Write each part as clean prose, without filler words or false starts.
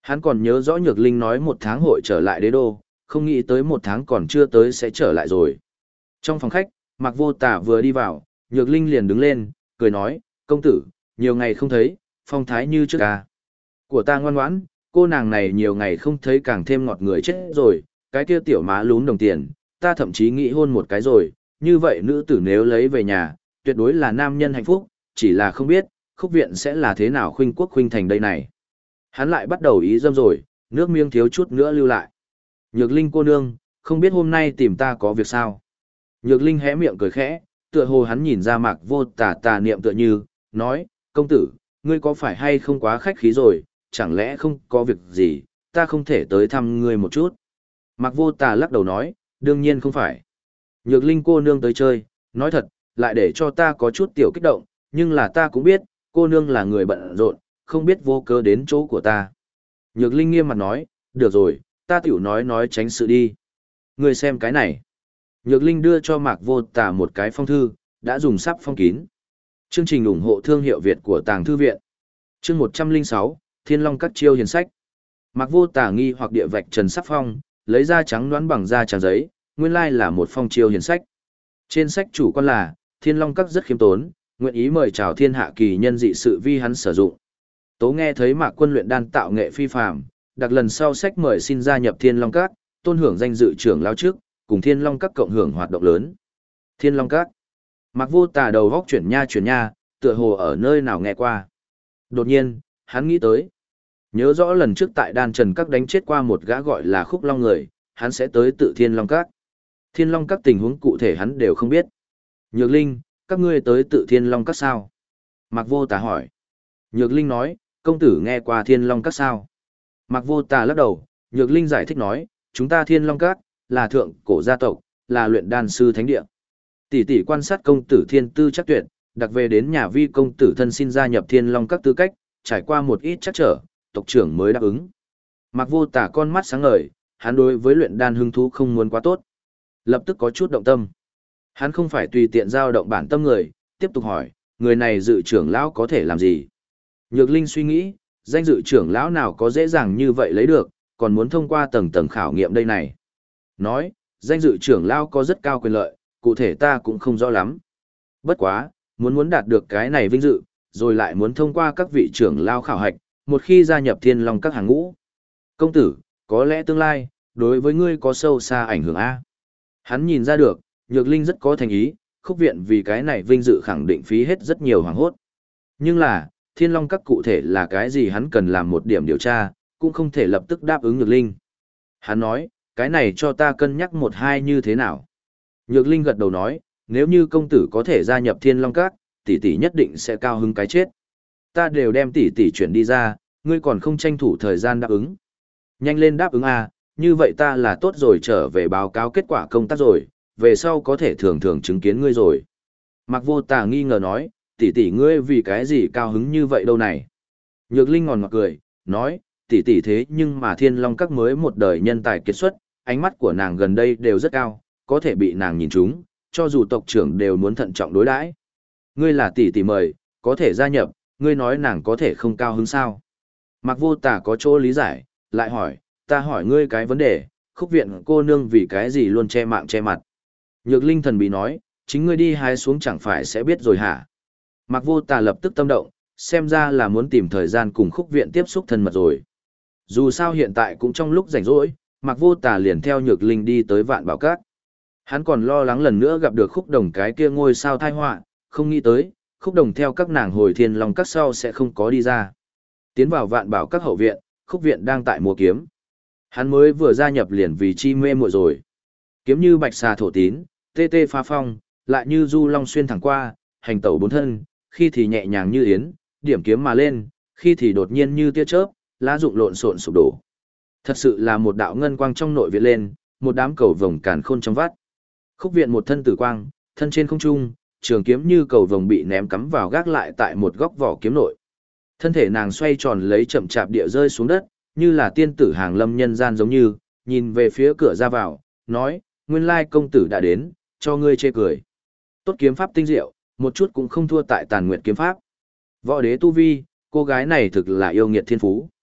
Hắn còn nhớ rõ Nhược Linh nói 1 tháng hội trở lại đế đô, không nghĩ tới 1 tháng còn chưa tới sẽ trở lại rồi. Trong phòng khách, Mạc Vô Tà vừa đi vào, Nhược Linh liền đứng lên, cười nói, công tử, nhiều ngày không thấy, phong thái như trước ca. Của ta ngoan ngoãn, cô nàng này nhiều ngày không thấy càng thêm ngọt người chết rồi, cái kia tiểu má lún đồng tiền, ta thậm chí nghĩ hôn một cái rồi, như vậy nữ tử nếu lấy về nhà, tuyệt đối là nam nhân hạnh phúc, chỉ là không biết, Khúc Viện sẽ là thế nào khuynh quốc khuynh thành đây này. Hắn lại bắt đầu ý dâm rồi, nước miếng thiếu chút nữa lưu lại. Nhược Linh cô nương, không biết hôm nay tìm ta có việc sao? Nhược Linh hé miệng cười khẽ, tựa hồ hắn nhìn ra Mạc Vô Tà tà niệm tựa như, nói, công tử, ngươi có phải hay không quá khách khí rồi, chẳng lẽ không có việc gì, ta không thể tới thăm ngươi một chút. Mạc Vô Tà lắc đầu nói, đương nhiên không phải. Nhược Linh cô nương tới chơi, nói thật, lại để cho ta có chút tiểu kích động, nhưng là ta cũng biết, cô nương là người bận rộn, không biết vô cớ đến chỗ của ta. Nhược Linh nghiêm mặt nói, được rồi, ta tiểu nói tránh sự đi. Ngươi xem cái này. Nhược Linh đưa cho Mạc Vô Tà một cái phong thư, đã dùng sắp phong kín. Chương trình ủng hộ thương hiệu Việt của Tàng Thư Viện. Chương 106, Thiên Long Các chiêu hiền sách. Mạc Vô Tà nghi hoặc địa vạch trần sắp phong, lấy ra trắng đoán bằng da trang giấy, nguyên lai là một phong chiêu hiền sách. Trên sách chủ quan là, Thiên Long Các rất khiêm tốn, nguyện ý mời chào thiên hạ kỳ nhân dị sự vi hắn sử dụng. Tố nghe thấy Mạc Quân luyện đan tạo nghệ phi phàm, đặc lần sau sách mời xin gia nhập Thiên Long Các, tôn hưởng danh dự trưởng lão trước, cùng Thiên Long Các cộng hưởng hoạt động lớn. Thiên Long Các. Mạc Vô Tà đầu góc chuyển nha, tựa hồ ở nơi nào nghe qua. Đột nhiên, hắn nghĩ tới. Nhớ rõ lần trước tại Đan Trần Các đánh chết qua một gã gọi là Khúc Long người, hắn sẽ tới tự Thiên Long Các. Thiên Long Các tình huống cụ thể hắn đều không biết. Nhược Linh, các ngươi tới tự Thiên Long Các sao? Mạc Vô Tà hỏi. Nhược Linh nói, công tử nghe qua Thiên Long Các sao? Mạc Vô Tà lắc đầu, Nhược Linh giải thích nói, chúng ta Thiên Long Các là thượng cổ gia tộc, là luyện đan sư thánh địa. Tỷ tỷ quan sát công tử thiên tư chắc tuyệt, đặc về đến nhà vi công tử thân xin gia nhập Thiên Long Các tư cách, trải qua một ít trắc trở, tộc trưởng mới đáp ứng. Mạc Vô Tà con mắt sáng ngời, hắn đối với luyện đan hứng thú không muốn quá tốt. Lập tức có chút động tâm. Hắn không phải tùy tiện giao động bản tâm người, tiếp tục hỏi, người này dự trưởng lão có thể làm gì? Nhược Linh suy nghĩ, danh dự trưởng lão nào có dễ dàng như vậy lấy được, còn muốn thông qua tầng tầng khảo nghiệm đây này. Nói, danh dự trưởng lão có rất cao quyền lợi, cụ thể ta cũng không rõ lắm. Bất quá, muốn đạt được cái này vinh dự, rồi lại muốn thông qua các vị trưởng lão khảo hạch, một khi gia nhập Thiên Long Các hàng ngũ. Công tử, có lẽ tương lai, đối với ngươi có sâu xa ảnh hưởng A. Hắn nhìn ra được, Nhược Linh rất có thành ý, Khúc Viện vì cái này vinh dự khẳng định phí hết rất nhiều hoàng hốt. Nhưng là, Thiên Long Các cụ thể là cái gì hắn cần làm một điểm điều tra, cũng không thể lập tức đáp ứng Nhược Linh. Hắn nói, cái này cho ta cân nhắc một hai như thế nào. Nhược Linh gật đầu nói, nếu như công tử có thể gia nhập Thiên Long Các, tỷ tỷ nhất định sẽ cao hứng cái chết. Ta đều đem tỷ tỷ chuyển đi ra, ngươi còn không tranh thủ thời gian đáp ứng. Nhanh lên đáp ứng a, như vậy ta là tốt rồi trở về báo cáo kết quả công tác rồi, về sau có thể thường thường chứng kiến ngươi rồi. Mạc Vô Tà nghi ngờ nói, tỷ tỷ ngươi vì cái gì cao hứng như vậy đâu này. Nhược Linh ngòn ngọt cười, nói, tỷ tỷ thế nhưng mà Thiên Long Các mới một đời nhân tài kiệt xuất, ánh mắt của nàng gần đây đều rất cao, có thể bị nàng nhìn trúng, cho dù tộc trưởng đều muốn thận trọng đối đãi. Ngươi là tỷ tỷ mời, có thể gia nhập, ngươi nói nàng có thể không cao hứng sao? Mạc Vô Tà có chỗ lý giải, lại hỏi, ta hỏi ngươi cái vấn đề, Khúc Viện cô nương vì cái gì luôn che mạng che mặt. Nhược Linh thần bí nói, chính ngươi đi hái xuống chẳng phải sẽ biết rồi hả? Mạc Vô Tà lập tức tâm động, xem ra là muốn tìm thời gian cùng Khúc Viện tiếp xúc thân mật rồi. Dù sao hiện tại cũng trong lúc rảnh rỗi, Mạc Vô Tà liền theo Nhược Linh đi tới Vạn Bảo Các. Hắn còn lo lắng lần nữa gặp được Khúc Đồng cái kia ngôi sao tai họa, không nghĩ tới, Khúc Đồng theo các nàng hồi Thiên Long Các sau sẽ không có đi ra. Tiến vào Vạn Bảo Các hậu viện, Khúc Viện đang tại mua kiếm. Hắn mới vừa gia nhập liền vì chi mê muội rồi. Kiếm như bạch xà thổ tín, tê tê phá phong, lại như du long xuyên thẳng qua, hành tẩu bốn thân, khi thì nhẹ nhàng như yến, điểm kiếm mà lên, khi thì đột nhiên như tia chớp, lá rụng lộn xộn sụp đổ. Thật sự là một đạo ngân quang trong nội viện lên, một đám cầu vồng càn khôn trong vắt. Khúc Viện một thân tử quang, thân trên không trung, trường kiếm như cầu vồng bị ném cắm vào gác lại tại một góc vỏ kiếm nội. Thân thể nàng xoay tròn lấy chậm chạp địa rơi xuống đất, như là tiên tử hàng lâm nhân gian giống như, nhìn về phía cửa ra vào, nói, nguyên lai công tử đã đến, cho ngươi chê cười. Tốt kiếm pháp tinh diệu, một chút cũng không thua tại Tàn Nguyệt kiếm pháp. Võ đế tu vi, cô gái này thực là yêu nghiệt thiên phú.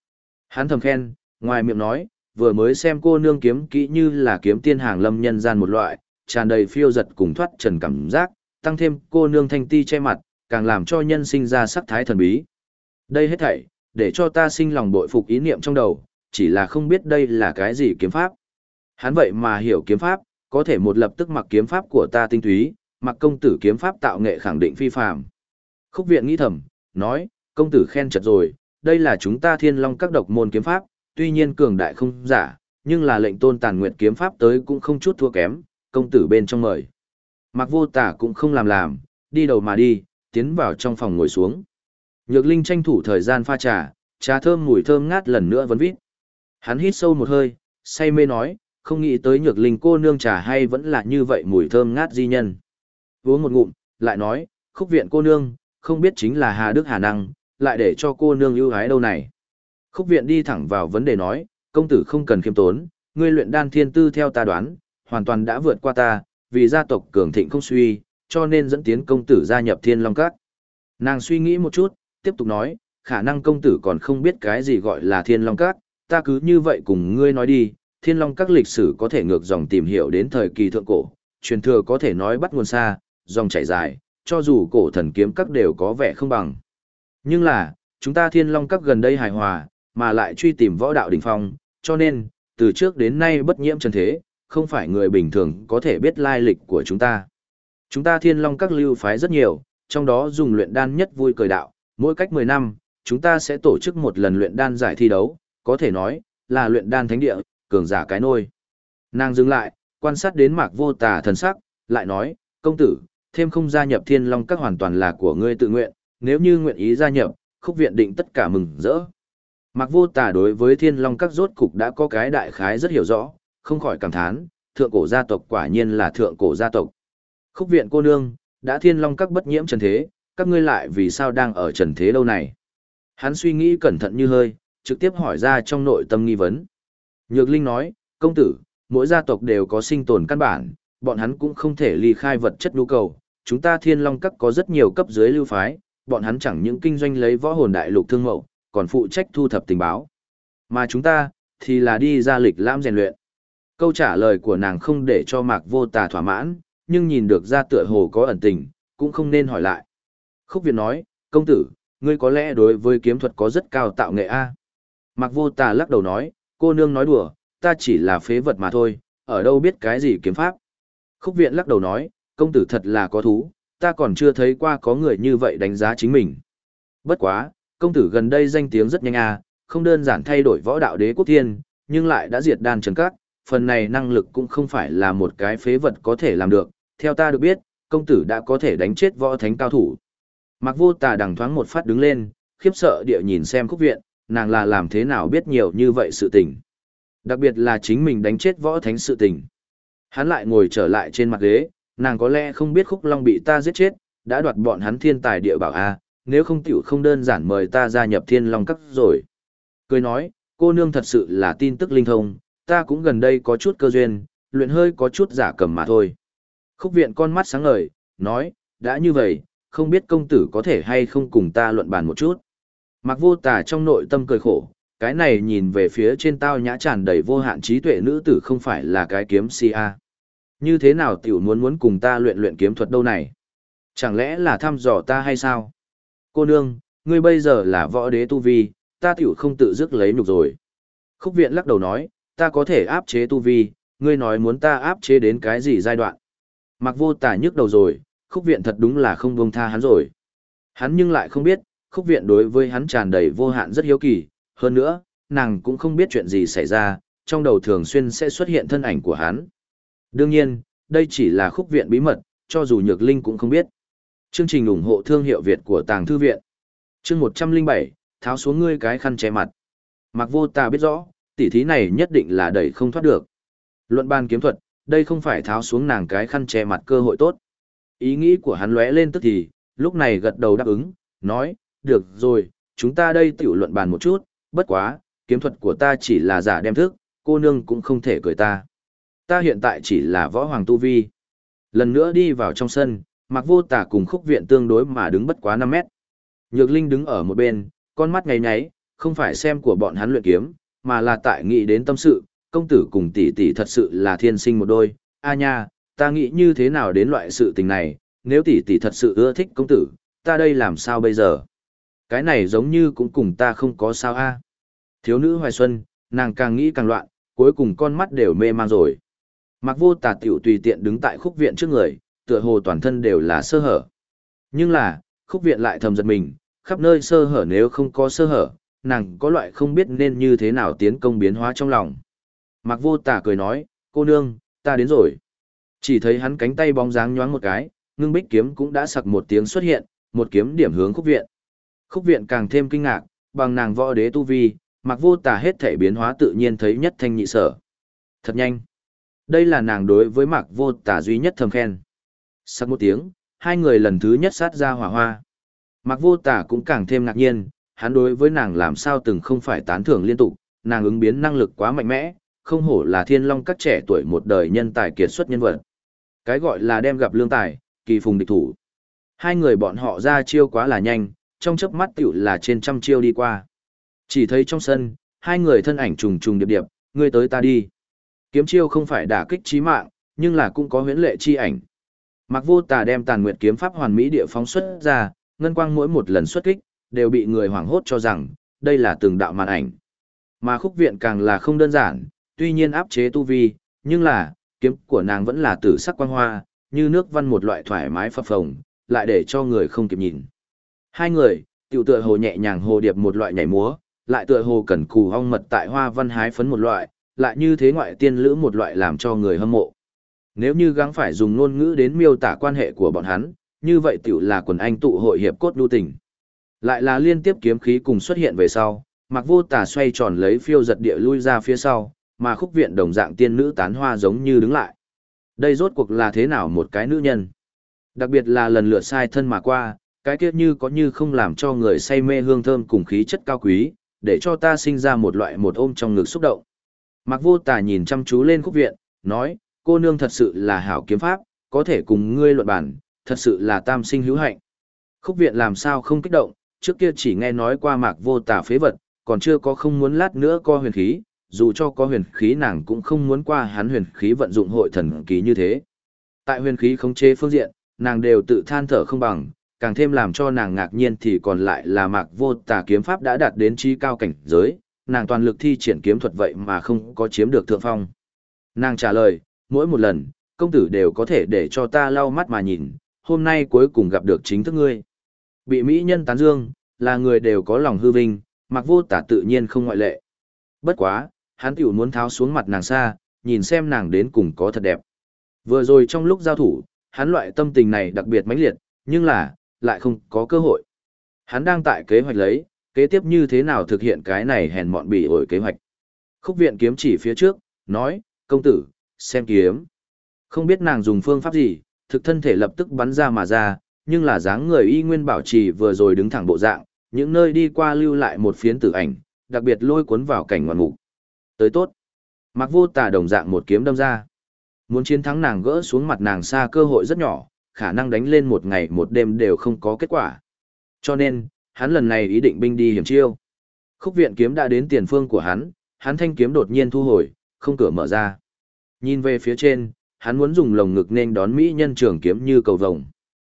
Hắn thầm khen, ngoài miệng nói, vừa mới xem cô nương kiếm kỹ như là kiếm tiên hàng lâm nhân gian một loại, tràn đầy phiêu giật cùng thoát trần cảm giác, tăng thêm cô nương thanh ti che mặt, càng làm cho nhân sinh ra sắc thái thần bí. Đây hết thảy, để cho ta sinh lòng bội phục ý niệm trong đầu, chỉ là không biết đây là cái gì kiếm pháp. Hắn vậy mà hiểu kiếm pháp, có thể một lập tức mặc kiếm pháp của ta tinh túy, mặc công tử kiếm pháp tạo nghệ khẳng định phi phàm. Khúc viện nghĩ thầm, nói, công tử khen chật rồi, đây là chúng ta Thiên Long các độc môn kiếm pháp, tuy nhiên cường đại không giả, nhưng là lệnh Tôn Tàn Nguyệt kiếm pháp tới cũng không chút thua kém, công tử bên trong mời. Mạc Vô Tả cũng không làm, đi đầu mà đi, tiến vào trong phòng ngồi xuống. Nhược Linh tranh thủ thời gian pha trà, trà thơm mùi thơm ngát lần nữa vấn vít. Hắn hít sâu một hơi, say mê nói, không nghĩ tới Nhược Linh cô nương trà hay vẫn là như vậy mùi thơm ngát di nhân. Uống một ngụm, lại nói, Khúc viện cô nương, không biết chính là Hà Đức Hà Năng, lại để cho cô nương ưu ái đâu này. Khúc viện đi thẳng vào vấn đề nói, công tử không cần khiêm tốn, ngươi luyện đan thiên tư theo ta đoán, hoàn toàn đã vượt qua ta, vì gia tộc cường thịnh không suy, cho nên dẫn tiến công tử gia nhập Thiên Long Các. Nàng suy nghĩ một chút, tiếp tục nói, khả năng công tử còn không biết cái gì gọi là Thiên Long Các, ta cứ như vậy cùng ngươi nói đi, Thiên Long Các lịch sử có thể ngược dòng tìm hiểu đến thời kỳ thượng cổ, truyền thừa có thể nói bắt nguồn xa, dòng chảy dài, cho dù cổ thần kiếm các đều có vẻ không bằng. Nhưng là, chúng ta Thiên Long Các gần đây hài hòa, mà lại truy tìm võ đạo đỉnh phong, cho nên, từ trước đến nay bất nhiễm trần thế, không phải người bình thường có thể biết lai lịch của chúng ta. Chúng ta Thiên Long Các lưu phái rất nhiều, trong đó dùng luyện đan nhất vui cười đạo, mỗi cách 10 năm, chúng ta sẽ tổ chức một lần luyện đan giải thi đấu, có thể nói, là luyện đan thánh địa, cường giả cái nôi. Nàng dừng lại, quan sát đến Mạc Vô Tà thần sắc, lại nói, công tử, thêm không gia nhập Thiên Long Các hoàn toàn là của ngươi tự nguyện, nếu như nguyện ý gia nhập, Khúc viện định tất cả mừng rỡ. Mạc Vô Tà đối với Thiên Long Các rốt cục đã có cái đại khái rất hiểu rõ, không khỏi cảm thán, thượng cổ gia tộc quả nhiên là thượng cổ gia tộc. Khúc viện cô nương, đã Thiên Long Các bất nhiễm trần thế, các ngươi lại vì sao đang ở trần thế lâu này? Hắn suy nghĩ cẩn thận như hơi, trực tiếp hỏi ra trong nội tâm nghi vấn. Nhược Linh nói, công tử, mỗi gia tộc đều có sinh tồn căn bản, bọn hắn cũng không thể ly khai vật chất nhu cầu. Chúng ta Thiên Long Các có rất nhiều cấp dưới lưu phái, bọn hắn chẳng những kinh doanh lấy võ hồn đại lục thương mậu, còn phụ trách thu thập tình báo. Mà chúng ta, thì là đi ra lịch lãm rèn luyện. Câu trả lời của nàng không để cho Mạc Vô Tà thỏa mãn, nhưng nhìn được ra tựa hồ có ẩn tình, cũng không nên hỏi lại. Khúc viện nói, công tử, ngươi có lẽ đối với kiếm thuật có rất cao tạo nghệ a. Mạc Vô Tà lắc đầu nói, cô nương nói đùa, ta chỉ là phế vật mà thôi, ở đâu biết cái gì kiếm pháp. Khúc viện lắc đầu nói, công tử thật là có thú, ta còn chưa thấy qua có người như vậy đánh giá chính mình. Bất quá, công tử gần đây danh tiếng rất nhanh a, không đơn giản thay đổi võ đạo đế quốc thiên, nhưng lại đã diệt đan trần các, phần này năng lực cũng không phải là một cái phế vật có thể làm được, theo ta được biết, công tử đã có thể đánh chết võ thánh cao thủ. Mạc Vô Tà đằng thoáng một phát đứng lên, khiếp sợ địa nhìn xem Khúc viện, nàng là làm thế nào biết nhiều như vậy sự tình. Đặc biệt là chính mình đánh chết võ thánh sự tình. Hắn lại ngồi trở lại trên mặt ghế, nàng có lẽ không biết Khúc Long bị ta giết chết, đã đoạt bọn hắn thiên tài địa bảo a, nếu không tiểu không đơn giản mời ta gia nhập Thiên Long Các rồi. Cười nói, cô nương thật sự là tin tức linh thông, ta cũng gần đây có chút cơ duyên, luyện hơi có chút giả cầm mà thôi. Khúc viện con mắt sáng ngời, nói, đã như vậy, không biết công tử có thể hay không cùng ta luận bàn một chút. Mạc Vô Tà trong nội tâm cười khổ, cái này nhìn về phía trên tao nhã tràn đầy vô hạn trí tuệ nữ tử không phải là cái kiếm si a. Như thế nào tiểu muốn cùng ta luyện luyện kiếm thuật đâu này? Chẳng lẽ là thăm dò ta hay sao? Cô nương, ngươi bây giờ là võ đế tu vi, ta tiểu không tự dứt lấy nhục rồi. Khúc viện lắc đầu nói, ta có thể áp chế tu vi, ngươi nói muốn ta áp chế đến cái gì giai đoạn? Mạc Vô Tà nhức đầu rồi, Khúc viện thật đúng là không buông tha hắn rồi. Hắn nhưng lại không biết, Khúc viện đối với hắn tràn đầy vô hạn rất hiếu kỳ, hơn nữa, nàng cũng không biết chuyện gì xảy ra, trong đầu thường xuyên sẽ xuất hiện thân ảnh của hắn. Đương nhiên, đây chỉ là Khúc viện bí mật, cho dù Nhược Linh cũng không biết. Chương trình ủng hộ thương hiệu Việt của Tàng Thư Viện. Chương 107, tháo xuống ngươi cái khăn che mặt. Mạc Vô Tà biết rõ, tỉ thí này nhất định là đẩy không thoát được. Luận bàn kiếm thuật, đây không phải tháo xuống nàng cái khăn che mặt cơ hội tốt. Ý nghĩ của hắn lóe lên tức thì, lúc này gật đầu đáp ứng, nói, được rồi, chúng ta đây tiểu luận bàn một chút, bất quá, kiếm thuật của ta chỉ là giả đem thức, cô nương cũng không thể cười ta. Ta hiện tại chỉ là võ hoàng tu vi. Lần nữa đi vào trong sân, Mạc Vô Tà cùng Khúc viện tương đối mà đứng bất quá 5 mét. Nhược Linh đứng ở một bên, con mắt nháy nháy, không phải xem của bọn hắn luyện kiếm, mà là tại nghĩ đến tâm sự, công tử cùng tỷ tỷ thật sự là thiên sinh một đôi, a nha, ta nghĩ như thế nào đến loại sự tình này, nếu tỷ tỷ thật sự ưa thích công tử, ta đây làm sao bây giờ? Cái này giống như cũng cùng ta không có sao a. Thiếu nữ hoài xuân, nàng càng nghĩ càng loạn, cuối cùng con mắt đều mê mang rồi. Mặc Vô Tà tiểu tùy tiện đứng tại khúc viện trước người, tựa hồ toàn thân đều là sơ hở. Nhưng là, khúc viện lại thầm giật mình, khắp nơi sơ hở nếu không có sơ hở, nàng có loại không biết nên như thế nào tiến công biến hóa trong lòng. Mặc Vô Tà cười nói, cô nương, ta đến rồi. Chỉ thấy hắn cánh tay bóng dáng nhoáng một cái, ngưng bích kiếm cũng đã sặc một tiếng xuất hiện, một kiếm điểm hướng khúc viện. Khúc viện càng thêm kinh ngạc, bằng nàng võ đế tu vi, Mặc Vô Tà hết thể biến hóa tự nhiên thấy nhất thanh nhị sở. Thật nhanh. Đây là nàng đối với Mặc Vô Tà duy nhất thầm khen. Sắc một tiếng, hai người lần thứ nhất sát ra hỏa hoa. Mặc Vô Tà cũng càng thêm ngạc nhiên, hắn đối với nàng làm sao từng không phải tán thưởng liên tục, nàng ứng biến năng lực quá mạnh mẽ, không hổ là thiên long các trẻ tuổi một đời nhân tài kiệt xuất nhân vật. Cái gọi là đem gặp lương tài, kỳ phùng địch thủ. Hai người bọn họ ra chiêu quá là nhanh, trong chớp mắt tiểu là trên trăm chiêu đi qua. Chỉ thấy trong sân, hai người thân ảnh trùng trùng điệp điệp, ngươi tới ta đi. Kiếm chiêu không phải đả kích chí mạng, nhưng là cũng có huyễn lệ chi ảnh. Mặc Vô Tà đem Tàn Nguyệt kiếm pháp hoàn mỹ địa phóng xuất ra, ngân quang mỗi một lần xuất kích, đều bị người hoảng hốt cho rằng, đây là từng đạo màn ảnh. Mà khúc viện càng là không đơn giản, tuy nhiên áp chế tu vi, nhưng là, kiếm của nàng vẫn là tử sắc quang hoa, như nước văn một loại thoải mái phập phồng, lại để cho người không kịp nhìn. Hai người, tiểu tựa hồ nhẹ nhàng hồ điệp một loại nhảy múa, lại tựa hồ cẩn cù ong mật tại hoa văn hái phấn một loại, lại như thế ngoại tiên lữ một loại làm cho người hâm mộ. Nếu như gắng phải dùng ngôn ngữ đến miêu tả quan hệ của bọn hắn, như vậy tiểu là quần anh tụ hội hiệp cốt đu tình. Lại là liên tiếp kiếm khí cùng xuất hiện về sau, Mặc Vô Tà xoay tròn lấy phiêu giật địa lui ra phía sau, mà khúc viện đồng dạng tiên nữ tán hoa giống như đứng lại. Đây rốt cuộc là thế nào một cái nữ nhân? Đặc biệt là lần lượt sai thân mà qua, cái kiếp như có như không làm cho người say mê hương thơm cùng khí chất cao quý, để cho ta sinh ra một loại một ôm trong ngực xúc động. Mặc Vô Tà nhìn chăm chú lên khúc viện, nói, cô nương thật sự là hảo kiếm pháp, có thể cùng ngươi luận bản, thật sự là tam sinh hữu hạnh. Khúc viện làm sao không kích động, trước kia chỉ nghe nói qua Mạc Vô Tà phế vật, còn chưa có không muốn lát nữa co huyền khí, dù cho có huyền khí nàng cũng không muốn qua hắn huyền khí vận dụng hội thần kỳ như thế. Tại huyền khí khống chế phương diện, nàng đều tự than thở không bằng, càng thêm làm cho nàng ngạc nhiên thì còn lại là Mạc Vô Tà kiếm pháp đã đạt đến trí cao cảnh giới, nàng toàn lực thi triển kiếm thuật vậy mà không có chiếm được thượng phong. Nàng trả lời, mỗi một lần, công tử đều có thể để cho ta lau mắt mà nhìn, hôm nay cuối cùng gặp được chính thức ngươi. Bị mỹ nhân tán dương, là người đều có lòng hư vinh, Mạc Vô Tà tự nhiên không ngoại lệ. Bất quá, hắn tiểu muốn tháo xuống mặt nàng xa, nhìn xem nàng đến cùng có thật đẹp. Vừa rồi trong lúc giao thủ, hắn loại tâm tình này đặc biệt mãnh liệt, nhưng là, lại không có cơ hội. Hắn đang tại kế hoạch lấy, kế tiếp như thế nào thực hiện cái này hèn mọn bỉ ổi kế hoạch. Khúc viện kiếm chỉ phía trước, nói, công tử, xem kiếm. Không biết nàng dùng phương pháp gì, thực thân thể lập tức bắn ra mà ra, nhưng là dáng người y nguyên bảo trì vừa rồi đứng thẳng bộ dạng, những nơi đi qua lưu lại một phiến tử ảnh, đặc biệt lôi cuốn vào cảnh ngoạn mục. Tới tốt. Mặc Vô Tà đồng dạng một kiếm đâm ra. Muốn chiến thắng nàng gỡ xuống mặt nàng xa cơ hội rất nhỏ, khả năng đánh lên một ngày một đêm đều không có kết quả. Cho nên, hắn lần này ý định binh đi hiểm chiêu. Khúc viện kiếm đã đến tiền phương của hắn, hắn thanh kiếm đột nhiên thu hồi, không cửa mở ra. Nhìn về phía trên, hắn muốn dùng lồng ngực nên đón mỹ nhân trường kiếm như cầu vồng.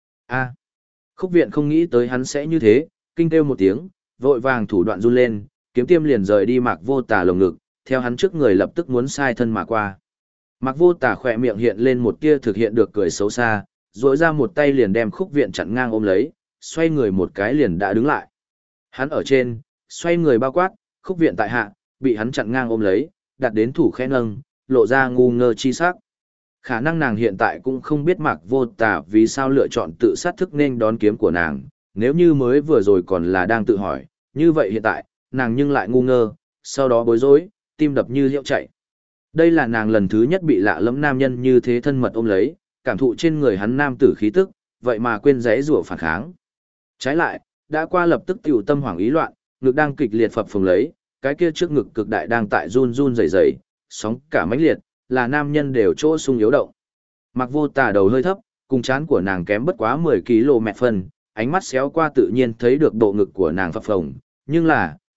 A. Khúc viện không nghĩ tới hắn sẽ như thế, kinh kêu một tiếng, vội vàng thủ đoạn run lên, kiếm tiêm liền rời đi Mạc Vô Tà lồng ngực, theo hắn trước người lập tức muốn sai thân mà qua. Mạc Vô Tà khỏe miệng hiện lên một tia thực hiện được cười xấu xa, duỗi ra một tay liền đem khúc viện chặn ngang ôm lấy, xoay người một cái liền đã đứng lại. Hắn ở trên, xoay người bao quát, khúc viện tại hạ, bị hắn chặn ngang ôm lấy, đặt đến thủ khẽ nâng, lộ ra ngu ngơ chi sắc. Khả năng nàng hiện tại cũng không biết Mạc Vô Tà vì sao lựa chọn tự sát thức nên đón kiếm của nàng, nếu như mới vừa rồi còn là đang tự hỏi, như vậy hiện tại, nàng nhưng lại ngu ngơ, sau đó bối rối, tim đập như liễu chạy. Đây là nàng lần thứ nhất bị lạ lẫm nam nhân như thế thân mật ôm lấy, cảm thụ trên người hắn nam tử khí tức, vậy mà quên giãy giụa phản kháng. Trái lại, đã qua lập tức tiểu tâm hoảng ý loạn, ngực đang kịch liệt phập phồng lấy, cái kia trước ngực cực đại đang tại run run rẩy rẩy, sóng cả mãnh liệt, là nam nhân đều chỗ sung yếu động. Mặc Vô Tà đầu hơi thấp, cùng trán của nàng kém bất quá 10 km phân, ánh mắt xéo qua tự nhiên thấy được bộ ngực của nàng phập phồng, nhưng là,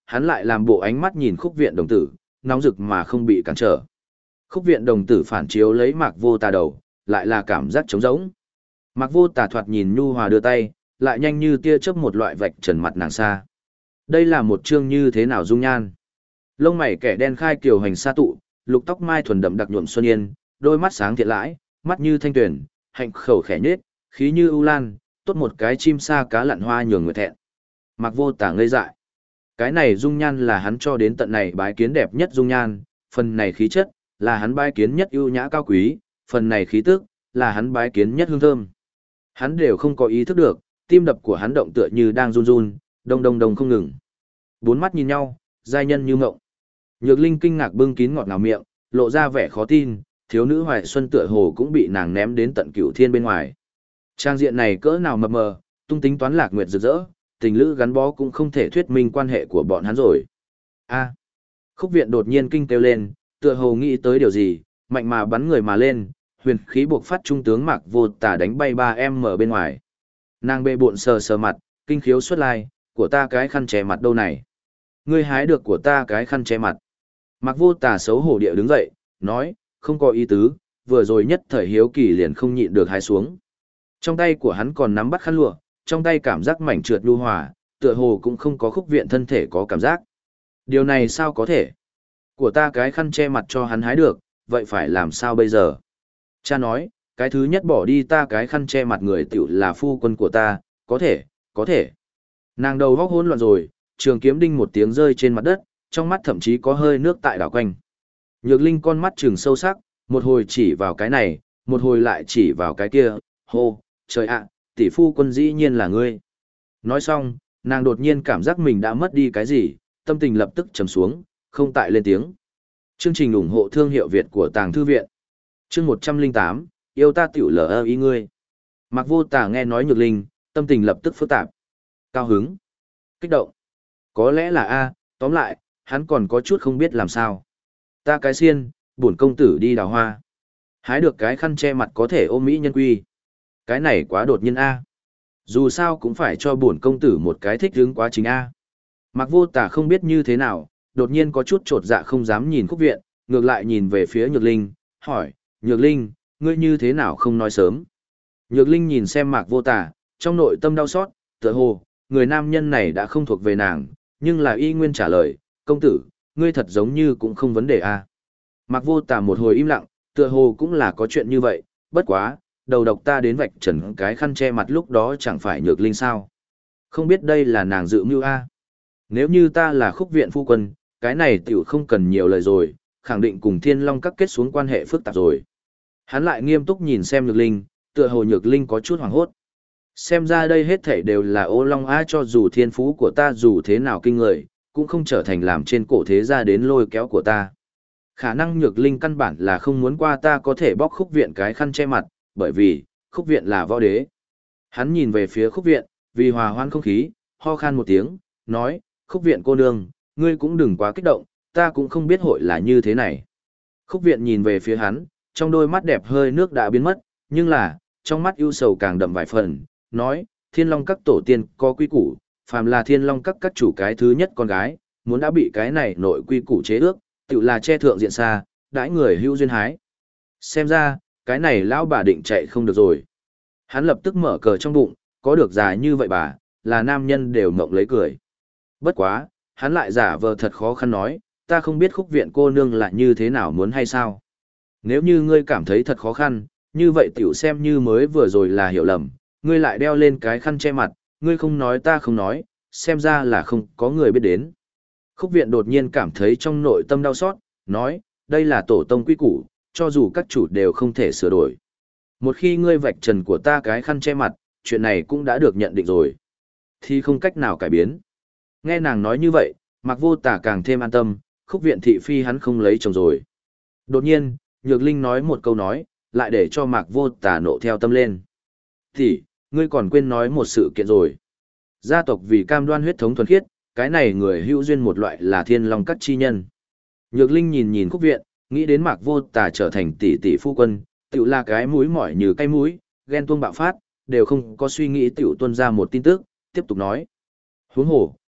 hắn lại làm bộ ánh mắt nhìn khúc viện đồng tử, nóng rực mà không bị cản trở. Khúc viện đồng tử phản chiếu lấy Mạc Vô Tà đầu, lại là cảm giác trống rỗng. Mạc Vô Tà thoạt nhìn nhu hòa đưa tay, lại nhanh như tia chớp một loại vạch trần mặt nàng xa. Đây là một chương như thế nào dung nhan? Lông mày kẻ đen khai kiều hành sa tụ, lục tóc mai thuần đậm đặc nhuộm xuân yên, đôi mắt sáng thiện lãi, mắt như thanh tuyển, hạnh khẩu khẽ nhếch, khí như ưu lan, tốt một cái chim sa cá lặn hoa nhường người thẹn. Mạc Vô Tà ngây dại. Cái này dung nhan là hắn cho đến tận này bái kiến đẹp nhất dung nhan, phần này khí chất là hắn bái kiến nhất ưu nhã cao quý, phần này khí tức là hắn bái kiến nhất hương thơm. Hắn đều không có ý thức được, tim đập của hắn động tựa như đang run run, đông đông đông không ngừng. Bốn mắt nhìn nhau, giai nhân như ngộng. Nhược Linh kinh ngạc bưng kín ngọt ngào miệng, lộ ra vẻ khó tin, thiếu nữ Hoài Xuân tựa hồ cũng bị nàng ném đến tận cửu thiên bên ngoài. Trang diện này cỡ nào mập mờ, tung tính toán lạc nguyệt rực rỡ, tình lữ gắn bó cũng không thể thuyết minh quan hệ của bọn hắn rồi. A. Khúc viện đột nhiên kinh kêu lên, tựa hồ nghĩ tới điều gì, mạnh mà bắn người mà lên, huyền khí buộc phát trung tướng Mạc Vô Tà đánh bay 3M bên ngoài. Nàng bê bộn sờ sờ mặt, kinh khiếu xuất lai, của ta cái khăn che mặt đâu này? Ngươi hái được của ta cái khăn che mặt. Mạc Vô Tà xấu hổ địa đứng dậy, nói, không có ý tứ, vừa rồi nhất thời hiếu kỳ liền không nhịn được hái xuống. Trong tay của hắn còn nắm bắt khăn lụa, trong tay cảm giác mảnh trượt nhu hòa, tựa hồ cũng không có khúc viện thân thể có cảm giác. Điều này sao có thể? Của ta cái khăn che mặt cho hắn hái được, vậy phải làm sao bây giờ? Cha nói, cái thứ nhất bỏ đi ta cái khăn che mặt người tiểu là phu quân của ta, có thể, có thể. Nàng đầu góc hỗn loạn rồi, trường kiếm đinh một tiếng rơi trên mặt đất, trong mắt thậm chí có hơi nước tại đảo quanh. Nhược Linh con mắt trừng sâu sắc, một hồi chỉ vào cái này, một hồi lại chỉ vào cái kia, hô, trời ạ, tỷ phu quân dĩ nhiên là ngươi. Nói xong, nàng đột nhiên cảm giác mình đã mất đi cái gì, tâm tình lập tức trầm xuống, không tại lên tiếng. Chương trình ủng hộ thương hiệu Việt của Tàng Thư Viện. Chương 108, yêu ta tiểu lờ ý ngươi. Mạc Vô Tà nghe nói Nhược Linh, tâm tình lập tức phức tạp. Cao hứng, kích động. Có lẽ là A, tóm lại, hắn còn có chút không biết làm sao. Ta cái xiên, bổn công tử đi đào hoa. Hái được cái khăn che mặt có thể ôm mỹ nhân quy. Cái này quá đột nhiên A. Dù sao cũng phải cho bổn công tử một cái thích hứng quá trình A. Mạc Vô Tà không biết như thế nào, đột nhiên có chút trột dạ không dám nhìn khúc viện, ngược lại nhìn về phía Nhược Linh, hỏi, Nhược Linh, ngươi như thế nào không nói sớm? Nhược Linh nhìn xem Mạc Vô Tà, trong nội tâm đau xót, tựa hồ, người nam nhân này đã không thuộc về nàng, nhưng là y nguyên trả lời, công tử, ngươi thật giống như cũng không vấn đề A. Mạc Vô Tà một hồi im lặng, tựa hồ cũng là có chuyện như vậy, bất quá, đầu độc ta đến vạch trần cái khăn che mặt lúc đó chẳng phải Nhược Linh sao? Không biết đây là nàng dự mưu A. Nếu như ta là khúc viện phu quân, cái này tiểu không cần nhiều lời rồi, khẳng định cùng Thiên Long các kết xuống quan hệ phức tạp rồi. Hắn lại nghiêm túc nhìn xem Nhược Linh, tựa hồ Nhược Linh có chút hoảng hốt. Xem ra đây hết thảy đều là ô long á, cho dù thiên phú của ta dù thế nào kinh người, cũng không trở thành làm trên cổ thế gia đến lôi kéo của ta. Khả năng Nhược Linh căn bản là không muốn qua ta có thể bóc khúc viện cái khăn che mặt, bởi vì, khúc viện là võ đế. Hắn nhìn về phía khúc viện, vì hòa hoãn không khí, ho khan một tiếng, nói, khúc viện cô nương, ngươi cũng đừng quá kích động, ta cũng không biết hội là như thế này. Khúc viện nhìn về phía hắn, trong đôi mắt đẹp hơi nước đã biến mất, nhưng là, trong mắt ưu sầu càng đậm vài phần, nói, Thiên Long các tổ tiên có quy củ, phàm là Thiên Long các chủ cái thứ nhất con gái, muốn đã bị cái này nội quy củ chế ước, tự là che thượng diện xa, đãi người hữu duyên hái. Xem ra, cái này lão bà định chạy không được rồi. Hắn lập tức mở cờ trong bụng, có được già như vậy bà, là nam nhân đều mộng lấy cười. Bất quá, hắn lại giả vờ thật khó khăn nói, ta không biết khúc viện cô nương là như thế nào muốn hay sao. Nếu như ngươi cảm thấy thật khó khăn, như vậy tiểu xem như mới vừa rồi là hiểu lầm, ngươi lại đeo lên cái khăn che mặt, ngươi không nói ta không nói, xem ra là không có người biết đến. Khúc viện đột nhiên cảm thấy trong nội tâm đau xót, nói, đây là tổ tông quy củ, cho dù các chủ đều không thể sửa đổi. Một khi ngươi vạch trần của ta cái khăn che mặt, chuyện này cũng đã được nhận định rồi, thì không cách nào cải biến. Nghe nàng nói như vậy, Mạc Vô Tà càng thêm an tâm, khúc viện thị phi hắn không lấy chồng rồi. Đột nhiên, Nhược Linh nói một câu nói, lại để cho Mạc Vô Tà nộ theo tâm lên. Thì, ngươi còn quên nói một sự kiện rồi. Gia tộc vì cam đoan huyết thống thuần khiết, cái này người hữu duyên một loại là Thiên Long các chi nhân. Nhược Linh nhìn nhìn khúc viện, nghĩ đến Mạc Vô Tà trở thành tỷ tỷ phu quân, tiểu là cái mũi mỏi như cây mũi, ghen tuông bạo phát, đều không có suy nghĩ tiểu tuân ra một tin tức, tiếp tục nói. Huống hồ,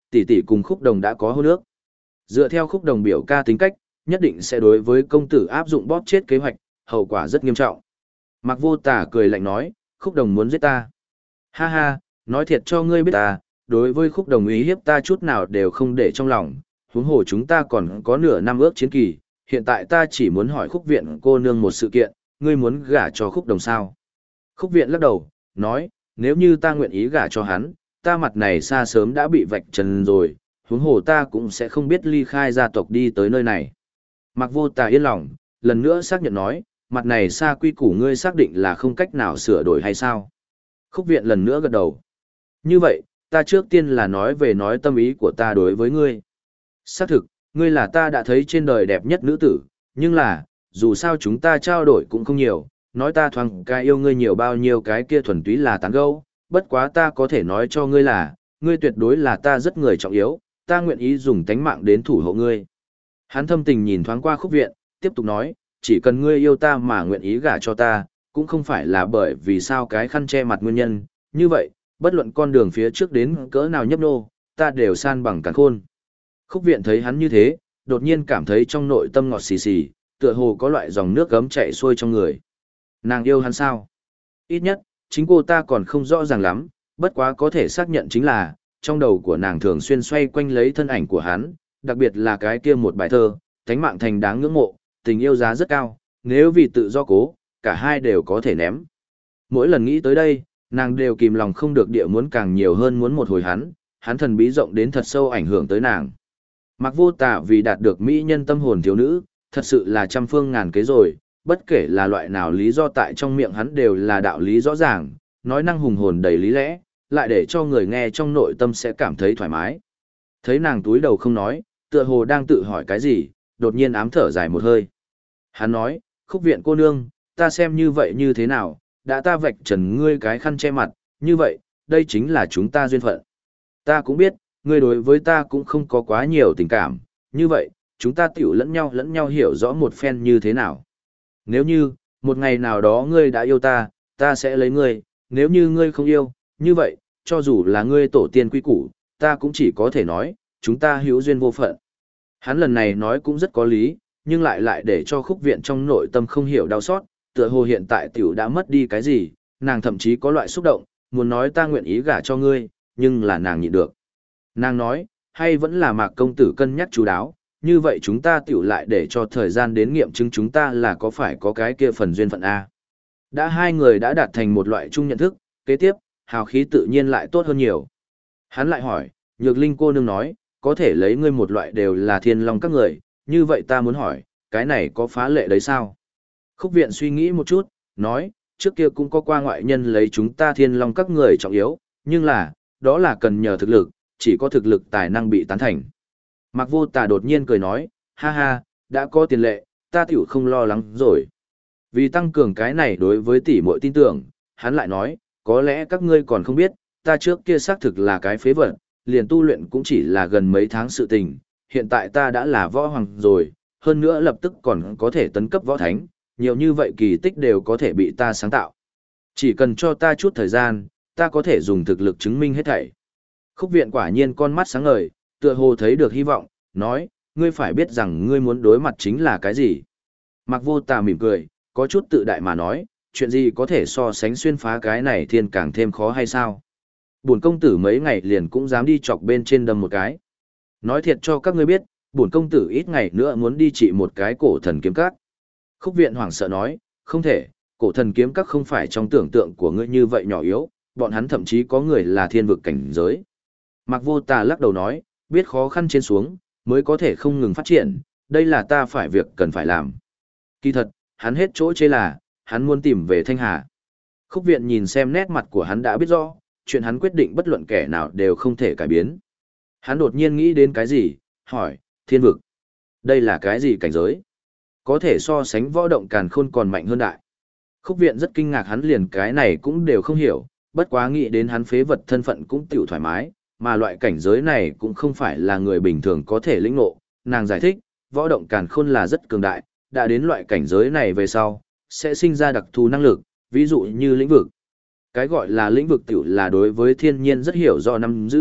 tỷ tỷ cùng Khúc Đồng đã có hôn ước. Dựa theo Khúc Đồng biểu ca tính cách, nhất định sẽ đối với công tử áp dụng bóp chết kế hoạch, hậu quả rất nghiêm trọng. Mạc Vô Tà cười lạnh nói, Khúc Đồng muốn giết ta. Ha ha, nói thiệt cho ngươi biết ta, đối với Khúc Đồng ý hiếp ta chút nào đều không để trong lòng, huống hồ chúng ta còn có nửa năm ước chiến kỳ, hiện tại ta chỉ muốn hỏi Khúc Viện cô nương một sự kiện, ngươi muốn gả cho Khúc Đồng sao? Khúc Viện lắc đầu, nói, nếu như ta nguyện ý gả cho hắn, ta mặt này xa sớm đã bị vạch trần rồi, huống hồ ta cũng sẽ không biết ly khai gia tộc đi tới nơi này. Mạc Vô Tà yên lòng, lần nữa xác nhận nói, mặt này xa quy củ ngươi xác định là không cách nào sửa đổi hay sao? Khúc Viện lần nữa gật đầu. Như vậy, ta trước tiên là nói tâm ý của ta đối với ngươi. Xác thực, ngươi là ta đã thấy trên đời đẹp nhất nữ tử, nhưng là, dù sao chúng ta trao đổi cũng không nhiều, nói ta thoáng cái yêu ngươi nhiều bao nhiêu cái kia thuần túy là tán gẫu, bất quá ta có thể nói cho ngươi là, ngươi tuyệt đối là ta rất người trọng yếu, ta nguyện ý dùng tánh mạng đến thủ hộ ngươi. Hắn thâm tình nhìn thoáng qua Khúc Viện, tiếp tục nói, chỉ cần ngươi yêu ta mà nguyện ý gả cho ta, cũng không phải là bởi vì sao cái khăn che mặt nguyên nhân, như vậy, bất luận con đường phía trước đến cỡ nào nhấp nô, ta đều san bằng càn khôn. Khúc Viện thấy hắn như thế, đột nhiên cảm thấy trong nội tâm ngọt xì xì, tựa hồ có loại dòng nước gấm chảy xuôi trong người. Nàng yêu hắn sao? Ít nhất, chính cô ta còn không rõ ràng lắm, bất quá có thể xác nhận chính là, trong đầu của nàng thường xuyên xoay quanh lấy thân ảnh của hắn, đặc biệt là cái kia một bài thơ, thánh mạng thành đáng ngưỡng mộ, tình yêu giá rất cao, nếu vì tự do cố, cả hai đều có thể ném. Mỗi lần nghĩ tới đây, nàng đều kìm lòng không được địa muốn càng nhiều hơn muốn một hồi hắn thần bí rộng đến thật sâu ảnh hưởng tới nàng. Mạc Vô Tà vì đạt được mỹ nhân tâm hồn thiếu nữ, thật sự là trăm phương ngàn kế rồi, bất kể là loại nào lý do tại trong miệng hắn đều là đạo lý rõ ràng, nói năng hùng hồn đầy lý lẽ, lại để cho người nghe trong nội tâm sẽ cảm thấy thoải mái. Thấy nàng túi đầu không nói, tựa hồ đang tự hỏi cái gì, đột nhiên ám thở dài một hơi. Hắn nói, Khúc Viện cô nương, ta xem như vậy như thế nào, đã ta vạch trần ngươi cái khăn che mặt, như vậy, đây chính là chúng ta duyên phận. Ta cũng biết, ngươi đối với ta cũng không có quá nhiều tình cảm, như vậy, chúng ta tiểu lẫn nhau hiểu rõ một phen như thế nào. Nếu như, một ngày nào đó ngươi đã yêu ta, ta sẽ lấy ngươi, nếu như ngươi không yêu, như vậy, cho dù là ngươi tổ tiên quy củ, ta cũng chỉ có thể nói, chúng ta hữu duyên vô phận. Hắn lần này nói cũng rất có lý, nhưng lại để cho Khúc Viện trong nội tâm không hiểu đau xót, tựa hồ hiện tại tiểu đã mất đi cái gì, nàng thậm chí có loại xúc động, muốn nói ta nguyện ý gả cho ngươi, nhưng là nàng nhịn được. Nàng nói, hay vẫn là Mạc công tử cân nhắc chú đáo, như vậy chúng ta tiểu lại để cho thời gian đến nghiệm chứng chúng ta là có phải có cái kia phần duyên phận A. Đã hai người đã đạt thành một loại chung nhận thức, kế tiếp, hào khí tự nhiên lại tốt hơn nhiều. Hắn lại hỏi, Nhược Linh cô nương nói, có thể lấy ngươi một loại đều là thiên long các người, như vậy ta muốn hỏi, cái này có phá lệ đấy sao? Khúc Viện suy nghĩ một chút, nói, trước kia cũng có qua ngoại nhân lấy chúng ta thiên long các người trọng yếu, nhưng là, đó là cần nhờ thực lực, chỉ có thực lực tài năng bị tán thành. Mạc Vô Tà đột nhiên cười nói, ha ha, đã có tiền lệ, ta tiểu không lo lắng rồi. Vì tăng cường cái này đối với tỷ muội tin tưởng, hắn lại nói, có lẽ các ngươi còn không biết, ta trước kia xác thực là cái phế vật, liền tu luyện cũng chỉ là gần mấy tháng sự tình, hiện tại ta đã là võ hoàng rồi, hơn nữa lập tức còn có thể tấn cấp võ thánh, nhiều như vậy kỳ tích đều có thể bị ta sáng tạo. Chỉ cần cho ta chút thời gian, ta có thể dùng thực lực chứng minh hết thảy. Khúc Viện quả nhiên con mắt sáng ngời, tựa hồ thấy được hy vọng, nói, ngươi phải biết rằng ngươi muốn đối mặt chính là cái gì. Mạc Vô Tà mỉm cười, có chút tự đại mà nói, chuyện gì có thể so sánh xuyên phá cái này thiên càng thêm khó hay sao. Bổn công tử mấy ngày liền cũng dám đi chọc bên trên đâm một cái. Nói thiệt cho các ngươi biết, bổn công tử ít ngày nữa muốn đi trị một cái cổ thần kiếm các. Khúc Viện hoảng sợ nói, không thể, cổ thần kiếm các không phải trong tưởng tượng của ngươi như vậy nhỏ yếu, bọn hắn thậm chí có người là thiên vực cảnh giới. Mạc Vô Tà lắc đầu nói, biết khó khăn trên xuống, mới có thể không ngừng phát triển, đây là ta phải việc cần phải làm. Kỳ thật, hắn hết chỗ chê là, hắn muốn tìm về Thanh Hà. Khúc Viện nhìn xem nét mặt của hắn đã biết rõ, chuyện hắn quyết định bất luận kẻ nào đều không thể cải biến. Hắn đột nhiên nghĩ đến cái gì, hỏi, thiên vực. Đây là cái gì cảnh giới? Có thể so sánh võ động càn khôn còn mạnh hơn đại. Khúc Viện rất kinh ngạc hắn liền cái này cũng đều không hiểu, bất quá nghĩ đến hắn phế vật thân phận cũng tiểu thoải mái, mà loại cảnh giới này cũng không phải là người bình thường có thể lĩnh ngộ. Nàng giải thích, võ động càn khôn là rất cường đại, đã đến loại cảnh giới này về sau, sẽ sinh ra đặc thù năng lực, ví dụ như lĩnh vực. Cái gọi là lĩnh vực tiểu là đối với thiên nhiên rất hiểu do nắm giữ,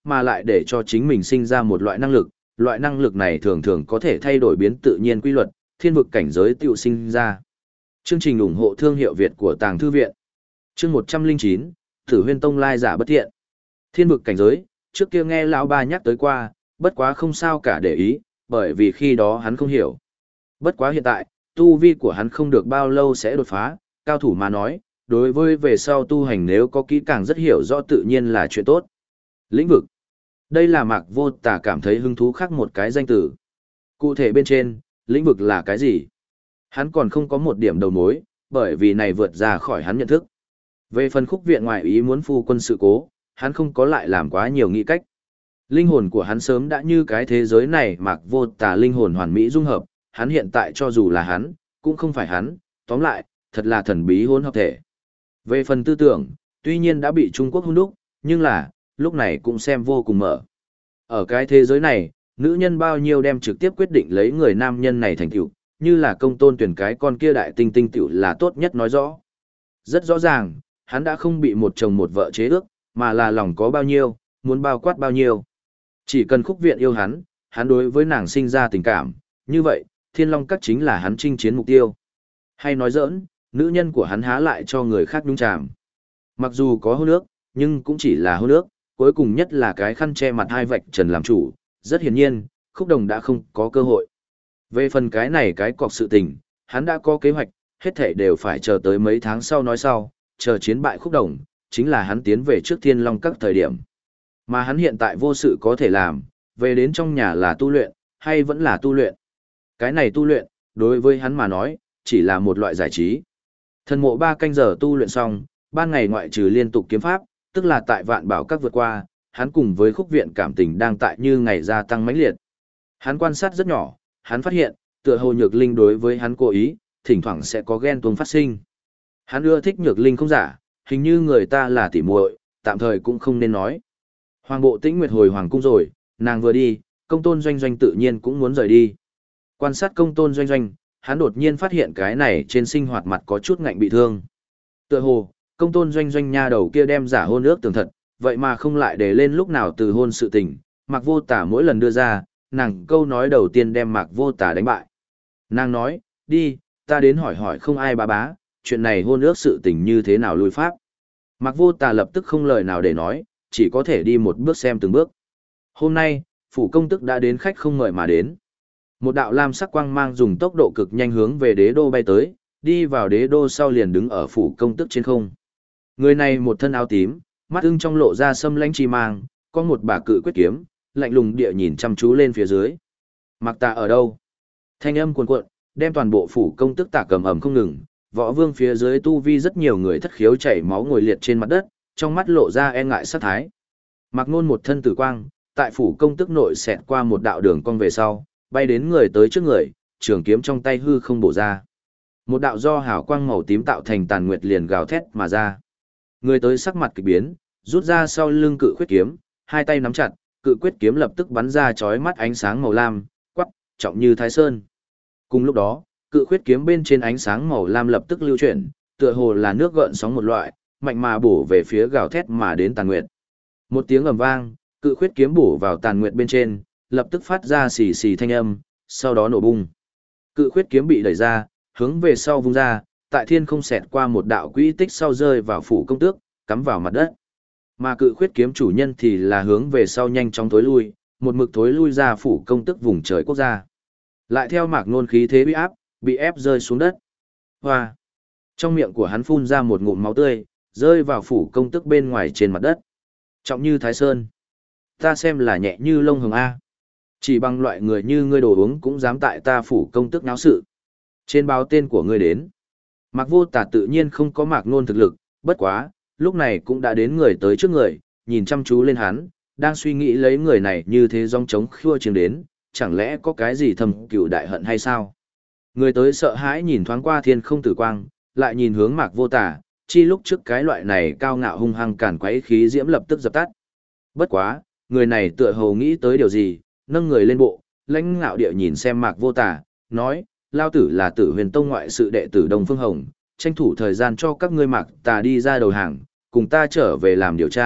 mà lại để cho chính mình sinh ra một loại năng lực này thường thường có thể thay đổi biến tự nhiên quy luật, thiên vực cảnh giới tự sinh ra. Chương trình ủng hộ thương hiệu Việt của Tàng Thư Viện. Chương 109, Tử Huyên Tông lai giả bất thiện. Thiên vực cảnh giới, trước kia nghe lão ba nhắc tới qua, bất quá không sao cả để ý, bởi vì khi đó hắn không hiểu. Bất quá hiện tại, tu vi của hắn không được bao lâu sẽ đột phá, cao thủ mà nói, đối với về sau tu hành nếu có kỹ càng rất hiểu rõ tự nhiên là chuyện tốt. Lĩnh vực. Đây là Mạc Vô Tà cảm thấy hứng thú khác một cái danh từ. Cụ thể bên trên, lĩnh vực là cái gì? Hắn còn không có một điểm đầu mối, bởi vì này vượt ra khỏi hắn nhận thức. Về phần khúc viện ngoại ý muốn phu quân sự cố, hắn không có lại làm quá nhiều nghĩ cách. Linh hồn của hắn sớm đã như cái thế giới này Mạc Vô Tà linh hồn hoàn mỹ dung hợp, hắn hiện tại cho dù là hắn, cũng không phải hắn, tóm lại, thật là thần bí hỗn hợp thể. Về phần tư tưởng, tuy nhiên đã bị Trung Quốc hôn đúc, nhưng là, lúc này cũng xem vô cùng mở. Ở cái thế giới này, nữ nhân bao nhiêu đem trực tiếp quyết định lấy người nam nhân này thành tựu, như là công tôn tuyển cái con kia đại tinh tinh tựu là tốt nhất nói rõ. Rất rõ ràng, hắn đã không bị một chồng một vợ chế ước, mà là lòng có bao nhiêu, muốn bao quát bao nhiêu. Chỉ cần khúc viện yêu hắn, hắn đối với nàng sinh ra tình cảm, như vậy, Thiên Long Các chính là hắn chinh chiến mục tiêu. Hay nói giỡn, nữ nhân của hắn há lại cho người khác nhúng chàm. Mặc dù có hôn ước, nhưng cũng chỉ là hôn ước, cuối cùng nhất là cái khăn che mặt hai vạch trần làm chủ, rất hiển nhiên, Khúc Đồng đã không có cơ hội. Về phần cái này cái cọc sự tình, hắn đã có kế hoạch, hết thảy đều phải chờ tới mấy tháng sau nói sau, chờ chiến bại Khúc Đồng, chính là hắn tiến về trước Thiên Long Các thời điểm. Mà hắn hiện tại vô sự có thể làm, về đến trong nhà là tu luyện, hay vẫn là tu luyện. Cái này tu luyện, đối với hắn mà nói, chỉ là một loại giải trí. Thần mộ 3 canh giờ tu luyện xong, ban ngày ngoại trừ liên tục kiếm pháp, tức là tại vạn bảo các vượt qua, hắn cùng với khúc viện cảm tình đang tại như ngày gia tăng mãnh liệt. Hắn quan sát rất nhỏ, hắn phát hiện, tựa hồ Nhược Linh đối với hắn cố ý, thỉnh thoảng sẽ có ghen tuông phát sinh. Hắn ưa thích Nhược Linh không giả, hình như người ta là tỉ muội, tạm thời cũng không nên nói. Hoàng bộ Tĩnh Nguyệt hồi hoàng cung rồi, nàng vừa đi, Công Tôn Doanh Doanh tự nhiên cũng muốn rời đi. Quan sát Công Tôn Doanh Doanh, hắn đột nhiên phát hiện cái này trên sinh hoạt mặt có chút ngạnh bị thương. Tựa hồ, Công Tôn Doanh Doanh nha đầu kia đem giả hôn ước tường thật, vậy mà không lại để lên lúc nào từ hôn sự tình, Mạc Vô Tà mỗi lần đưa ra, nàng câu nói đầu tiên đem Mạc Vô Tà đánh bại. Nàng nói, đi, ta đến hỏi hỏi không ai bá, chuyện này hôn ước sự tình như thế nào lui pháp. Mạc Vô Tà lập tức không lời nào để nói, chỉ có thể đi một bước xem từng bước. Hôm nay, phủ công tức đã đến khách không mời mà đến. Một đạo lam sắc quang mang dùng tốc độ cực nhanh hướng về đế đô bay tới, đi vào đế đô sau liền đứng ở phủ công tức trên không. Người này một thân áo tím, mắt ưng trong lộ ra sâm lãnh chi mang, có một bà cự quyết kiếm, lạnh lùng địa nhìn chăm chú lên phía dưới. Mạc Tà ở đâu? Thanh âm cuồn cuộn, đem toàn bộ phủ công tức tả cầm ẩm không ngừng, võ vương phía dưới tu vi rất nhiều người thất khiếu chảy máu ngồi liệt trên mặt đất, trong mắt lộ ra e ngại sát thái. Mạc Nôn một thân tử quang, tại phủ công tức nội xẹt qua một đạo đường cong về sau, bay đến người tới trước người, trường kiếm trong tay hư không bổ ra. Một đạo do hào quang màu tím tạo thành tàn nguyệt liền gào thét mà ra. Người tới sắc mặt kỳ biến, rút ra sau lưng cự khuyết kiếm, hai tay nắm chặt, cự quyết kiếm lập tức bắn ra chói mắt ánh sáng màu lam, quắc, trọng như Thái Sơn. Cùng lúc đó, cự khuyết kiếm bên trên ánh sáng màu lam lập tức lưu chuyển, tựa hồ là nước gợn sóng một loại, mạnh mà bổ về phía gào thét mà đến tàn nguyệt. Một tiếng ầm vang, cự khuyết kiếm bổ vào tàn nguyệt bên trên, lập tức phát ra xì xì thanh âm, sau đó nổ bung. Cự khuyết kiếm bị đẩy ra, hướng về sau vung ra, tại thiên không xẹt qua một đạo quỹ tích sau rơi vào phủ công tước, cắm vào mặt đất. Mà cự khuyết kiếm chủ nhân thì là hướng về sau nhanh chóng thối lui, một mực thối lui ra phủ công tước vùng trời quốc gia. Lại theo Mạc Nôn khí thế bị áp, bị ép rơi xuống đất. Hoa! Trong miệng của hắn phun ra một ngụm máu tươi, rơi vào phủ công tước bên ngoài trên mặt đất. Trọng như Thái Sơn. Ta xem là nhẹ như lông hồng A. Chỉ bằng loại người như ngươi đồ uống cũng dám tại ta phủ công tước náo sự. Trên báo tên của ngươi đến. Mạc Vô Tà tự nhiên không có Mạc Nôn thực lực, bất quá, lúc này cũng đã đến người tới trước người, nhìn chăm chú lên hắn, đang suy nghĩ lấy người này như thế dòng trống khua chiêng đến, chẳng lẽ có cái gì thầm cựu đại hận hay sao? Người tới sợ hãi nhìn thoáng qua thiên không tử quang, lại nhìn hướng Mạc Vô Tà, chi lúc trước cái loại này cao ngạo hung hăng cản quấy khí diễm lập tức dập tắt. Bất quá, người này tựa hồ nghĩ tới điều gì, nâng người lên bộ, lãnh ngạo địa nhìn xem Mạc Vô Tà, nói, lao tử là Tử Huyền Tông ngoại sự đệ tử Đông Phương Hồng, tranh thủ thời gian cho các ngươi Mạc Tà đi ra đầu hàng, cùng ta trở về làm điều tra,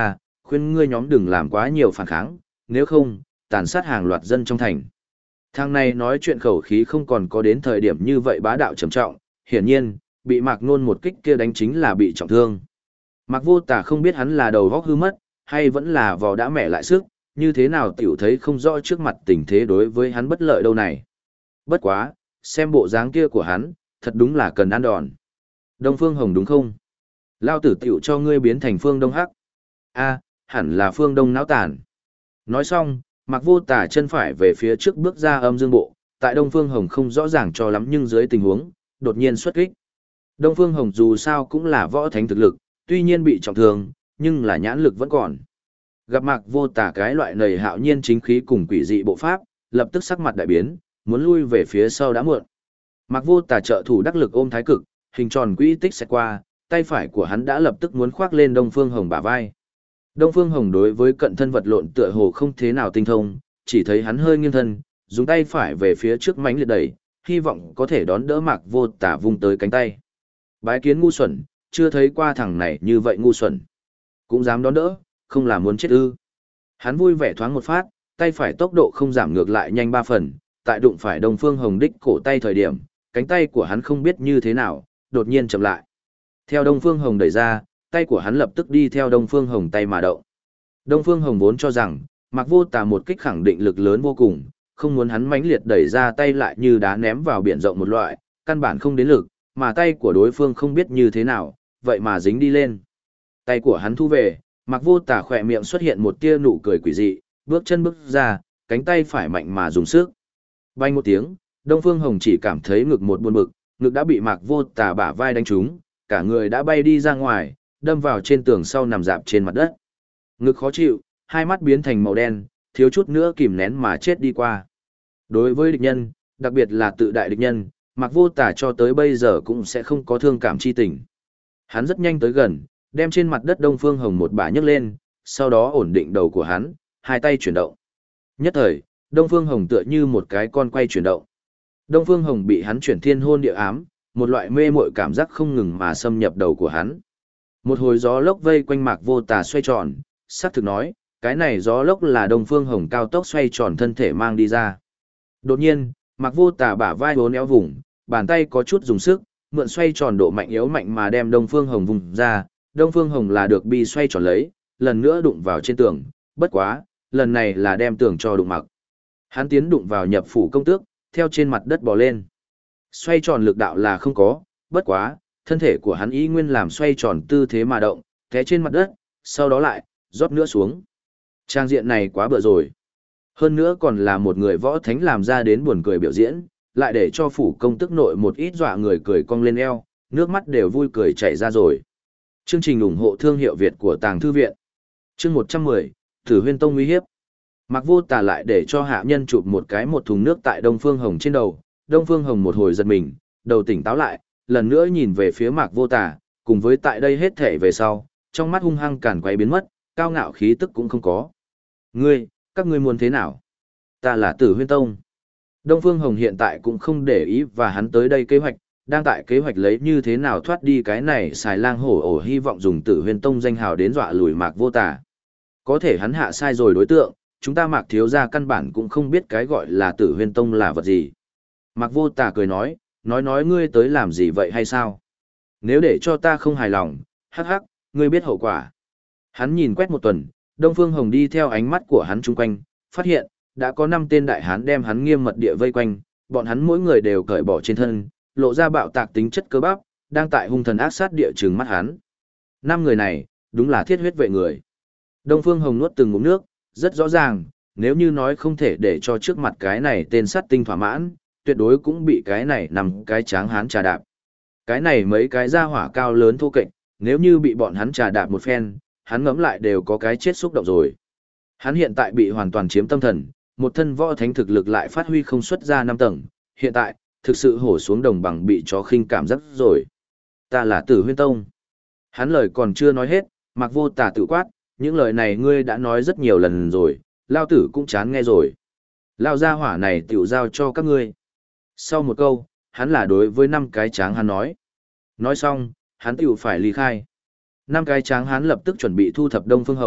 khuyên ngươi nhóm đừng làm quá nhiều phản kháng, nếu không, tàn sát hàng loạt dân trong thành. Thằng này nói chuyện khẩu khí không còn có đến thời điểm như vậy bá đạo trầm trọng, hiển nhiên, bị Mạc Nôn một kích kia đánh chính là bị trọng thương. Mạc Vô Tà không biết hắn là đầu góc hư mất, hay vẫn là vò đã mẹ lại sức, như thế nào tiểu thấy không rõ trước mặt tình thế đối với hắn bất lợi đâu này. Bất quá, xem bộ dáng kia của hắn, thật đúng là cần ăn đòn. Đông Phương Hồng đúng không? Lao tử tiểu cho ngươi biến thành Phương Đông Hắc. A, hẳn là Phương Đông náo tàn. Nói xong, Mạc Vô Tà chân phải về phía trước bước ra âm dương bộ, tại Đông Phương Hồng không rõ ràng cho lắm nhưng dưới tình huống, đột nhiên xuất kích. Đông Phương Hồng dù sao cũng là võ thánh thực lực, tuy nhiên bị trọng thương, nhưng là nhãn lực vẫn còn. Gặp Mạc Vô Tà cái loại nầy hạo nhiên chính khí cùng quỷ dị bộ pháp, lập tức sắc mặt đại biến, muốn lui về phía sau đã muộn. Mạc Vô Tà trợ thủ đắc lực ôm thái cực, hình tròn quỹ tích sẽ qua, tay phải của hắn đã lập tức muốn khoác lên Đông Phương Hồng bả vai. Đông Phương Hồng đối với cận thân vật lộn tựa hồ không thế nào tinh thông, chỉ thấy hắn hơi nghiêng thân, dùng tay phải về phía trước mãnh liệt đẩy, hy vọng có thể đón đỡ Mạc Vô Tà vung tới cánh tay. Bái kiến ngu xuẩn, chưa thấy qua thằng này như vậy ngu xuẩn. Cũng dám đón đỡ, không là muốn chết ư. Hắn vui vẻ thoáng một phát, tay phải tốc độ không giảm ngược lại nhanh 3 phần, tại đụng phải Đông Phương Hồng đích cổ tay thời điểm, cánh tay của hắn không biết như thế nào, đột nhiên chậm lại. Theo Đông Phương Hồng đẩy ra, tay của hắn lập tức đi theo Đông Phương Hồng tay mà động. Đông Phương Hồng vốn cho rằng, Mạc Vô Tà một kích khẳng định lực lớn vô cùng, không muốn hắn mãnh liệt đẩy ra tay lại như đá ném vào biển rộng một loại, căn bản không đến lực, mà tay của đối phương không biết như thế nào, vậy mà dính đi lên. Tay của hắn thu về, Mạc Vô Tà khỏe miệng xuất hiện một tia nụ cười quỷ dị, bước chân bước ra, cánh tay phải mạnh mà dùng sức. Bay một tiếng, Đông Phương Hồng chỉ cảm thấy ngực một buồn bực, ngực đã bị Mạc Vô Tà bả vai đánh trúng, cả người đã bay đi ra ngoài, đâm vào trên tường sau nằm dạp trên mặt đất. Ngực khó chịu, hai mắt biến thành màu đen, thiếu chút nữa kìm nén mà chết đi qua. Đối với địch nhân, đặc biệt là tự đại địch nhân, Mạc Vô Tà cho tới bây giờ cũng sẽ không có thương cảm chi tình. Hắn rất nhanh tới gần, đem trên mặt đất Đông Phương Hồng một bả nhấc lên, sau đó ổn định đầu của hắn, hai tay chuyển động. Nhất thời, Đông Phương Hồng tựa như một cái con quay chuyển động. Đông Phương Hồng bị hắn chuyển thiên hôn địa ám, một loại mê muội cảm giác không ngừng mà xâm nhập đầu của hắn. Một hồi gió lốc vây quanh Mạc Vô Tà xoay tròn, sắc thực nói, cái này gió lốc là Đông Phương Hồng cao tốc xoay tròn thân thể mang đi ra. Đột nhiên, Mạc Vô Tà bả vai uốn éo vùng, bàn tay có chút dùng sức, mượn xoay tròn độ mạnh yếu mạnh mà đem Đông Phương Hồng vùng ra. Đông Phương Hồng là được bi xoay tròn lấy, lần nữa đụng vào trên tường, bất quá, lần này là đem tường cho đụng mặc. Hắn tiến đụng vào nhập phủ công tước, theo trên mặt đất bò lên. Xoay tròn lực đạo là không có, bất quá, thân thể của hắn ý nguyên làm xoay tròn tư thế mà động, té trên mặt đất, sau đó lại, rót nữa xuống. Trang diện này quá bựa rồi. Hơn nữa còn là một người võ thánh làm ra đến buồn cười biểu diễn, lại để cho phủ công tức nội một ít dọa người cười cong lên eo, nước mắt đều vui cười chảy ra rồi. Chương trình ủng hộ thương hiệu Việt của Tàng Thư Viện. Chương 110, Tử Huyên Tông uy hiếp. Mạc Vô Tà lại để cho hạ nhân chụp một thùng nước tại Đông Phương Hồng trên đầu, Đông Phương Hồng một hồi giật mình, đầu tỉnh táo lại, lần nữa nhìn về phía Mạc Vô Tà, cùng với tại đây hết thể về sau, trong mắt hung hăng càn quay biến mất, cao ngạo khí tức cũng không có. Các ngươi muốn thế nào? Ta là Tử Huyên Tông. Đông Phương Hồng hiện tại cũng không để ý và hắn tới đây kế hoạch, đang tại kế hoạch lấy như thế nào thoát đi cái này xài lang hổ ổ hy vọng dùng Tử Huyên Tông danh hào đến dọa lùi Mạc Vô Tà. Có thể hắn hạ sai rồi đối tượng, chúng ta Mạc thiếu gia căn bản cũng không biết cái gọi là Tử Huyên Tông là vật gì. Mạc Vô Tà cười nói ngươi tới làm gì vậy hay sao? Nếu để cho ta không hài lòng, hắc hắc, ngươi biết hậu quả. Hắn nhìn quét một tuần, Đông Phương Hồng đi theo ánh mắt của hắn chung quanh, phát hiện, đã có 5 tên đại hán đem hắn nghiêm mật địa vây quanh, bọn hắn mỗi người đều cởi bỏ trên thân, lộ ra bạo tạc tính chất cơ bắp, đang tại hung thần ác sát địa trừng mắt hắn. 5 người này, đúng là thiết huyết vệ người. Đông Phương Hồng nuốt từng ngụm nước, rất rõ ràng, nếu như nói không thể để cho trước mặt cái này tên sát tinh thỏa mãn, tuyệt đối cũng bị cái này nằm cái tráng hán trà đạp. Cái này mấy cái da hỏa cao lớn thô kệch, nếu như bị bọn hắn trà đạp một phen, hắn ngẫm lại đều có cái chết xúc động rồi. Hắn hiện tại bị hoàn toàn chiếm tâm thần, một thân võ thánh thực lực lại phát huy không xuất ra 5 tầng, hiện tại, thực sự hổ xuống đồng bằng bị chó khinh cảm giác rồi. Ta là Tử Huyên Tông. Hắn lời còn chưa nói hết, Mạc Vô Tà tự quát, những lời này ngươi đã nói rất nhiều lần rồi, lao tử cũng chán nghe rồi. Lao gia hỏa này tiểu giao cho các ngươi. Sau một câu, hắn là đối với 5 cái tráng hắn nói. Nói xong, hắn tiểu phải ly khai. 5 cái tráng hắn lập tức chuẩn bị thu thập Đông Phương Hồng,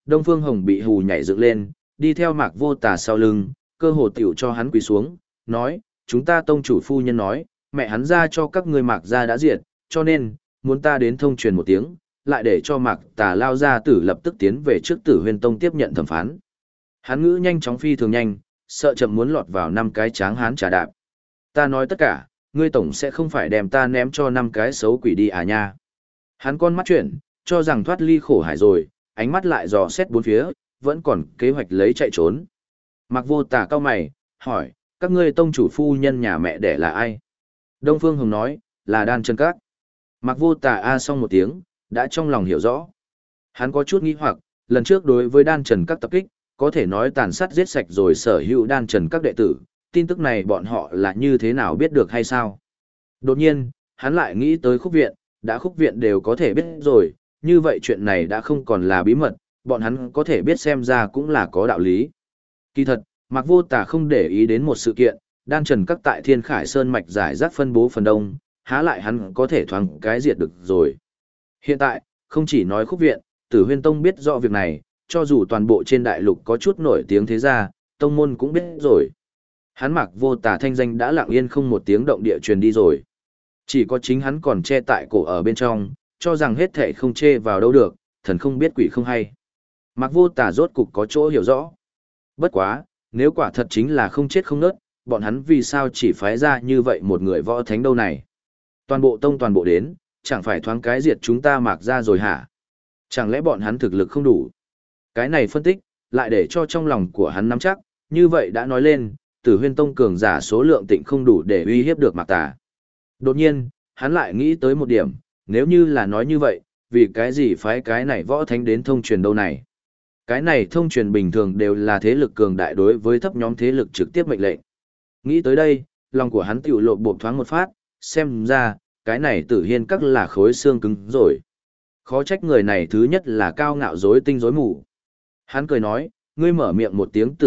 Đông Phương Hồng bị hù nhảy dựng lên, đi theo Mạc Vô Tà sau lưng, cơ hồ tiểu cho hắn quỳ xuống, nói, chúng ta tông chủ phu nhân nói, mẹ hắn ra cho các ngươi Mạc gia đã diệt, cho nên, muốn ta đến thông truyền một tiếng, lại để cho Mạc Tà lao ra tử lập tức tiến về trước Tử Huyên Tông tiếp nhận thẩm phán. Hắn ngữ nhanh chóng phi thường nhanh, sợ chậm muốn lọt vào 5 cái tráng hán trả đạp. Ta nói tất cả, ngươi tổng sẽ không phải đem ta ném cho 5 cái xấu quỷ đi à nha. Hắn con mắt chuyển, cho rằng thoát ly khổ hải rồi, ánh mắt lại dò xét bốn phía, vẫn còn kế hoạch lấy chạy trốn. Mạc Vô Tà cao mày, hỏi, các ngươi tông chủ phu nhân nhà mẹ đẻ là ai? Đông Phương Hồng nói, là Đan Chân Các. Mạc Vô Tà a xong một tiếng, đã trong lòng hiểu rõ. Hắn có chút nghi hoặc, lần trước đối với Đan Trần Các tập kích, có thể nói tàn sát giết sạch rồi sở hữu Đan Trần Các đệ tử, tin tức này bọn họ là như thế nào biết được hay sao? Đột nhiên, hắn lại nghĩ tới Khúc Viện, đã Khúc Viện đều có thể biết rồi, như vậy chuyện này đã không còn là bí mật, bọn hắn có thể biết xem ra cũng là có đạo lý. Kỳ thật, Mạc Vô Tà không để ý đến một sự kiện, Đan Trần Các tại Thiên Khải Sơn mạch giải rác phân bố phần đông, há lại hắn có thể thoáng cái diệt được rồi. Hiện tại, không chỉ nói Khúc Viện, Tử Huyên Tông biết rõ việc này, cho dù toàn bộ trên đại lục có chút nổi tiếng thế gia, tông môn cũng biết rồi. Hắn Mạc Vô Tà thanh danh đã lặng yên không một tiếng động địa truyền đi rồi. Chỉ có chính hắn còn che tại cổ ở bên trong, cho rằng hết thảy không chê vào đâu được, thần không biết quỷ không hay. Mạc Vô Tà rốt cục có chỗ hiểu rõ. Bất quá, nếu quả thật chính là không chết không nớt, bọn hắn vì sao chỉ phái ra như vậy một người võ thánh đâu này? Toàn bộ tông toàn bộ đến, chẳng phải thoáng cái diệt chúng ta Mạc ra rồi hả? Chẳng lẽ bọn hắn thực lực không đủ? Cái này phân tích, lại để cho trong lòng của hắn nắm chắc, như vậy đã nói lên, Tử Huyên Tông cường giả số lượng tịnh không đủ để uy hiếp được Mạc Tà. Đột nhiên, hắn lại nghĩ tới một điểm, nếu như là nói như vậy, vì cái gì phái cái này võ thánh đến thông truyền đâu này? Cái này thông truyền bình thường đều là thế lực cường đại đối với thấp nhóm thế lực trực tiếp mệnh lệnh. Nghĩ tới đây, lòng của hắn tiểu lộ bộp thoáng một phát, xem ra, cái này Tử Hiên Các là khối xương cứng rồi. Khó trách người này thứ nhất là cao ngạo dối tinh dối mù. Hắn cười nói, ngươi mở miệng một tiếng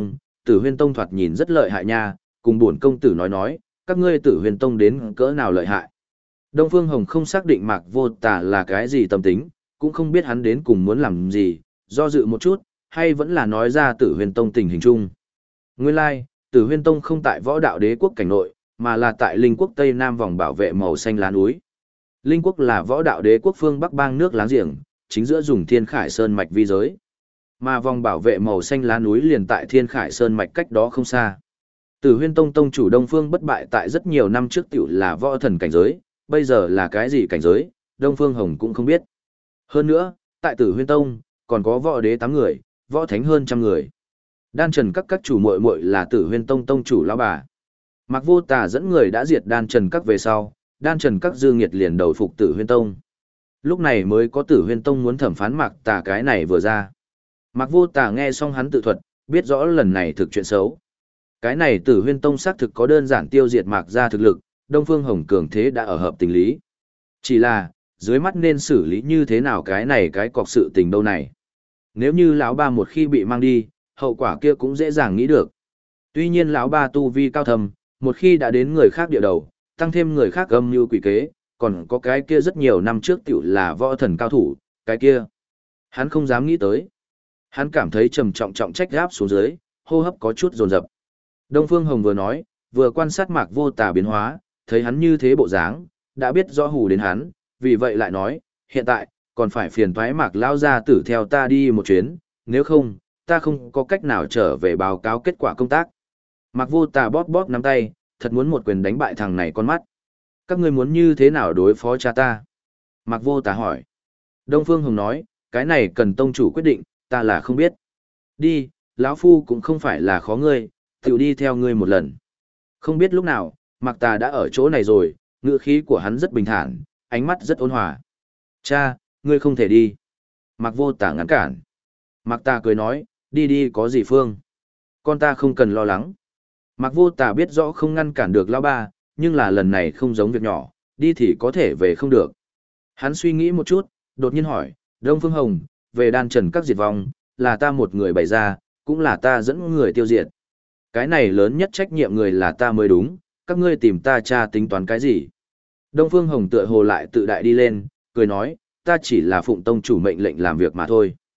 Tử Huyên Tông thoạt nhìn rất lợi hại nha, cùng bổn công tử nói, các ngươi Tử Huyên Tông đến cỡ nào lợi hại. Đông Phương Hồng không xác định Mạc Vô Tà là cái gì tâm tính, cũng không biết hắn đến cùng muốn làm gì, do dự một chút, hay vẫn là nói ra Tử Huyên Tông tình hình chung. Nguyên lai, Tử Huyên Tông không tại Võ Đạo Đế quốc cảnh nội, mà là tại Linh Quốc Tây Nam vòng bảo vệ màu xanh lá núi. Linh Quốc là Võ Đạo Đế quốc phương Bắc bang nước láng giềng, chính giữa dùng Thiên Khải Sơn mạch vi giới. Mà vòng bảo vệ màu xanh lá núi liền tại Thiên Khải Sơn mạch cách đó không xa. Tử Huyên Tông tông chủ Đông Phương bất bại tại rất nhiều năm trước tiểu là võ thần cảnh giới, bây giờ là cái gì cảnh giới, Đông Phương Hồng cũng không biết. Hơn nữa, tại Tử Huyên Tông, còn có võ đế 8 người, võ thánh hơn 100 người. Đan Trần các chủ muội muội là Tử Huyên Tông tông chủ lão bà. Mạc Vô Tà dẫn người đã diệt Đan Trần các về sau, Đan Trần các dư nghiệt liền đầu phục Tử Huyên Tông. Lúc này mới có Tử Huyên Tông muốn thẩm phán Mạc Tà cái này vừa ra. Mạc Vô Tà nghe xong hắn tự thuật, biết rõ lần này thực chuyện xấu. Cái này Tử Huyên Tông xác thực có đơn giản tiêu diệt Mạc gia thực lực, Đông Phương Hồng cường thế đã ở hợp tình lý. Chỉ là, dưới mắt nên xử lý như thế nào cái này cái cọc sự tình đâu này. Nếu như lão ba một khi bị mang đi, hậu quả kia cũng dễ dàng nghĩ được. Tuy nhiên lão ba tu vi cao thầm, một khi đã đến người khác địa đầu, tăng thêm người khác âm mưu quỷ kế, còn có cái kia rất nhiều năm trước tiểu là võ thần cao thủ, cái kia. Hắn không dám nghĩ tới. Hắn cảm thấy trầm trọng trọng trách gáp xuống dưới, hô hấp có chút dồn dập. Đông Phương Hồng vừa nói, vừa quan sát Mạc Vô Tà biến hóa, thấy hắn như thế bộ dáng, đã biết rõ hù đến hắn, vì vậy lại nói, hiện tại, còn phải phiền toái Mạc lao ra tử theo ta đi một chuyến, nếu không, ta không có cách nào trở về báo cáo kết quả công tác. Mạc Vô Tà bóp bóp nắm tay, thật muốn một quyền đánh bại thằng này con mắt. Các ngươi muốn như thế nào đối phó cha ta? Mạc Vô Tà hỏi. Đông Phương Hồng nói, cái này cần tông chủ quyết định, ta là không biết. Đi, lão phu cũng không phải là khó ngươi, tự đi theo ngươi một lần. Không biết lúc nào, Mạc Tà đã ở chỗ này rồi, ngữ khí của hắn rất bình thản, ánh mắt rất ôn hòa. Cha, ngươi không thể đi. Mạc Vô Tà ngăn cản. Mạc Tà cười nói, đi đi có gì phương. Con ta không cần lo lắng. Mạc Vô Tà biết rõ không ngăn cản được lão ba, nhưng là lần này không giống việc nhỏ, đi thì có thể về không được. Hắn suy nghĩ một chút, đột nhiên hỏi, Đông Phương Hồng, về Đan Trần các diệt vong, là ta một người bày ra, cũng là ta dẫn người tiêu diệt. Cái này lớn nhất trách nhiệm người là ta mới đúng, các ngươi tìm ta tra tính toán cái gì. Đông Phương Hồng tựa hồ lại tự đại đi lên, cười nói, ta chỉ là phụng tông chủ mệnh lệnh làm việc mà thôi.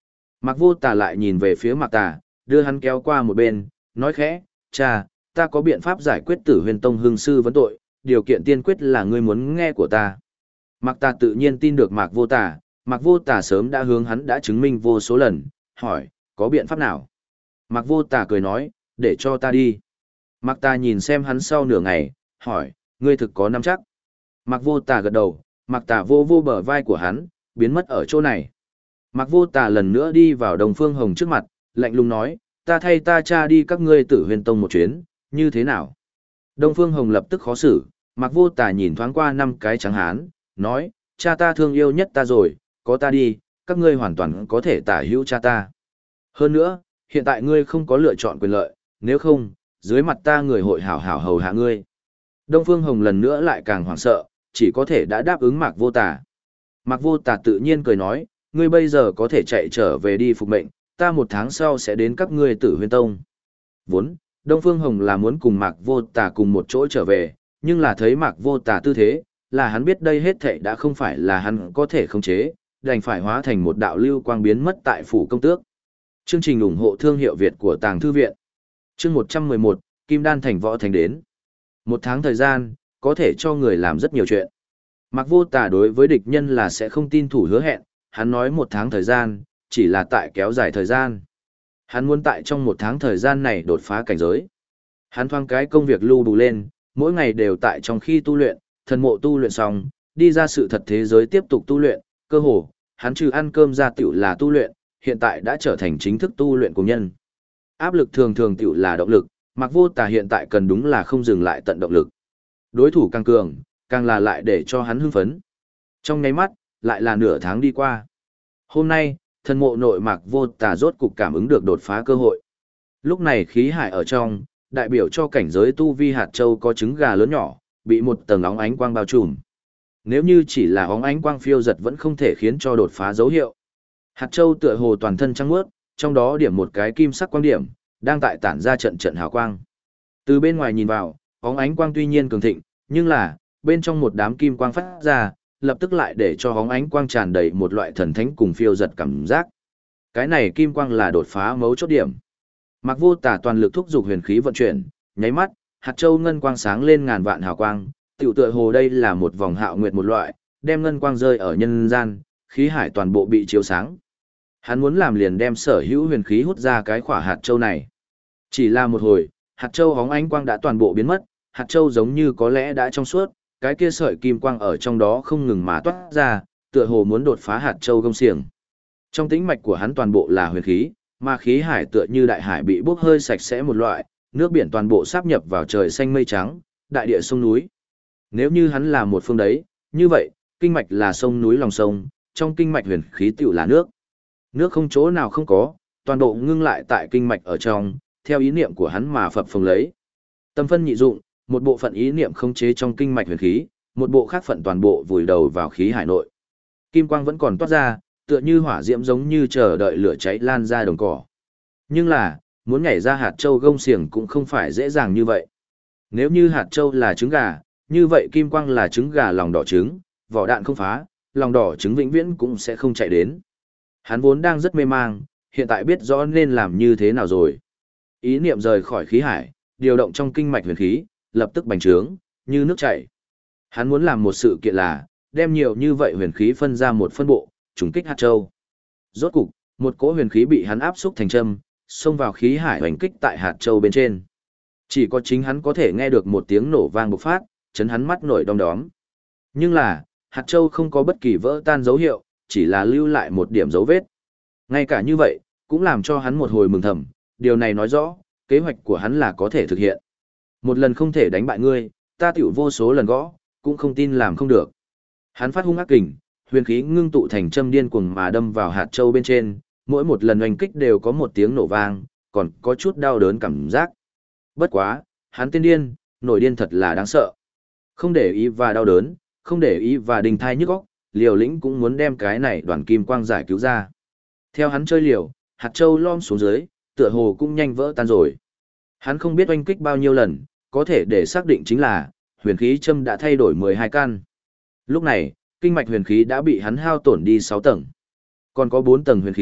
Mạc Vô Tà lại nhìn về phía Mạc Tà, đưa hắn kéo qua một bên, nói khẽ, cha, ta có biện pháp giải quyết Tử Huyền Tông hương sư vấn tội, điều kiện tiên quyết là ngươi muốn nghe của ta. Mạc Tà tự nhiên tin được Mạc Vô Tà, Mạc Vô Tà sớm đã hướng hắn đã chứng minh vô số lần, hỏi, có biện pháp nào? Mạc Vô Tà cười nói, để cho ta đi. Mạc Tà nhìn xem hắn sau nửa ngày, hỏi, ngươi thực có nắm chắc? Mạc Vô Tà gật đầu, Mạc Tà vô vô bờ vai của hắn, biến mất ở chỗ này. Mạc Vô Tà lần nữa đi vào Đông Phương Hồng trước mặt, lạnh lùng nói, ta thay ta cha đi các ngươi Tử Huyền Tông một chuyến, như thế nào? Đông Phương Hồng lập tức khó xử, Mạc Vô Tà nhìn thoáng qua 5 cái trắng hán, nói, cha ta thương yêu nhất ta rồi, có ta đi, các ngươi hoàn toàn có thể tả hữu cha ta. Hơn nữa, hiện tại ngươi không có lựa chọn quyền lợi, nếu không, dưới mặt ta người hội hảo hảo hầu hạ ngươi. Đông Phương Hồng lần nữa lại càng hoảng sợ, chỉ có thể đã đáp ứng Mạc Vô Tà. Mạc Vô Tà tự nhiên cười nói, ngươi bây giờ có thể chạy trở về đi phục mệnh, ta 1 tháng sau sẽ đến các ngươi Tử Huyền Tông. Vốn, Đông Phương Hồng là muốn cùng Mạc Vô Tà cùng một chỗ trở về, nhưng là thấy Mạc Vô Tà tư thế, là hắn biết đây hết thảy đã không phải là hắn có thể khống chế, đành phải hóa thành một đạo lưu quang biến mất tại phủ công tước. Chương trình ủng hộ thương hiệu Việt của Tàng Thư Viện. Chương 111, Kim Đan thành võ thành đến. 1 tháng thời gian, có thể cho người làm rất nhiều chuyện. Mạc Vô Tà đối với địch nhân là sẽ không tin thủ hứa hẹn, hắn nói 1 tháng thời gian, chỉ là tại kéo dài thời gian. Hắn muốn tại trong 1 tháng thời gian này đột phá cảnh giới. Hắn thoáng cái công việc lưu đủ lên, mỗi ngày đều tại trong khi tu luyện, thần mộ tu luyện xong, đi ra sự thật thế giới tiếp tục tu luyện, cơ hồ, hắn trừ ăn cơm ra tiểu là tu luyện, hiện tại đã trở thành chính thức tu luyện của nhân. Áp lực thường thường tiểu là động lực, Mạc Vô Tà hiện tại cần đúng là không dừng lại tận động lực. Đối thủ càng cường, càng là lại để cho hắn hưng phấn. Trong nháy mắt, lại là nửa tháng đi qua. Hôm nay, thần mộ nội Mạc Vô Tà rốt cục cảm ứng được đột phá cơ hội. Lúc này khí hải ở trong, đại biểu cho cảnh giới tu vi hạt châu có trứng gà lớn nhỏ, bị một tầng óng ánh quang bao trùm. Nếu như chỉ là óng ánh quang phiêu giật vẫn không thể khiến cho đột phá dấu hiệu. Hạt châu tựa hồ toàn thân trắng muốt, trong đó điểm một cái kim sắc quang điểm, đang tại tản ra trận trận hào quang. Từ bên ngoài nhìn vào, óng ánh quang tuy nhiên cường thịnh, nhưng là, bên trong một đám kim quang phát ra, lập tức lại để cho óng ánh quang tràn đầy một loại thần thánh cùng phiêu giật cảm giác. Cái này kim quang là đột phá mấu chốt điểm. Mạc Vô Tà toàn lực thúc giục huyền khí vận chuyển, nháy mắt, hạt châu ngân quang sáng lên ngàn vạn hào quang, tiểu tựa hồ đây là một vòng hạo nguyệt một loại, đem ngân quang rơi ở nhân gian, khí hải toàn bộ bị chiếu sáng. Hắn muốn làm liền đem sở hữu huyền khí hút ra cái khỏa hạt châu này. Chỉ là một hồi, hạt châu hóng ánh quang đã toàn bộ biến mất, hạt châu giống như có lẽ đã trong suốt, cái kia sợi kim quang ở trong đó không ngừng mà toát ra, tựa hồ muốn đột phá hạt châu gông xiềng. Trong tĩnh mạch của hắn toàn bộ là huyền khí, mà khí hải tựa như đại hải bị bốc hơi sạch sẽ một loại, nước biển toàn bộ sáp nhập vào trời xanh mây trắng, đại địa sông núi. Nếu như hắn là một phương đấy, như vậy, kinh mạch là sông núi lòng sông, trong kinh mạch huyền khí tiểu là nước. Nước không chỗ nào không có, toàn bộ ngưng lại tại kinh mạch ở trong, theo ý niệm của hắn mà phập phồng lấy. Tâm phân nhị dụng, một bộ phận ý niệm khống chế trong kinh mạch huyền khí, một bộ khác phận toàn bộ vùi đầu vào khí hải nội. Kim quang vẫn còn toát ra, tựa như hỏa diễm giống như chờ đợi lửa cháy lan ra đồng cỏ. Nhưng là, muốn nhảy ra hạt châu gông xiềng cũng không phải dễ dàng như vậy. Nếu như hạt châu là trứng gà, như vậy kim quang là trứng gà lòng đỏ trứng, vỏ đạn không phá, lòng đỏ trứng vĩnh viễn cũng sẽ không chạy đến. Hắn vốn đang rất mê mang, hiện tại biết rõ nên làm như thế nào rồi. Ý niệm rời khỏi khí hải, điều động trong kinh mạch huyền khí, lập tức bành trướng, như nước chảy. Hắn muốn làm một sự kiện là, đem nhiều như vậy huyền khí phân ra một phân bộ, trùng kích hạt châu. Rốt cục, một cỗ huyền khí bị hắn áp xúc thành châm, xông vào khí hải hoành kích tại hạt châu bên trên. Chỉ có chính hắn có thể nghe được một tiếng nổ vang bộc phát, chấn hắn mắt nổi đom đóm. Nhưng là, hạt châu không có bất kỳ vỡ tan dấu hiệu, chỉ là lưu lại một điểm dấu vết. Ngay cả như vậy, cũng làm cho hắn một hồi mừng thầm, điều này nói rõ, kế hoạch của hắn là có thể thực hiện. Một lần không thể đánh bại ngươi, ta tiểu vô số lần gõ, cũng không tin làm không được. Hắn phát hung ác kình, huyền khí ngưng tụ thành châm điên cuồng mà đâm vào hạt châu bên trên, mỗi một lần oanh kích đều có một tiếng nổ vang, còn có chút đau đớn cảm giác. Bất quá, hắn tiên điên, nổi điên thật là đáng sợ. Không để ý và đau đớn, không để ý và đình thai nhức óc, Liều Lĩnh cũng muốn đem cái này đoàn kim quang giải cứu ra. Theo hắn chơi liều, hạt châu lom xuống dưới, tựa hồ cũng nhanh vỡ tan rồi. Hắn không biết oanh kích bao nhiêu lần, có thể để xác định chính là, huyền khí châm đã thay đổi 12 căn. Lúc này, kinh mạch huyền khí đã bị hắn hao tổn đi 6 tầng. Còn có 4 tầng huyền khí,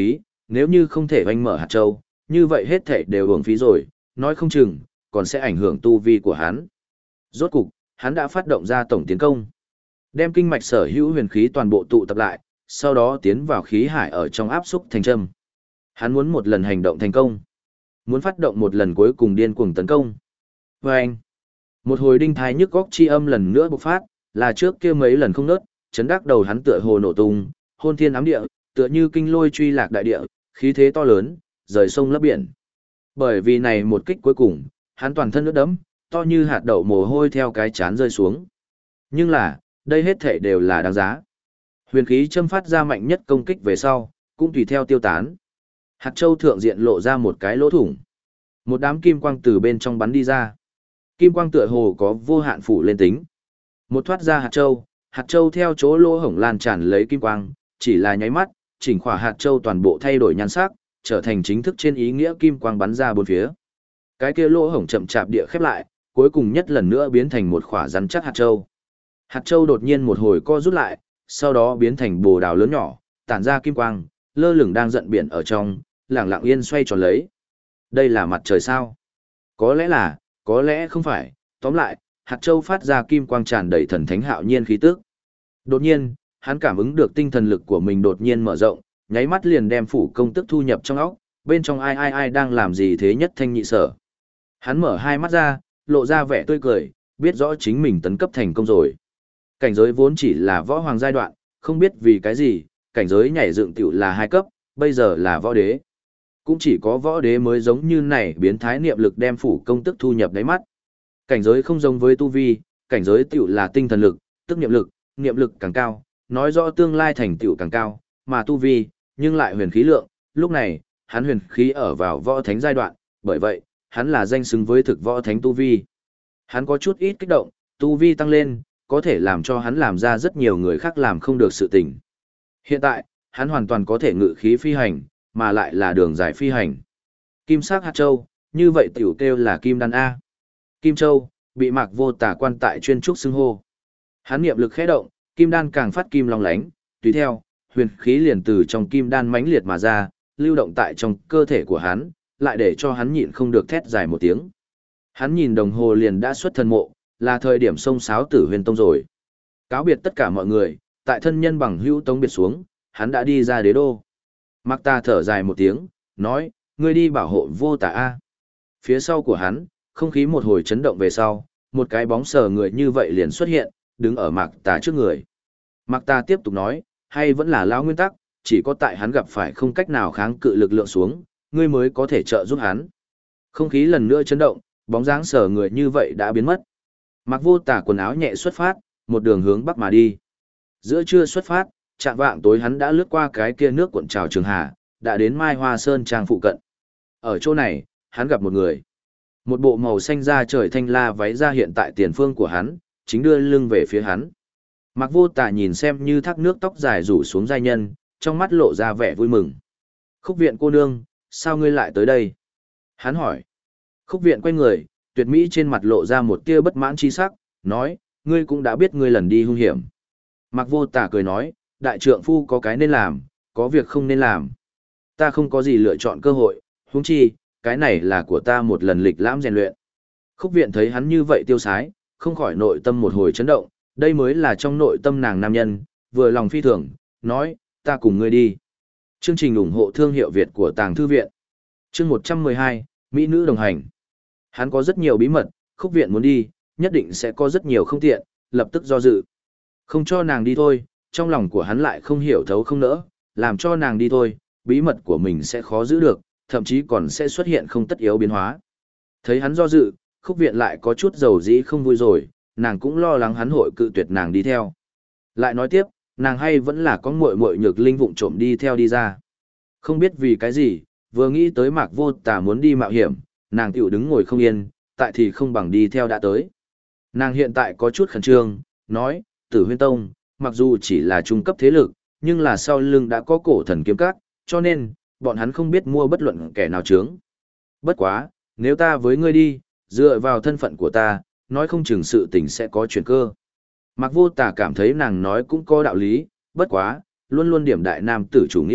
nếu như không thể oanh mở hạt châu, như vậy hết thể đều uổng phí rồi, nói không chừng, còn sẽ ảnh hưởng tu vi của hắn. Rốt cục, hắn đã phát động ra tổng tiến công. Đem kinh mạch sở hữu huyền khí toàn bộ tụ tập lại, sau đó tiến vào khí hải ở trong áp xúc thành châm. Hắn muốn một lần hành động thành công. Muốn phát động một lần cuối cùng điên cuồng tấn công. Và anh, một hồi đinh thai nhức góc chi âm lần nữa bộc phát, là trước kia mấy lần không nớt, chấn đắc đầu hắn tựa hồ nổ tung, hôn thiên ám địa, tựa như kinh lôi truy lạc đại địa, khí thế to lớn, rời sông lấp biển. Bởi vì này một kích cuối cùng, hắn toàn thân ướt đẫm, to như hạt đậu mồ hôi theo cái chán rơi xuống. Nhưng là, đây hết thể đều là đáng giá. Huyền khí châm phát ra mạnh nhất công kích về sau, cũng tùy theo tiêu tán. Hạt châu thượng diện lộ ra một cái lỗ thủng. Một đám kim quang từ bên trong bắn đi ra. Kim quang tựa hồ có vô hạn phủ lên tính. Một thoát ra hạt châu theo chỗ lỗ hổng lan tràn lấy kim quang, chỉ là nháy mắt, chỉnh khỏa hạt châu toàn bộ thay đổi nhan sắc, trở thành chính thức trên ý nghĩa kim quang bắn ra bốn phía. Cái kia lỗ hổng chậm chạp địa khép lại, cuối cùng nhất lần nữa biến thành một khỏa rắn chắc hạt châu. Hạt châu đột nhiên một hồi co rút lại, sau đó biến thành bồ đào lớn nhỏ, tản ra kim quang, lơ lửng đang giận biển ở trong, lẳng lặng yên xoay tròn lấy. Đây là mặt trời sao? Có lẽ là, có lẽ không phải, tóm lại, hạt châu phát ra kim quang tràn đầy thần thánh hạo nhiên khí tức. Đột nhiên, hắn cảm ứng được tinh thần lực của mình đột nhiên mở rộng, nháy mắt liền đem phủ công tức thu nhập trong óc, bên trong ai đang làm gì thế nhất thanh nhị sở. Hắn mở hai mắt ra, lộ ra vẻ tươi cười, biết rõ chính mình tấn cấp thành công rồi. Cảnh giới vốn chỉ là võ hoàng giai đoạn, không biết vì cái gì, cảnh giới nhảy dựng tiểu là 2 cấp, bây giờ là võ đế. Cũng chỉ có võ đế mới giống như này biến thái niệm lực đem phủ công tức thu nhập đáy mắt. Cảnh giới không giống với tu vi, cảnh giới tiểu là tinh thần lực, tức niệm lực càng cao, nói rõ tương lai thành tựu càng cao, mà tu vi, nhưng lại huyền khí lượng, lúc này, hắn huyền khí ở vào võ thánh giai đoạn, bởi vậy, hắn là danh xứng với thực võ thánh tu vi. Hắn có chút ít kích động, tu vi tăng lên, có thể làm cho hắn làm ra rất nhiều người khác làm không được sự tình. Hiện tại, hắn hoàn toàn có thể ngự khí phi hành, mà lại là đường dài phi hành. Kim sắc hạt châu, như vậy tiểu kêu là kim đan A. Kim châu, bị Mạc Vô Tà quan tại chuyên trúc xưng hô. Hắn niệm lực khẽ động, kim đan càng phát kim long lánh, tùy theo, huyền khí liền từ trong kim đan mãnh liệt mà ra, lưu động tại trong cơ thể của hắn, lại để cho hắn nhịn không được thét dài một tiếng. Hắn nhìn đồng hồ liền đã xuất thần mộ, là thời điểm xông sáo Tử Huyền Tông rồi. Cáo biệt tất cả mọi người, tại thân nhân bằng hữu tống biệt xuống, hắn đã đi ra đế đô. Mạc Tà thở dài một tiếng, nói, ngươi đi bảo hộ Vô Tà A. Phía sau của hắn, không khí một hồi chấn động về sau, một cái bóng sờ người như vậy liền xuất hiện, đứng ở Mạc Tà trước người. Mạc Tà tiếp tục nói, hay vẫn là lão nguyên tắc, chỉ có tại hắn gặp phải không cách nào kháng cự lực lượng xuống, ngươi mới có thể trợ giúp hắn. Không khí lần nữa chấn động, bóng dáng sờ người như vậy đã biến mất. Mạc Vô Tà quần áo nhẹ xuất phát, một đường hướng bắc mà đi. Giữa trưa xuất phát, chạng vạng tối hắn đã lướt qua cái kia nước cuộn trào Trường Hà, đã đến Mai Hoa Sơn trang phụ cận. Ở chỗ này, hắn gặp một người. Một bộ màu xanh da trời thanh la váy ra hiện tại tiền phương của hắn, chính đưa lưng về phía hắn. Mạc Vô Tà nhìn xem như thác nước tóc dài rủ xuống giai nhân, trong mắt lộ ra vẻ vui mừng. Khúc Viện cô nương, sao ngươi lại tới đây? Hắn hỏi. Khúc Viện quay người, tuyệt mỹ trên mặt lộ ra một tia bất mãn chi sắc, nói, ngươi cũng đã biết ngươi lần đi hung hiểm. Mạc Vô Tà cười nói, đại trượng phu có cái nên làm, có việc không nên làm. Ta không có gì lựa chọn cơ hội, huống chi, cái này là của ta một lần lịch lãm rèn luyện. Khúc Viện thấy hắn như vậy tiêu sái, không khỏi nội tâm một hồi chấn động, đây mới là trong nội tâm nàng nam nhân, vừa lòng phi thường, nói, ta cùng ngươi đi. Chương trình ủng hộ thương hiệu Việt của Tàng Thư Viện. Chương 112, Mỹ nữ đồng hành. Hắn có rất nhiều bí mật, Khúc Viện muốn đi, nhất định sẽ có rất nhiều không tiện, lập tức do dự. Không cho nàng đi thôi, trong lòng của hắn lại không hiểu thấu không nỡ, làm cho nàng đi thôi, bí mật của mình sẽ khó giữ được, thậm chí còn sẽ xuất hiện không tất yếu biến hóa. Thấy hắn do dự, Khúc Viện lại có chút dầu dĩ không vui rồi, nàng cũng lo lắng hắn hội cự tuyệt nàng đi theo. Lại nói tiếp, nàng hay vẫn là có muội muội Nhược Linh vụng trộm đi theo đi ra. Không biết vì cái gì, vừa nghĩ tới Mạc Vô Tà muốn đi mạo hiểm, nàng tiểu đứng ngồi không yên, tại thì không bằng đi theo đã tới. Nàng hiện tại có chút khẩn trương, nói, Tử Huyên Tông, mặc dù chỉ là trung cấp thế lực, nhưng là sau lưng đã có cổ thần kiếm các, cho nên, bọn hắn không biết mua bất luận kẻ nào chướng. Bất quá, nếu ta với ngươi đi, dựa vào thân phận của ta, nói không chừng sự tình sẽ có chuyển cơ. Mạc Vô Tà cảm thấy nàng nói cũng có đạo lý, bất quá, luôn luôn điểm đại nam tử chủ nghĩa,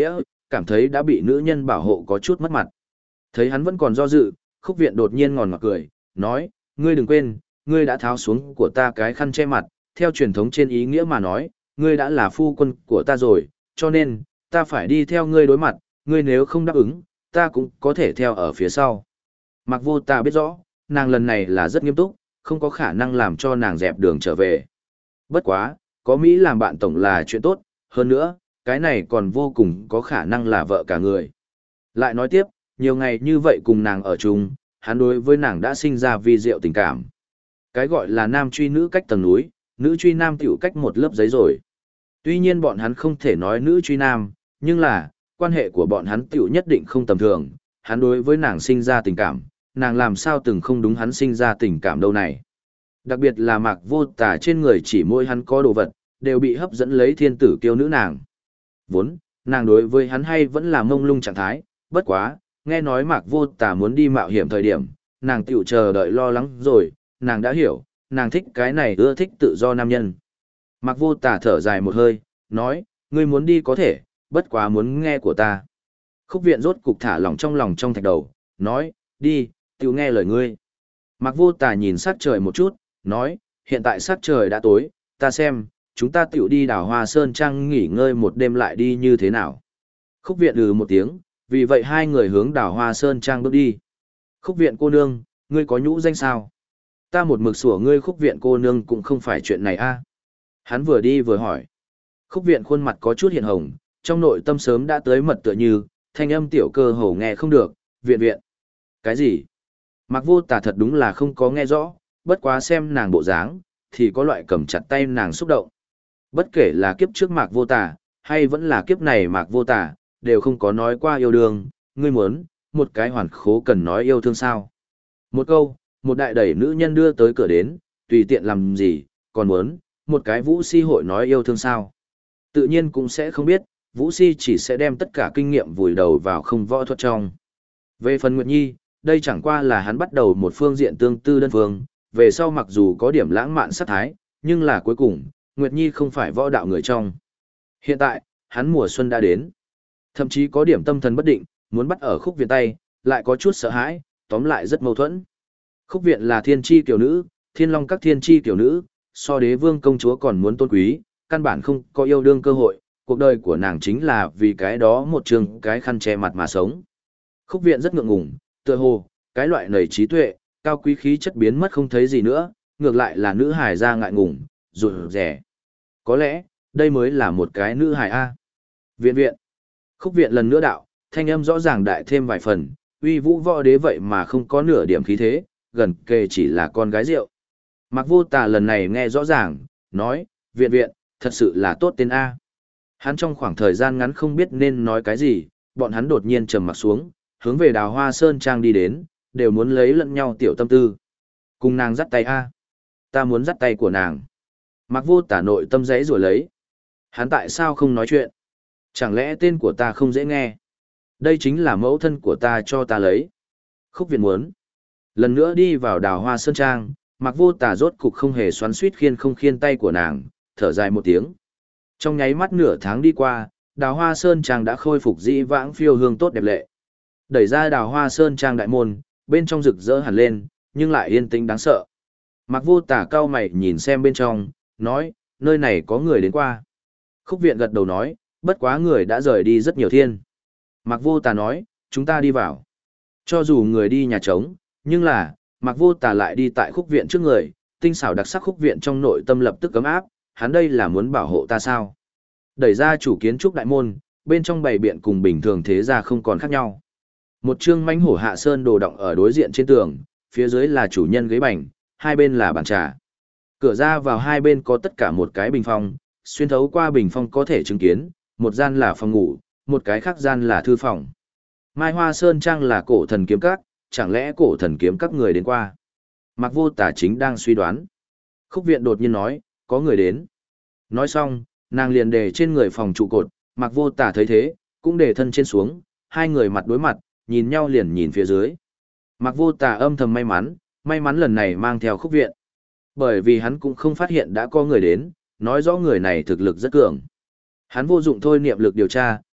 cảm thấy đã bị nữ nhân bảo hộ có chút mất mặt. Thấy hắn vẫn còn do dự, Khúc Viện đột nhiên ngòn ngọt cười, nói, ngươi đừng quên, ngươi đã tháo xuống của ta cái khăn che mặt, theo truyền thống trên ý nghĩa mà nói, ngươi đã là phu quân của ta rồi, cho nên, ta phải đi theo ngươi đối mặt, ngươi nếu không đáp ứng, ta cũng có thể theo ở phía sau. Mạc Vô Tà biết rõ, nàng lần này là rất nghiêm túc, không có khả năng làm cho nàng dẹp đường trở về. Bất quá, có Mỹ làm bạn tổng là chuyện tốt, hơn nữa, cái này còn vô cùng có khả năng là vợ cả người. Lại nói tiếp, nhiều ngày như vậy cùng nàng ở chung, hắn đối với nàng đã sinh ra vi diệu tình cảm. Cái gọi là nam truy nữ cách tầng núi, nữ truy nam tiểu cách một lớp giấy rồi. Tuy nhiên bọn hắn không thể nói nữ truy nam, nhưng là, quan hệ của bọn hắn tiểu nhất định không tầm thường, hắn đối với nàng sinh ra tình cảm, nàng làm sao từng không đúng hắn sinh ra tình cảm đâu này. Đặc biệt là Mạc Vô Tà trên người chỉ mỗi hắn có đồ vật, đều bị hấp dẫn lấy thiên tử kiêu nữ nàng. Vốn, nàng đối với hắn hay vẫn là mông lung trạng thái, bất quá, nghe nói Mạc Vô Tà muốn đi mạo hiểm thời điểm, nàng tiểu chờ đợi lo lắng rồi, nàng đã hiểu, nàng thích cái này ưa thích tự do nam nhân. Mạc Vô Tà thở dài một hơi, nói, ngươi muốn đi có thể, bất quá muốn nghe của ta. Khúc Viện rốt cục thả lỏng trong thạch đầu, nói, đi, tiểu nghe lời ngươi. Mạc Vô Tà nhìn sát trời một chút, nói, hiện tại sát trời đã tối, ta xem, chúng ta tiểu đi Đào Hoa Sơn Trang nghỉ ngơi một đêm lại đi như thế nào. Khúc Viện một tiếng, vì vậy hai người hướng Đào Hoa Sơn Trang bước đi. Khúc Viện cô nương, ngươi có nhũ danh sao? Ta một mực sủa ngươi Khúc Viện cô nương cũng không phải chuyện này a. Hắn vừa đi vừa hỏi. Khúc Viện khuôn mặt có chút hiện hồng, trong nội tâm sớm đã tới mật tựa như, thanh âm tiểu cơ hồ nghe không được, viện. Cái gì? Mạc Vô Tà thật đúng là không có nghe rõ, bất quá xem nàng bộ dáng, thì có loại cầm chặt tay nàng xúc động. Bất kể là kiếp trước Mạc Vô Tà, hay vẫn là kiếp này Mạc Vô Tà, đều không có nói qua yêu đương, ngươi muốn, một cái hoàn khố cần nói yêu thương sao. Một câu, một đại đẩy nữ nhân đưa tới cửa đến, tùy tiện làm gì, còn muốn, một cái vũ si hội nói yêu thương sao. Tự nhiên cũng sẽ không biết, vũ si chỉ sẽ đem tất cả kinh nghiệm vùi đầu vào không võ thuật trong. Về phần Nguyệt Nhi, đây chẳng qua là hắn bắt đầu một phương diện tương tư đơn phương, về sau mặc dù có điểm lãng mạn sát thái, nhưng là cuối cùng, Nguyệt Nhi không phải võ đạo người trong. Hiện tại, hắn mùa xuân đã đến. Thậm chí có điểm tâm thần bất định, muốn bắt ở Khúc Viện tay, lại có chút sợ hãi, tóm lại rất mâu thuẫn. Khúc Viện là thiên chi tiểu nữ, thiên long các thiên chi tiểu nữ, so đế vương công chúa còn muốn tôn quý, căn bản không có yêu đương cơ hội, cuộc đời của nàng chính là vì cái đó một trường cái khăn che mặt mà sống. Khúc Viện rất ngượng ngùng, tựa hồ, cái loại nầy trí tuệ, cao quý khí chất biến mất không thấy gì nữa, ngược lại là nữ hài ra ngại ngùng, rụt rẻ. Có lẽ, đây mới là một cái nữ hài A. Viện. Khúc Viện lần nữa đạo, thanh âm rõ ràng đại thêm vài phần, uy vũ võ đế vậy mà không có nửa điểm khí thế, gần kề chỉ là con gái rượu. Mạc Vô Tà lần này nghe rõ ràng, nói, viện, thật sự là tốt tên A. Hắn trong khoảng thời gian ngắn không biết nên nói cái gì, bọn hắn đột nhiên trầm mặt xuống, hướng về Đào Hoa Sơn Trang đi đến, đều muốn lấy lẫn nhau tiểu tâm tư. Cùng nàng dắt tay A. Ta muốn dắt tay của nàng. Mạc Vô Tà nội tâm giấy rồi lấy. Hắn tại sao không nói chuyện? Chẳng lẽ tên của ta không dễ nghe? Đây chính là mẫu thân của ta cho ta lấy. Khúc Viện muốn. Lần nữa đi vào Đào Hoa Sơn Trang, Mạc Vô Tà rốt cục không hề xoắn xuýt khiên tay của nàng, thở dài một tiếng. Trong nháy mắt nửa tháng đi qua, Đào Hoa Sơn Trang đã khôi phục dĩ vãng phiêu hương tốt đẹp lệ. Đẩy ra Đào Hoa Sơn Trang đại môn, bên trong rực rỡ hẳn lên, nhưng lại yên tĩnh đáng sợ. Mạc Vô Tà cau mày nhìn xem bên trong, nói, nơi này có người đến qua. Khúc Viện gật đầu nói, bất quá người đã rời đi rất nhiều thiên. Mạc Vô Tà nói, chúng ta đi vào. Cho dù người đi nhà trống, nhưng là, Mạc Vô Tà lại đi tại Khúc Viện trước người, tinh xảo đặc sắc Khúc Viện trong nội tâm lập tức ấm áp, hắn đây là muốn bảo hộ ta sao? Đẩy ra chủ kiến trúc đại môn, bên trong bày biện cùng bình thường thế gia không còn khác nhau. Một chương mãnh hổ hạ sơn đồ động ở đối diện trên tường, phía dưới là chủ nhân ghế bành, hai bên là bàn trà. Cửa ra vào hai bên có tất cả một cái bình phong, xuyên thấu qua bình phong có thể chứng kiến, một gian là phòng ngủ, một cái khác gian là thư phòng. Mai Hoa Sơn Trang là cổ thần kiếm các, chẳng lẽ cổ thần kiếm các người đến qua? Mạc Vô Tà chính đang suy đoán. Khúc Viện đột nhiên nói, có người đến. Nói xong, nàng liền đề trên người phòng trụ cột, Mạc Vô Tà thấy thế, cũng đề thân trên xuống, hai người mặt đối mặt, nhìn nhau liền nhìn phía dưới. Mạc Vô Tà âm thầm may mắn lần này mang theo Khúc Viện. Bởi vì hắn cũng không phát hiện đã có người đến, nói rõ người này thực lực rất cường. Hắn vô dụng thôi niệm lực điều tra,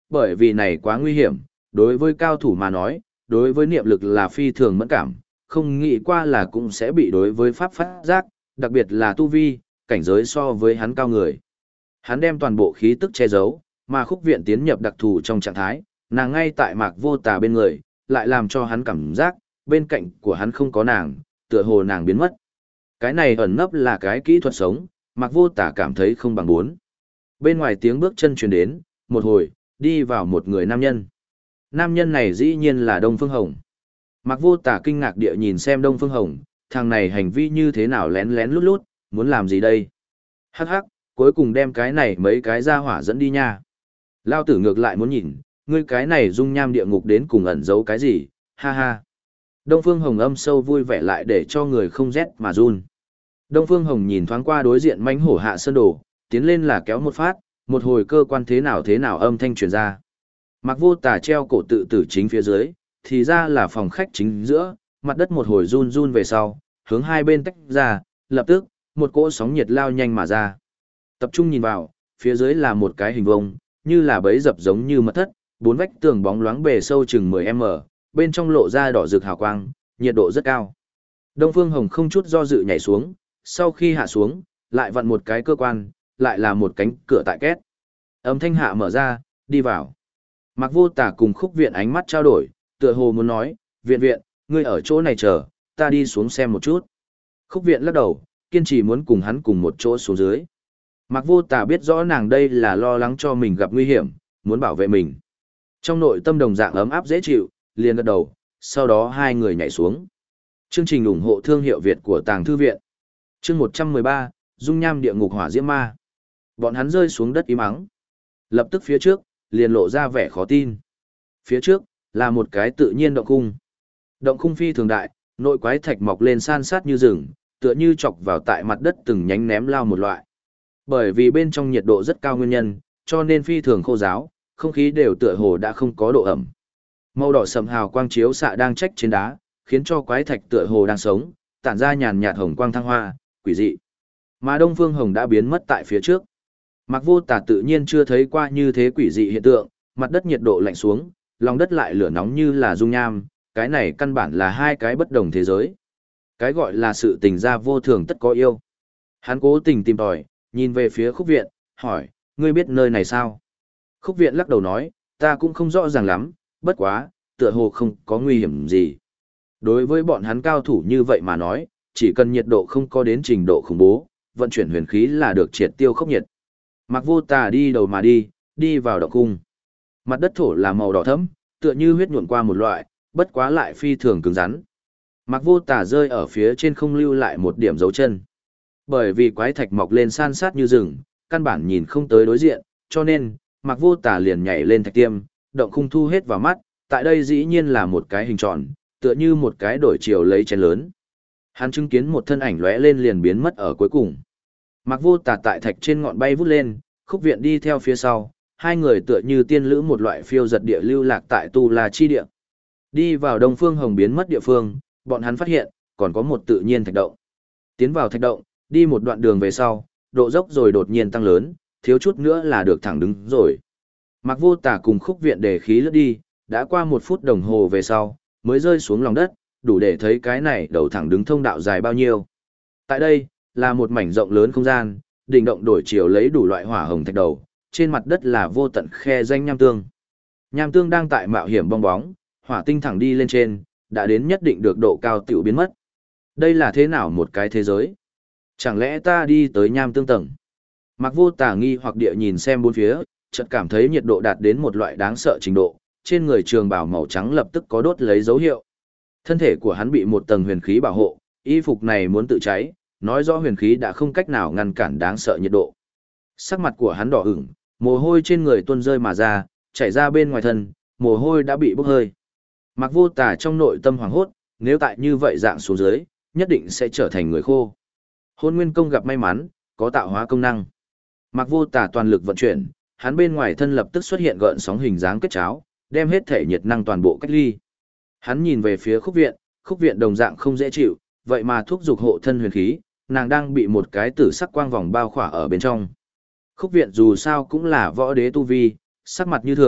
bởi vì này quá nguy hiểm, đối với cao thủ mà nói, đối với niệm lực là phi thường mẫn cảm, không nghĩ qua là cũng sẽ bị đối với pháp phát giác, đặc biệt là tu vi, cảnh giới so với hắn cao người. Hắn đem toàn bộ khí tức che giấu, mà khúc viện tiến nhập đặc thù trong trạng thái, nàng ngay tại Mạc Vô Tà bên người, lại làm cho hắn cảm giác, bên cạnh của hắn không có nàng, tựa hồ nàng biến mất. Cái này ẩn nấp là cái kỹ thuật sống, Mạc Vô Tà cảm thấy không bằng bốn. Bên ngoài tiếng bước chân truyền đến, một hồi, đi vào một người nam nhân. Nam nhân này dĩ nhiên là Đông Phương Hồng. Mạc Vô Tà kinh ngạc địa nhìn xem Đông Phương Hồng, thằng này hành vi như thế nào lén lén lút lút, muốn làm gì đây? Hắc hắc, cuối cùng đem cái này mấy cái ra hỏa dẫn đi nha. Lao tử ngược lại muốn nhìn, ngươi cái này dung nham địa ngục đến cùng ẩn giấu cái gì, ha ha. Đông Phương Hồng âm sâu vui vẻ lại để cho người không rét mà run. Đông Phương Hồng nhìn thoáng qua đối diện mãnh hổ Hạ Sơn Đồ, tiến lên là kéo một phát, một hồi cơ quan thế nào âm thanh truyền ra. Mạc Vô Tà treo cổ tự tử chính phía dưới, thì ra là phòng khách chính giữa, mặt đất một hồi run run về sau, hướng hai bên tách ra, lập tức, một cỗ sóng nhiệt lao nhanh mà ra. Tập trung nhìn vào, phía dưới là một cái hình vuông, như là bẫy dập giống như mật thất, bốn vách tường bóng loáng bề sâu chừng 10m, bên trong lộ ra đỏ rực hào quang, nhiệt độ rất cao. Đông Phương Hồng không chút do dự nhảy xuống, sau khi hạ xuống, lại vặn một cái cơ quan, lại là một cánh cửa tại két. Âm thanh hạ mở ra, đi vào. Mạc Vô Tà cùng Khúc Viện ánh mắt trao đổi, tựa hồ muốn nói, viện, ngươi ở chỗ này chờ, ta đi xuống xem một chút. Khúc Viện lắc đầu, kiên trì muốn cùng hắn cùng một chỗ xuống dưới. Mạc Vô Tà biết rõ nàng đây là lo lắng cho mình gặp nguy hiểm, muốn bảo vệ mình. Trong nội tâm đồng dạng ấm áp dễ chịu, liền gật đầu, sau đó hai người nhảy xuống. Chương trình ủng hộ thương hiệu Việt của Tàng Thư Viện. Chương 113, Dung nham địa ngục hỏa diễm ma. Bọn hắn rơi xuống đất im ắng. Lập tức phía trước, liền lộ ra vẻ khó tin. Phía trước, là một cái tự nhiên động khung. Động khung phi thường đại, nội quái thạch mọc lên san sát như rừng, tựa như chọc vào tại mặt đất từng nhánh ném lao một loại. Bởi vì bên trong nhiệt độ rất cao nguyên nhân, cho nên phi thường khô ráo, không khí đều tựa hồ đã không có độ ẩm. Màu đỏ sẫm hào quang chiếu xạ đang trách trên đá, khiến cho quái thạch tựa hồ đang sống, tản ra nhàn nhạt hồng quang thăng hoa, quỷ dị. Mà Đông Phương Hồng đã biến mất tại phía trước. Mạc Vô Tà tự nhiên chưa thấy qua như thế quỷ dị hiện tượng, mặt đất nhiệt độ lạnh xuống, lòng đất lại lửa nóng như là dung nham, cái này căn bản là hai cái bất đồng thế giới. Cái gọi là sự tình gia vô thường tất có yêu. Hắn cố tình tìm tòi, nhìn về phía Khúc Viện, hỏi, ngươi biết nơi này sao? Khúc Viện lắc đầu nói, ta cũng không rõ ràng lắm, bất quá, tựa hồ không có nguy hiểm gì. Đối với bọn hắn cao thủ như vậy mà nói, chỉ cần nhiệt độ không có đến trình độ khủng bố, vận chuyển huyền khí là được triệt tiêu khốc nhiệt. Mạc Vô Tà đi đầu mà đi vào động cung. Mặt đất thổ là màu đỏ thẫm, tựa như huyết nhuộm qua một loại, bất quá lại phi thường cứng rắn. Mạc Vô Tà rơi ở phía trên không lưu lại một điểm dấu chân. Bởi vì quái thạch mọc lên san sát như rừng, căn bản nhìn không tới đối diện, cho nên, Mạc Vô Tà liền nhảy lên thạch tiêm, động khung thu hết vào mắt, tại đây dĩ nhiên là một cái hình tròn, tựa như một cái đổi chiều lấy chén lớn. Hắn chứng kiến một thân ảnh lóe lên liền biến mất ở cuối cùng. Mạc Vô Tà tại thạch trên ngọn bay vút lên, Khúc Viện đi theo phía sau, hai người tựa như tiên lữ một loại phiêu giật địa lưu lạc tại Tu La chi địa. Đi vào Đông Phương Hồng biến mất địa phương, bọn hắn phát hiện, còn có một tự nhiên thạch động. Tiến vào thạch động, đi một đoạn đường về sau, độ dốc rồi đột nhiên tăng lớn, thiếu chút nữa là được thẳng đứng rồi. Mạc Vô Tà cùng Khúc Viện đề khí lướt đi, đã qua 1 phút đồng hồ về sau, mới rơi xuống lòng đất, đủ để thấy cái này đầu thẳng đứng thông đạo dài bao nhiêu. Tại đây, là một mảnh rộng lớn không gian, đỉnh động đổi chiều lấy đủ loại hỏa hồng thạch đầu, trên mặt đất là vô tận khe danh nham tương. Nham tương đang tại mạo hiểm bong bóng, hỏa tinh thẳng đi lên trên, đã đến nhất định được độ cao tiểu biến mất. Đây là thế nào một cái thế giới? Chẳng lẽ ta đi tới nham tương tầng? Mạc Vô Tà nghi hoặc địa nhìn xem bốn phía, chợt cảm thấy nhiệt độ đạt đến một loại đáng sợ trình độ, trên người trường bào màu trắng lập tức có đốt lấy dấu hiệu. Thân thể của hắn bị một tầng huyền khí bảo hộ, y phục này muốn tự cháy, nói rõ huyền khí đã không cách nào ngăn cản đáng sợ nhiệt độ. Sắc mặt của hắn đỏ ửng, mồ hôi trên người tuôn rơi mà ra, chảy ra bên ngoài thân, mồ hôi đã bị bốc hơi. Mạc Vô Tà trong nội tâm hoảng hốt, nếu tại như vậy dạng xuống dưới, nhất định sẽ trở thành người khô. Hôn Nguyên Công gặp may mắn, có tạo hóa công năng. Mạc Vô Tà toàn lực vận chuyển, hắn bên ngoài thân lập tức xuất hiện gợn sóng hình dáng kết cháo, đem hết thể nhiệt năng toàn bộ cách ly. Hắn nhìn về phía Khúc Viện đồng dạng không dễ chịu, vậy mà thúc giục hộ thân huyền khí, nàng đang bị một cái tử sắc quang vòng bao khỏa ở bên trong. Khúc Viện dù sao cũng là võ đế tu vi, sắc mặt như thường,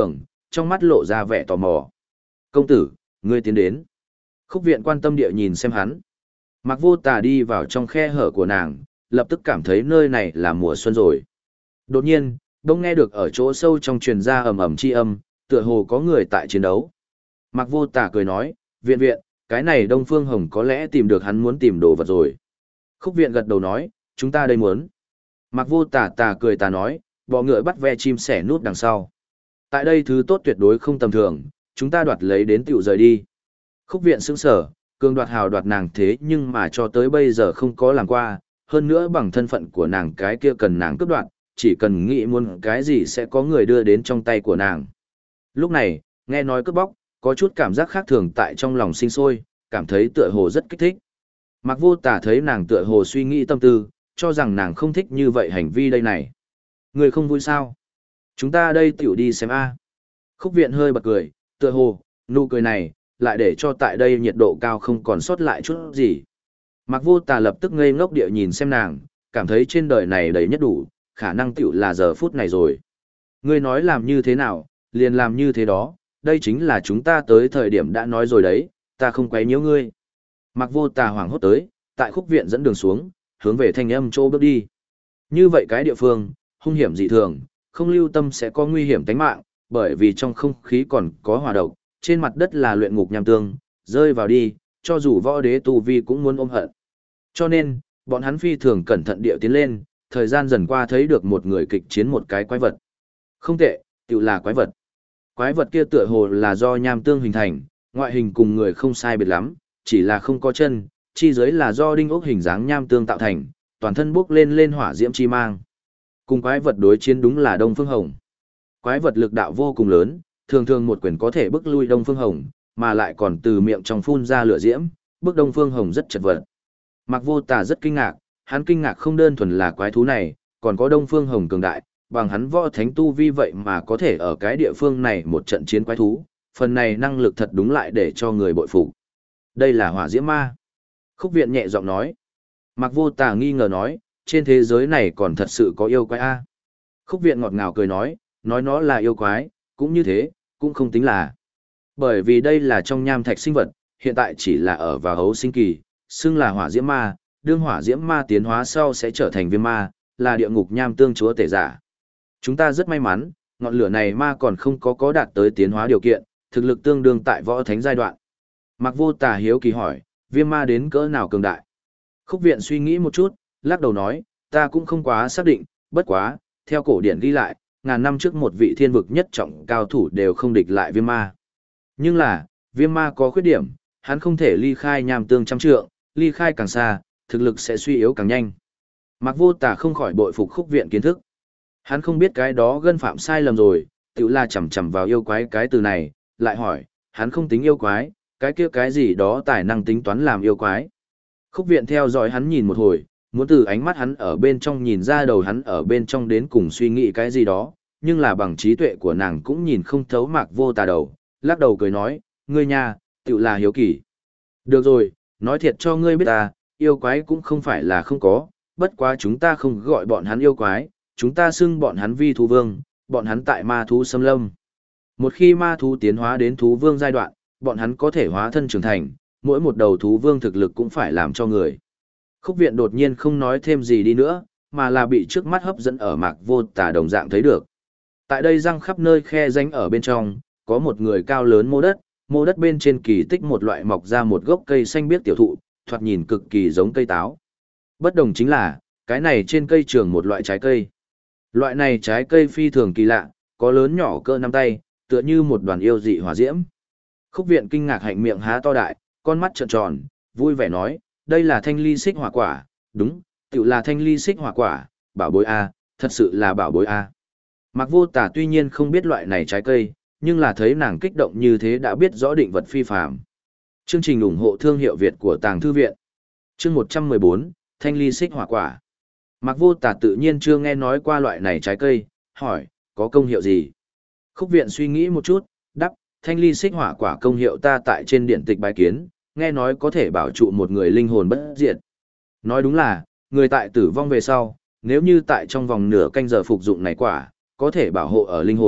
trong mắt lộ ra vẻ tò mò. Công tử, ngươi tiến đến. Khúc viện quan tâm địa nhìn xem hắn. Mạc Vô Tà đi vào trong khe hở của nàng, lập tức cảm thấy nơi này là mùa xuân rồi. Đột nhiên, đông nghe được ở chỗ sâu trong truyền ra ầm ầm chi âm, tựa hồ có người tại chiến đấu. Mạc Vô Tà cười nói, viện viện, cái này Đông Phương Hồng có lẽ tìm được hắn muốn tìm đồ vật rồi. Khúc viện gật đầu nói, chúng ta đây muốn. Mạc Vô Tà tà cười tà nói, bọ ngựa bắt ve chim sẻ nút đằng sau. Tại đây thứ tốt tuyệt đối không tầm thường, chúng ta đoạt lấy đến tiểu rời đi. Khúc viện sững sở, cường đoạt hào đoạt nàng thế nhưng mà cho tới bây giờ không có làm qua, hơn nữa bằng thân phận của nàng cái kia cần nàng cướp đoạt, chỉ cần nghĩ muốn cái gì sẽ có người đưa đến trong tay của nàng. Lúc này, nghe nói cướp bóc, có chút cảm giác khác thường tại trong lòng sinh sôi, cảm thấy tựa hồ rất kích thích. Mạc Vô Tà thấy nàng tựa hồ suy nghĩ tâm tư, cho rằng nàng không thích như vậy hành vi đây này. Người không vui sao? Chúng ta đây tiểu đi xem a. Khúc viện hơi bật cười, tựa hồ, nụ cười này, lại để cho tại đây nhiệt độ cao không còn sót lại chút gì. Mạc Vô Tà lập tức ngây ngốc địa nhìn xem nàng, cảm thấy trên đời này đầy nhất đủ, khả năng tiểu là giờ phút này rồi. Ngươi nói làm như thế nào, liền làm như thế đó, đây chính là chúng ta tới thời điểm đã nói rồi đấy, ta không quấy nhiễu ngươi. Mạc Vô Tà hoảng hốt tới, tại khúc viện dẫn đường xuống, hướng về thanh âm chỗ bước đi. Như vậy cái địa phương, hung hiểm dị thường, không lưu tâm sẽ có nguy hiểm tính mạng, bởi vì trong không khí còn có hỏa độc, trên mặt đất là luyện ngục nham tương, rơi vào đi, cho dù võ đế tu vi cũng muốn ôm hận. Cho nên, bọn hắn phi thường cẩn thận địa tiến lên, thời gian dần qua thấy được một người kịch chiến một cái quái vật. Không tệ, tự là quái vật. Quái vật kia tựa hồ là do nham tương hình thành, ngoại hình cùng người không sai biệt lắm, chỉ là không có chân, chi dưới là do đinh ốc hình dáng nham tương tạo thành, toàn thân bốc lên lên hỏa diễm chi mang. Cùng quái vật đối chiến đúng là Đông Phương Hồng. Quái vật lực đạo vô cùng lớn, thường thường một quyền có thể bức lui Đông Phương Hồng, mà lại còn từ miệng trong phun ra lửa diễm, bức Đông Phương Hồng rất chật vật. Mạc Vô Tà rất kinh ngạc, hắn kinh ngạc không đơn thuần là quái thú này, còn có Đông Phương Hồng cường đại, bằng hắn võ thánh tu vi vậy mà có thể ở cái địa phương này một trận chiến quái thú, phần này năng lực thật đúng lại để cho người bội phục. Đây là hỏa diễm ma. Khúc viện nhẹ giọng nói. Mạc Vô Tà nghi ngờ nói, trên thế giới này còn thật sự có yêu quái a? Khúc viện ngọt ngào cười nói nó là yêu quái, cũng như thế, cũng không tính là. Bởi vì đây là trong nham thạch sinh vật, hiện tại chỉ là ở vào hấu sinh kỳ, xưng là hỏa diễm ma, đương hỏa diễm ma tiến hóa sau sẽ trở thành viêm ma, là địa ngục nham tương chúa tể giả. Chúng ta rất may mắn, ngọn lửa này ma còn không có đạt tới tiến hóa điều kiện, thực lực tương đương tại võ thánh giai đoạn. Mạc Vô Tà hiếu kỳ hỏi, viêm ma đến cỡ nào cường đại? Khúc viện suy nghĩ một chút, lắc đầu nói, ta cũng không quá xác định, bất quá, theo cổ điển ghi lại, ngàn năm trước một vị thiên vực nhất trọng cao thủ đều không địch lại viêm ma. Nhưng là, viêm ma có khuyết điểm, hắn không thể ly khai nham tương trăm trượng, ly khai càng xa, thực lực sẽ suy yếu càng nhanh. Mạc Vô Tà không khỏi bội phục khúc viện kiến thức. Hắn không biết cái đó gân phạm sai lầm rồi, tự la chầm chầm vào yêu quái cái từ này, lại hỏi, hắn không tính yêu quái, cái kia cái gì đó tài năng tính toán làm yêu quái. Khúc viện theo dõi hắn nhìn một hồi, muốn từ ánh mắt hắn ở bên trong nhìn ra đầu hắn ở bên trong đến cùng suy nghĩ cái gì đó, nhưng là bằng trí tuệ của nàng cũng nhìn không thấu Mạc Vô Tà đầu, lắc đầu cười nói, ngươi nha, tự là hiếu kỳ. Được rồi, nói thiệt cho ngươi biết ta, yêu quái cũng không phải là không có, bất quá chúng ta không gọi bọn hắn yêu quái, chúng ta xưng bọn hắn vi thú vương, bọn hắn tại ma thú xâm lâm. Một khi ma thú tiến hóa đến thú vương giai đoạn, bọn hắn có thể hóa thân trưởng thành, mỗi một đầu thú vương thực lực cũng phải làm cho người. Khúc viện đột nhiên không nói thêm gì đi nữa, mà là bị trước mắt hấp dẫn ở Mạc Vô Tà đồng dạng thấy được. Tại đây răng khắp nơi khe rãnh ở bên trong, có một người cao lớn mô đất bên trên kỳ tích một loại mọc ra một gốc cây xanh biếc tiểu thụ, thoạt nhìn cực kỳ giống cây táo. Bất đồng chính là, cái này trên cây trường một loại trái cây. Loại này trái cây phi thường kỳ lạ, có lớn nhỏ cỡ nắm tay, tựa như một đoàn yêu dị hỏa diễm. Khúc viện kinh ngạc hạnh miệng há to đại, con mắt trợn tròn, vui vẻ nói, đây là thanh ly xích hỏa quả, đúng, tự là thanh ly xích hỏa quả, bảo bối A, thật sự là bảo bối A. Mạc Vô Tà tuy nhiên không biết loại này trái cây, nhưng là thấy nàng kích động như thế đã biết rõ định vật phi phàm. Chương trình ủng hộ thương hiệu Việt của Tàng Thư Viện. Chương 114, thanh ly xích hỏa quả. Mạc Vô Tà tự nhiên chưa nghe nói qua loại này trái cây, hỏi, có công hiệu gì? Khúc viện suy nghĩ một chút, đáp, thanh ly xích hỏa quả công hiệu ta tại trên điển tịch bái kiến, nghe nói có thể bảo trụ một người linh hồn bất diệt. Nói đúng là, người tại tử vong về sau, nếu như tại trong vòng nửa canh giờ phục dụng này quả, có thể bảo hộ ở linh hồn,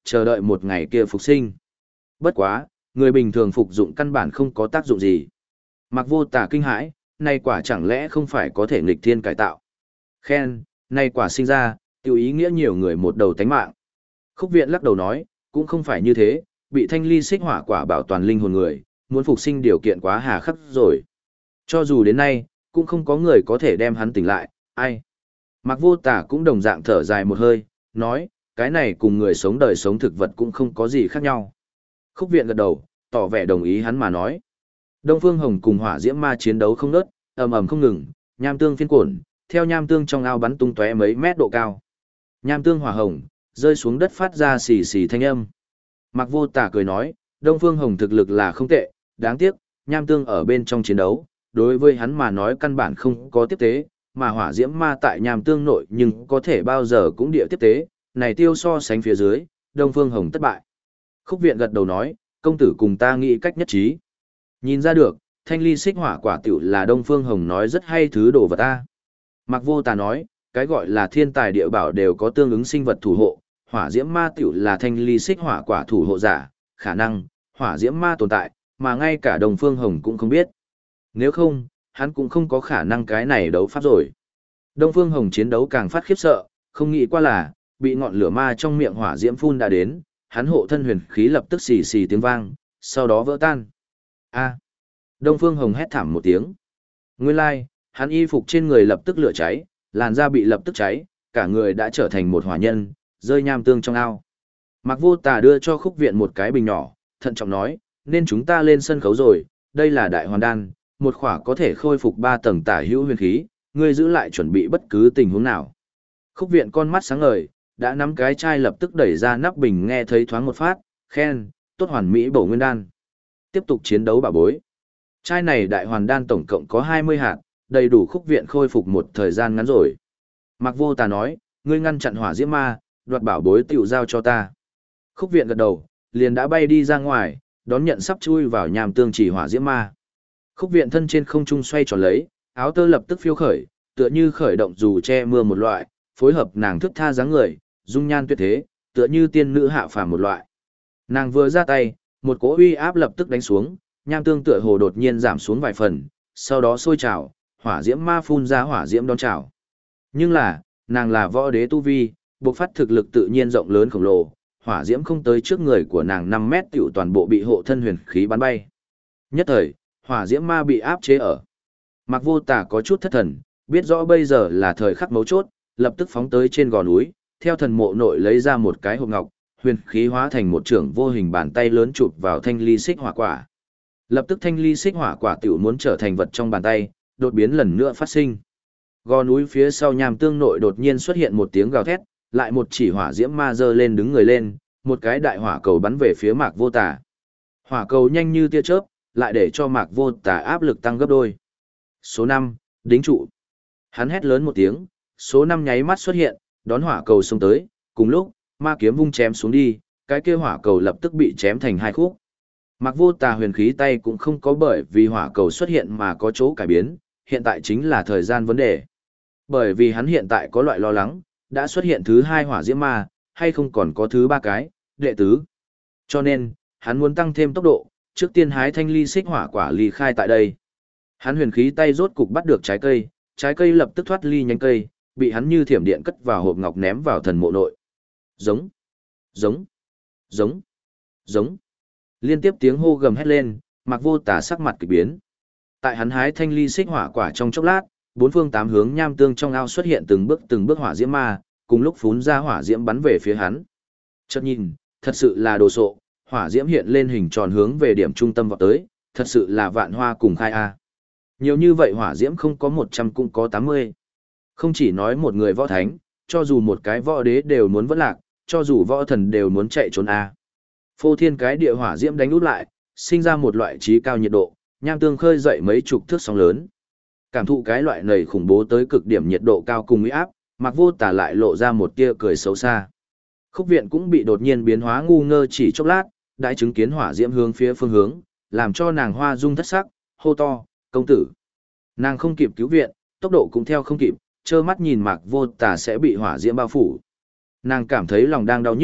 chờ đợi một ngày kia phục sinh. Bất quá, người bình thường phục dụng căn bản không có tác dụng gì. Mạc Vô Tà kinh hãi, này quả chẳng lẽ không phải có thể nghịch thiên cải tạo. Khen, này quả sinh ra, tiêu ý nghĩa nhiều người một đầu tánh mạng. Khúc Viện lắc đầu nói, cũng không phải như thế, bị thanh ly xích hỏa quả bảo toàn linh hồn người, muốn phục sinh điều kiện quá hà khắc rồi. Cho dù đến nay, cũng không có người có thể đem hắn tỉnh lại, ai. Mạc Vô Tà cũng đồng dạng thở dài một hơi, nói, cái này cùng người sống đời sống thực vật cũng không có gì khác nhau. Khúc Viện gật đầu, tỏ vẻ đồng ý hắn mà nói. Đông Phương Hồng cùng Hỏa Diễm Ma chiến đấu không ngớt, ầm ầm không ngừng, nham tương phiên cuộn, theo nham tương trong ao bắn tung tóe mấy mét độ cao. Nham tương hỏa hồng rơi xuống đất phát ra xì xì thanh âm. Mạc Vô Tà cười nói, Đông Phương Hồng thực lực là không tệ, đáng tiếc, nham tương ở bên trong chiến đấu, đối với hắn mà nói căn bản không có tiếp tế, mà Hỏa Diễm Ma tại nham tương nội nhưng có thể bao giờ cũng địa tiếp tế, này tiêu so sánh phía dưới, Đông Phương Hồng thất bại. Khúc Viện gật đầu nói, công tử cùng ta nghĩ cách nhất trí. Nhìn ra được, thanh ly xích hỏa quả tiểu là Đông Phương Hồng nói rất hay thứ đồ vật ta. Mạc Vô Tà nói, cái gọi là thiên tài địa bảo đều có tương ứng sinh vật thủ hộ, hỏa diễm ma tiểu là thanh ly xích hỏa quả thủ hộ giả, khả năng, hỏa diễm ma tồn tại, mà ngay cả Đông Phương Hồng cũng không biết. Nếu không, hắn cũng không có khả năng cái này đấu pháp rồi. Đông Phương Hồng chiến đấu càng phát khiếp sợ, không nghĩ qua là, bị ngọn lửa ma trong miệng hỏa diễm phun đã đến, hắn hộ thân huyền khí lập tức xì xì tiếng vang, sau đó vỡ tan. A. Đông Phương Hồng hét thảm một tiếng. Nguyên lai, hắn y phục trên người lập tức lửa cháy, làn da bị lập tức cháy, cả người đã trở thành một hỏa nhân, rơi nham tương trong ao. Mạc Vô Tà đưa cho Khúc Viện một cái bình nhỏ, thận trọng nói, nên chúng ta lên sân khấu rồi, đây là đại hoàn đan, một khỏa có thể khôi phục 3 tầng tả hữu huyền khí, ngươi giữ lại chuẩn bị bất cứ tình huống nào. Khúc Viện con mắt sáng ngời, đã nắm cái chai lập tức đẩy ra nắp bình nghe thấy thoáng một phát, khen, tốt hoàn mỹ bổ nguyên đan. Tiếp tục chiến đấu bà bối. Chai này đại hoàn đan tổng cộng có 20 hạt, đầy đủ Khúc Viện khôi phục một thời gian ngắn rồi. Mạc Vô Tà nói, ngươi ngăn chặn hỏa diễm ma, đoạt bảo bối tiểu giao cho ta. Khúc Viện gật đầu, liền đã bay đi ra ngoài, đón nhận sắp chui vào nham tương chỉ hỏa diễm ma. Khúc Viện thân trên không trung xoay tròn lấy, áo tơ lập tức phiêu khởi, tựa như khởi động dù che mưa một loại, phối hợp nàng thướt tha dáng người, dung nhan tuyệt thế, tựa như tiên nữ hạ phàm một loại. Nàng vừa ra tay, một cỗ uy áp lập tức đánh xuống, nham tương tựa hồ đột nhiên giảm xuống vài phần, sau đó sôi trào, hỏa diễm ma phun ra hỏa diễm đón trào. Nhưng là, nàng là võ đế tu vi, bộc phát thực lực tự nhiên rộng lớn khổng lồ, hỏa diễm không tới trước người của nàng 5 mét tiểu toàn bộ bị hộ thân huyền khí bắn bay. Nhất thời, hỏa diễm ma bị áp chế ở. Mạc Vô Tà có chút thất thần, biết rõ bây giờ là thời khắc mấu chốt, lập tức phóng tới trên gò núi, theo thần mộ nội lấy ra một cái hộp ngọc, huyền khí hóa thành một trưởng vô hình bàn tay lớn chụp vào thanh ly xích hỏa quả. Lập tức thanh ly xích hỏa quả tiểu muốn trở thành vật trong bàn tay, đột biến lần nữa phát sinh. Gò núi phía sau nham tương nội đột nhiên xuất hiện một tiếng gào thét, lại một chỉ hỏa diễm ma giơ lên đứng người lên, một cái đại hỏa cầu bắn về phía Mạc Vô Tà. Hỏa cầu nhanh như tia chớp, lại để cho Mạc Vô Tà áp lực tăng gấp đôi. Số 5, đính trụ. Hắn hét lớn một tiếng, số 5 nháy mắt xuất hiện, đón hỏa cầu xông tới, cùng lúc, ma kiếm vung chém xuống đi, cái kia hỏa cầu lập tức bị chém thành 2 khúc. Mạc Vô Tà huyền khí tay cũng không có bởi vì hỏa cầu xuất hiện mà có chỗ cải biến, hiện tại chính là thời gian vấn đề. Bởi vì hắn hiện tại có loại lo lắng, đã xuất hiện thứ 2 hỏa diễm ma, hay không còn có thứ 3 cái, đệ tứ. Cho nên, hắn muốn tăng thêm tốc độ, trước tiên hái thanh ly xích hỏa quả ly khai tại đây. Hắn huyền khí tay rốt cục bắt được trái cây lập tức thoát ly nhánh cây, bị hắn như thiểm điện cất vào hộp ngọc ném vào thần mộ nội. Giống, giống, giống, giống. Liên tiếp tiếng hô gầm hét lên, Mạc Vô Tà sắc mặt kỳ biến. Tại hắn hái thanh ly xích hỏa quả trong chốc lát, 4 phương 8 hướng nham tương trong ao xuất hiện từng bước hỏa diễm ma, cùng lúc phún ra hỏa diễm bắn về phía hắn. Chợt nhìn, thật sự là đồ sộ, hỏa diễm hiện lên hình tròn hướng về điểm trung tâm vọt tới, thật sự là vạn hoa cùng khai a. Nhiều như vậy hỏa diễm không có 100 cũng có 80. Không chỉ nói một người võ thánh, cho dù một cái võ đế đều muốn vỡ lạc, cho dù võ thần đều muốn chạy trốn a. Phô thiên cái địa hỏa diễm đánh út lại, sinh ra một loại trí cao nhiệt độ, nham tương khơi dậy mấy chục thước sóng lớn. Cảm thụ cái loại nầy khủng bố tới cực điểm nhiệt độ cao cùng uy áp, Mạc Vô Tà lại lộ ra một tia cười xấu xa. Khúc Viện cũng bị đột nhiên biến hóa ngu ngơ chỉ chốc lát, đã chứng kiến hỏa diễm hướng phía phương hướng, làm cho nàng hoa dung thất sắc, hô to, công tử. Nàng không kịp cứu viện, tốc độ cũng theo không kịp, trơ mắt nhìn Mạc Vô Tà sẽ bị hỏa diễm bao phủ. Nàng cảm thấy lòng đang đau nhức,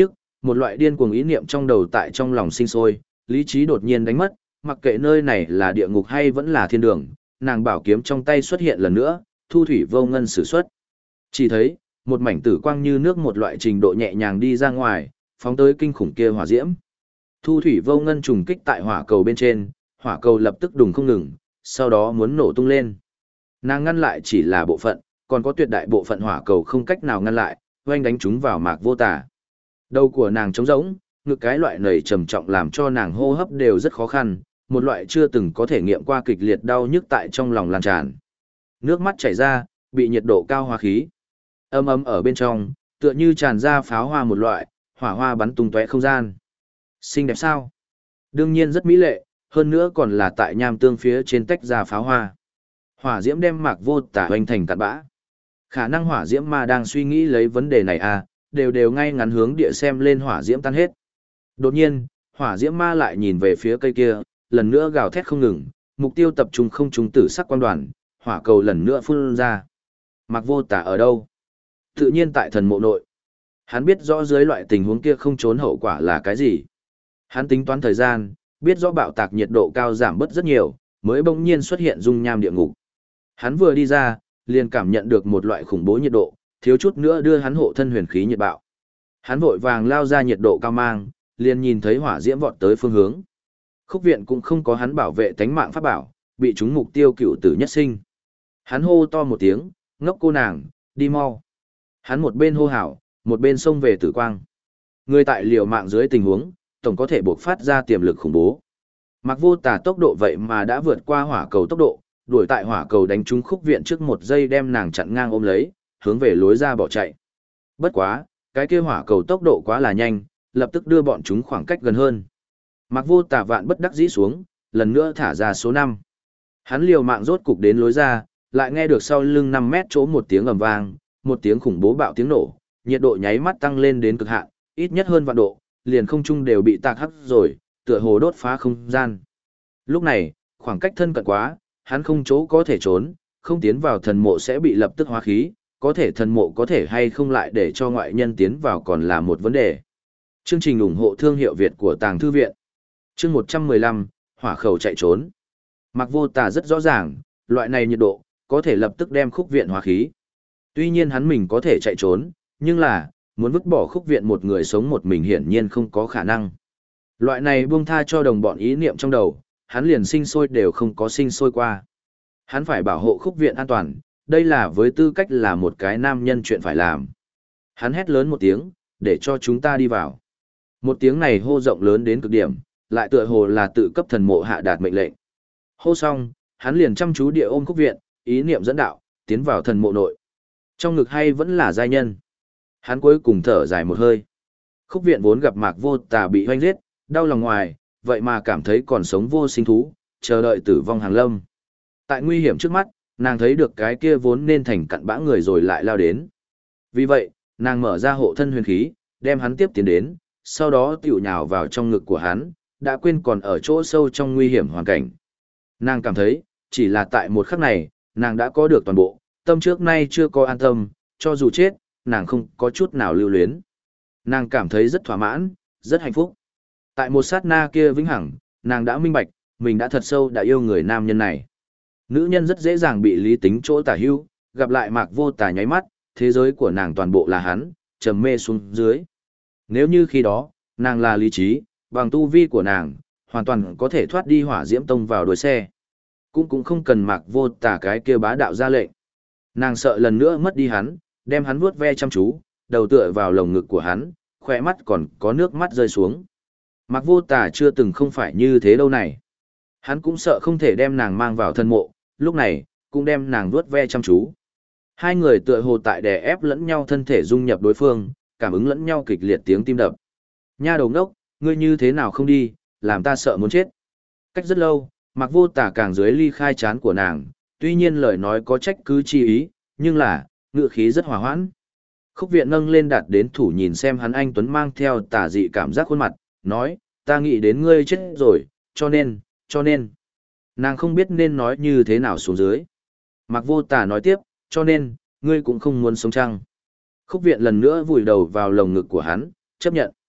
một loại điên cuồng ý niệm trong đầu tại trong lòng sinh sôi, lý trí đột nhiên đánh mất, mặc kệ nơi này là địa ngục hay vẫn là thiên đường, nàng bảo kiếm trong tay xuất hiện lần nữa, thu thủy vô ngân sử xuất. Chỉ thấy, một mảnh tử quang như nước một loại trình độ nhẹ nhàng đi ra ngoài, phóng tới kinh khủng kia hỏa diễm. Thu thủy vô ngân trùng kích tại hỏa cầu bên trên, hỏa cầu lập tức đùng không ngừng, sau đó muốn nổ tung lên. Nàng ngăn lại chỉ là bộ phận, còn có tuyệt đại bộ phận hỏa cầu không cách nào ngăn lại, oanh đánh chúng vào Mạc Vô Tà. Đầu của nàng trống rỗng, ngực cái loại nầy trầm trọng làm cho nàng hô hấp đều rất khó khăn, một loại chưa từng có thể nghiệm qua kịch liệt đau nhức tại trong lòng lan tràn. Nước mắt chảy ra, bị nhiệt độ cao hóa khí. Âm ấm ở bên trong, tựa như tràn ra pháo hoa một loại, hỏa hoa bắn tung tóe không gian. Xinh đẹp sao? Đương nhiên rất mỹ lệ, hơn nữa còn là tại nham tương phía trên tách ra pháo hoa. Hỏa diễm đem Mạc Vô Tà hoành thành cát bã. Khả năng hỏa diễm ma đang suy nghĩ lấy vấn đề này à, đều ngay ngắn hướng địa xem lên hỏa diễm tan hết. Đột nhiên, hỏa diễm ma lại nhìn về phía cây kia, lần nữa gào thét không ngừng, mục tiêu tập trung không trúng tử sắc quang đoàn, hỏa cầu lần nữa phun ra. Mạc Vô Tà ở đâu? Tự nhiên tại thần mộ nội. Hắn biết rõ dưới loại tình huống kia không trốn hậu quả là cái gì. Hắn tính toán thời gian, biết rõ bạo tạc nhiệt độ cao giảm bớt rất nhiều, mới bỗng nhiên xuất hiện dung nham địa ngục. Hắn vừa đi ra, liền cảm nhận được một loại khủng bố nhiệt độ, thiếu chút nữa đưa hắn hộ thân huyền khí nhiệt bạo. Hắn vội vàng lao ra nhiệt độ cao mang, liền nhìn thấy hỏa diễm vọt tới phương hướng. Khúc viện cũng không có hắn bảo vệ tánh mạng pháp bảo, bị chúng mục tiêu cựu tử nhất sinh. Hắn hô to một tiếng, ngốc cô nàng, đi mau. Hắn một bên hô hào, một bên xông về tử quang. Người tại liều mạng dưới tình huống, tổng có thể buộc phát ra tiềm lực khủng bố. Mạc Vô Tà tốc độ vậy mà đã vượt qua hỏa cầu tốc độ, đuổi tại hỏa cầu đánh trúng khúc viện trước một giây đem nàng chặn ngang ôm lấy, hướng về lối ra bỏ chạy. Bất quá, cái kia hỏa cầu tốc độ quá là nhanh, lập tức đưa bọn chúng khoảng cách gần hơn. Mạc Vô Tà vạn bất đắc dĩ xuống, lần nữa thả ra số 5. Hắn liều mạng rốt cục đến lối ra, lại nghe được sau lưng 5 mét chỗ một tiếng ầm vang, một tiếng khủng bố bạo tiếng nổ, nhiệt độ nháy mắt tăng lên đến cực hạn, ít nhất hơn vạn độ, liền không trung đều bị tạc hắc rồi, tựa hồ đốt phá không gian. Lúc này, khoảng cách thân cận quá, hắn không chỗ có thể trốn, không tiến vào thần mộ sẽ bị lập tức hóa khí, có thể thần mộ có thể hay không lại để cho ngoại nhân tiến vào còn là một vấn đề. Chương trình ủng hộ thương hiệu Việt của Tàng Thư Viện. Chương 115, hỏa khẩu chạy trốn. Mạc Vô Tà rất rõ ràng, loại này nhiệt độ, có thể lập tức đem khúc viện hóa khí. Tuy nhiên hắn mình có thể chạy trốn, nhưng là, muốn vứt bỏ khúc viện một người sống một mình hiển nhiên không có khả năng. Loại này buông tha cho đồng bọn ý niệm trong đầu, hắn liền sinh sôi đều không có sinh sôi qua. Hắn phải bảo hộ khúc viện an toàn, đây là với tư cách là một cái nam nhân chuyện phải làm. Hắn hét lớn một tiếng, để cho chúng ta đi vào. Một tiếng này hô rộng lớn đến cực điểm, lại tựa hồ là tự cấp thần mộ hạ đạt mệnh lệnh. Hô xong, hắn liền chăm chú địa ôm khúc viện, ý niệm dẫn đạo, tiến vào thần mộ nội. Trong ngực hay vẫn là giai nhân. Hắn cuối cùng thở dài một hơi. Khúc viện vốn gặp Mạc Vô Tà bị hoanh giết, đau lòng ngoài, vậy mà cảm thấy còn sống vô sinh thú, chờ đợi tử vong hàng lâm. Tại nguy hiểm trước mắt, nàng thấy được cái kia vốn nên thành cặn bã người rồi lại lao đến. Vì vậy, nàng mở ra hộ thân huyền khí, đem hắn tiếp tiến đến, sau đó tiểu nhào vào trong ngực của hắn, đã quên còn ở chỗ sâu trong nguy hiểm hoàn cảnh. Nàng cảm thấy, chỉ là tại một khắc này, nàng đã có được toàn bộ, tâm trước nay chưa có an tâm, cho dù chết, nàng không có chút nào lưu luyến. Nàng cảm thấy rất thỏa mãn, rất hạnh phúc. Tại một sát na kia vĩnh hằng, nàng đã minh bạch, mình đã thật sâu đã yêu người nam nhân này. Nữ nhân rất dễ dàng bị lý tính chỗ tả hưu, gặp lại Mạc Vô Tà nháy mắt, thế giới của nàng toàn bộ là hắn, trầm mê xuống dưới. Nếu như khi đó, nàng là lý trí, bằng tu vi của nàng, hoàn toàn có thể thoát đi hỏa diễm tông vào đuôi xe. Cũng không cần Mạc Vô Tà cái kia bá đạo ra lệnh. Nàng sợ lần nữa mất đi hắn, đem hắn vuốt ve chăm chú, đầu tựa vào lồng ngực của hắn, khỏe mắt còn có nước mắt rơi xuống. Mạc Vô Tà chưa từng không phải như thế đâu này. Hắn cũng sợ không thể đem nàng mang vào thân mộ, lúc này, cũng đem nàng vuốt ve chăm chú. Hai người tựa hồ tại đè ép lẫn nhau thân thể dung nhập đối phương, cảm ứng lẫn nhau kịch liệt tiếng tim đập. Nha đầu ngốc, ngươi như thế nào không đi, làm ta sợ muốn chết. Cách rất lâu, Mạc Vô Tà càng dưới ly khai chán của nàng, tuy nhiên lời nói có trách cứ chi ý, nhưng là, ngựa khí rất hòa hoãn. Khúc viện nâng lên đặt đến thủ nhìn xem hắn anh Tuấn mang theo tà dị cảm giác khuôn mặt, nói, ta nghĩ đến ngươi chết rồi, cho nên. Nàng không biết nên nói như thế nào xuống dưới. Mạc Vô Tà nói tiếp, cho nên, ngươi cũng không muốn sống chăng. Khúc viện lần nữa vùi đầu vào lồng ngực của hắn, chấp nhận.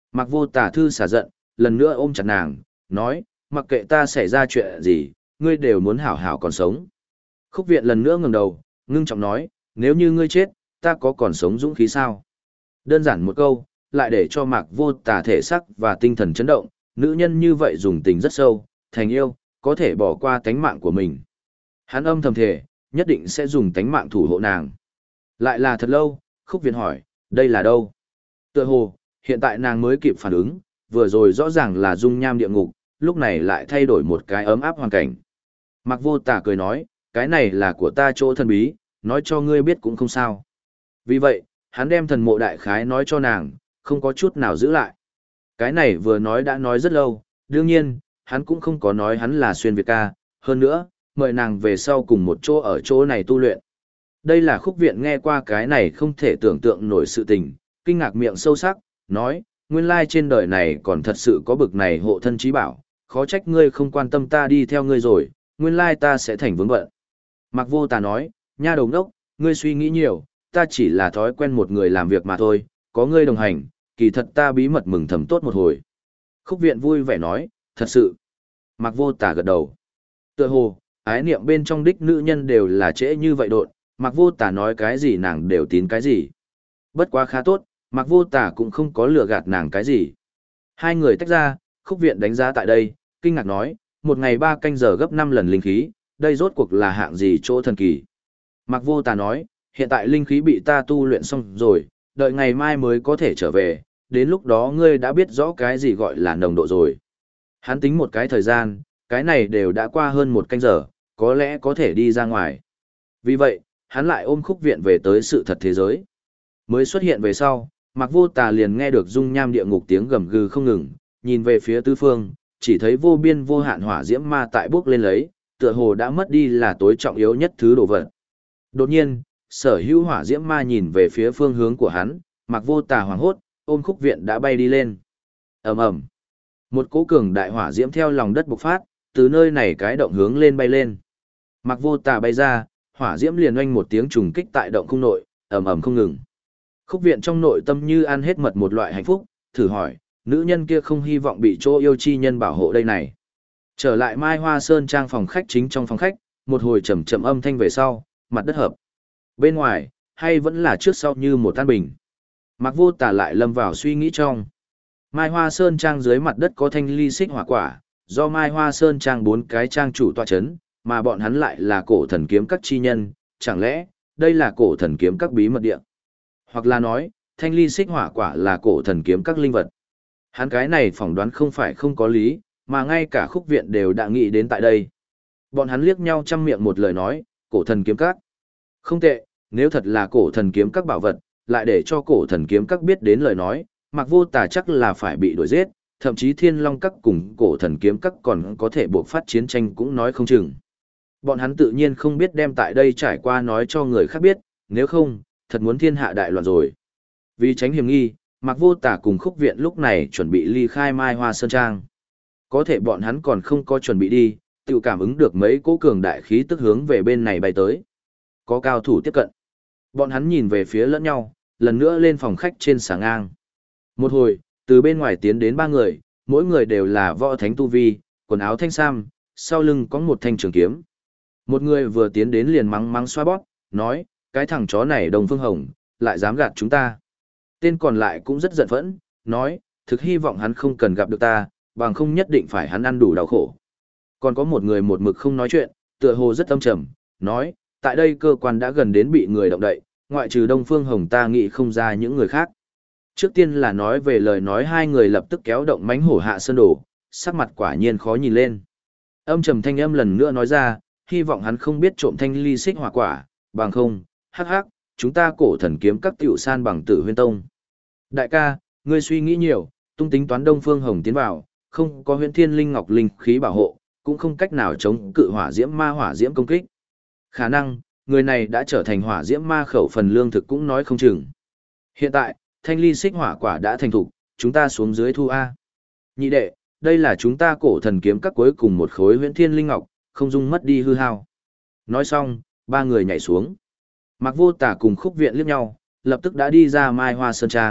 Mặc Vô Tà thư xả giận, lần nữa ôm chặt nàng, nói, mặc kệ ta xảy ra chuyện gì, ngươi đều muốn hảo hảo còn sống. Khúc Viện lần nữa ngẩng đầu, ngưng trọng nói, nếu như ngươi chết, ta có còn sống dũng khí sao? Đơn giản một câu, lại để cho Mạc Vô Tà thể xác và tinh thần chấn động, nữ nhân như vậy dùng tình rất sâu, thành yêu, có thể bỏ qua tánh mạng của mình. Hắn âm thầm thề, nhất định sẽ dùng tánh mạng thủ hộ nàng. Lại là thật lâu, Khúc Viện hỏi, đây là đâu? Tựa hồ, hiện tại nàng mới kịp phản ứng, vừa rồi rõ ràng là dung nham địa ngục, lúc này lại thay đổi một cái ấm áp hoàn cảnh. Mạc Vô Tà cười nói, cái này là của ta chỗ thần bí, nói cho ngươi biết cũng không sao. Vì vậy, hắn đem thần mộ đại khái nói cho nàng, không có chút nào giữ lại. Cái này vừa nói đã nói rất lâu, đương nhiên, hắn cũng không có nói hắn là xuyên Việt ca, hơn nữa, mời nàng về sau cùng một chỗ ở chỗ này tu luyện. Đây là Khúc Viện nghe qua cái này không thể tưởng tượng nổi sự tình, kinh ngạc miệng sâu sắc, nói, nguyên lai trên đời này còn thật sự có bực này hộ thân trí bảo, khó trách ngươi không quan tâm ta đi theo ngươi rồi, nguyên lai ta sẽ thành vướng bận. Mạc Vô Tà nói, nha đầu ngốc, ngươi suy nghĩ nhiều, ta chỉ là thói quen một người làm việc mà thôi, có ngươi đồng hành, kỳ thật ta bí mật mừng thầm tốt một hồi. Khúc Viện vui vẻ nói, thật sự. Mạc Vô Tà gật đầu. Tựa hồ, ái niệm bên trong đích nữ nhân đều là trễ như vậy đột, Mạc Vô Tà nói cái gì nàng đều tín cái gì. Bất quá khá tốt, Mạc Vô Tà cũng không có lừa gạt nàng cái gì. Hai người tách ra, Khúc Viện đánh giá tại đây, kinh ngạc nói, một ngày 3 canh giờ gấp 5 lần linh khí, đây rốt cuộc là hạng gì chỗ thần kỳ. Mạc Vô Tà nói, hiện tại linh khí bị ta tu luyện xong rồi, đợi ngày mai mới có thể trở về, đến lúc đó ngươi đã biết rõ cái gì gọi là nồng độ rồi. Hắn tính một cái thời gian, cái này đều đã qua hơn 1 canh giờ, có lẽ có thể đi ra ngoài. Vì vậy, hắn lại ôm Khúc Viện về tới sự thật thế giới. Mới xuất hiện về sau, Mạc Vô Tà liền nghe được dung nham địa ngục tiếng gầm gừ không ngừng, nhìn về phía tứ phương, chỉ thấy vô biên vô hạn hỏa diễm ma tại bước lên lấy, tựa hồ đã mất đi là tối trọng yếu nhất thứ đồ vật. Đột nhiên, sở hữu hỏa diễm ma nhìn về phía phương hướng của hắn, Mạc Vô Tà hoảng hốt, ôm Khúc Viện đã bay đi lên. Ầm ầm, một cỗ cường đại hỏa diễm theo lòng đất bộc phát, từ nơi này cái động hướng lên bay lên. Mạc Vô Tà bay ra, hỏa diễm liền oanh một tiếng trùng kích tại động khung nội, ầm ầm không ngừng. Khúc Viện trong nội tâm như ăn hết mật một loại hạnh phúc, thử hỏi, nữ nhân kia không hy vọng bị chỗ yêu chi nhân bảo hộ đây này. Trở lại Mai Hoa Sơn trang phòng khách chính trong phòng khách, một hồi trầm trầm âm thanh về sau, mặt đất hợp. Bên ngoài, hay vẫn là trước sau như một tan bình. Mạc Vô Tà lại lâm vào suy nghĩ trong. Mai Hoa Sơn trang dưới mặt đất có thanh ly xích hỏa quả, do Mai Hoa Sơn trang 4 cái trang chủ tọa chấn, mà bọn hắn lại là cổ thần kiếm các chi nhân, chẳng lẽ đây là cổ thần kiếm các bí mật địa? Hoặc là nói, thanh ly xích hỏa quả là cổ thần kiếm các linh vật. Hắn cái này phỏng đoán không phải không có lý, mà ngay cả Khúc Viện đều đã nghĩ đến tại đây. Bọn hắn liếc nhau chăm miệng một lời nói, cổ thần kiếm các. Không tệ, nếu thật là cổ thần kiếm các bảo vật, lại để cho cổ thần kiếm các biết đến lời nói, Mạc Vô Tà chắc là phải bị đuổi giết, thậm chí Thiên Long các cùng cổ thần kiếm các còn có thể buộc phát chiến tranh cũng nói không chừng. Bọn hắn tự nhiên không biết đem tại đây trải qua nói cho người khác biết, nếu không, thật muốn thiên hạ đại loạn rồi. Vì tránh hiểm nghi, Mạc Vô Tà cùng Khúc Viện lúc này chuẩn bị ly khai Mai Hoa Sơn Trang. Có thể bọn hắn còn không có chuẩn bị đi, tự cảm ứng được mấy cỗ cường đại khí tức hướng về bên này bay tới. Có cao thủ tiếp cận. Bọn hắn nhìn về phía lẫn nhau, lần nữa lên phòng khách trên xà ngang. Một hồi, từ bên ngoài tiến đến 3 người, mỗi người đều là võ thánh tu vi, quần áo thanh sam, sau lưng có một thanh trường kiếm. Một người vừa tiến đến liền mắng mắng xoa bóp, nói, cái thằng chó này Đông Phương Hồng, lại dám gạt chúng ta. Tên còn lại cũng rất giận phẫn, nói, thực hy vọng hắn không cần gặp được ta, bằng không nhất định phải hắn ăn đủ đau khổ. Còn có một người một mực không nói chuyện, tựa hồ rất âm trầm, nói, tại đây cơ quan đã gần đến bị người động đậy, ngoại trừ Đông Phương Hồng ta nghĩ không ra những người khác. Trước tiên là nói về lời nói hai người lập tức kéo động mánh hổ hạ sơn đổ, sắc mặt quả nhiên khó nhìn lên. Âm trầm thanh âm lần nữa nói ra, hy vọng hắn không biết trộm thanh ly xích hỏa quả, bằng không, hắc hắc, chúng ta cổ thần kiếm các tiểu san bằng Tử Huyên Tông. Đại ca, ngươi suy nghĩ nhiều, tung tính toán Đông Phương Hồng tiến vào, không có Huyễn Thiên Linh Ngọc linh khí bảo hộ, cũng không cách nào chống cự hỏa diễm ma hỏa diễm công kích. Khả năng, người này đã trở thành hỏa diễm ma khẩu phần lương thực cũng nói không chừng. Hiện tại, thanh ly xích hỏa quả đã thành thục, chúng ta xuống dưới thu A. Nhị đệ, đây là chúng ta cổ thần kiếm các cuối cùng một khối Huyễn Thiên Linh Ngọc, không dung mất đi hư hao. Nói xong, 3 người nhảy xuống. Mạc Vô Tà cùng Khúc Viện liếc nhau, lập tức đã đi ra Mai Hoa Sơn Trang,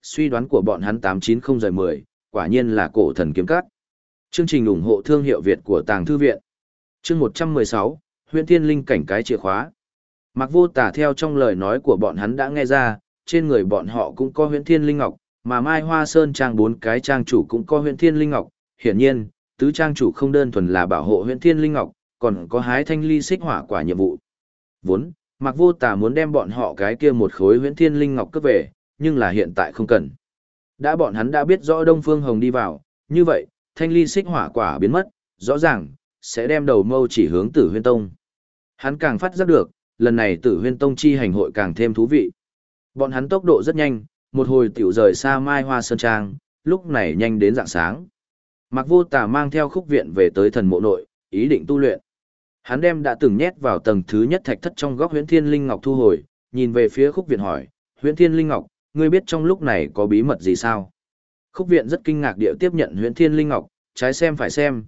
suy đoán của bọn hắn 890 rời 10, quả nhiên là cổ thần kiếm cắt. Chương trình ủng hộ thương hiệu Việt của Tàng Thư Viện. Chương 116, Huyễn Thiên Linh cảnh cái chìa khóa. Mạc Vô Tà theo trong lời nói của bọn hắn đã nghe ra, trên người bọn họ cũng có Huyễn Thiên Linh Ngọc, mà Mai Hoa Sơn trang 4 cái trang chủ cũng có Huyễn Thiên Linh Ngọc. Hiển nhiên, tứ trang chủ không đơn thuần là bảo hộ Huyễn Thiên Linh Ngọc, còn có hái thanh ly xích hỏa quả nhiệm vụ. Vốn, Mạc Vô Tà muốn đem bọn họ cái kia một khối Huyễn Thiên Linh Ngọc cướp về, nhưng là hiện tại không cần. Đã bọn hắn đã biết rõ Đông Phương Hồng đi vào, như vậy, thanh ly xích hỏa quả biến mất, rõ ràng sẽ đem đầu mâu chỉ hướng Tử Huyên Tông. Hắn càng phát giác được, lần này Tử Huyên Tông chi hành hội càng thêm thú vị. Bọn hắn tốc độ rất nhanh, một hồi tiểu rời xa Mai Hoa Sơn Trang, lúc này nhanh đến rạng sáng. Mạc Vô Tà mang theo Khúc Viện về tới thần mộ nội, ý định tu luyện. Hắn đem đã từng nhét vào tầng thứ nhất thạch thất trong góc Huyễn Thiên Linh Ngọc thu hồi, nhìn về phía Khúc Viện hỏi, Huyễn Thiên Linh Ngọc, ngươi biết trong lúc này có bí mật gì sao? Khúc Viện rất kinh ngạc địa tiếp nhận Huyễn Thiên Linh Ngọc, trái xem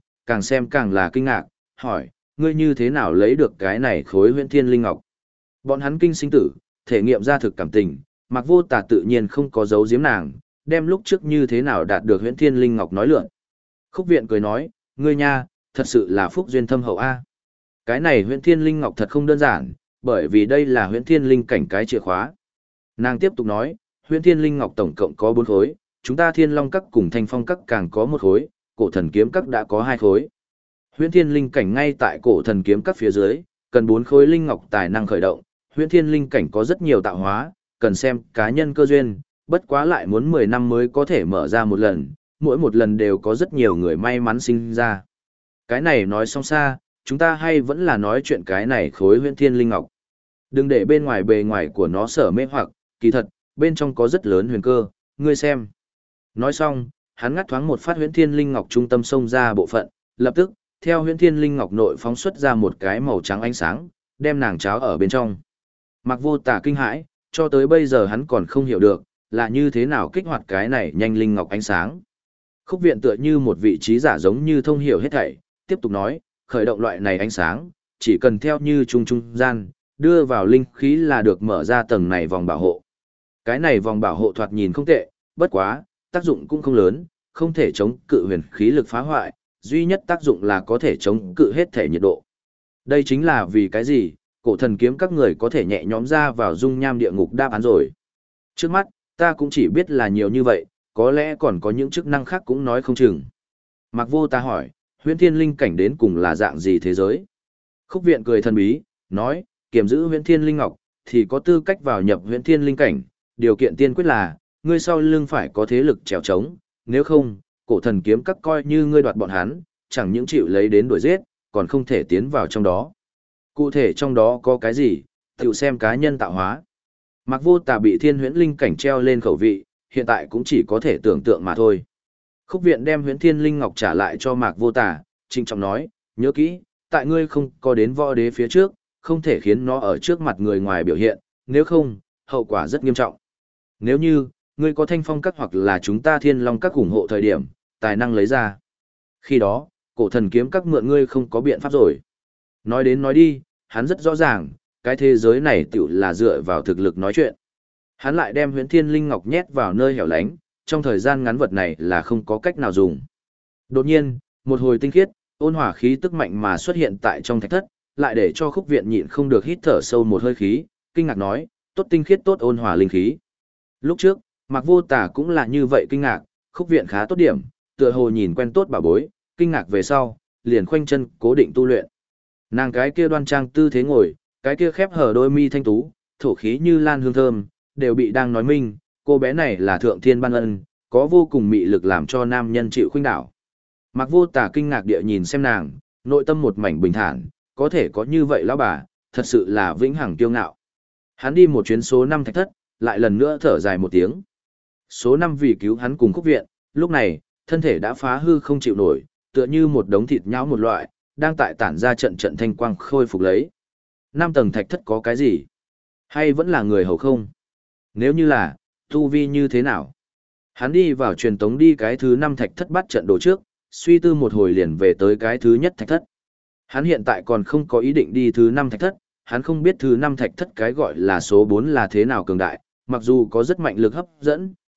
càng là kinh ngạc, hỏi, ngươi như thế nào lấy được cái này khối Huyễn Thiên Linh Ngọc? Bọn hắn kinh sinh tử, thể nghiệm ra thực cảm tình, Mạc Vô Tà tự nhiên không có giấu giếm nàng, đem lúc trước như thế nào đạt được Huyễn Thiên Linh Ngọc nói lượn. Khúc Viện cười nói, ngươi nha, thật sự là phúc duyên thâm hậu a. Cái này Huyễn Thiên Linh Ngọc thật không đơn giản, bởi vì đây là Huyễn Thiên Linh cảnh cái chìa khóa. Nàng tiếp tục nói, Huyễn Thiên Linh Ngọc tổng cộng có 4 khối, chúng ta Thiên Long Các cùng Thanh Phong Các càng có 1 khối, Cổ Thần Kiếm Các đã có 2 khối. Huyễn Thiên Linh cảnh ngay tại Cổ Thần Kiếm Các phía dưới, cần 4 khối linh ngọc tài năng khởi động. Huyễn Thiên Linh cảnh có rất nhiều tạo hóa, cần xem cá nhân cơ duyên, bất quá lại muốn 10 năm mới có thể mở ra một lần, mỗi một lần đều có rất nhiều người may mắn sinh ra. Cái này nói xong xa, chúng ta hay vẫn là nói chuyện cái này khối Huyễn Thiên Linh Ngọc. Đừng để bên ngoài bề ngoài của nó sở mê hoặc, kỳ thật, bên trong có rất lớn huyền cơ, ngươi xem. Nói xong, hắn ngắt thoáng một phát Huyễn Thiên Linh Ngọc trung tâm xông ra bộ phận, lập tức, theo Huyễn Thiên Linh Ngọc nội phóng xuất ra một cái màu trắng ánh sáng, đem nàng cháo ở bên trong. Mạc Vô Tà kinh hãi, cho tới bây giờ hắn còn không hiểu được, là như thế nào kích hoạt cái này nhanh linh ngọc ánh sáng. Khúc Viện tựa như một vị trí giả giống như thông hiểu hết thảy, tiếp tục nói, khởi động loại này ánh sáng, chỉ cần theo như trung gian, đưa vào linh khí là được mở ra tầng này vòng bảo hộ. Cái này vòng bảo hộ thoạt nhìn không tệ, bất quá, tác dụng cũng không lớn, không thể chống cự huyền khí lực phá hoại, duy nhất tác dụng là có thể chống cự hết thể nhiệt độ. Đây chính là vì cái gì, Cổ Thần Kiếm các người có thể nhẹ nhõm ra vào dung nham địa ngục đáp án rồi. Trước mắt, ta cũng chỉ biết là nhiều như vậy, có lẽ còn có những chức năng khác cũng nói không chừng. Mạc Vô Tà hỏi, Huyễn Thiên Linh cảnh đến cùng là dạng gì thế giới? Khúc Viện cười thần bí, nói, kiểm giữ Huyễn Thiên Linh Ngọc, thì có tư cách vào nhập Huyễn Thiên Linh cảnh, điều kiện tiên quyết là, ngươi sau lưng phải có thế lực trèo trống, nếu không, Cổ Thần Kiếm các coi như ngươi đoạt bọn hắn, chẳng những chịu lấy đến đuổi giết, còn không thể tiến vào trong đó. Cụ thể trong đó có cái gì, tự xem cá nhân tạo hóa. Mạc Vô Tà bị Thiên Huyễn Linh cảnh treo lên khẩu vị, hiện tại cũng chỉ có thể tưởng tượng mà thôi. Khúc Viện đem Huyễn Thiên Linh Ngọc trả lại cho Mạc Vô Tà, trịnh trọng nói, nhớ kỹ, tại ngươi không có đến võ đế phía trước, không thể khiến nó ở trước mặt người ngoài biểu hiện, nếu không, hậu quả rất nghiêm trọng. Nếu như, ngươi có Thanh Phong các hoặc là chúng ta Thiên Long các ủng hộ thời điểm, tài năng lấy ra. Khi đó, Cổ Thần Kiếm các mượn ngươi không có biện pháp rồi. Nói đến nói đi, hắn rất rõ ràng, cái thế giới này tự là dựa vào thực lực nói chuyện. Hắn lại đem Huyễn Thiên Linh Ngọc nhét vào nơi hẻo lánh, trong thời gian ngắn vật này là không có cách nào dùng. Đột nhiên, một hồi tinh khiết, ôn hòa khí tức mạnh mà xuất hiện tại trong thạch thất, lại để cho Khúc Viện nhịn không được hít thở sâu một hơi khí, kinh ngạc nói, tốt tinh khiết tốt ôn hòa linh khí. Lúc trước, Mạc Vô Tà cũng là như vậy kinh ngạc, Khúc Viện khá tốt điểm, tựa hồ nhìn quen tốt bảo bối, kinh ngạc về sau, liền khoanh chân cố định tu luyện. Nàng cái kia đoan trang tư thế ngồi, cái kia khép hở đôi mi thanh tú, thổ khí như lan hương thơm, đều bị đang nói minh, cô bé này là thượng thiên ban ân, có vô cùng mị lực làm cho nam nhân chịu khuynh đảo. Mạc Vô Tà kinh ngạc địa nhìn xem nàng, nội tâm một mảnh bình thản, có thể có như vậy lão bà, thật sự là vĩnh hằng kiêu ngạo. Hắn đi một chuyến số 5 thạch thất, lại lần nữa thở dài một tiếng. Số 5 vì cứu hắn cùng Khúc Viện, lúc này, thân thể đã phá hư không chịu nổi, tựa như một đống thịt nhão một loại, đang tại tản ra trận trận thanh quang khôi phục lấy. 5 tầng thạch thất có cái gì? Hay vẫn là người hầu không? Nếu như là, tu vi như thế nào? Hắn đi vào truyền tống đi cái thứ 5 thạch thất bắt trận đồ trước, suy tư một hồi liền về tới cái thứ nhất thạch thất. Hắn hiện tại còn không có ý định đi thứ 5 thạch thất, hắn không biết thứ 5 thạch thất cái gọi là số 4 là thế nào cường đại, mặc dù có rất mạnh lực hấp dẫn,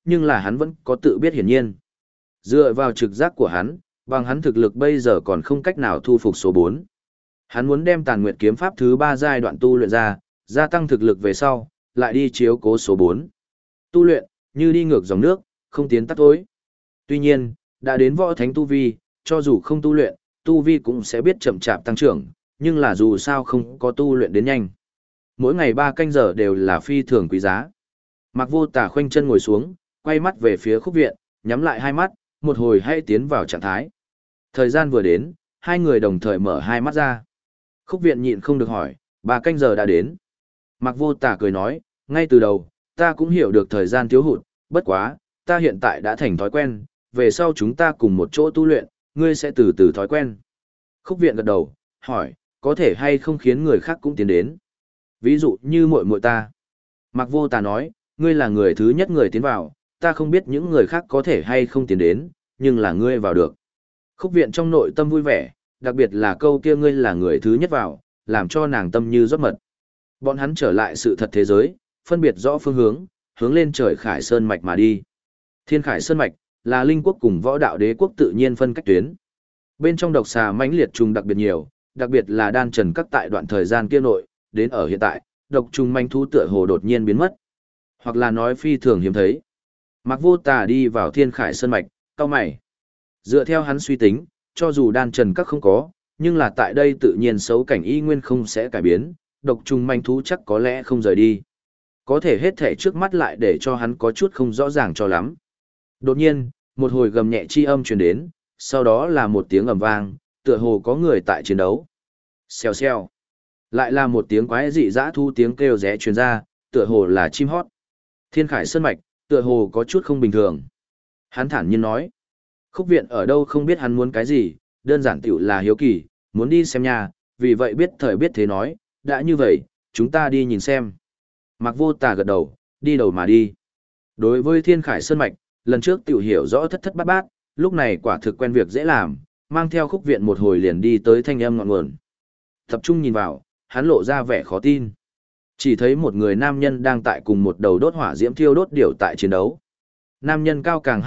nhưng là hắn vẫn có tự biết hiển nhiên. Dựa vào trực giác của hắn, bằng hắn thực lực bây giờ còn không cách nào thu phục số 4. Hắn muốn đem Tàn Nguyệt kiếm pháp thứ 3 giai đoạn tu luyện ra, gia tăng thực lực về sau, lại đi chiếu cố số 4. Tu luyện, như đi ngược dòng nước, không tiến tắt tối. Tuy nhiên, đã đến võ thánh tu vi, cho dù không tu luyện, tu vi cũng sẽ biết chậm chạp tăng trưởng, nhưng là dù sao không có tu luyện đến nhanh. Mỗi ngày 3 canh giờ đều là phi thường quý giá. Mạc Vô Tà khoanh chân ngồi xuống, quay mắt về phía Khúc Viện, nhắm lại hai mắt, một hồi hay tiến vào trạng thái. Thời gian vừa đến, hai người đồng thời mở hai mắt ra. Khúc Viện nhịn không được hỏi, 3 canh giờ đã đến. Mạc Vô Tà cười nói, ngay từ đầu, ta cũng hiểu được thời gian thiếu hụt, bất quá, ta hiện tại đã thành thói quen, về sau chúng ta cùng một chỗ tu luyện, ngươi sẽ từ từ thói quen. Khúc Viện gật đầu, hỏi, có thể hay không khiến người khác cũng tiến đến. Ví dụ như muội muội ta. Mạc Vô Tà nói, ngươi là người thứ nhất người tiến vào, ta không biết những người khác có thể hay không tiến đến, nhưng là ngươi vào được. Khúc Viện trong nội tâm vui vẻ, đặc biệt là câu kia ngươi là người thứ nhất vào, làm cho nàng tâm như rót mật. Bọn hắn trở lại sự thật thế giới, phân biệt rõ phương hướng, hướng lên trời Khải Sơn Mạch mà đi. Thiên Khải Sơn Mạch, là linh quốc cùng võ đạo đế quốc tự nhiên phân cách tuyến. Bên trong độc xà mãnh liệt trùng đặc biệt nhiều, đặc biệt là đan trần các tại đoạn thời gian kia nội, đến ở hiện tại, độc trùng manh thú tựa hồ đột nhiên biến mất. Hoặc là nói phi thường hiếm thấy. Mạc Vô Tà đi vào Thiên Khải Sơn Mạch, cau mày. Dựa theo hắn suy tính, cho dù đan trần các không có, nhưng là tại đây tự nhiên xấu cảnh y nguyên không sẽ cải biến, độc trùng manh thú chắc có lẽ không rời đi. Có thể hết thể trước mắt lại để cho hắn có chút không rõ ràng cho lắm. Đột nhiên, một hồi gầm nhẹ chi âm truyền đến, sau đó là một tiếng ầm vang, tựa hồ có người tại chiến đấu. Xèo xèo. Lại là một tiếng quái dị dã thu tiếng kêu rẽ truyền ra, tựa hồ là chim hót. Thiên Khải Sơn Mạch, tựa hồ có chút không bình thường. Hắn thản nhiên nói. Khúc Viện ở đâu không biết hắn muốn cái gì, đơn giản tiểu là hiếu kỳ, muốn đi xem nhà, vì vậy biết thời biết thế nói, đã như vậy, chúng ta đi nhìn xem. Mạc Vô Tà gật đầu, đi đầu mà đi. Đối với Thiên Khải Sơn Mạch, lần trước tiểu hiểu rõ thất thất bát bát, lúc này quả thực quen việc dễ làm, mang theo Khúc Viện một hồi liền đi tới thanh âm ngọn nguồn. Tập trung nhìn vào, hắn lộ ra vẻ khó tin. Chỉ thấy một người nam nhân đang tại cùng một đầu đốt hỏa diễm thiêu đốt điểu tại chiến đấu. Nam nhân cao càng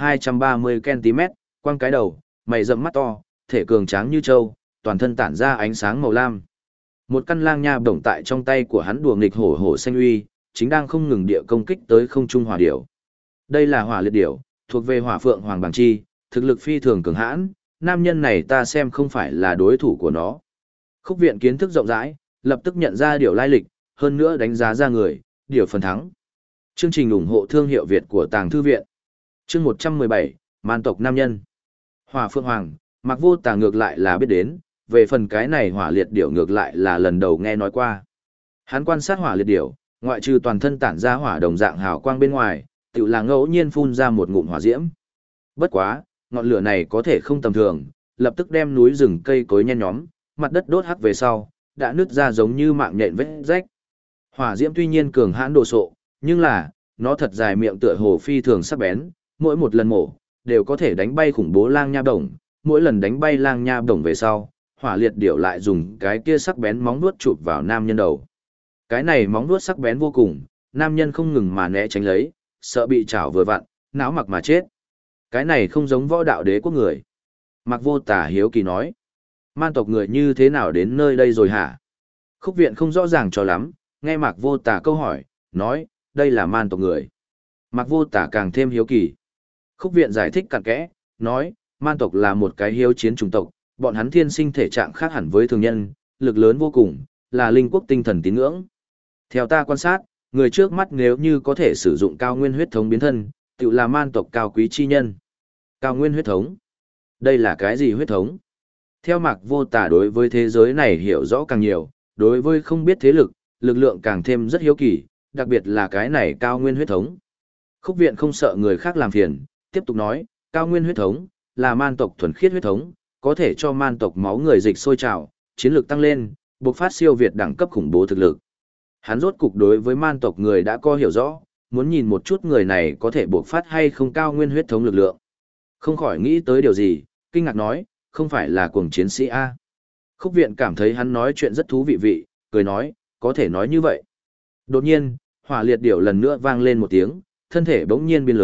230cm, quăng cái đầu, mày rậm mắt to, thể cường tráng như trâu, toàn thân tản ra ánh sáng màu lam. Một căn lang nha bổng tại trong tay của hắn đùa nghịch hổ hổ xanh uy, chính đang không ngừng địa công kích tới không trung hỏa điểu. Đây là hỏa liệt điểu, thuộc về hỏa phượng hoàng bàng chi, thực lực phi thường cường hãn, nam nhân này ta xem không phải là đối thủ của nó. Khúc Viện kiến thức rộng rãi, lập tức nhận ra điểu lai lịch, hơn nữa đánh giá ra người, điểu phần thắng. Chương trình ủng hộ thương hiệu Việt của Tàng Thư Viện. Chương 117, Man tộc nam nhân. Hỏa phượng hoàng, Mạc Vô Tà ngược lại là biết đến, về phần cái này hỏa liệt điểu ngược lại là lần đầu nghe nói qua. Hắn quan sát hỏa liệt điểu, ngoại trừ toàn thân tản ra hỏa đồng dạng hào quang bên ngoài, tự là ngẫu nhiên phun ra một ngụm hỏa diễm. Bất quá, ngọn lửa này có thể không tầm thường, lập tức đem núi rừng cây cối nhen nhóm, mặt đất đốt hắc về sau, đã nứt ra giống như mạng nhện vết rách. Hỏa diễm tuy nhiên cường hãn đồ sộ, nhưng là, nó thật dài miệng tựa hồ phi thường sắc bén, mỗi một lần mổ, đều có thể đánh bay khủng bố lang nha bổng, mỗi lần đánh bay lang nha bổng về sau, hỏa liệt điểu lại dùng cái kia sắc bén móng vuốt chụp vào nam nhân đầu. Cái này móng vuốt sắc bén vô cùng, nam nhân không ngừng mà né tránh lấy, sợ bị chảo vừa vặn, não mặc mà chết. Cái này không giống võ đạo đế quốc người. Mạc Vô Tà hiếu kỳ nói. Man tộc người như thế nào đến nơi đây rồi hả? Khúc Viện không rõ ràng cho lắm, nghe Mạc Vô Tà câu hỏi, nói, đây là man tộc người. Mạc Vô Tà càng thêm hiếu kỳ. Khúc Viện giải thích cặn kẽ, nói, man tộc là một cái hiếu chiến chủng tộc, bọn hắn thiên sinh thể trạng khác hẳn với thường nhân, lực lớn vô cùng, là linh quốc tinh thần tín ngưỡng. Theo ta quan sát, người trước mắt nếu như có thể sử dụng cao nguyên huyết thống biến thân, tự là man tộc cao quý chi nhân. Cao nguyên huyết thống? Đây là cái gì huyết thống? Theo Mạc Vô Tà đối với thế giới này hiểu rõ càng nhiều, đối với không biết thế lực, lực lượng càng thêm rất hiếu kỳ, đặc biệt là cái này cao nguyên huyết thống. Khúc Viện không sợ người khác làm phiền, tiếp tục nói, cao nguyên huyết thống, là man tộc thuần khiết huyết thống, có thể cho man tộc máu người dịch sôi trào, chiến lược tăng lên, bộc phát siêu việt đẳng cấp khủng bố thực lực. Hắn rốt cục đối với man tộc người đã có hiểu rõ, muốn nhìn một chút người này có thể bộc phát hay không cao nguyên huyết thống lực lượng. Không khỏi nghĩ tới điều gì, kinh ngạc nói, không phải là cuồng chiến sĩ A. Khúc Viện cảm thấy hắn nói chuyện rất thú vị, cười nói, có thể nói như vậy. Đột nhiên, hỏa liệt điểu lần nữa vang lên một tiếng, thân thể bỗng nhiên biến lớn,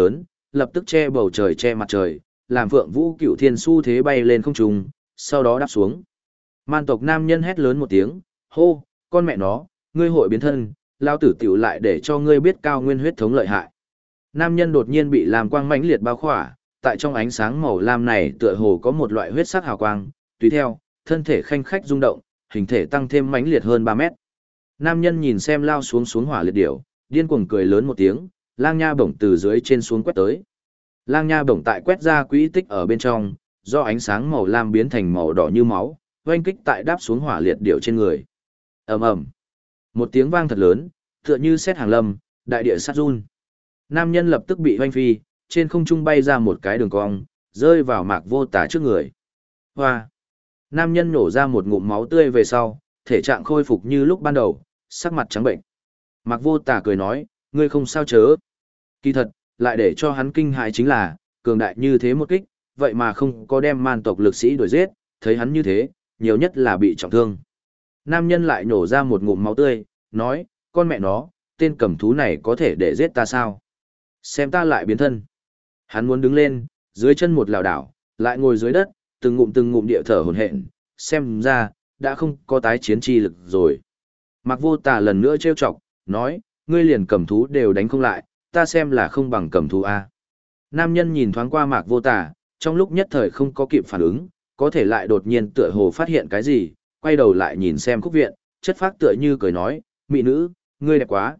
lập tức che bầu trời che mặt trời, làm Phượng Vũ Cửu Thiên xu thế bay lên không trung, sau đó đáp xuống. Man tộc nam nhân hét lớn một tiếng, hô, con mẹ nó, ngươi hội biến thân, lao tử tiểu lại để cho ngươi biết cao nguyên huyết thống lợi hại. Nam nhân đột nhiên bị làm quang mãnh liệt bao khỏa, tại trong ánh sáng màu lam này tựa hồ có một loại huyết sắc hào quang, tùy theo, thân thể khanh khách rung động, hình thể tăng thêm mãnh liệt hơn 3 mét. Nam nhân nhìn xem lao xuống hỏa liệt điểu, điên cuồng cười lớn một tiếng, lang nha bổng từ dưới trên xuống quét tới. Lang nha bổng tại quét ra quỹ tích ở bên trong, do ánh sáng màu lam biến thành màu đỏ như máu, oanh kích tại đáp xuống hỏa liệt điểu trên người. Ầm ầm, một tiếng vang thật lớn, tựa như sét hàng lâm, đại địa sát run. Nam nhân lập tức bị oanh phi, trên không trung bay ra một cái đường cong, rơi vào Mạc Vô Tà trước người. Hoa! Nam nhân nổ ra một ngụm máu tươi về sau, thể trạng khôi phục như lúc ban đầu, sắc mặt trắng bệnh. Mạc Vô Tà cười nói, ngươi không sao chớ. Kỳ thật, lại để cho hắn kinh hãi chính là, cường đại như thế một kích, vậy mà không có đem man tộc lực sĩ đuổi giết, thấy hắn như thế, nhiều nhất là bị trọng thương. Nam nhân lại nổ ra một ngụm máu tươi, nói, con mẹ nó, tên cầm thú này có thể để giết ta sao? Xem ta lại biến thân. Hắn muốn đứng lên, dưới chân một lảo đảo, lại ngồi dưới đất, từng ngụm địa thở hổn hển, xem ra, đã không có tái chiến chi lực rồi. Mạc Vô Tà lần nữa trêu chọc, nói, ngươi liền cầm thú đều đánh không lại, ta xem là không bằng cầm thú a. Nam nhân nhìn thoáng qua Mạc Vô Tà, trong lúc nhất thời không có kịp phản ứng, có thể lại đột nhiên tựa hồ phát hiện cái gì, quay đầu lại nhìn xem Khúc Viện, chất phác tựa như cười nói, mỹ nữ, ngươi đẹp quá.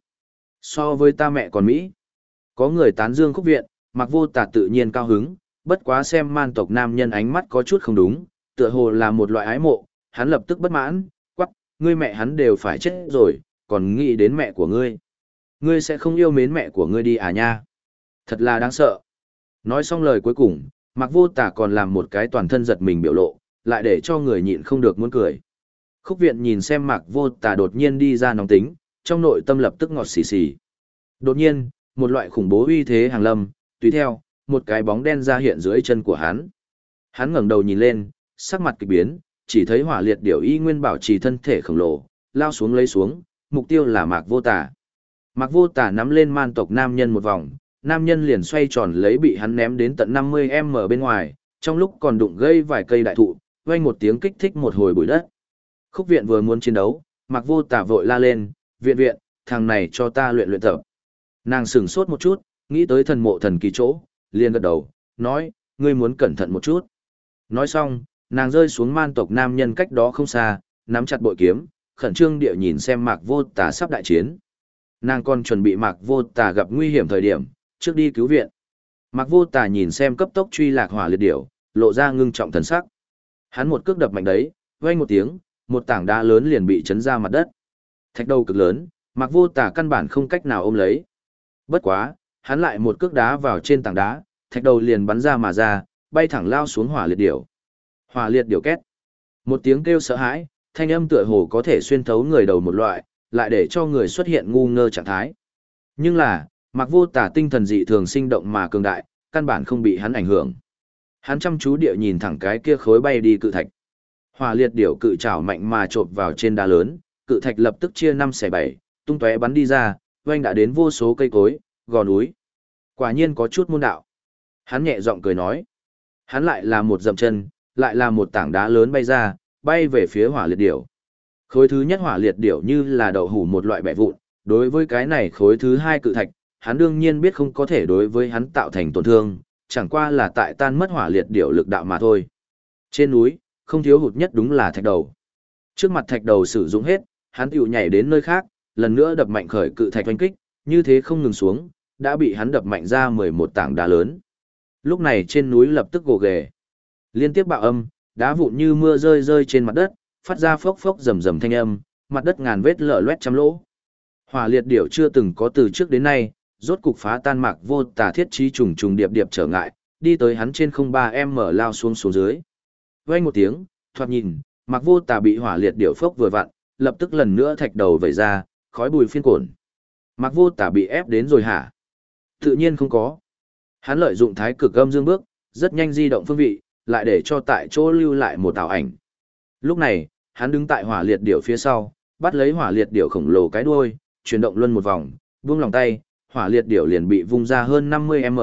So với ta mẹ còn Mỹ. Có người tán dương Khúc Viện, Mạc Vô Tà tự nhiên cao hứng, bất quá xem man tộc nam nhân ánh mắt có chút không đúng, tựa hồ là một loại ái mộ, hắn lập tức bất mãn, quắc, ngươi mẹ hắn đều phải chết rồi, còn nghĩ đến mẹ của ngươi. Ngươi sẽ không yêu mến mẹ của ngươi đi à nha? Thật là đáng sợ. Nói xong lời cuối cùng, Mạc Vô Tà còn làm một cái toàn thân giật mình biểu lộ, lại để cho người nhịn không được muốn cười. Khúc Viện nhìn xem Mạc Vô Tà đột nhiên đi ra nóng tính, trong nội tâm lập tức ngọt xì xì. Đột nhiên, một loại khủng bố uy thế hàng lâm, tùy theo, một cái bóng đen ra hiện dưới chân của hắn. Hắn ngẩng đầu nhìn lên, sắc mặt kỳ biến, chỉ thấy hỏa liệt điểu y nguyên bảo trì thân thể khổng lồ, lao xuống lấy xuống, mục tiêu là Mạc Vô Tà. Mạc Vô Tà nắm lên man tộc nam nhân một vòng, nam nhân liền xoay tròn lấy bị hắn ném đến tận 50m bên ngoài, trong lúc còn đụng gây vài cây đại thụ, vang một tiếng kích thích một hồi bụi đất. Khúc Viện vừa muốn chiến đấu, Mạc Vô Tà vội la lên, viện, thằng này cho ta luyện tập. Nàng sửng sốt một chút, nghĩ tới thần mộ thần kỳ chỗ, liền gật đầu, nói, ngươi muốn cẩn thận một chút. Nói xong, nàng rơi xuống man tộc nam nhân cách đó không xa, nắm chặt bội kiếm, khẩn trương địa nhìn xem Mạc Vô Tà sắp đại chiến. Nàng còn chuẩn bị Mạc Vô Tà gặp nguy hiểm thời điểm, trước đi cứu viện. Mạc Vô Tà nhìn xem cấp tốc truy lạc hỏa liệt điểu, lộ ra ngưng trọng thần sắc. Hắn một cước đập mạnh đấy, vang một tiếng, một tảng đá lớn liền bị chấn ra mặt đất. Thạch đầu cực lớn, Mạc Vô Tà căn bản không cách nào ôm lấy. Bất quá, hắn lại một cước đá vào trên tảng đá, thạch đầu liền bắn ra mà ra, bay thẳng lao xuống hỏa liệt điểu. Hỏa liệt điểu két. Một tiếng kêu sợ hãi, thanh âm tựa hồ có thể xuyên thấu người đầu một loại, lại để cho người xuất hiện ngu ngơ trạng thái. Nhưng là, Mạc Vô Tà tinh thần dị thường sinh động mà cường đại, căn bản không bị hắn ảnh hưởng. Hắn chăm chú địa nhìn thẳng cái kia khối bay đi cự thạch. Hỏa liệt điểu cự trảo mạnh mà chộp vào trên đá lớn, cự thạch lập tức chia 5/7, tung tóe bắn đi ra, oanh đã đến vô số cây cối, gò núi. Quả nhiên có chút môn đạo. Hắn nhẹ giọng cười nói. Hắn lại là một dậm chân, lại là một tảng đá lớn bay ra, bay về phía hỏa liệt điểu. Khối thứ nhất hỏa liệt điểu như là đậu hủ một loại bẻ vụn, đối với cái này khối thứ hai cự thạch, hắn đương nhiên biết không có thể đối với hắn tạo thành tổn thương, chẳng qua là tại tan mất hỏa liệt điểu lực đạo mà thôi. Trên núi, không thiếu hụt nhất đúng là thạch đầu. Trước mặt thạch đầu sử dụng hết, hắn tiểu nhảy đến nơi khác, lần nữa đập mạnh khởi cự thạch oanh kích, như thế không ngừng xuống, đã bị hắn đập mạnh ra 11 tảng đá lớn. Lúc này trên núi lập tức gồ ghề. Liên tiếp bạo âm, đá vụn như mưa rơi rơi trên mặt đất, phát ra phốc phốc rầm rầm thanh âm, mặt đất ngàn vết lở loét trăm lỗ. Hỏa liệt điểu chưa từng có từ trước đến nay, rốt cục phá tan Mạc Vô Tà thiết trí trùng trùng điệp điệp trở ngại, đi tới hắn trên 03m lao xuống dưới. Vang một tiếng, thoạt nhìn, Mạc Vô Tà bị hỏa liệt điểu phốc vừa vặn, lập tức lần nữa thạch đầu vẩy ra, khói bùi phiên cổn. Mạc Vô Tà bị ép đến rồi hả? Tự nhiên không có. Hắn lợi dụng thái cực âm dương bước, rất nhanh di động phương vị, lại để cho tại chỗ lưu lại một ảo ảnh. Lúc này, hắn đứng tại hỏa liệt điểu phía sau, bắt lấy hỏa liệt điểu khổng lồ cái đuôi, chuyển động luân một vòng, buông lòng tay, hỏa liệt điểu liền bị vung ra hơn 50m,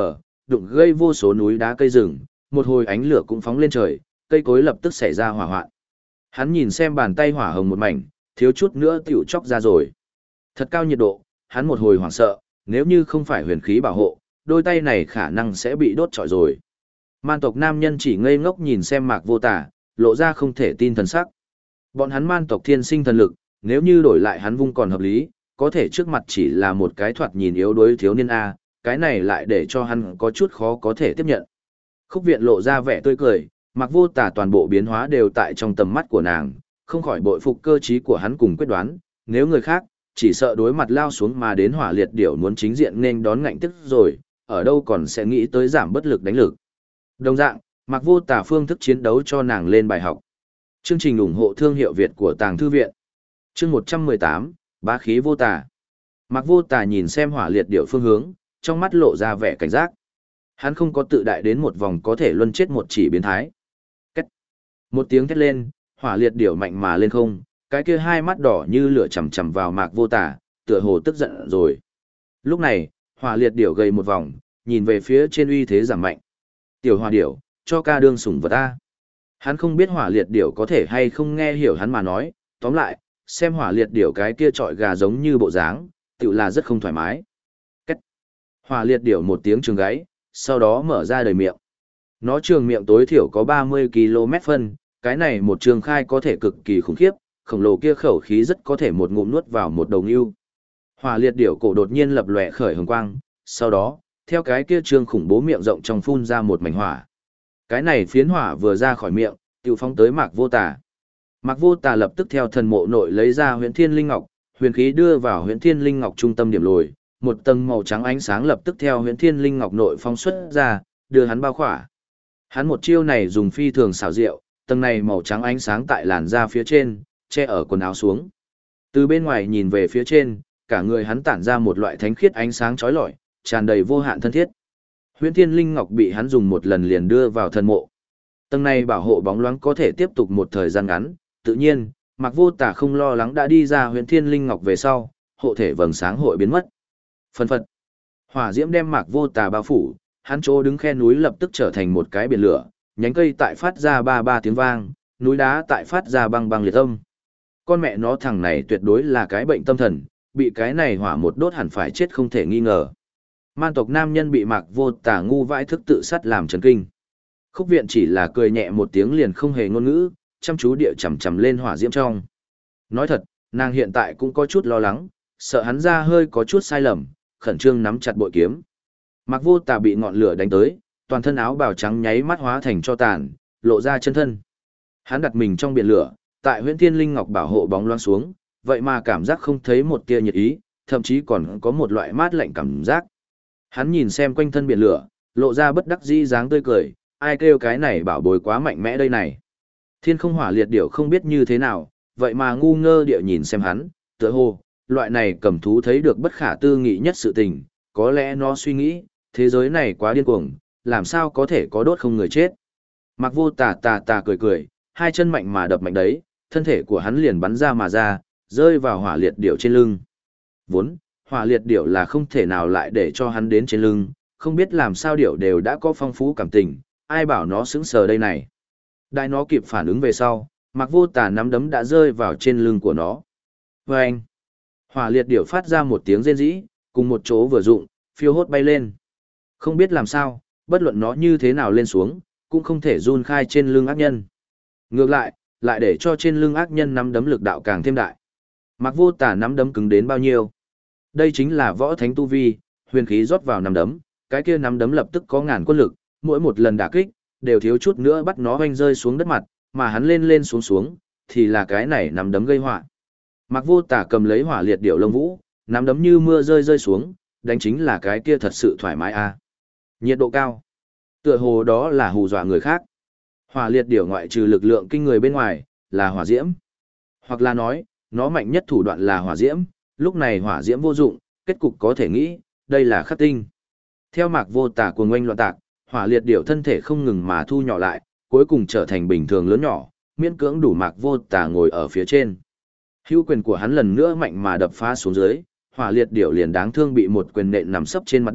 đụng gây vô số núi đá cây rừng, một hồi ánh lửa cũng phóng lên trời, cây cối lập tức xảy ra hỏa hoạn. Hắn nhìn xem bàn tay hỏa hồng một mảnh, thiếu chút nữa tiểu chóc ra rồi. Thật cao nhiệt độ, hắn một hồi hoảng sợ, nếu như không phải huyền khí bảo hộ, đôi tay này khả năng sẽ bị đốt trọi rồi. Man tộc nam nhân chỉ ngây ngốc nhìn xem Mạc Vô Tà, lộ ra không thể tin thần sắc. Bọn hắn man tộc thiên sinh thần lực, nếu như đổi lại hắn vung còn hợp lý, có thể trước mặt chỉ là một cái thoạt nhìn yếu đuối thiếu niên A, cái này lại để cho hắn có chút khó có thể tiếp nhận. Khúc viện lộ ra vẻ tươi cười, Mạc Vô Tà toàn bộ biến hóa đều tại trong tầm mắt của nàng, không khỏi bội phục cơ trí của hắn cùng quyết đoán, nếu người khác, chỉ sợ đối mặt lao xuống mà đến hỏa liệt điểu muốn chính diện nên đón ngạnh tức rồi, ở đâu còn sẽ nghĩ tới giảm bất lực đánh lực. Đồng dạng, Mạc Vô Tà phương thức chiến đấu cho nàng lên bài học. Chương trình ủng hộ thương hiệu Việt của Tàng Thư Viện. Chương 118, Bá khí vô tà. Mạc Vô Tà nhìn xem hỏa liệt điểu phương hướng, trong mắt lộ ra vẻ cảnh giác. Hắn không có tự đại đến một vòng có thể luân chết một chỉ biến thái. Cách. Một tiếng thét lên, hỏa liệt điểu mạnh mà lên không, cái kia hai mắt đỏ như lửa chằm chằm vào Mạc Vô Tà, tựa hồ tức giận rồi. Lúc này, hỏa liệt điểu gầy một vòng, nhìn về phía trên uy thế giảm mạnh. Tiểu hỏa điểu, cho ca đương sủng vật ta. Hắn không biết hỏa liệt điểu có thể hay không nghe hiểu hắn mà nói, tóm lại, xem hỏa liệt điểu cái kia trọi gà giống như bộ dáng, tự là rất không thoải mái. Cách. Hỏa liệt điểu một tiếng trường gáy, sau đó mở ra đầy miệng. Nó trường miệng tối thiểu có 30 km phân, cái này một trường khai có thể cực kỳ khủng khiếp, khổng lồ kia khẩu khí rất có thể một ngụm nuốt vào một đầu ngưu. Hỏa liệt điểu cổ đột nhiên lập lòe khởi hồng quang, sau đó, theo cái kia trường khủng bố miệng rộng trong phun ra một mảnh hỏa. Cái này phiến hỏa vừa ra khỏi miệng, tiêu phóng tới Mạc Vô Tà. Mạc Vô Tà lập tức theo thần mộ nội lấy ra Huyền Thiên Linh Ngọc, huyền khí đưa vào Huyền Thiên Linh Ngọc trung tâm điểm lồi, một tầng màu trắng ánh sáng lập tức theo Huyền Thiên Linh Ngọc nội phóng xuất ra, đưa hắn bao khỏa. Hắn một chiêu này dùng phi thường xảo diệu, tầng này màu trắng ánh sáng tại làn da phía trên, che ở quần áo xuống. Từ bên ngoài nhìn về phía trên, cả người hắn tản ra một loại thánh khiết ánh sáng chói lọi, tràn đầy vô hạn thân thiết. Huyền Thiên Linh Ngọc bị hắn dùng một lần liền đưa vào thần mộ. Tầng này bảo hộ bóng loáng có thể tiếp tục một thời gian ngắn, tự nhiên, Mạc Vô Tà không lo lắng đã đi ra Huyền Thiên Linh Ngọc về sau, hộ thể vầng sáng hội biến mất. Phân phật. Hỏa diễm đem Mạc Vô Tà bao phủ, hắn chỗ đứng khe núi lập tức trở thành một cái biển lửa, nhánh cây tại phát ra ba ba tiếng vang, núi đá tại phát ra băng băng liệt âm. Con mẹ nó thằng này tuyệt đối là cái bệnh tâm thần, bị cái này hỏa một đốt hẳn phải chết không thể nghi ngờ. Man tộc nam nhân bị Mạc Vô Tà ngu vãi thức tự sát làm chấn kinh. Khúc viện chỉ là cười nhẹ một tiếng liền không hề ngôn ngữ, chăm chú địa chầm chầm lên hỏa diễm trong. Nói thật, nàng hiện tại cũng có chút lo lắng, sợ hắn ra hơi có chút sai lầm, khẩn trương nắm chặt bội kiếm. Mạc Vô Tà bị ngọn lửa đánh tới, toàn thân áo bào trắng nháy mắt hóa thành tro tàn, lộ ra chân thân. Hắn đặt mình trong biển lửa, tại Huyền Thiên Linh Ngọc bảo hộ bóng loáng xuống, vậy mà cảm giác không thấy một tia nhiệt ý, thậm chí còn có một loại mát lạnh cảm giác. Hắn nhìn xem quanh thân biển lửa, lộ ra bất đắc dĩ dáng tươi cười, ai kêu cái này bảo bối quá mạnh mẽ đây này. Thiên không hỏa liệt điểu không biết như thế nào, vậy mà ngu ngơ địa nhìn xem hắn, tựa hồ, loại này cầm thú thấy được bất khả tư nghị nhất sự tình, có lẽ nó suy nghĩ, thế giới này quá điên cuồng, làm sao có thể có đốt không người chết. Mạc Vô Tà cười cười, hai chân mạnh mà đập mạnh đấy, thân thể của hắn liền bắn ra mà ra, rơi vào hỏa liệt điểu trên lưng. Vốn, hỏa liệt điểu là không thể nào lại để cho hắn đến trên lưng, không biết làm sao điểu đều đã có phong phú cảm tình, ai bảo nó sững sờ đây này. Đại nó kịp phản ứng về sau, Mạc Vô Tà nắm đấm đã rơi vào trên lưng của nó. Vâng! Hỏa liệt điểu phát ra một tiếng rên rỉ, cùng một chỗ vừa dụng, phiêu hốt bay lên. Không biết làm sao, bất luận nó như thế nào lên xuống, cũng không thể run khai trên lưng ác nhân. Ngược lại, lại để cho trên lưng ác nhân nắm đấm lực đạo càng thêm đại. Mạc Vô Tà nắm đấm cứng đến bao nhiêu? Đây chính là võ thánh tu vi, huyền khí rót vào nắm đấm, cái kia nắm đấm lập tức có ngàn quân lực, mỗi một lần đả kích, đều thiếu chút nữa bắt nó hoanh rơi xuống đất mặt, mà hắn lên lên xuống xuống, thì là cái này nắm đấm gây họa. Mạc Vô Tà cầm lấy hỏa liệt điểu lông vũ, nắm đấm như mưa rơi rơi xuống, đánh chính là cái kia thật sự thoải mái a. Nhiệt độ cao. Tựa hồ đó là hù dọa người khác. Hỏa liệt điểu ngoại trừ lực lượng kinh người bên ngoài, là hỏa diễm. Hoặc là nói, nó mạnh nhất thủ đoạn là hỏa diễm, lúc này hỏa diễm vô dụng, kết cục có thể nghĩ, đây là khắc tinh. Theo Mạc Vô Tà cuồng oanh loạn tạc, hỏa liệt điểu thân thể không ngừng mà thu nhỏ lại, cuối cùng trở thành bình thường lớn nhỏ, miễn cưỡng đủ Mạc Vô Tà ngồi ở phía trên. Hữu quyền của hắn lần nữa mạnh mà đập phá xuống dưới, hỏa liệt điểu liền đáng thương bị một quyền nện nằm sấp trên mặt đất,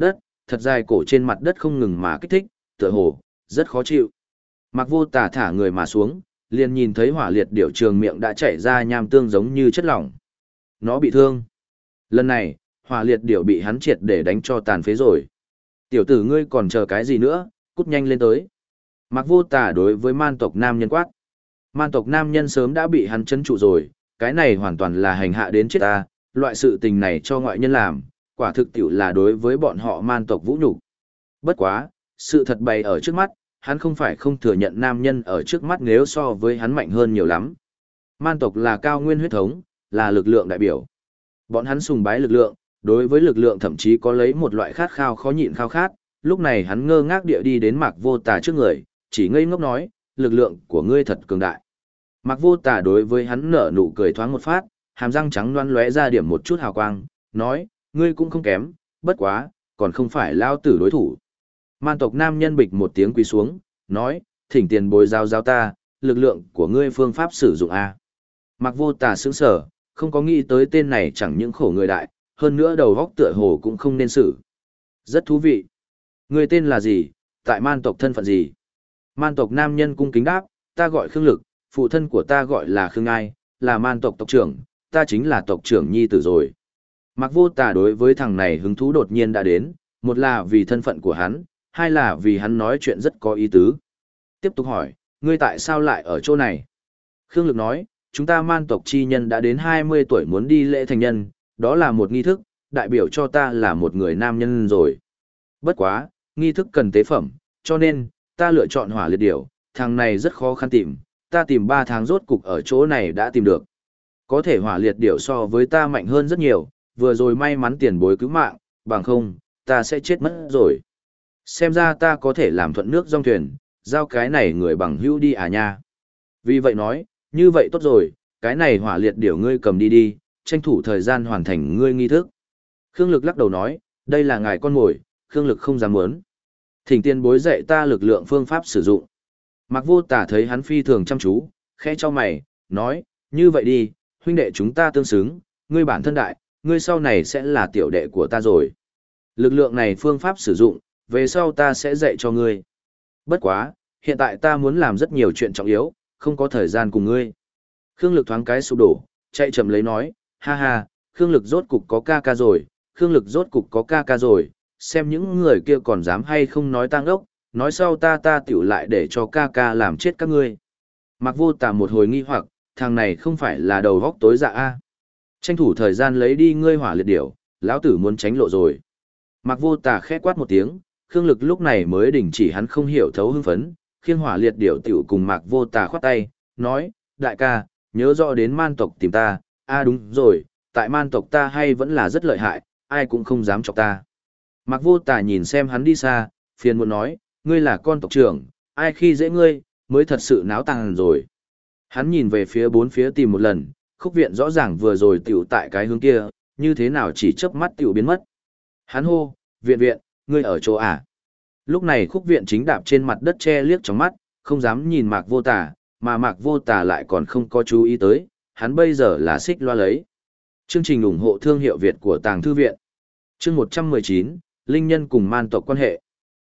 thật dài cổ trên mặt đất không ngừng mà kích thích, tựa hồ rất khó chịu. Mạc Vô Tà thả người mà xuống, liền nhìn thấy hỏa liệt điểu trường miệng đã chảy ra nham tương giống như chất lỏng. Nó bị thương. Lần này, hỏa liệt điểu bị hắn triệt để đánh cho tàn phế rồi. Tiểu tử ngươi còn chờ cái gì nữa, cút nhanh lên tới. Mạc Vô Tà đối với man tộc nam nhân quát. Man tộc nam nhân sớm đã bị hắn trấn trụ rồi, cái này hoàn toàn là hành hạ đến chết ta, loại sự tình này cho ngoại nhân làm, quả thực tiểu là đối với bọn họ man tộc vũ nhục. Bất quá, sự thật bày ở trước mắt, hắn không phải không thừa nhận nam nhân ở trước mắt nếu so với hắn mạnh hơn nhiều lắm. Man tộc là cao nguyên huyết thống, là lực lượng đại biểu. Bọn hắn sùng bái lực lượng, đối với lực lượng thậm chí có lấy một loại khát khao khó nhịn khao khát, lúc này hắn ngơ ngác địa đi đến Mạc Vô Tà trước người, chỉ ngây ngốc nói, lực lượng của ngươi thật cường đại. Mạc Vô Tà đối với hắn nở nụ cười thoáng một phát, hàm răng trắng loáng lóe ra điểm một chút hào quang, nói, ngươi cũng không kém, bất quá, còn không phải lao tử đối thủ. Man tộc nam nhân bịch một tiếng quỳ xuống, nói, thỉnh tiền bối giao ta, lực lượng của ngươi phương pháp sử dụng A. Mạc Vô Tà sững sở, không có nghĩ tới tên này chẳng những khổ người đại, hơn nữa đầu góc tựa hồ cũng không nên xử. Rất thú vị. Ngươi tên là gì, tại man tộc thân phận gì? Man tộc nam nhân cung kính đáp, ta gọi Khương Lực, phụ thân của ta gọi là Khương Ai, là man tộc tộc trưởng, ta chính là tộc trưởng nhi tử rồi. Mạc Vô Tà đối với thằng này hứng thú đột nhiên đã đến, một là vì thân phận của hắn, hai là vì hắn nói chuyện rất có ý tứ. Tiếp tục hỏi, ngươi tại sao lại ở chỗ này? Khương Lực nói, chúng ta man tộc chi nhân đã đến 20 tuổi muốn đi lễ thành nhân, đó là một nghi thức, đại biểu cho ta là một người nam nhân rồi. Bất quá, nghi thức cần tế phẩm, cho nên, ta lựa chọn hỏa liệt điểu, thằng này rất khó khăn tìm, ta tìm 3 tháng rốt cục ở chỗ này đã tìm được. Có thể hỏa liệt điểu so với ta mạnh hơn rất nhiều, vừa rồi may mắn tiền bối cứu mạng, bằng không, ta sẽ chết mất rồi. Xem ra ta có thể làm thuận nước dòng thuyền, giao cái này người bằng hữu đi à nha. Vì vậy nói, như vậy tốt rồi, cái này hỏa liệt điểu ngươi cầm đi đi, tranh thủ thời gian hoàn thành ngươi nghi thức. Khương Lực lắc đầu nói, đây là ngài con mồi, Khương Lực không dám muốn. Thỉnh tiền bối dạy ta lực lượng phương pháp sử dụng. Mạc Vô Tà thấy hắn phi thường chăm chú, khẽ cho mày, nói, như vậy đi, huynh đệ chúng ta tương xứng, ngươi bản thân đại, ngươi sau này sẽ là tiểu đệ của ta rồi. Lực lượng này phương pháp sử dụng, về sau ta sẽ dạy cho ngươi. Bất quá, hiện tại ta muốn làm rất nhiều chuyện trọng yếu, không có thời gian cùng ngươi. Khương Lực thoáng cái sụp đổ, chạy chậm lấy nói, ha ha, Khương Lực rốt cục có ca ca rồi, Khương Lực rốt cục có ca ca rồi, xem những người kia còn dám hay không nói tang ốc, nói sau ta tiểu lại để cho ca ca làm chết các ngươi. Mạc Vô Tà một hồi nghi hoặc, thằng này không phải là đầu góc tối dạ a? Tranh thủ thời gian lấy đi ngươi hỏa liệt điểu, lão tử muốn tránh lộ rồi. Mạc Vô Tà khẽ quát một tiếng, Khương Lực lúc này mới đình chỉ hắn không hiểu thấu hưng phấn, khiêng hỏa liệt điểu tiểu cùng Mạc Vô Tà khoát tay, nói, đại ca, nhớ rõ đến man tộc tìm ta, đúng rồi, tại man tộc ta hay vẫn là rất lợi hại, ai cũng không dám chọc ta. Mạc Vô Tà nhìn xem hắn đi xa, phiền muốn nói, ngươi là con tộc trưởng, ai khi dễ ngươi, mới thật sự náo tàng rồi. Hắn nhìn về phía bốn phía tìm một lần, khúc viện rõ ràng vừa rồi tiểu tại cái hướng kia, như thế nào chỉ chớp mắt tiểu biến mất. Hắn hô, viện, ngươi ở chỗ à? Lúc này khúc viện chính đạp trên mặt đất che liếc trong mắt, không dám nhìn Mạc Vô Tà, mà Mạc Vô Tà lại còn không có chú ý tới, hắn bây giờ là xích loa lấy. Chương trình ủng hộ thương hiệu Việt của Tàng Thư Viện. Chương 119, Linh Nhân cùng man tộc quan hệ.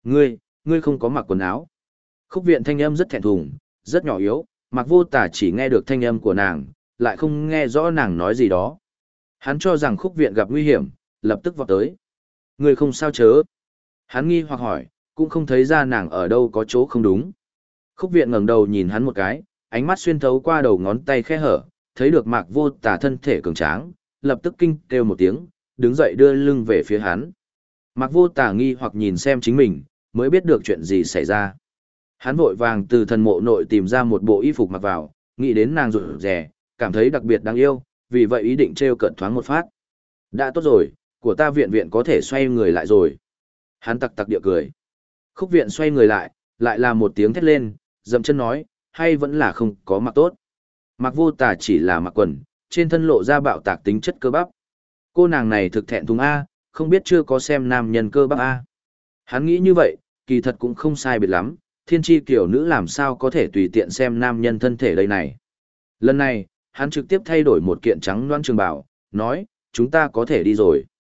Ngươi không có mặc quần áo. Khúc viện thanh âm rất thẹn thùng, rất nhỏ yếu, Mạc Vô Tà chỉ nghe được thanh âm của nàng, lại không nghe rõ nàng nói gì đó. Hắn cho rằng khúc viện gặp nguy hiểm, lập tức vọt tới. Ngươi không sao chớ. Hắn nghi hoặc hỏi, cũng không thấy ra nàng ở đâu có chỗ không đúng. Khúc viện ngẩng đầu nhìn hắn một cái, ánh mắt xuyên thấu qua đầu ngón tay khe hở, thấy được Mạc Vô Tà thân thể cường tráng, lập tức kinh kêu một tiếng, đứng dậy đưa lưng về phía hắn. Mạc Vô Tà nghi hoặc nhìn xem chính mình, mới biết được chuyện gì xảy ra. Hắn vội vàng từ thần mộ nội tìm ra một bộ y phục mặc vào, nghĩ đến nàng rụt rè, cảm thấy đặc biệt đáng yêu, vì vậy ý định trêu cợt thoáng một phát. Đã tốt rồi, của ta viện có thể xoay người lại rồi. Hắn tặc tặc địa cười. Khúc viện xoay người lại là một tiếng thét lên, dậm chân nói, hay vẫn là không có mặc tốt. Mạc Vô Tà chỉ là mặc quần, trên thân lộ ra bạo tạc tính chất cơ bắp. Cô nàng này thực thẹn thùng A, không biết chưa có xem nam nhân cơ bắp A. Hắn nghĩ như vậy, kỳ thật cũng không sai biệt lắm, thiên tri kiểu nữ làm sao có thể tùy tiện xem nam nhân thân thể đây này. Lần này, hắn trực tiếp thay đổi một kiện trắng loãng trường bào, nói, chúng ta có thể đi rồi.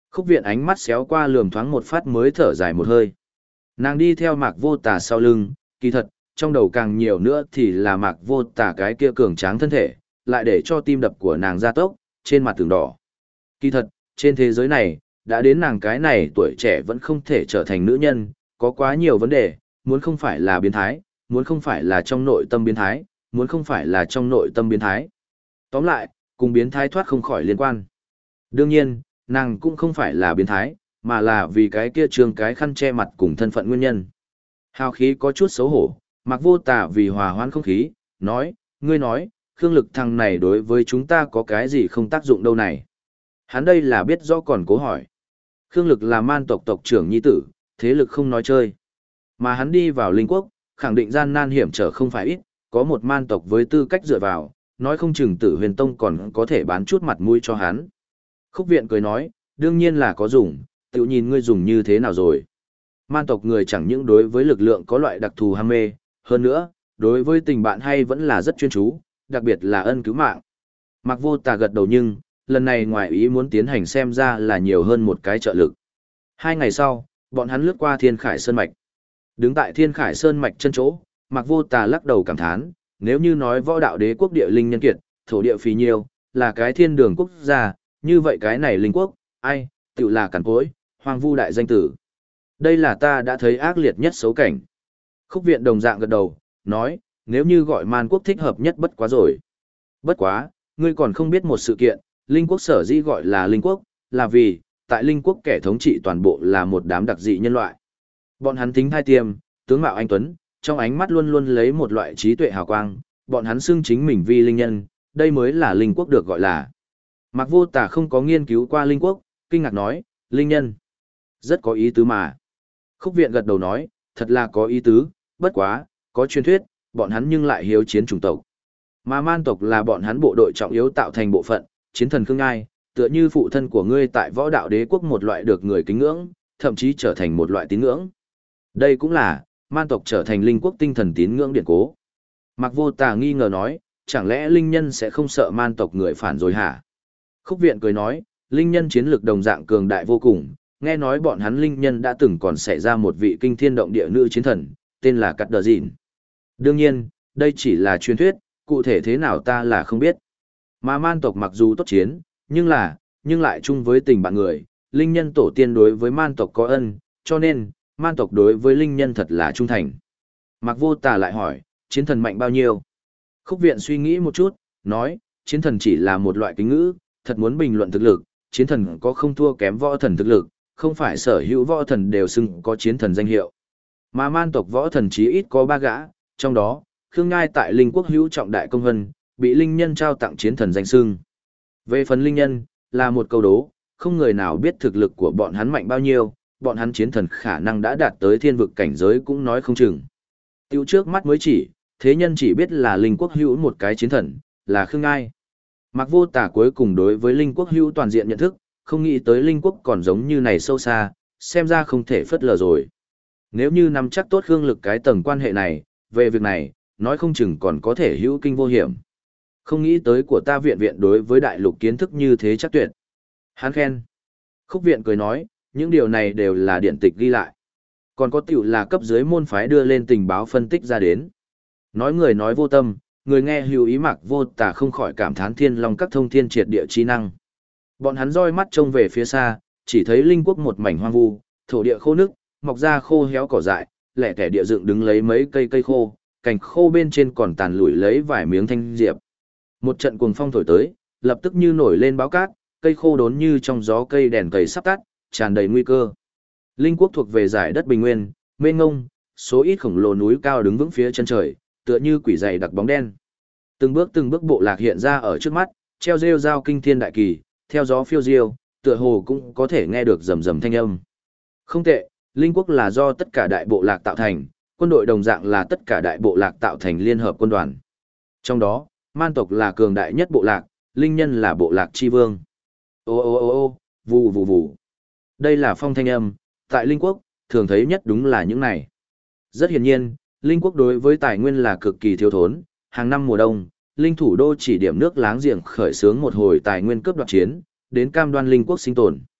Khúc viện ánh mắt xéo qua lườm thoáng một phát mới thở dài một hơi. Nàng đi theo Mạc Vô Tà sau lưng, kỳ thật, trong đầu càng nhiều nữa thì là Mạc Vô Tà cái kia cường tráng thân thể, lại để cho tim đập của nàng gia tốc, trên mặt tường đỏ. Kỳ thật, trên thế giới này, đã đến nàng cái này tuổi trẻ vẫn không thể trở thành nữ nhân, có quá nhiều vấn đề, muốn không phải là biến thái, muốn không phải là trong nội tâm biến thái, muốn không phải là trong nội tâm biến thái. Tóm lại, cùng biến thái thoát không khỏi liên quan. Đương nhiên, nàng cũng không phải là biến thái, mà là vì cái kia trường cái khăn che mặt cùng thân phận nguyên nhân. Hào khí có chút xấu hổ, Mạc Vô Tà vì hòa hoãn không khí, nói, ngươi nói, Khương Lực thằng này đối với chúng ta có cái gì không tác dụng đâu này. Hắn đây là biết rõ còn cố hỏi. Khương Lực là man tộc tộc trưởng nhi tử, thế lực không nói chơi. Mà hắn đi vào linh quốc, khẳng định gian nan hiểm trở không phải ít, có một man tộc với tư cách dựa vào, nói không chừng Tử Huyền Tông còn có thể bán chút mặt mũi cho hắn. Khúc viện cười nói, đương nhiên là có dùng, tự nhìn ngươi dùng như thế nào rồi. Man tộc người chẳng những đối với lực lượng có loại đặc thù ham mê, hơn nữa, đối với tình bạn hay vẫn là rất chuyên chú, đặc biệt là ân cứu mạng. Mạc Vô Tà gật đầu nhưng, lần này ngoài ý muốn tiến hành xem ra là nhiều hơn một cái trợ lực. 2 ngày sau, bọn hắn lướt qua Thiên Khải Sơn Mạch. Đứng tại Thiên Khải Sơn Mạch chân chỗ, Mạc Vô Tà lắc đầu cảm thán, nếu như nói võ đạo đế quốc địa linh nhân kiệt, thổ địa phì nhiêu, là cái thiên đường quốc gia, như vậy cái này linh quốc, ai, tự là cằn cối, hoang vu đại danh tử. Đây là ta đã thấy ác liệt nhất xấu cảnh. Khúc viện đồng dạng gật đầu, nói, nếu như gọi man quốc thích hợp nhất bất quá rồi. Bất quá, ngươi còn không biết một sự kiện, linh quốc sở dĩ gọi là linh quốc, là vì, tại linh quốc kẻ thống trị toàn bộ là một đám đặc dị nhân loại. Bọn hắn tính thai tiêm, tướng mạo anh tuấn, trong ánh mắt luôn luôn lấy một loại trí tuệ hào quang, bọn hắn xưng chính mình vi linh nhân, đây mới là linh quốc được gọi là. Mạc Vô Tà không có nghiên cứu qua linh quốc, kinh ngạc nói, linh nhân. Rất có ý tứ mà. Khúc viện gật đầu nói, thật là có ý tứ, bất quá, có truyền thuyết, bọn hắn nhưng lại hiếu chiến chủng tộc. Mà man tộc là bọn hắn bộ đội trọng yếu tạo thành bộ phận, chiến thần Khương Ngai, tựa như phụ thân của ngươi tại võ đạo đế quốc một loại được người kính ngưỡng, thậm chí trở thành một loại tín ngưỡng. Đây cũng là, man tộc trở thành linh quốc tinh thần tín ngưỡng điển cố. Mạc Vô Tà nghi ngờ nói, chẳng lẽ linh nhân sẽ không sợ man tộc người phản rồi hả? Khúc viện cười nói, linh nhân chiến lược đồng dạng cường đại vô cùng, nghe nói bọn hắn linh nhân đã từng còn xảy ra một vị kinh thiên động địa nữ chiến thần, tên là Cắt Đờ Dìn. Đương nhiên, đây chỉ là truyền thuyết, cụ thể thế nào ta là không biết. Mà man tộc mặc dù tốt chiến, nhưng lại chung với tình bạn người, linh nhân tổ tiên đối với man tộc có ân, cho nên, man tộc đối với linh nhân thật là trung thành. Mạc Vô Tà lại hỏi, chiến thần mạnh bao nhiêu? Khúc viện suy nghĩ một chút, nói, chiến thần chỉ là một loại kính ngữ, thật muốn bình luận thực lực, chiến thần có không thua kém võ thần thực lực, không phải sở hữu võ thần đều xưng có chiến thần danh hiệu. Mà man tộc võ thần chí ít có 3 gã, trong đó, Khương Ngai tại linh quốc hữu trọng đại công vân, bị linh nhân trao tặng chiến thần danh xưng. Về phần linh nhân, là một câu đố, không người nào biết thực lực của bọn hắn mạnh bao nhiêu, bọn hắn chiến thần khả năng đã đạt tới thiên vực cảnh giới cũng nói không chừng. Tiêu trước mắt mới chỉ, thế nhân chỉ biết là linh quốc hữu một cái chiến thần, là Khương Ngai. Mạc Vô Tà cuối cùng đối với linh quốc hữu toàn diện nhận thức, không nghĩ tới linh quốc còn giống như này sâu xa, xem ra không thể phất lờ rồi. Nếu như nắm chắc tốt Khương Lực cái tầng quan hệ này, về việc này, nói không chừng còn có thể hữu kinh vô hiểm. Không nghĩ tới của ta viện viện đối với đại lục kiến thức như thế chắc tuyệt. Hắn khen. Khúc viện cười nói, những điều này đều là điện tịch ghi lại. Còn có tiểu là cấp dưới môn phái đưa lên tình báo phân tích ra đến. Nói người nói vô tâm, người nghe hữu ý Mạc Vô Tà không khỏi cảm thán thiên long các thông thiên triệt địa chi năng. Bọn hắn roi mắt trông về phía xa, chỉ thấy linh quốc một mảnh hoang vu, thổ địa khô nước, mọc ra khô héo cỏ dại, lẻ tẻ địa dựng đứng lấy mấy cây khô, cành khô bên trên còn tàn lủi lấy vài miếng thanh diệp. Một trận cuồng phong thổi tới, lập tức như nổi lên báo cát, cây khô đốn như trong gió cây đèn cầy sắp tắt, tràn đầy nguy cơ. Linh quốc thuộc về giải đất bình nguyên, mênh ngông, số ít khổng lồ núi cao đứng vững phía chân trời, tựa như quỷ dày đặc bóng đen. Từng bước bộ lạc hiện ra ở trước mắt, treo rêu rao kinh thiên đại kỳ, theo gió phiêu diêu, tựa hồ cũng có thể nghe được rầm rầm thanh âm. Không tệ, linh quốc là do tất cả đại bộ lạc tạo thành, quân đội đồng dạng là tất cả đại bộ lạc tạo thành liên hợp quân đoàn. Trong đó, man tộc là cường đại nhất bộ lạc, linh nhân là bộ lạc chi vương. Ô ô ô ô, vù vù vù. Đây là phong thanh âm, tại linh quốc, thường thấy nhất đúng là những này. Rất hiển nhiên, linh quốc đối với tài nguyên là cực kỳ thiếu thốn, hàng năm mùa đông, linh thủ đô chỉ điểm nước láng giềng khởi xướng một hồi tài nguyên cướp đoạt chiến, đến cam đoan linh quốc sinh tồn.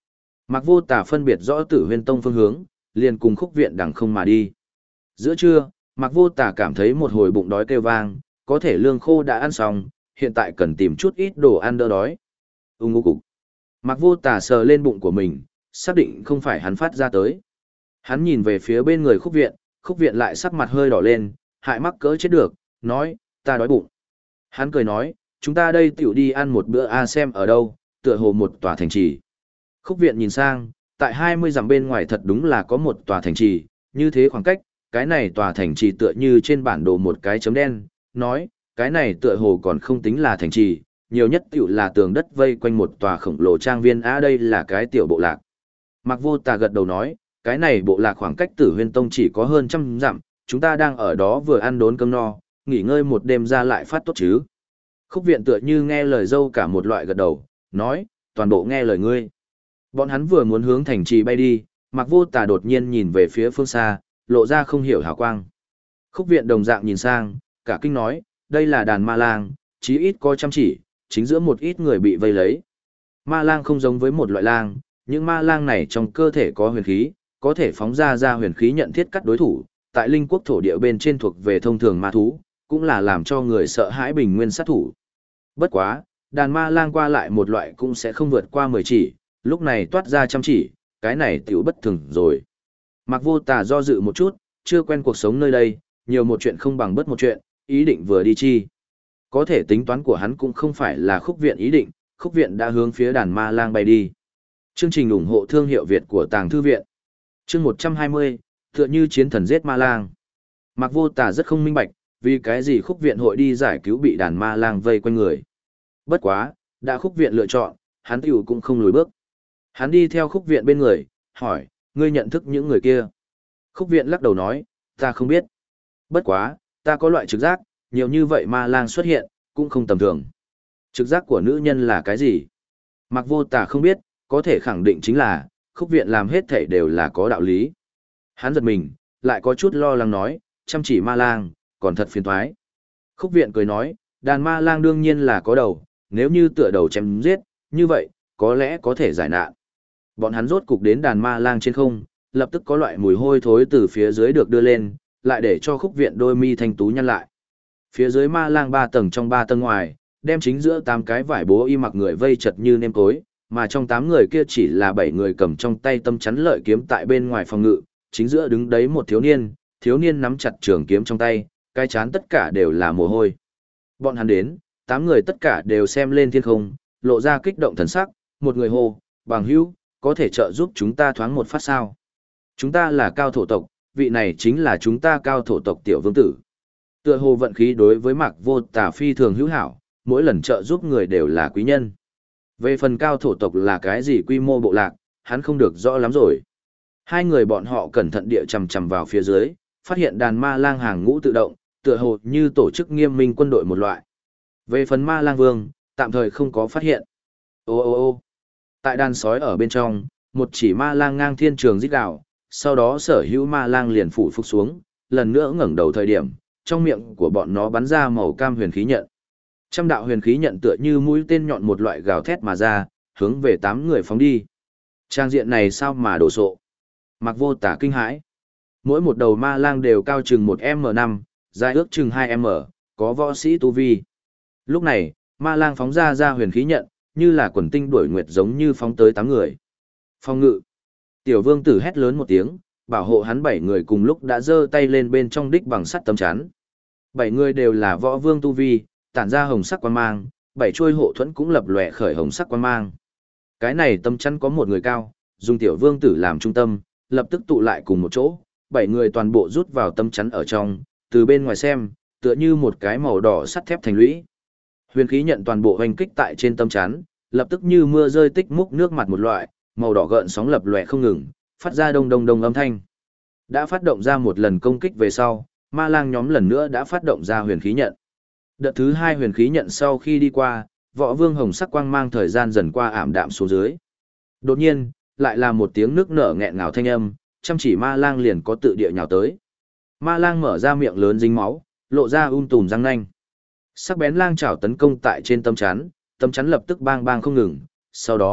Mạc Vô Tà phân biệt rõ Tử Huyên Tông phương hướng, liền cùng Khúc Viện đằng không mà đi. Giữa trưa, Mạc Vô Tà cảm thấy một hồi bụng đói kêu vang, có thể lương khô đã ăn xong, hiện tại cần tìm chút ít đồ ăn đỡ đói. Ngô cục. Mạc Vô Tà sờ lên bụng của mình, xác định không phải hắn phát ra tới. Hắn nhìn về phía bên người Khúc Viện lại sắc mặt hơi đỏ lên, hại mắc cỡ chết được, nói, ta đói bụng. Hắn cười nói, chúng ta đây tiểu đi ăn một bữa a xem ở đâu, tựa hồ một tòa thành trì. Khúc Viện nhìn sang, tại 20 dặm bên ngoài thật đúng là có một tòa thành trì, như thế khoảng cách, cái này tòa thành trì tựa như trên bản đồ một cái chấm đen, nói, cái này tựa hồ còn không tính là thành trì, nhiều nhất tiểu là tường đất vây quanh một tòa khổng lồ trang viên đây là cái tiểu bộ lạc. Mạc Vô Tà gật đầu nói, cái này bộ lạc khoảng cách Tử Huyên Tông chỉ có hơn 100 dặm, chúng ta đang ở đó vừa ăn đốn cơm no, nghỉ ngơi một đêm ra lại phát tốt chứ. Khúc Viện tựa như nghe lời dâu cả một loại gật đầu, nói, toàn bộ nghe lời ngươi. Bọn hắn vừa muốn hướng thành trì bay đi, Mạc Vô Tà đột nhiên nhìn về phía phương xa, lộ ra không hiểu hào quang. Khúc Viện đồng dạng nhìn sang, cả kinh nói, đây là đàn ma lang, chí ít có chăm chỉ, chính giữa một ít người bị vây lấy. Ma lang không giống với một loại lang, những ma lang này trong cơ thể có huyền khí, có thể phóng ra huyền khí nhận thiết cắt đối thủ, tại linh quốc thổ địa bên trên thuộc về thông thường ma thú, cũng là làm cho người sợ hãi bình nguyên sát thủ. Bất quá, đàn ma lang qua lại một loại cũng sẽ không vượt qua 10 chỉ, lúc này toát ra chăm chỉ, cái này tiểu bất thường rồi. Mạc Vô Tà do dự một chút, chưa quen cuộc sống nơi đây, nhiều một chuyện không bằng bất một chuyện, ý định vừa đi chi. Có thể tính toán của hắn cũng không phải là Khúc Viện ý định, Khúc Viện đã hướng phía đàn ma lang bay đi. Chương trình ủng hộ thương hiệu Việt của Tàng Thư Viện. Chương 120, tựa như chiến thần giết ma lang. Mạc Vô Tà rất không minh bạch, vì cái gì Khúc Viện hội đi giải cứu bị đàn ma lang vây quanh người. Bất quá, đã Khúc Viện lựa chọn, hắn tiểu cũng không lùi bước. Hắn đi theo Khúc Viện bên người, hỏi, ngươi nhận thức những người kia? Khúc Viện lắc đầu nói, ta không biết. Bất quá, ta có loại trực giác, nhiều như vậy ma lang xuất hiện, cũng không tầm thường. Trực giác của nữ nhân là cái gì? Mạc Vô Tà không biết, có thể khẳng định chính là, Khúc Viện làm hết thảy đều là có đạo lý. Hắn giật mình, lại có chút lo lắng nói, chăm chỉ ma lang, còn thật phiền toái. Khúc Viện cười nói, đàn ma lang đương nhiên là có đầu, nếu như tựa đầu chém giết, như vậy, có lẽ có thể giải nạn. Bọn hắn rốt cục đến đàn ma lang trên không, lập tức có loại mùi hôi thối từ phía dưới được đưa lên, lại để cho Khúc Viện đôi mi thanh tú nhăn lại. Phía dưới ma lang 3 tầng trong 3 tầng ngoài, đem chính giữa 8 cái vải bố y mặc người vây chật như nêm cối, mà trong 8 người kia chỉ là 7 người cầm trong tay tâm chắn lợi kiếm tại bên ngoài phòng ngự, chính giữa đứng đấy một thiếu niên nắm chặt trường kiếm trong tay, cái chán tất cả đều là mồ hôi. Bọn hắn đến, 8 người tất cả đều xem lên thiên không, lộ ra kích động thần sắc, một người hô, bằng hữu, có thể trợ giúp chúng ta thoáng một phát sao? Chúng ta là cao thổ tộc, vị này chính là chúng ta cao thổ tộc tiểu vương tử. Tựa hồ vận khí đối với Mạc Vô Tà phi thường hữu hảo, mỗi lần trợ giúp người đều là quý nhân. Về phần cao thổ tộc là cái gì quy mô bộ lạc, hắn không được rõ lắm rồi. Hai người bọn họ cẩn thận địa chằm chằm vào phía dưới, phát hiện đàn ma lang hàng ngũ tự động, tựa hồ như tổ chức nghiêm minh quân đội một loại. Về phần ma lang vương, tạm thời không có phát hiện. Ô ô ô tại đàn sói ở bên trong, một chỉ ma lang ngang thiên trường rít gào, sau đó sở hữu ma lang liền phủ phục xuống, lần nữa ngẩng đầu thời điểm, trong miệng của bọn nó bắn ra màu cam huyền khí nhận. Trăm đạo huyền khí nhận tựa như mũi tên nhọn một loại gào thét mà ra, hướng về 8 người phóng đi. Trang diện này sao mà đồ sộ. Mạc Vô Tà kinh hãi. Mỗi một đầu ma lang đều cao chừng 1m5, dài ước chừng 2m, có võ sĩ tu vi. Lúc này, ma lang phóng ra huyền khí nhận, như là quần tinh đuổi nguyệt giống như phóng tới 8 người. Phong ngự. Tiểu vương tử hét lớn một tiếng, bảo hộ hắn 7 người cùng lúc đã giơ tay lên bên trong đích bằng sắt tấm chắn. 7 người đều là võ vương tu vi, tản ra hồng sắc quang mang, 7 chuôi hộ thuẫn cũng lập lòe khởi hồng sắc quang mang. Cái này tấm chắn có một người cao, dùng tiểu vương tử làm trung tâm, lập tức tụ lại cùng một chỗ, 7 người toàn bộ rút vào tấm chắn ở trong, từ bên ngoài xem, tựa như một cái màu đỏ sắt thép thành lũy. Huyền khí nhận toàn bộ hoành kích tại trên tấm chắn, lập tức như mưa rơi tích múc nước mặt một loại, màu đỏ gợn sóng lập lòe không ngừng, phát ra đông đông đông âm thanh. Đã phát động ra một lần công kích về sau, ma lang nhóm lần nữa đã phát động ra huyền khí nhận. Đợt thứ 2 huyền khí nhận sau khi đi qua, võ vương hồng sắc quang mang thời gian dần qua ảm đạm xuống dưới. Đột nhiên, lại là một tiếng nước nở nghẹn ngào thanh âm, chăm chỉ ma lang liền có tự địa nhào tới. Ma lang mở ra miệng lớn dính máu, lộ ra tùm răng nanh. Sắc bén lang chảo tấn công tại trên tấm chắn lập tức bang bang không ngừng, sau đó,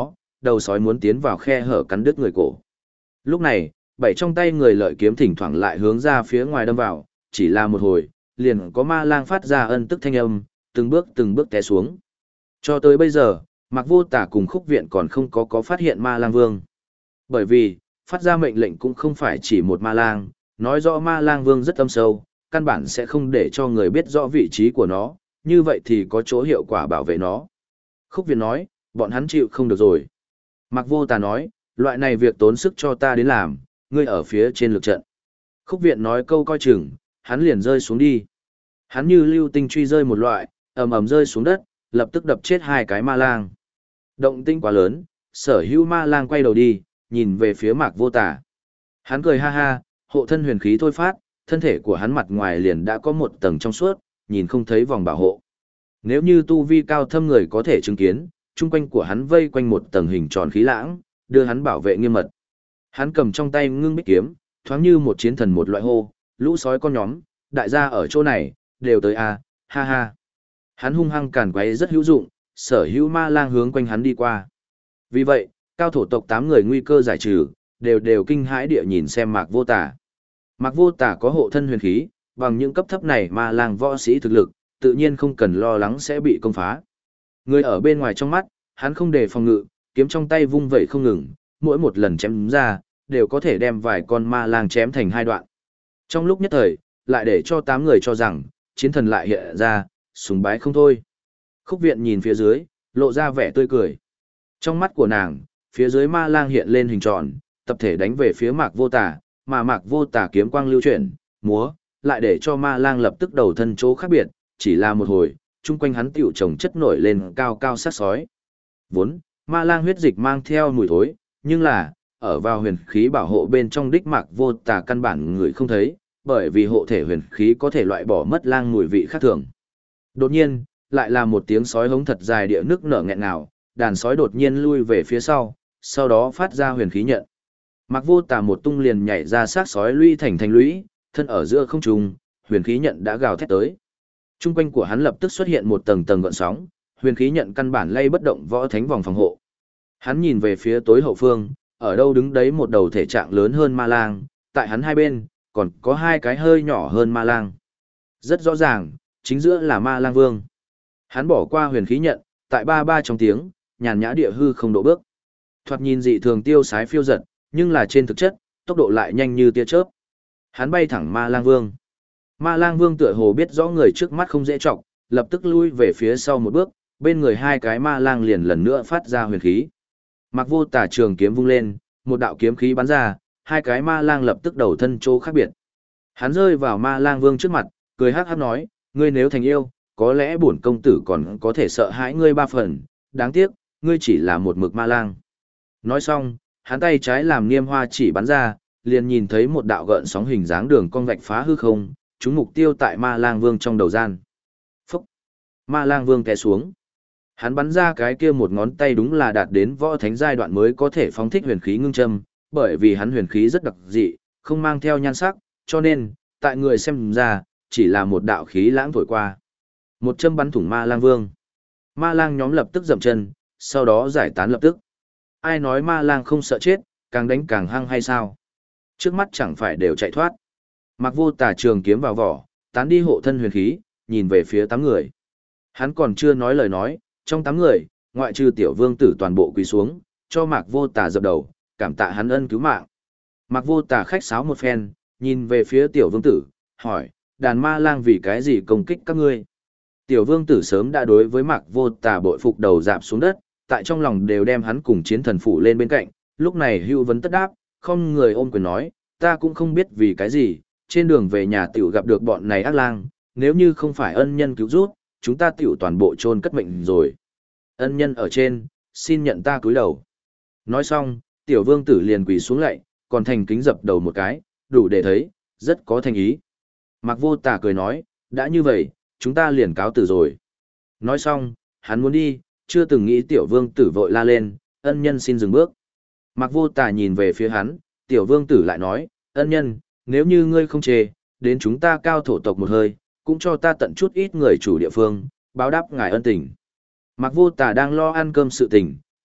đầu sói muốn tiến vào khe hở cắn đứt người cổ. Lúc này, bảy trong tay người lợi kiếm thỉnh thoảng lại hướng ra phía ngoài đâm vào, chỉ là một hồi, liền có ma lang phát ra ân tức thanh âm, từng bước té xuống. Cho tới bây giờ, Mạc Vô Tà cùng Khúc Viện còn không có phát hiện ma lang vương. Bởi vì, phát ra mệnh lệnh cũng không phải chỉ một ma lang, nói rõ ma lang vương rất âm sâu, căn bản sẽ không để cho người biết rõ vị trí của nó, như vậy thì có chỗ hiệu quả bảo vệ nó. Khúc Viện nói, bọn hắn chịu không được rồi. Mạc Vô Tà nói, loại này việc tốn sức cho ta đến làm, ngươi ở phía trên lực trận. Khúc Viện nói câu coi chừng, hắn liền rơi xuống đi. Hắn như lưu tinh truy rơi một loại, ầm ầm rơi xuống đất, lập tức đập chết hai cái ma lang. Động tĩnh quá lớn, sở hữu ma lang quay đầu đi, nhìn về phía Mạc Vô Tà. Hắn cười ha ha, hộ thân huyền khí thôi phát, thân thể của hắn mặt ngoài liền đã có một tầng trong suốt, nhìn không thấy vòng bảo hộ. Nếu như tu vi cao thâm người có thể chứng kiến, chung quanh của hắn vây quanh một tầng hình tròn khí lãng, đưa hắn bảo vệ nghiêm mật. Hắn cầm trong tay ngưng bích kiếm, thoáng như một chiến thần một loại hô, lũ sói con nhóm, đại gia ở chỗ này, đều tới a, ha ha. Hắn hung hăng càn quấy rất hữu dụng, sở hữu ma lang hướng quanh hắn đi qua. Vì vậy, cao thổ tộc 8 người nguy cơ giải trừ, đều kinh hãi địa nhìn xem Mạc Vô Tà. Mạc Vô Tà có hộ thân huyền khí, bằng những cấp thấp này ma lang võ sĩ thực lực, tự nhiên không cần lo lắng sẽ bị công phá. Người ở bên ngoài trong mắt, hắn không đề phòng ngự, kiếm trong tay vung vẩy không ngừng, mỗi một lần chém ra, đều có thể đem vài con ma lang chém thành hai đoạn. Trong lúc nhất thời, lại để cho 8 người cho rằng, chiến thần lại hiện ra, sùng bái không thôi. Khúc Viện nhìn phía dưới, lộ ra vẻ tươi cười. Trong mắt của nàng, phía dưới ma lang hiện lên hình tròn, tập thể đánh về phía Mạc Vô Tà, mà Mạc Vô Tà kiếm quang lưu chuyển, múa, lại để cho ma lang lập tức đầu thân chỗ khác biệt, chỉ là một hồi, chung quanh hắn tiểu chồng chất nổi lên cao cao sát sói. Vốn, ma lang huyết dịch mang theo mùi thối, nhưng là, ở vào huyền khí bảo hộ bên trong đích Mạc Vô Tà căn bản người không thấy, bởi vì hộ thể huyền khí có thể loại bỏ mất lang mùi vị khác thường. Đột nhiên, lại là một tiếng sói hống thật dài địa nước nở nghẹn ngào, đàn sói đột nhiên lui về phía sau đó phát ra huyền khí nhận. Mạc Vô Tà một tung liền nhảy ra sát sói lũy thành lũy, thân ở giữa không trung, huyền khí nhận đã gào thét tới. Trung quanh của hắn lập tức xuất hiện một tầng tầng gợn sóng, huyền khí nhận căn bản lay bất động võ thánh vòng phòng hộ. Hắn nhìn về phía tối hậu phương, ở đâu đứng đấy một đầu thể trạng lớn hơn ma lang, tại hắn hai bên, còn có hai cái hơi nhỏ hơn ma lang. Rất rõ ràng, chính giữa là ma lang vương. Hắn bỏ qua huyền khí nhận, tại ba trong tiếng, nhàn nhã địa hư không độ bước. Thoạt nhìn dị thường tiêu sái phiêu giật, nhưng là trên thực chất, tốc độ lại nhanh như tia chớp. Hắn bay thẳng ma lang vương. Ma lang vương tựa hồ biết rõ người trước mắt không dễ trọng, lập tức lui về phía sau một bước, bên người hai cái ma lang liền lần nữa phát ra huyền khí. Mạc Vô Tà trường kiếm vung lên, một đạo kiếm khí bắn ra, hai cái ma lang lập tức đầu thân chỗ khác biệt. Hắn rơi vào ma lang vương trước mặt, cười hắc hắc nói, ngươi nếu thành yêu, có lẽ bổn công tử còn có thể sợ hãi ngươi 3 phần, đáng tiếc, ngươi chỉ là một mực ma lang. Nói xong, hắn tay trái làm niêm hoa chỉ bắn ra, liền nhìn thấy một đạo gợn sóng hình dáng đường cong vạch phá hư không, trúng mục tiêu tại ma lang vương trong đầu gian. Phúc! Ma lang vương té xuống. Hắn bắn ra cái kia một ngón tay đúng là đạt đến võ thánh giai đoạn mới có thể phóng thích huyền khí ngưng châm, bởi vì hắn huyền khí rất đặc dị, không mang theo nhan sắc, cho nên, tại người xem ra, chỉ là một đạo khí lãng thổi qua. Một châm bắn thủng ma lang vương. Ma lang nhóm lập tức dậm chân, sau đó giải tán lập tức. Ai nói ma lang không sợ chết, càng đánh càng hăng hay sao? Trước mắt chẳng phải đều chạy thoát. Mạc Vô Tà trường kiếm vào vỏ, tán đi hộ thân huyền khí, nhìn về phía 8 người. Hắn còn chưa nói lời nói, trong 8 người, ngoại trừ tiểu vương tử toàn bộ quỳ xuống, cho Mạc Vô Tà dập đầu, cảm tạ hắn ân cứu mạng. Mạc Vô Tà khách sáo một phen, nhìn về phía tiểu vương tử, hỏi, đàn ma lang vì cái gì công kích các ngươi? Tiểu vương tử sớm đã đối với Mạc Vô Tà bội phục đầu dạp xuống đất, tại trong lòng đều đem hắn cùng chiến thần phủ lên bên cạnh, lúc này hưu vấn tất đáp, không người ôm quyền nói, ta cũng không biết vì cái gì, trên đường về nhà tiểu gặp được bọn này ác lang, nếu như không phải ân nhân cứu rút, chúng ta tiểu toàn bộ chôn cất mệnh rồi. Ân nhân ở trên, xin nhận ta cúi đầu. Nói xong, tiểu vương tử liền quỳ xuống lạy, còn thành kính dập đầu một cái, đủ để thấy, rất có thành ý. Mạc Vô Tà cười nói, đã như vậy, chúng ta liền cáo từ rồi. Nói xong, hắn muốn đi, chưa từng nghĩ tiểu vương tử vội la lên, ân nhân xin dừng bước. Mạc Vô Tà nhìn về phía hắn, tiểu vương tử lại nói, ân nhân, nếu như ngươi không chê, đến chúng ta cao thổ tộc một hơi, cũng cho ta tận chút ít người chủ địa phương, báo đáp ngài ân tình. Mạc Vô Tà đang lo ăn cơm sự tình,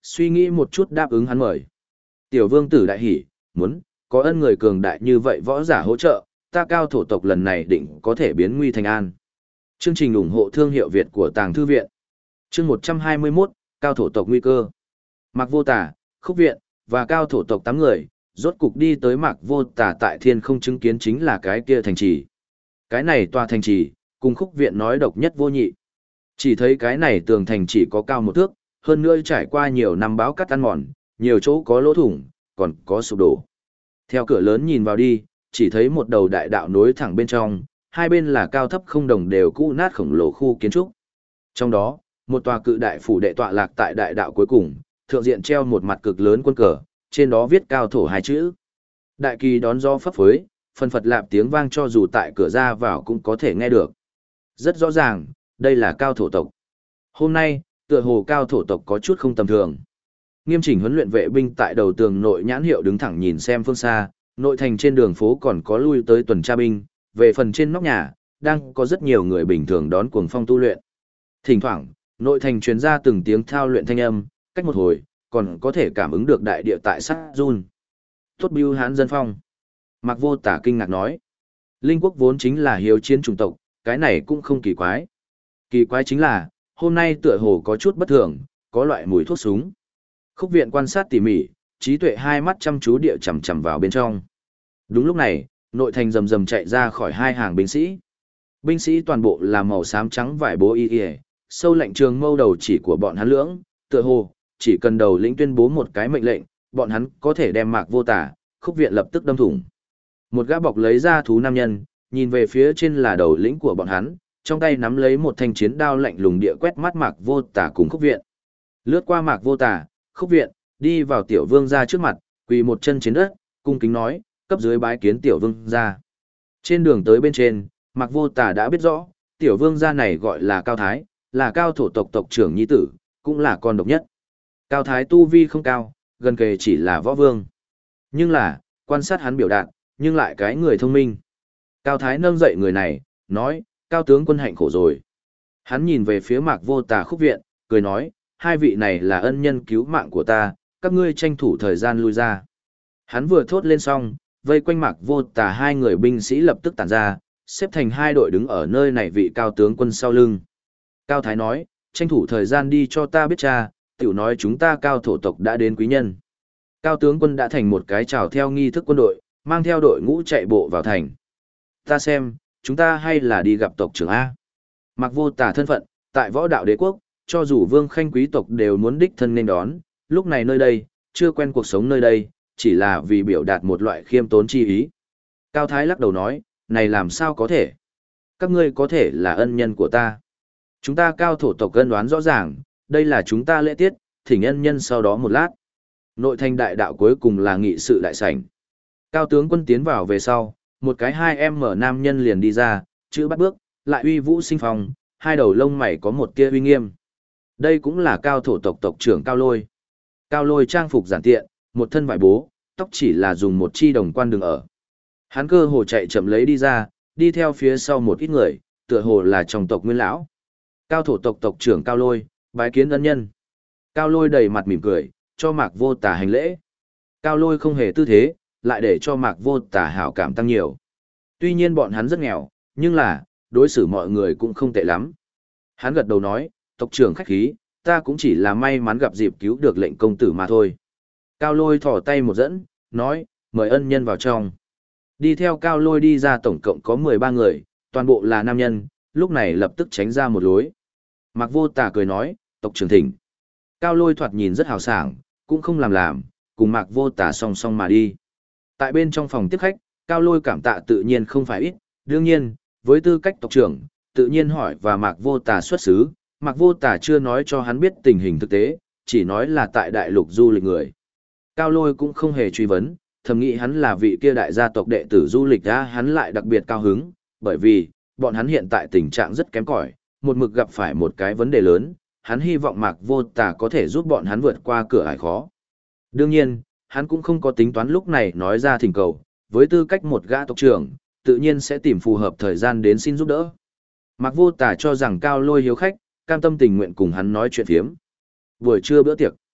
suy nghĩ một chút đáp ứng hắn mời. Tiểu vương tử đại hỉ, muốn, có ân người cường đại như vậy võ giả hỗ trợ, ta Cao thổ tộc lần này định có thể biến nguy thành an. Chương trình ủng hộ thương hiệu Việt của Tàng Thư Viện. Chương 121, Cao thổ tộc nguy cơ. Mạc Vô Tà, Khúc Viện, và Cao thổ tộc 8 người, rốt cục đi tới Mạc Vô Tà tại thiên không chứng kiến chính là cái kia thành trì. Cái này tòa thành trì, cùng Khúc Viện nói độc nhất vô nhị. Chỉ thấy cái này tường thành chỉ có cao 1 thước, hơn nữa trải qua nhiều năm bão cắt ăn mòn, nhiều chỗ có lỗ thủng, còn có sụp đổ. Theo cửa lớn nhìn vào đi, chỉ thấy một đầu đại đạo nối thẳng bên trong, hai bên là cao thấp không đồng đều cũ nát khổng lồ khu kiến trúc. Trong đó, một tòa cự đại phủ đệ tọa lạc tại đại đạo cuối cùng, thượng diện treo một mặt cực lớn quân cờ, trên đó viết Cao thổ 2 chữ. Đại kỳ đón gió phấp phới, phần phật lạp tiếng vang cho dù tại cửa ra vào cũng có thể nghe được. Rất rõ ràng, đây là Cao thổ tộc. Hôm nay, tựa hồ Cao thổ tộc có chút không tầm thường. Nghiêm chỉnh huấn luyện vệ binh tại đầu tường nội nhãn hiệu đứng thẳng nhìn xem phương xa, nội thành trên đường phố còn có lui tới tuần tra binh, về phần trên nóc nhà, đang có rất nhiều người bình thường đón cuồng phong tu luyện. Thỉnh thoảng, nội thành truyền ra từng tiếng thao luyện thanh âm, cách một hồi, còn có thể cảm ứng được đại địa tại sát run. Tốt bưu hán dân phong. Mạc Vô Tà kinh ngạc nói. Linh quốc vốn chính là hiếu chiến chủng tộc, cái này cũng không kỳ quái. Kỳ quái chính là, hôm nay tựa hồ có chút bất thường, có loại mùi thuốc súng. Khúc Viện quan sát tỉ mỉ, trí tuệ hai mắt chăm chú địa chằm chằm vào bên trong. Đúng lúc này, nội thành rầm rầm chạy ra khỏi hai hàng binh sĩ. Binh sĩ toàn bộ là màu xám trắng vải bố y y, sâu lạnh trường mâu đầu chỉ của bọn hắn lưỡng, tựa hồ chỉ cần đầu lĩnh tuyên bố một cái mệnh lệnh, bọn hắn có thể đem Mạc Vô Tà, Khúc Viện lập tức đâm thủng. Một gã bọc lấy ra thú nam nhân, nhìn về phía trên là đầu lĩnh của bọn hắn, trong tay nắm lấy một thanh chiến đao lạnh lùng địa quét mắt Mạc Vô Tà cùng Khúc Viện. Lướt qua Mạc Vô Tà, Khúc Viện, đi vào tiểu vương gia trước mặt, quỳ một chân trên đất, cung kính nói, cấp dưới bái kiến tiểu vương gia. Trên đường tới bên trên, Mạc Vô Tà đã biết rõ, tiểu vương gia này gọi là Cao Thái, là Cao thổ tộc tộc trưởng nhi tử, cũng là con độc nhất. Cao Thái tu vi không cao, gần kề chỉ là võ vương. Nhưng là, quan sát hắn biểu đạt, nhưng lại cái người thông minh. Cao Thái nâng dậy người này, nói, Cao tướng quân hạnh khổ rồi. Hắn nhìn về phía Mạc Vô Tà Khúc Viện, cười nói, hai vị này là ân nhân cứu mạng của ta, các ngươi tranh thủ thời gian lui ra. Hắn vừa thốt lên xong, vây quanh Mạc Vô Tà hai người binh sĩ lập tức tản ra, xếp thành hai đội đứng ở nơi này vị cao tướng quân sau lưng. Cao Thái nói, tranh thủ thời gian đi cho ta biết cha, tiểu nói chúng ta Cao thổ tộc đã đến quý nhân. Cao tướng quân đã thành một cái chào theo nghi thức quân đội, mang theo đội ngũ chạy bộ vào thành. Ta xem, chúng ta hay là đi gặp tộc trưởng A. Mạc Vô Tà thân phận, tại võ đạo đế quốc, cho dù vương khanh quý tộc đều muốn đích thân nên đón, lúc này nơi đây, chưa quen cuộc sống nơi đây, chỉ là vì biểu đạt một loại khiêm tốn chi ý. Cao Thái lắc đầu nói, này làm sao có thể? Các ngươi có thể là ân nhân của ta. Chúng ta Cao thổ tộc ân đoán rõ ràng, đây là chúng ta lễ tiết, thỉnh ân nhân sau đó một lát. Nội thành đại đạo cuối cùng là nghị sự đại sảnh. Cao tướng quân tiến vào về sau, một cái 2M nam nhân liền đi ra, chữ bắt bước, lại uy vũ sinh phong, hai đầu lông mày có một tia uy nghiêm. Đây cũng là Cao thổ tộc tộc trưởng Cao Lôi. Cao Lôi trang phục giản tiện, một thân vải bố, tóc chỉ là dùng một chi đồng quan đường ở. Hắn cơ hồ chạy chậm lấy đi ra, đi theo phía sau một ít người, tựa hồ là trong tộc Nguyên lão. Cao thổ tộc tộc trưởng Cao Lôi, bái kiến ân nhân. Cao Lôi đầy mặt mỉm cười, cho Mạc Vô Tà hành lễ. Cao Lôi không hề tư thế, lại để cho Mạc Vô Tà hảo cảm tăng nhiều. Tuy nhiên bọn hắn rất nghèo, nhưng là, đối xử mọi người cũng không tệ lắm. Hắn gật đầu nói, tộc trưởng khách khí, ta cũng chỉ là may mắn gặp dịp cứu được lệnh công tử mà thôi. Cao Lôi thò tay một dẫn, nói, mời ân nhân vào trong. Đi theo Cao Lôi đi ra tổng cộng có 13 người, toàn bộ là nam nhân, lúc này lập tức tránh ra một lối. Mạc Vô Tà cười nói, tộc trưởng thỉnh. Cao Lôi thoạt nhìn rất hào sảng, cũng không làm, cùng Mạc Vô Tà song song mà đi. Tại bên trong phòng tiếp khách, Cao Lôi cảm tạ tự nhiên không phải ít, đương nhiên, với tư cách tộc trưởng, tự nhiên hỏi và Mạc Vô Tà xuất xứ, Mạc Vô Tà chưa nói cho hắn biết tình hình thực tế, chỉ nói là tại đại lục du lịch người. Cao Lôi cũng không hề truy vấn, thầm nghĩ hắn là vị kia đại gia tộc đệ tử du lịch ra, hắn lại đặc biệt cao hứng, bởi vì, bọn hắn hiện tại tình trạng rất kém cỏi, một mực gặp phải một cái vấn đề lớn, hắn hy vọng Mạc Vô Tà có thể giúp bọn hắn vượt qua cửa ải khó. Đương nhiên, hắn cũng không có tính toán lúc này nói ra thỉnh cầu, với tư cách một gã tộc trưởng, tự nhiên sẽ tìm phù hợp thời gian đến xin giúp đỡ. Mạc Vô Tà cho rằng Cao Lôi hiếu khách, cam tâm tình nguyện cùng hắn nói chuyện phiếm. Buổi trưa bữa tiệc,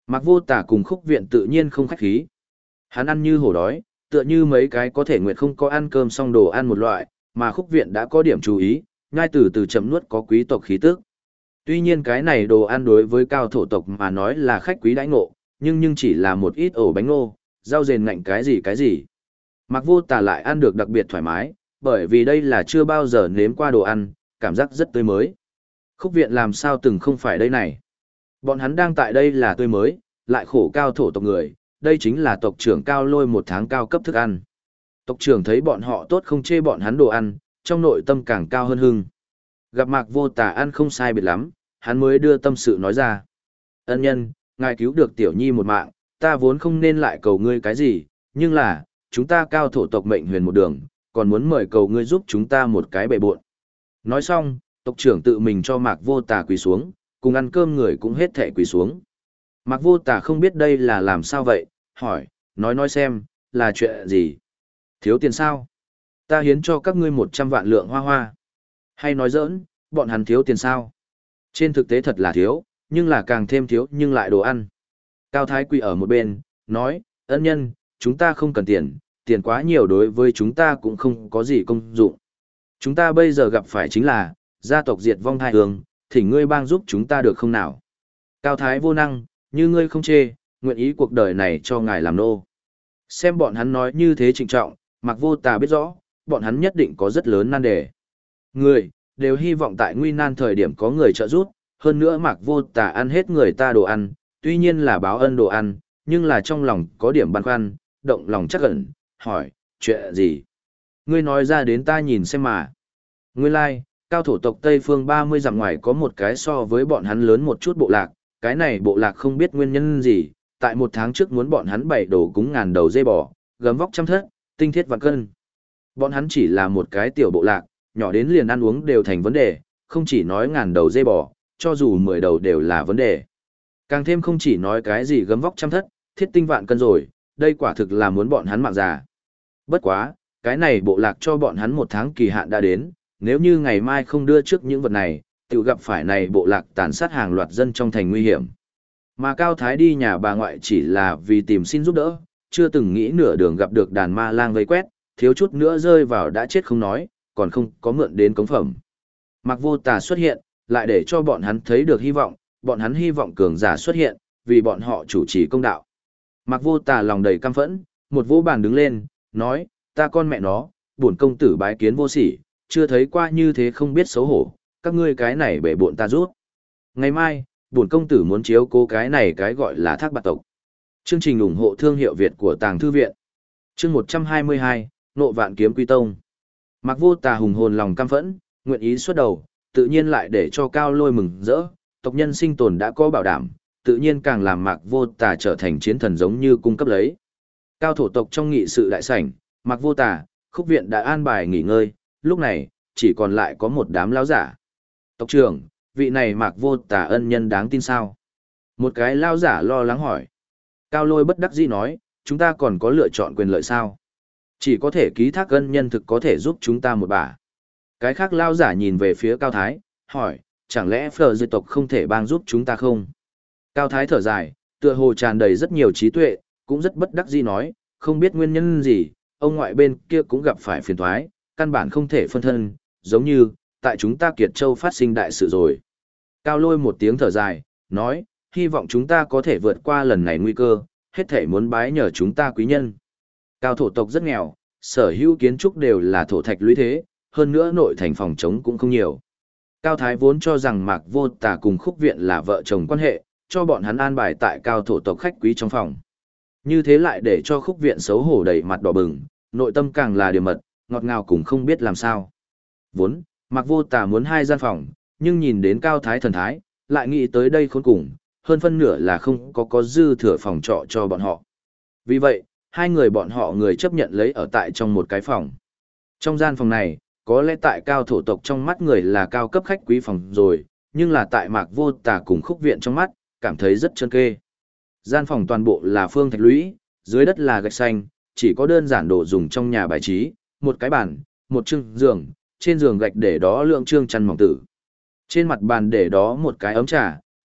Mạc Vô Tà cùng Khúc Viện tự nhiên không khách khí. Hắn ăn như hổ đói, tựa như mấy cái có thể nguyện không có ăn cơm xong đồ ăn một loại, mà Khúc Viện đã có điểm chú ý, ngay từ từ chậm nuốt có quý tộc khí tức. Tuy nhiên cái này đồ ăn đối với cao thổ tộc mà nói là khách quý đãi ngộ, nhưng chỉ là một ít ổ bánh ngô, rau rền ngạnh cái gì. Mạc Vô Tà lại ăn được đặc biệt thoải mái, bởi vì đây là chưa bao giờ nếm qua đồ ăn, cảm giác rất tươi mới. Khúc Viện làm sao từng không phải đây này. Bọn hắn đang tại đây là tươi mới, lại khổ cao thổ tộc người, đây chính là tộc trưởng Cao Lôi một tháng cao cấp thức ăn. Tộc trưởng thấy bọn họ tốt không chê bọn hắn đồ ăn, trong nội tâm càng cao hơn hưng. Gặp Mạc Vô Tà ăn không sai biệt lắm, hắn mới đưa tâm sự nói ra. Ân nhân, ngài cứu được tiểu nhi một mạng, ta vốn không nên lại cầu ngươi cái gì, nhưng là, chúng ta cao thổ tộc mệnh huyền một đường, còn muốn mời cầu ngươi giúp chúng ta một cái bệ buộn. Nói xong, tộc trưởng tự mình cho Mạc Vô Tà quỳ xuống, cùng ăn cơm người cũng hết thảy quỳ xuống. Mạc Vô Tà không biết đây là làm sao vậy, hỏi, nói xem, là chuyện gì? Thiếu tiền sao? Ta hiến cho các ngươi 100 vạn lượng hoa hoa. Hay nói giỡn, bọn hắn thiếu tiền sao? Trên thực tế thật là thiếu, nhưng là càng thêm thiếu nhưng lại đồ ăn. Cao Thái quỳ ở một bên, nói, ân nhân, chúng ta không cần tiền, tiền quá nhiều đối với chúng ta cũng không có gì công dụng. Chúng ta bây giờ gặp phải chính là, gia tộc diệt vong thai hương, thỉnh ngươi bang giúp chúng ta được không nào? Cao Thái vô năng, như ngươi không chê, nguyện ý cuộc đời này cho ngài làm nô. Xem bọn hắn nói như thế trịnh trọng, Mạc Vô Tà biết rõ, bọn hắn nhất định có rất lớn nan đề. Người, đều hy vọng tại nguy nan thời điểm có người trợ giúp, hơn nữa Mạc Vô Tà ăn hết người ta đồ ăn, tuy nhiên là báo ân đồ ăn, nhưng là trong lòng có điểm băn khoăn, động lòng chắc ẩn, hỏi, chuyện gì? Ngươi nói ra đến ta nhìn xem mà. Nguyên lai, like, cao thổ tộc Tây Phương 30 dặm ngoài có một cái so với bọn hắn lớn một chút bộ lạc, cái này bộ lạc không biết nguyên nhân gì, tại một tháng trước muốn bọn hắn bày đổ cúng ngàn đầu dây bò, gấm vóc trăm thất, tinh thiết vạn cân. Bọn hắn chỉ là một cái tiểu bộ lạc, nhỏ đến liền ăn uống đều thành vấn đề, không chỉ nói ngàn đầu dây bò, cho dù 10 đầu đều là vấn đề. Càng thêm không chỉ nói cái gì gấm vóc trăm thất, thiết tinh vạn cân rồi, đây quả thực là muốn bọn hắn mạng già. Bất quá, cái này bộ lạc cho bọn hắn một tháng kỳ hạn đã đến, nếu như ngày mai không đưa trước những vật này, tự gặp phải này bộ lạc tàn sát hàng loạt dân trong thành nguy hiểm. Mà Cao Thái đi nhà bà ngoại chỉ là vì tìm xin giúp đỡ, chưa từng nghĩ nửa đường gặp được đàn ma lang vây quét, thiếu chút nữa rơi vào đã chết không nói, còn không có mượn đến cống phẩm. Mạc Vô Tà xuất hiện, lại để cho bọn hắn thấy được hy vọng, bọn hắn hy vọng cường giả xuất hiện, vì bọn họ chủ trì công đạo. Mạc Vô Tà lòng đầy căm phẫn, một vô bàn đứng lên, nói, ta con mẹ nó, bổn công tử bái kiến vô sỉ, chưa thấy qua như thế không biết xấu hổ, các ngươi cái này bể bộn ta rút. Ngày mai, bổn công tử muốn chiếu cố cái này cái gọi là Thác Bạt tộc. Chương trình ủng hộ thương hiệu Việt của Tàng Thư Viện. Chương 122, Nộ Vạn Kiếm Quy Tông. Mạc Vô Tà hùng hồn lòng căm phẫn, nguyện ý xuất đầu, tự nhiên lại để cho Cao Lôi mừng rỡ, tộc nhân sinh tồn đã có bảo đảm, tự nhiên càng làm Mạc Vô Tà trở thành chiến thần giống như cung cấp lấy. Cao thổ tộc trong nghị sự đại sảnh, Mạc Vô Tà, Khúc Viện đã an bài nghỉ ngơi, lúc này, chỉ còn lại có một đám lão giả. Tộc trưởng, vị này Mạc Vô Tà ân nhân đáng tin sao? Một cái lão giả lo lắng hỏi. Cao Lôi bất đắc dĩ nói, chúng ta còn có lựa chọn quyền lợi sao? Chỉ có thể ký thác ân nhân thực có thể giúp chúng ta một bả. Cái khác lão giả nhìn về phía Cao Thái, hỏi, chẳng lẽ phở dư tộc không thể bang giúp chúng ta không? Cao Thái thở dài, tựa hồ tràn đầy rất nhiều trí tuệ, cũng rất bất đắc dĩ nói, không biết nguyên nhân gì, ông ngoại bên kia cũng gặp phải phiền toái, căn bản không thể phân thân, giống như, tại chúng ta Kiệt Châu phát sinh đại sự rồi. Cao Lôi một tiếng thở dài, nói, hy vọng chúng ta có thể vượt qua lần này nguy cơ, hết thể muốn bái nhờ chúng ta quý nhân. Cao thổ tộc rất nghèo, sở hữu kiến trúc đều là thổ thạch lũy thế, hơn nữa nội thành phòng trống cũng không nhiều. Cao Thái vốn cho rằng Mạc Vô Tà cùng Khúc Viện là vợ chồng quan hệ, cho bọn hắn an bài tại cao thổ tộc khách quý trong phòng. Như thế lại để cho Khúc Viện xấu hổ đầy mặt đỏ bừng, nội tâm càng là điềm mật, ngọt ngào cũng không biết làm sao. Vốn, Mạc Vô Tà muốn 2 gian phòng, nhưng nhìn đến Cao Thái thần thái, lại nghĩ tới đây khốn cùng, hơn phân nửa là không có dư thừa phòng trọ cho bọn họ. Vì vậy, 2 người bọn họ người chấp nhận lấy ở tại trong một cái phòng. Trong gian phòng này, có lẽ tại cao thổ tộc trong mắt người là cao cấp khách quý phòng rồi, nhưng là tại Mạc Vô Tà cùng Khúc Viện trong mắt, cảm thấy rất trơn kê. Gian phòng toàn bộ là phương thạch lũy, dưới đất là gạch xanh, chỉ có đơn giản đồ dùng trong nhà bài trí, một cái bàn, một chiếc giường, trên giường gạch để đó lượng trương chăn mỏng tử. Trên mặt bàn để đó một cái ấm trà,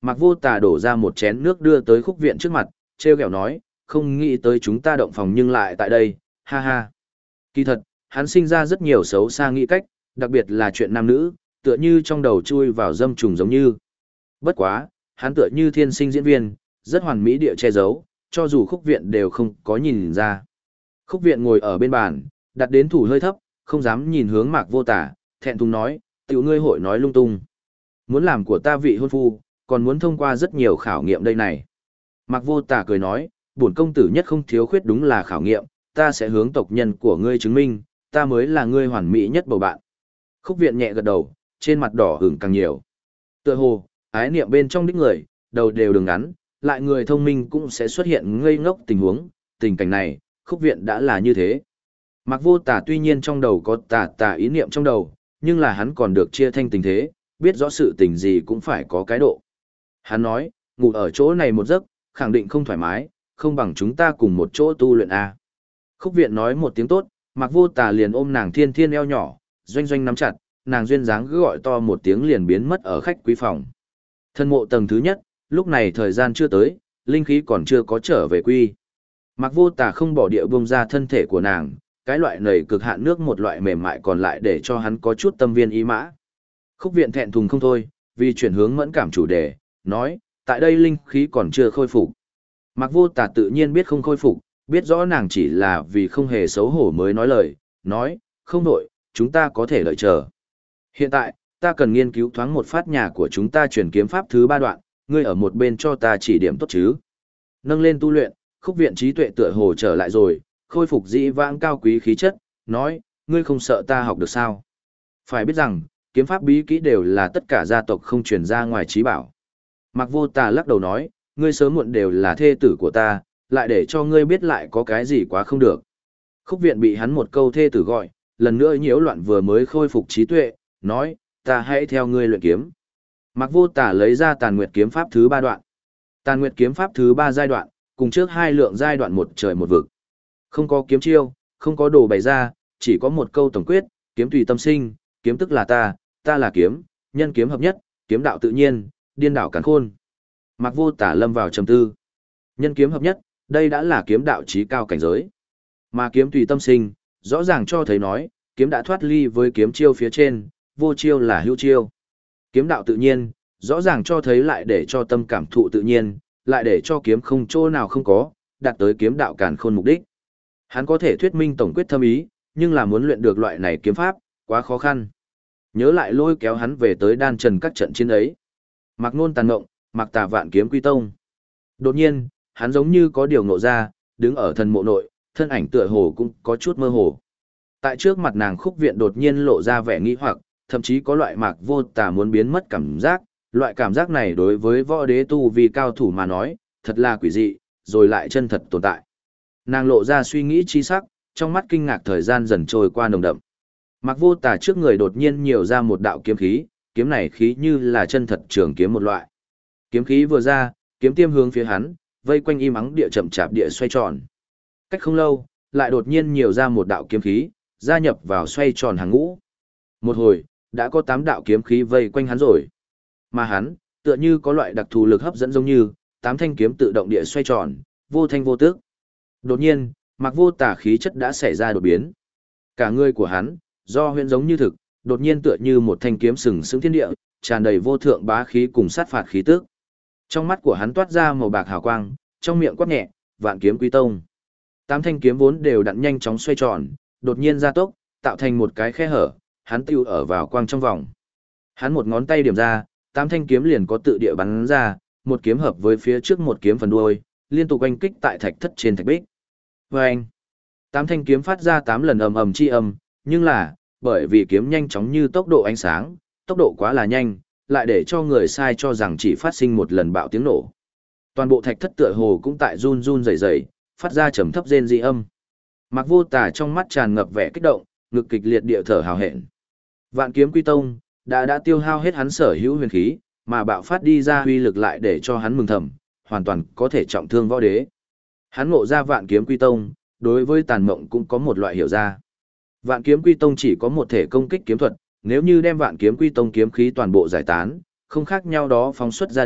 Mạc Vô Tà đổ ra một chén nước đưa tới Khúc Viện trước mặt, treo kẹo nói, không nghĩ tới chúng ta động phòng nhưng lại tại đây, ha ha. Kỳ thật, hắn sinh ra rất nhiều xấu xa nghĩ cách, đặc biệt là chuyện nam nữ, tựa như trong đầu chui vào dâm trùng giống như. Bất quá, hắn tựa như thiên sinh diễn viên, rất hoàn mỹ địa che giấu, cho dù Khúc Viện đều không có nhìn ra. Khúc Viện ngồi ở bên bàn, đặt đến thủ hơi thấp, không dám nhìn hướng Mạc Vô Tà, thẹn thùng nói, tiểu ngươi hội nói lung tung. Muốn làm của ta vị hôn phu, còn muốn thông qua rất nhiều khảo nghiệm đây này. Mạc Vô Tà cười nói, bổn công tử nhất không thiếu khuyết đúng là khảo nghiệm, ta sẽ hướng tộc nhân của ngươi chứng minh, ta mới là ngươi hoàn mỹ nhất bầu bạn. Khúc Viện nhẹ gật đầu, trên mặt đỏ ửng càng nhiều. Tựa hồ, ái niệm bên trong đích người, đầu đều đường ngắn, lại người thông minh cũng sẽ xuất hiện ngây ngốc tình huống, tình cảnh này, Khúc Viện đã là như thế. Mạc Vô Tà tuy nhiên trong đầu có tà ý niệm trong đầu, nhưng là hắn còn được chia thanh tình thế, biết rõ sự tình gì cũng phải có cái độ. Hắn nói, ngủ ở chỗ này một giấc, khẳng định không thoải mái, không bằng chúng ta cùng một chỗ tu luyện a. Khúc Viện nói một tiếng tốt, Mạc Vô Tà liền ôm nàng thiên thiên eo nhỏ, doanh doanh nắm chặt, nàng duyên dáng cứ gọi to một tiếng liền biến mất ở khách quý phòng. Thân mộ tầng thứ nhất, lúc này thời gian chưa tới, linh khí còn chưa có trở về quy. Mạc Vô Tà không bỏ địa buông ra thân thể của nàng, cái loại nầy cực hạn nước một loại mềm mại còn lại để cho hắn có chút tâm viên ý mã. Khúc Viện thẹn thùng không thôi, vì chuyển hướng mẫn cảm chủ đề, nói, tại đây linh khí còn chưa khôi phục. Mạc Vô Tà tự nhiên biết không khôi phục, biết rõ nàng chỉ là vì không hề xấu hổ mới nói lời, nói, không đổi, chúng ta có thể đợi chờ. Hiện tại, ta cần nghiên cứu thoáng một phát nhà của chúng ta truyền kiếm pháp thứ 3 đoạn, ngươi ở một bên cho ta chỉ điểm tốt chứ. Nâng lên tu luyện, Khúc Viện trí tuệ tựa hồ trở lại rồi, khôi phục dĩ vãng cao quý khí chất, nói, ngươi không sợ ta học được sao? Phải biết rằng, kiếm pháp bí kỹ đều là tất cả gia tộc không truyền ra ngoài trí bảo. Mạc Vô Tà lắc đầu nói, ngươi sớm muộn đều là thê tử của ta, lại để cho ngươi biết lại có cái gì quá không được. Khúc Viện bị hắn một câu thê tử gọi, lần nữa nhiễu loạn vừa mới khôi phục trí tuệ, nói, ta hãy theo ngươi luyện kiếm. Mạc Vô Tà lấy ra Tàn Nguyệt kiếm pháp thứ 3 đoạn. Tàn Nguyệt kiếm pháp thứ 3 giai đoạn, cùng trước hai lượng giai đoạn một trời một vực. Không có kiếm chiêu, không có đồ bày ra, chỉ có một câu tổng quyết, kiếm tùy tâm sinh, kiếm tức là ta là kiếm, nhân kiếm hợp nhất, kiếm đạo tự nhiên, điên đảo càn khôn. Mạc Vô Tà lâm vào trầm tư. Nhân kiếm hợp nhất, đây đã là kiếm đạo chí cao cảnh giới. Mà kiếm tùy tâm sinh, rõ ràng cho thấy nói, kiếm đã thoát ly với kiếm chiêu phía trên, vô chiêu là hữu chiêu. Kiếm đạo tự nhiên, rõ ràng cho thấy lại để cho tâm cảm thụ tự nhiên, lại để cho kiếm không chỗ nào không có, đạt tới kiếm đạo càn khôn mục đích. Hắn có thể thuyết minh tổng quyết thâm ý, nhưng là muốn luyện được loại này kiếm pháp, quá khó khăn. Nhớ lại lôi kéo hắn về tới đan trần các trận chiến ấy. Mạc Nôn tàn ngộng, Mạc Tà vạn kiếm quy tông. Đột nhiên, hắn giống như có điều ngộ ra, đứng ở thần mộ nội, thân ảnh tựa hồ cũng có chút mơ hồ. Tại trước mặt nàng Khúc Viện đột nhiên lộ ra vẻ nghi hoặc, thậm chí có loại Mạc Vô Tà muốn biến mất cảm giác, loại cảm giác này đối với võ đế tu vi cao thủ mà nói, thật là quỷ dị, rồi lại chân thật tồn tại. Nàng lộ ra suy nghĩ chi sắc, trong mắt kinh ngạc thời gian dần trôi qua nồng đậm. Mạc Vô Tà trước người đột nhiên nhiều ra một đạo kiếm khí, kiếm này khí như là chân thật trường kiếm một loại. Kiếm khí vừa ra, kiếm tiêm hướng phía hắn, vây quanh im ắng địa chậm chạp địa xoay tròn. Cách không lâu, lại đột nhiên nhiều ra một đạo kiếm khí, gia nhập vào xoay tròn hàng ngũ. Một hồi, đã có 8 đạo kiếm khí vây quanh hắn rồi. Mà hắn, tựa như có loại đặc thù lực hấp dẫn giống như, 8 thanh kiếm tự động địa xoay tròn, vô thanh vô tức. Đột nhiên, Mạc Vô Tà khí chất đã xảy ra đột biến. Cả người của hắn, do huyễn giống như thực, đột nhiên tựa như một thanh kiếm sừng sững thiên địa, tràn đầy vô thượng bá khí cùng sát phạt khí tức. Trong mắt của hắn toát ra màu bạc hào quang, trong miệng quát nhẹ, vạn kiếm quy tông. 8 thanh kiếm vốn đều đặn nhanh chóng xoay tròn, đột nhiên gia tốc, tạo thành một cái khe hở, hắn tiêu ở vào quang trong vòng. Hắn một ngón tay điểm ra, 8 thanh kiếm liền có tự địa bắn ra, một kiếm hợp với phía trước một kiếm phần đuôi, liên tục oanh kích tại thạch thất trên thạch bích. Oanh! 8 thanh kiếm phát ra 8 lần ầm ầm chi âm, nhưng là, bởi vì kiếm nhanh chóng như tốc độ ánh sáng, tốc độ quá là nhanh, lại để cho người sai cho rằng chỉ phát sinh một lần bạo tiếng nổ. Toàn bộ thạch thất tựa hồ cũng tại run run rẩy rẩy, phát ra trầm thấp rên rỉ âm. Mạc Vô Tà trong mắt tràn ngập vẻ kích động, ngực kịch liệt địa thở hào hẹn. Vạn kiếm quy tông đã tiêu hao hết hắn sở hữu huyền khí, mà bạo phát đi ra uy lực lại để cho hắn mừng thầm, hoàn toàn có thể trọng thương võ đế. Hắn ngộ ra vạn kiếm quy tông, đối với tàn mộng cũng có một loại hiểu ra. Vạn kiếm quy tông chỉ có một thể công kích kiếm thuật, nếu như đem vạn kiếm quy tông kiếm khí toàn bộ giải tán, không khác nhau đó phóng xuất ra đi,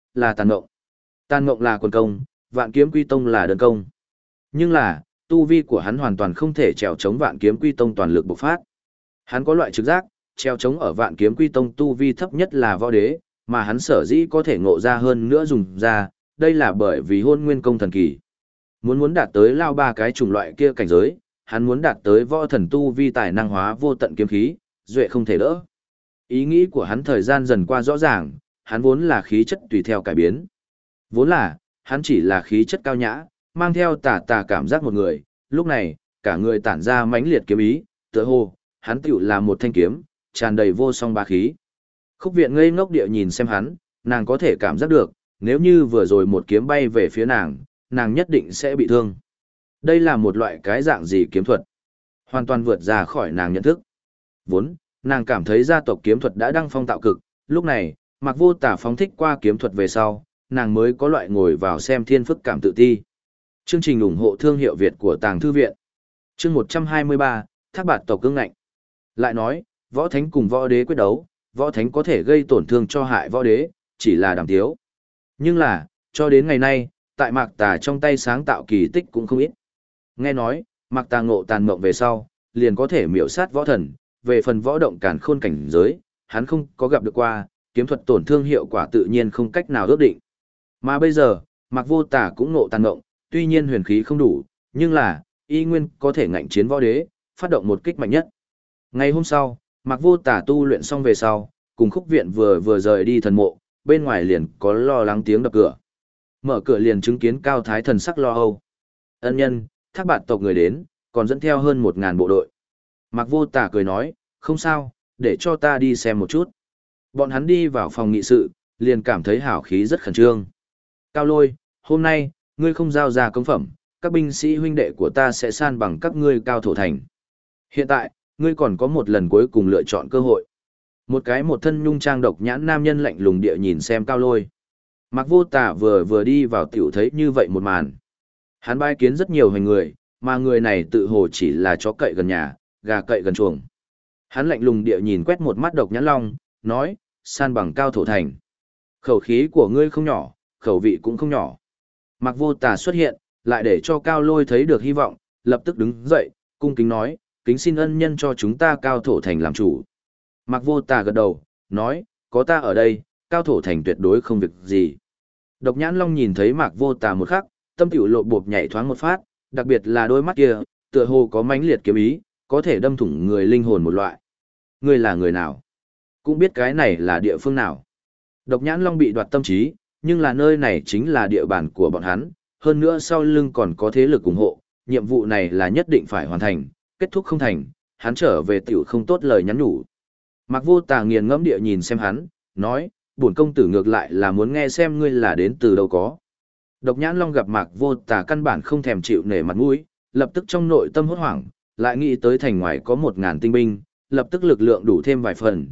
là Tàn Ngộng. Tàn Ngộng là quần công, Vạn Kiếm Quy Tông là đơn công. Nhưng là, tu vi của hắn hoàn toàn không thể trèo chống Vạn Kiếm Quy Tông toàn lực bộc phát. Hắn có loại trực giác, trèo chống ở Vạn Kiếm Quy Tông tu vi thấp nhất là võ đế, mà hắn sở dĩ có thể ngộ ra hơn nữa dùng ra, đây là bởi vì Hôn Nguyên công thần kỳ. Muốn đạt tới lao ba cái chủng loại kia cảnh giới, hắn muốn đạt tới võ thần tu vi tài năng hóa vô tận kiếm khí, duệ không thể đỡ. Ý nghĩ của hắn thời gian dần qua rõ ràng, hắn vốn là khí chất tùy theo cải biến. Vốn là, hắn chỉ là khí chất cao nhã, mang theo tà cảm giác một người, lúc này, cả người tản ra mãnh liệt kiếm ý, tựa hồ, hắn tựu là một thanh kiếm, tràn đầy vô song bá khí. Khúc Viện ngây ngốc địa nhìn xem hắn, nàng có thể cảm giác được, nếu như vừa rồi một kiếm bay về phía nàng, nàng nhất định sẽ bị thương. Đây là một loại cái dạng gì kiếm thuật? Hoàn toàn vượt ra khỏi nàng nhận thức. Vốn, nàng cảm thấy gia tộc kiếm thuật đã đăng phong tạo cực, lúc này, Mạc Vô Tà phóng thích qua kiếm thuật về sau, nàng mới có loại ngồi vào xem thiên phức cảm tự ti. Chương trình ủng hộ thương hiệu Việt của Tàng Thư Viện. Chương 123, Thác Bạt tộc cương ngạnh. Lại nói, võ thánh cùng võ đế quyết đấu, võ thánh có thể gây tổn thương cho hại võ đế, chỉ là đàm tiếu. Nhưng là, cho đến ngày nay, tại Mạc Tà trong tay sáng tạo kỳ tích cũng không ít. Nghe nói, Mạc Tà ngộ Tàn Mộng về sau, liền có thể miểu sát võ thần, về phần võ động càn khôn cảnh giới, hắn không có gặp được qua, kiếm thuật tổn thương hiệu quả tự nhiên không cách nào ước định. Mà bây giờ, Mạc Vô Tà cũng ngộ Tàn Mộng, tuy nhiên huyền khí không đủ, nhưng là, y nguyên có thể ngạnh chiến võ đế, phát động một kích mạnh nhất. Ngày hôm sau, Mạc Vô Tà tu luyện xong về sau, cùng Khúc Viện vừa rời đi thần mộ, bên ngoài liền có lo lắng tiếng đập cửa. Mở cửa liền chứng kiến Cao Thái thần sắc lo âu. Ân nhân, Thác Bạt tộc người đến, còn dẫn theo hơn 1000 bộ đội. Mạc Vô Tà cười nói, không sao, để cho ta đi xem một chút. Bọn hắn đi vào phòng nghị sự, liền cảm thấy hào khí rất khẩn trương. Cao Lôi, hôm nay, ngươi không giao ra công phẩm, các binh sĩ huynh đệ của ta sẽ san bằng các ngươi Cao Thổ Thành. Hiện tại, ngươi còn có một lần cuối cùng lựa chọn cơ hội. Một thân nhung trang độc nhãn nam nhân lạnh lùng địa nhìn xem Cao Lôi. Mạc Vô Tà vừa đi vào tiểu thấy như vậy một màn. Hắn bái kiến rất nhiều hành người, mà người này tự hồ chỉ là chó cậy gần nhà, gà cậy gần chuồng. Hắn lạnh lùng địa nhìn quét một mắt độc nhãn long, nói, san bằng Cao Thổ Thành. Khẩu khí của ngươi không nhỏ, khẩu vị cũng không nhỏ. Mạc Vô Tà xuất hiện, lại để cho Cao Lôi thấy được hy vọng, lập tức đứng dậy, cung kính nói, kính xin ân nhân cho chúng ta Cao Thổ Thành làm chủ. Mạc Vô Tà gật đầu, nói, có ta ở đây, Cao Thổ Thành tuyệt đối không việc gì. Độc Nhãn Long nhìn thấy Mạc Vô Tà một khắc, tâm tiểu lộ bộp nhảy thoáng một phát, đặc biệt là đôi mắt kia, tựa hồ có mãnh liệt kiếm ý, có thể đâm thủng người linh hồn một loại. Ngươi là người nào? Cũng biết cái này là địa phương nào. Độc Nhãn Long bị đoạt tâm trí, nhưng là nơi này chính là địa bàn của bọn hắn, hơn nữa sau lưng còn có thế lực ủng hộ, nhiệm vụ này là nhất định phải hoàn thành, kết thúc không thành, hắn trở về tiểu không tốt lời nhắn nhủ. Mạc Vô Tà nghiền ngẫm địa nhìn xem hắn, nói, bổn công tử ngược lại là muốn nghe xem ngươi là đến từ đâu có. Độc Nhãn Long gặp Mạc Vô Tà căn bản không thèm chịu nể mặt mũi, lập tức trong nội tâm hốt hoảng, lại nghĩ tới thành ngoài có 1000 tinh binh, lập tức lực lượng đủ thêm vài phần,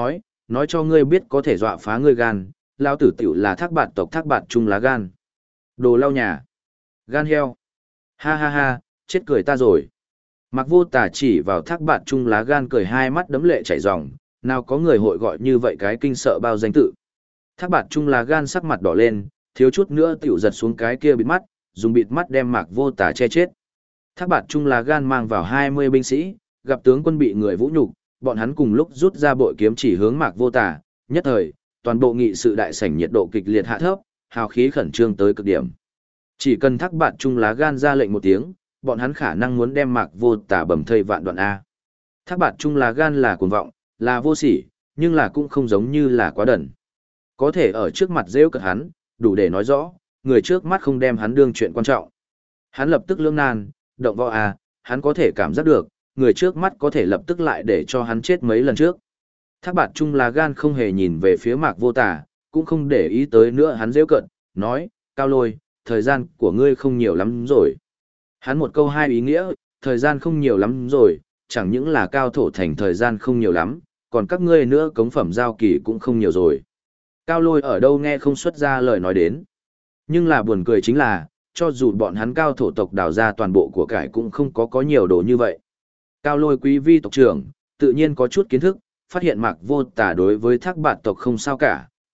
nói cho ngươi biết có thể dọa phá ngươi gan, lao tử tiểu là Thác Bạt tộc Thác Bạt Trung lá gan. Đồ lau nhà. Gan heo. Ha ha ha, chết cười ta rồi. Mạc Vô Tà chỉ vào Thác Bạt Trung lá gan cười hai mắt đấm lệ chảy ròng, nào có người hội gọi như vậy cái kinh sợ bao danh tự. Thác Bạt Trung lá gan sắc mặt đỏ lên, thiếu chút nữa tiểu giật xuống cái kia bịt mắt, dùng bịt mắt đem Mạc Vô Tà che chết. Thác Bạt Trung lá gan mang vào 20 binh sĩ, gặp tướng quân bị người vũ nhục, bọn hắn cùng lúc rút ra bội kiếm chỉ hướng Mạc Vô Tà, nhất thời, toàn bộ nghị sự đại sảnh nhiệt độ kịch liệt hạ thấp, hào khí khẩn trương tới cực điểm. Chỉ cần Thác Bạt Trung lá gan ra lệnh một tiếng, bọn hắn khả năng muốn đem Mạc Vô Tà bầm thây vạn đoạn a. Thác Bạt Trung lá gan là cuồng vọng, là vô sỉ, nhưng là cũng không giống như là quá đần. Có thể ở trước mặt rêu cợt hắn, đủ để nói rõ, người trước mắt không đem hắn đương chuyện quan trọng. Hắn lập tức lưỡng nan, động võ a, hắn có thể cảm giác được, người trước mắt có thể lập tức lại để cho hắn chết mấy lần trước. Thác Bạt Trung lá gan không hề nhìn về phía Mạc Vô Tà, cũng không để ý tới nữa hắn rêu cợt, nói, Cao Lôi, thời gian của ngươi không nhiều lắm rồi. Hắn một câu hai ý nghĩa, thời gian không nhiều lắm rồi, chẳng những là Cao Thổ Thành thời gian không nhiều lắm, còn các ngươi nữa cống phẩm giao kỳ cũng không nhiều rồi. Cao Lôi ở đâu nghe không xuất ra lời nói đến. Nhưng là buồn cười chính là, cho dù bọn hắn Cao Thổ tộc đào ra toàn bộ của cải cũng không có nhiều đồ như vậy. Cao Lôi quý vi tộc trưởng, tự nhiên có chút kiến thức, phát hiện Mạc Vô Tà đối với Thác Bạt tộc không sao cả,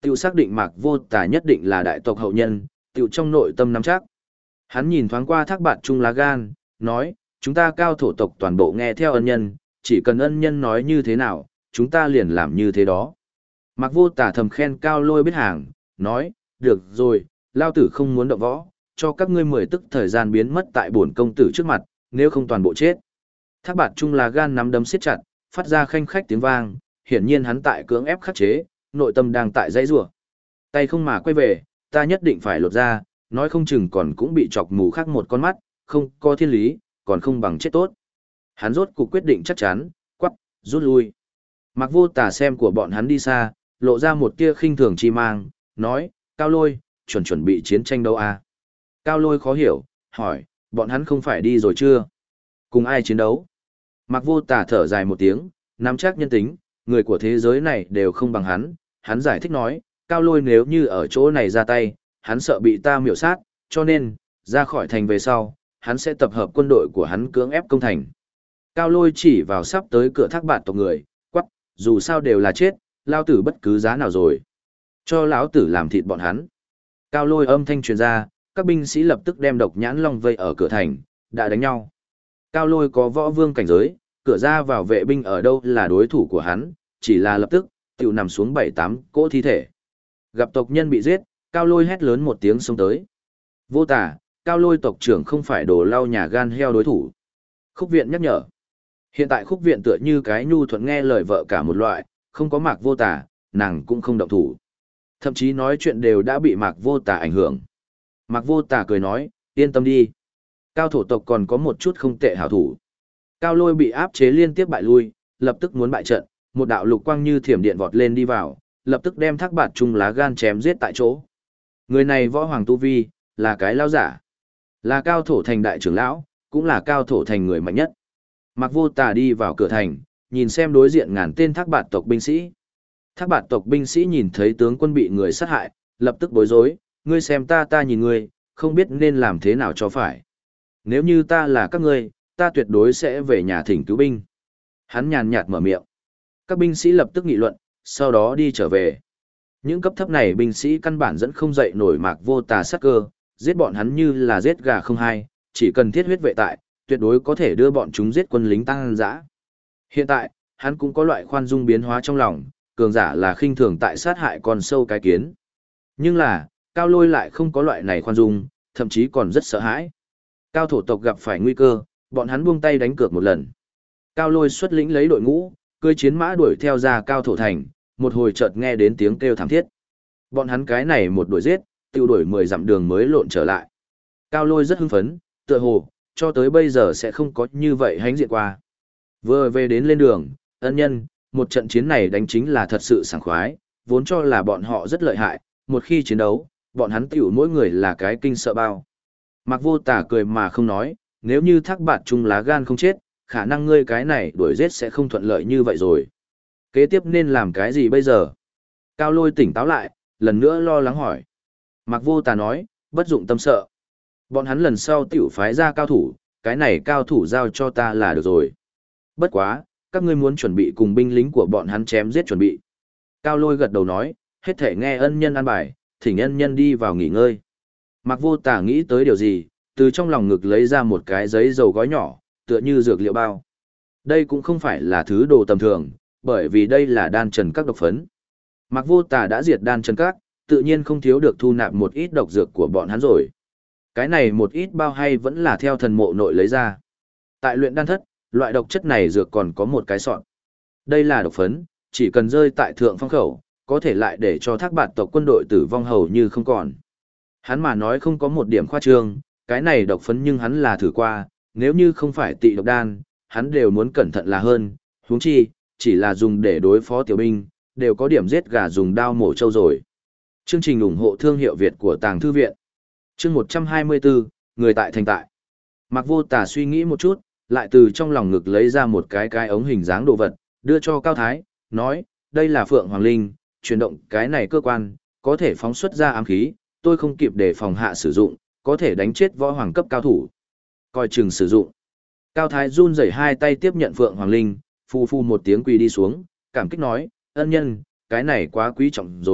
Tiểu xác định Mạc Vô Tà nhất định là đại tộc hậu nhân, tiểu trong nội tâm nắm chắc. Hắn nhìn thoáng qua Thác Bạt Trung lá gan, nói, chúng ta cao thổ tộc toàn bộ nghe theo ân nhân, chỉ cần ân nhân nói như thế nào, chúng ta liền làm như thế đó. Mạc Vô Tà thầm khen Cao Lôi biết hàng, nói, được rồi, lao tử không muốn động võ, cho các ngươi 10 tức thời gian biến mất tại bổn công tử trước mặt, nếu không toàn bộ chết. Thác Bạt Trung lá gan nắm đấm siết chặt, phát ra khanh khách tiếng vang, hiển nhiên hắn tại cưỡng ép khắc chế, nội tâm đang tại dãy rủa. Tay không mà quay về, ta nhất định phải lột ra, nói không chừng còn cũng bị chọc mù khác một con mắt, không có thiên lý, còn không bằng chết tốt. Hắn rốt cuộc quyết định chắc chắn, quắc, rút lui. Mạc Vô Tà xem của bọn hắn đi xa, lộ ra một tia khinh thường chi mang, nói, Cao Lôi, chuẩn bị chiến tranh đâu à? Cao Lôi khó hiểu, hỏi, bọn hắn không phải đi rồi chưa? Cùng ai chiến đấu? Mạc Vô Tà thở dài một tiếng, nắm chắc nhân tính, người của thế giới này đều không bằng hắn. Hắn giải thích nói, Cao Lôi nếu như ở chỗ này ra tay, hắn sợ bị ta miểu sát, cho nên, ra khỏi thành về sau, hắn sẽ tập hợp quân đội của hắn cưỡng ép công thành. Cao Lôi chỉ vào sắp tới cửa Thác Bạt tộc người, quắc, dù sao đều là chết, lao tử bất cứ giá nào rồi. Cho lão tử làm thịt bọn hắn. Cao Lôi âm thanh truyền ra, các binh sĩ lập tức đem Độc Nhãn Long vây ở cửa thành, đã đánh nhau. Cao Lôi có võ vương cảnh giới, cửa ra vào vệ binh ở đâu là đối thủ của hắn, chỉ là lập tức, tiểu nằm xuống 7-8 cỗ thi thể. Gặp tộc nhân bị giết, Cao Lôi hét lớn một tiếng xông tới. Vô Tà, Cao Lôi tộc trưởng không phải đồ lau nhà gan heo đối thủ. Khúc viện nhắc nhở. Hiện tại khúc viện tựa như cái nhu thuận nghe lời vợ cả một loại, không có Mạc Vô Tà, nàng cũng không động thủ. Thậm chí nói chuyện đều đã bị Mạc Vô Tà ảnh hưởng. Mạc Vô Tà cười nói, yên tâm đi. Cao thổ tộc còn có một chút không tệ hảo thủ. Cao Lôi bị áp chế liên tiếp bại lui, lập tức muốn bại trận, một đạo lục quang như thiểm điện vọt lên đi vào, lập tức đem Thác Bạt Trung lá gan chém giết tại chỗ. Người này võ hoàng tu vi, là cái lão giả, là cao thổ thành đại trưởng lão, cũng là cao thổ thành người mạnh nhất. Mạc Vô Tà đi vào cửa thành, nhìn xem đối diện ngàn tên Thác Bạt tộc binh sĩ. Thác Bạt tộc binh sĩ nhìn thấy tướng quân bị người sát hại, lập tức bối rối, ngươi xem ta nhìn ngươi, không biết nên làm thế nào cho phải. Nếu như ta là các ngươi, ta tuyệt đối sẽ về nhà thỉnh cứu binh. Hắn nhàn nhạt mở miệng. Các binh sĩ lập tức nghị luận, sau đó đi trở về. Những cấp thấp này binh sĩ căn bản dẫn không dậy nổi Mạc Vô Tà sát cơ, giết bọn hắn như là giết gà không hai, chỉ cần thiết huyết vệ tại, tuyệt đối có thể đưa bọn chúng giết quân lính tăng dã. Hiện tại, hắn cũng có loại khoan dung biến hóa trong lòng, cường giả là khinh thường tại sát hại con sâu cái kiến. Nhưng là, Cao Lôi lại không có loại này khoan dung, thậm chí còn rất sợ hãi. Cao thổ tộc gặp phải nguy cơ, bọn hắn buông tay đánh cược một lần. Cao Lôi xuất lĩnh lấy đội ngũ, cưỡi chiến mã đuổi theo ra Cao thổ thành, một hồi chợt nghe đến tiếng kêu thảm thiết. Bọn hắn cái này một đuổi giết, tiêu đuổi 10 dặm đường mới lộn trở lại. Cao Lôi rất hưng phấn, tựa hồ, cho tới bây giờ sẽ không có như vậy hánh diện qua. Vừa về đến lên đường, ân nhân, một trận chiến này đánh chính là thật sự sảng khoái, vốn cho là bọn họ rất lợi hại, một khi chiến đấu, bọn hắn tiểu mỗi người là cái kinh sợ bao. Mạc Vô Tà cười mà không nói, nếu như Thác Bạt Trung lá gan không chết, khả năng ngươi cái này đuổi giết sẽ không thuận lợi như vậy rồi. Kế tiếp nên làm cái gì bây giờ? Cao Lôi tỉnh táo lại, lần nữa lo lắng hỏi. Mạc Vô Tà nói, bất dụng tâm sợ. Bọn hắn lần sau tiểu phái ra cao thủ, cái này cao thủ giao cho ta là được rồi. Bất quá, các ngươi muốn chuẩn bị cùng binh lính của bọn hắn chém giết chuẩn bị. Cao Lôi gật đầu nói, hết thể nghe ân nhân an bài, thỉnh ân nhân đi vào nghỉ ngơi. Mạc Vô Tà nghĩ tới điều gì, từ trong lòng ngực lấy ra một cái giấy dầu gói nhỏ, tựa như dược liệu bao. Đây cũng không phải là thứ đồ tầm thường, bởi vì đây là đan trần các độc phấn. Mạc Vô Tà đã diệt đan trần các, tự nhiên không thiếu được thu nạp một ít độc dược của bọn hắn rồi. Cái này một ít bao hay vẫn là theo thần mộ nội lấy ra. Tại luyện đan thất, loại độc chất này dược còn có một cái sọn. Đây là độc phấn, chỉ cần rơi tại thượng phong khẩu, có thể lại để cho Thác Bạt tộc quân đội tử vong hầu như không còn. Hắn mà nói không có một điểm khoa trương, cái này độc phấn nhưng hắn là thử qua, nếu như không phải tị độc đan, hắn đều muốn cẩn thận là hơn, huống chi, chỉ là dùng để đối phó tiểu binh, đều có điểm giết gà dùng đao mổ trâu rồi. Chương trình ủng hộ thương hiệu Việt của Tàng Thư Viện. Chương 124, người tại thành tại. Mạc Vô Tà suy nghĩ một chút, lại từ trong lòng ngực lấy ra một cái ống hình dáng đồ vật, đưa cho Cao Thái, nói, đây là Phượng Hoàng Linh, chuyển động cái này cơ quan, có thể phóng xuất ra ám khí, tôi không kịp để phòng hạ sử dụng, có thể đánh chết võ hoàng cấp cao thủ. Coi chừng sử dụng. Cao Thái run rẩy hai tay tiếp nhận Phượng Hoàng Linh, phu phu một tiếng quỳ đi xuống, cảm kích nói, ân nhân, cái này quá quý trọng rồi,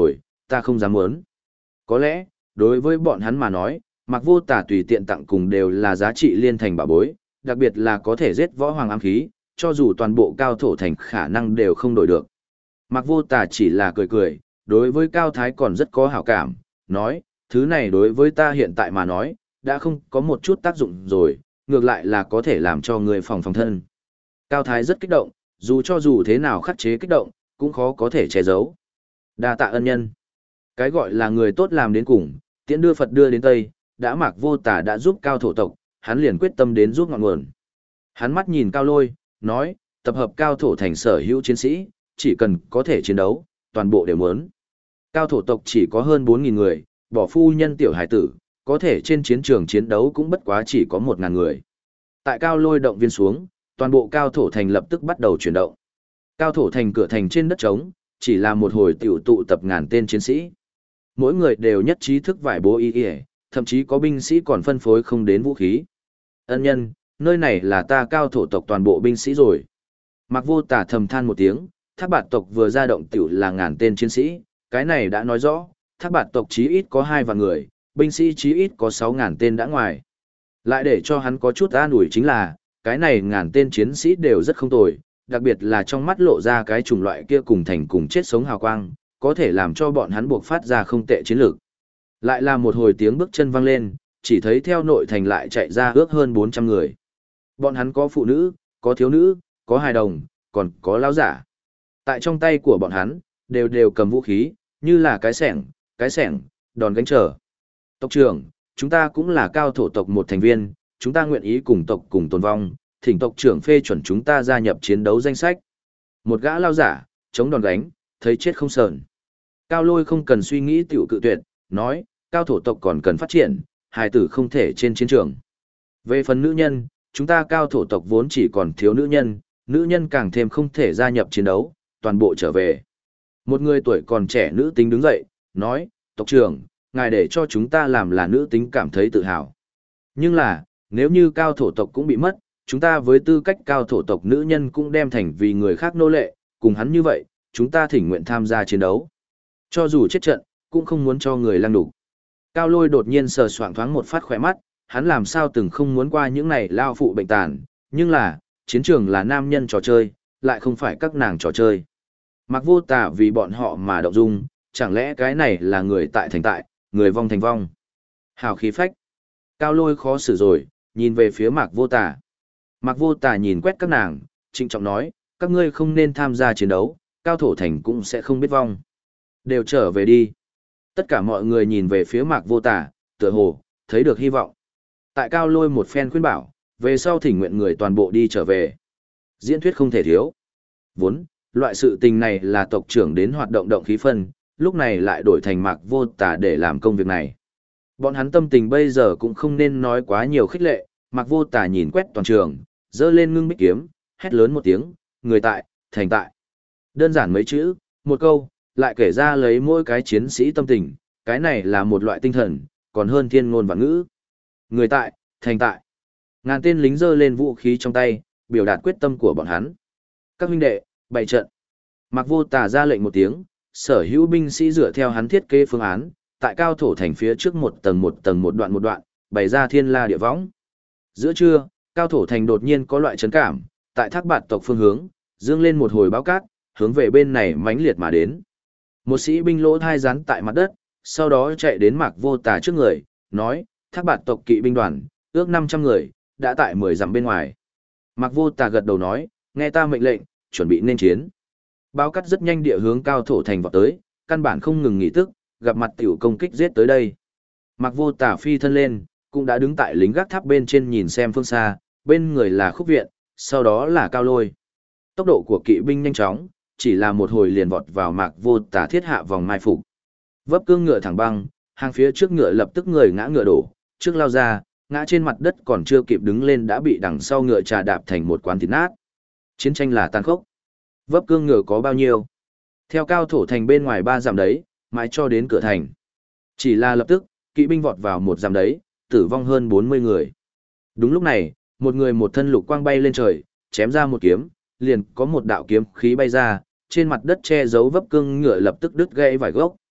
ta không dám muốn. Có lẽ, đối với bọn hắn mà nói, Mạc Vô Tà tùy tiện tặng cùng đều là giá trị liên thành bảo bối, đặc biệt là có thể giết võ hoàng ám khí, cho dù toàn bộ cao thổ thành khả năng đều không đổi được. Mạc Vô Tà chỉ là cười cười, đối với Cao Thái còn rất có hảo cảm, nói, thứ này đối với ta hiện tại mà nói, đã không có một chút tác dụng rồi, ngược lại là có thể làm cho người phòng thân. Cao Thái rất kích động, dù thế nào khắc chế kích động, cũng khó có thể che giấu. Đa tạ ân nhân. Cái gọi là người tốt làm đến cùng, tiễn đưa Phật đưa đến Tây, đã Mạc Vô Tà đã giúp Cao thổ tộc, hắn liền quyết tâm đến giúp ngọn nguồn. Hắn mắt nhìn Cao Lôi, nói, tập hợp Cao thổ thành sở hữu chiến sĩ, chỉ cần có thể chiến đấu, toàn bộ đều muốn. Cao thổ tộc chỉ có hơn 4.000 người, bỏ phu nhân tiểu hải tử, có thể trên chiến trường chiến đấu cũng bất quá chỉ có 1.000 người. Tại Cao Lôi động viên xuống, toàn bộ Cao thổ thành lập tức bắt đầu chuyển động. Cao thổ thành cửa thành trên đất trống, chỉ là một hồi tiểu tụ tập ngàn tên chiến sĩ. Mỗi người đều nhất trí thức vải bố y, thậm chí có binh sĩ còn phân phối không đến vũ khí. Ân nhân, nơi này là ta Cao thổ tộc toàn bộ binh sĩ rồi. Mạc Vô Tà thầm than một tiếng, Thác Bạt tộc vừa ra động tiểu là ngàn tên chiến sĩ, cái này đã nói rõ, Thác Bạt tộc chí ít có 2 vạn người, binh sĩ chí ít có 6.000 tên đã ngoài. Lại để cho hắn có chút an ủi chính là, cái này ngàn tên chiến sĩ đều rất không tồi, đặc biệt là trong mắt lộ ra cái chủng loại kia cùng thành cùng chết sống hào quang, có thể làm cho bọn hắn buộc phát ra không tệ chiến lược. Lại là một hồi tiếng bước chân vang lên, chỉ thấy theo nội thành lại chạy ra ước hơn 400 người. Bọn hắn có phụ nữ, có thiếu nữ, có hài đồng, còn có lão giả. Tại trong tay của bọn hắn, đều cầm vũ khí, như là cái sẻng, đòn gánh trở. Tộc trưởng, chúng ta cũng là Cao thổ tộc một thành viên, chúng ta nguyện ý cùng tộc cùng tồn vong, thỉnh tộc trưởng phê chuẩn chúng ta gia nhập chiến đấu danh sách. Một gã lao giả, chống đòn gánh, thấy chết không sờn. Cao Lôi không cần suy nghĩ tiểu cự tuyệt, nói, Cao thổ tộc còn cần phát triển, hài tử không thể trên chiến trường. Về phần nữ nhân, chúng ta Cao thổ tộc vốn chỉ còn thiếu nữ nhân càng thêm không thể gia nhập chiến đấu, toàn bộ trở về. Một người tuổi còn trẻ nữ tính đứng dậy, nói, tộc trưởng, ngài để cho chúng ta làm là nữ tính cảm thấy tự hào. Nhưng là, nếu như Cao thổ tộc cũng bị mất, chúng ta với tư cách Cao thổ tộc nữ nhân cũng đem thành vì người khác nô lệ, cùng hắn như vậy, chúng ta thỉnh nguyện tham gia chiến đấu. Cho dù chết trận, cũng không muốn cho người lăng đục. Cao Lôi đột nhiên sờ soạng thoáng một phát khỏe mắt, hắn làm sao từng không muốn qua những này lao phụ bệnh tàn, nhưng là, chiến trường là nam nhân trò chơi, lại không phải các nàng trò chơi. Mạc Vô Tà vì bọn họ mà động dung, chẳng lẽ cái này là người tại thành tại, người vong thành vong. Hào khí phách. Cao Lôi khó xử rồi, nhìn về phía Mạc Vô Tà. Mạc Vô Tà nhìn quét các nàng, trịnh trọng nói, các ngươi không nên tham gia chiến đấu, Cao thổ thành cũng sẽ không biết vong. Đều trở về đi. Tất cả mọi người nhìn về phía Mạc Vô Tà, tựa hồ, thấy được hy vọng. Tại Cao Lôi một phen khuyên bảo, về sau thỉnh nguyện người toàn bộ đi trở về. Diễn thuyết không thể thiếu. Vốn, loại sự tình này là tộc trưởng đến hoạt động động khí phân, lúc này lại đổi thành Mạc Vô Tà để làm công việc này. Bọn hắn tâm tình bây giờ cũng không nên nói quá nhiều khích lệ, Mạc Vô Tà nhìn quét toàn trường, dơ lên ngưng bích kiếm, hét lớn một tiếng, người tại, thành tại. Đơn giản mấy chữ, một câu, lại kể ra lấy mỗi cái chiến sĩ tâm tình, cái này là một loại tinh thần, còn hơn thiên ngôn vạn ngữ. Người tại, thành tại. Ngàn tên lính dơ lên vũ khí trong tay, biểu đạt quyết tâm của bọn hắn. Các huynh đệ, bày trận. Mạc Vô Tà ra lệnh một tiếng, sở hữu binh sĩ dựa theo hắn thiết kế phương án, tại Cao thổ thành phía trước một tầng một đoạn, bày ra thiên la địa võng. Giữa trưa, Cao thổ thành đột nhiên có loại chấn cảm, tại Thác Bạt tộc phương hướng, dương lên một hồi báo cát, hướng về bên này mãnh liệt mà đến. Một sĩ binh lỗ thai rắn tại mặt đất, sau đó chạy đến Mạc Vô Tà trước người, nói, Thác Bạt tộc kỵ binh đoàn, ước 500 người, đã tại 10 dặm bên ngoài. Mạc Vô Tà gật đầu nói, nghe ta mệnh lệnh, chuẩn bị nên chiến. Báo cát rất nhanh địa hướng Cao thổ thành vọt tới, căn bản không ngừng nghỉ tức, gặp mặt tiểu công kích giết tới đây. Mạc Vô Tà phi thân lên, cũng đã đứng tại lính gác tháp bên trên nhìn xem phương xa, bên người là Khúc Viện, sau đó là Cao Lôi. Tốc độ của kỵ binh nhanh chóng, chỉ là một hồi liền vọt vào Mạc Vô Tà thiết hạ vòng mai phục. Vấp cương ngựa thẳng băng, hàng phía trước ngựa lập tức người ngã ngựa đổ, trước lao ra, ngã trên mặt đất còn chưa kịp đứng lên đã bị đằng sau ngựa trà đạp thành một quán thịt nát. Chiến tranh là tàn khốc. Vấp cương ngựa có bao nhiêu? Theo Cao thổ thành bên ngoài 3 dặm đấy, mãi cho đến cửa thành. Chỉ là lập tức, kỵ binh vọt vào 1 dặm đấy, tử vong hơn 40 người. Đúng lúc này, một người một thân lục quang bay lên trời, chém ra một kiếm, liền có một đạo kiếm khí bay ra, trên mặt đất che giấu vấp cương ngựa lập tức đứt gãy vài gốc.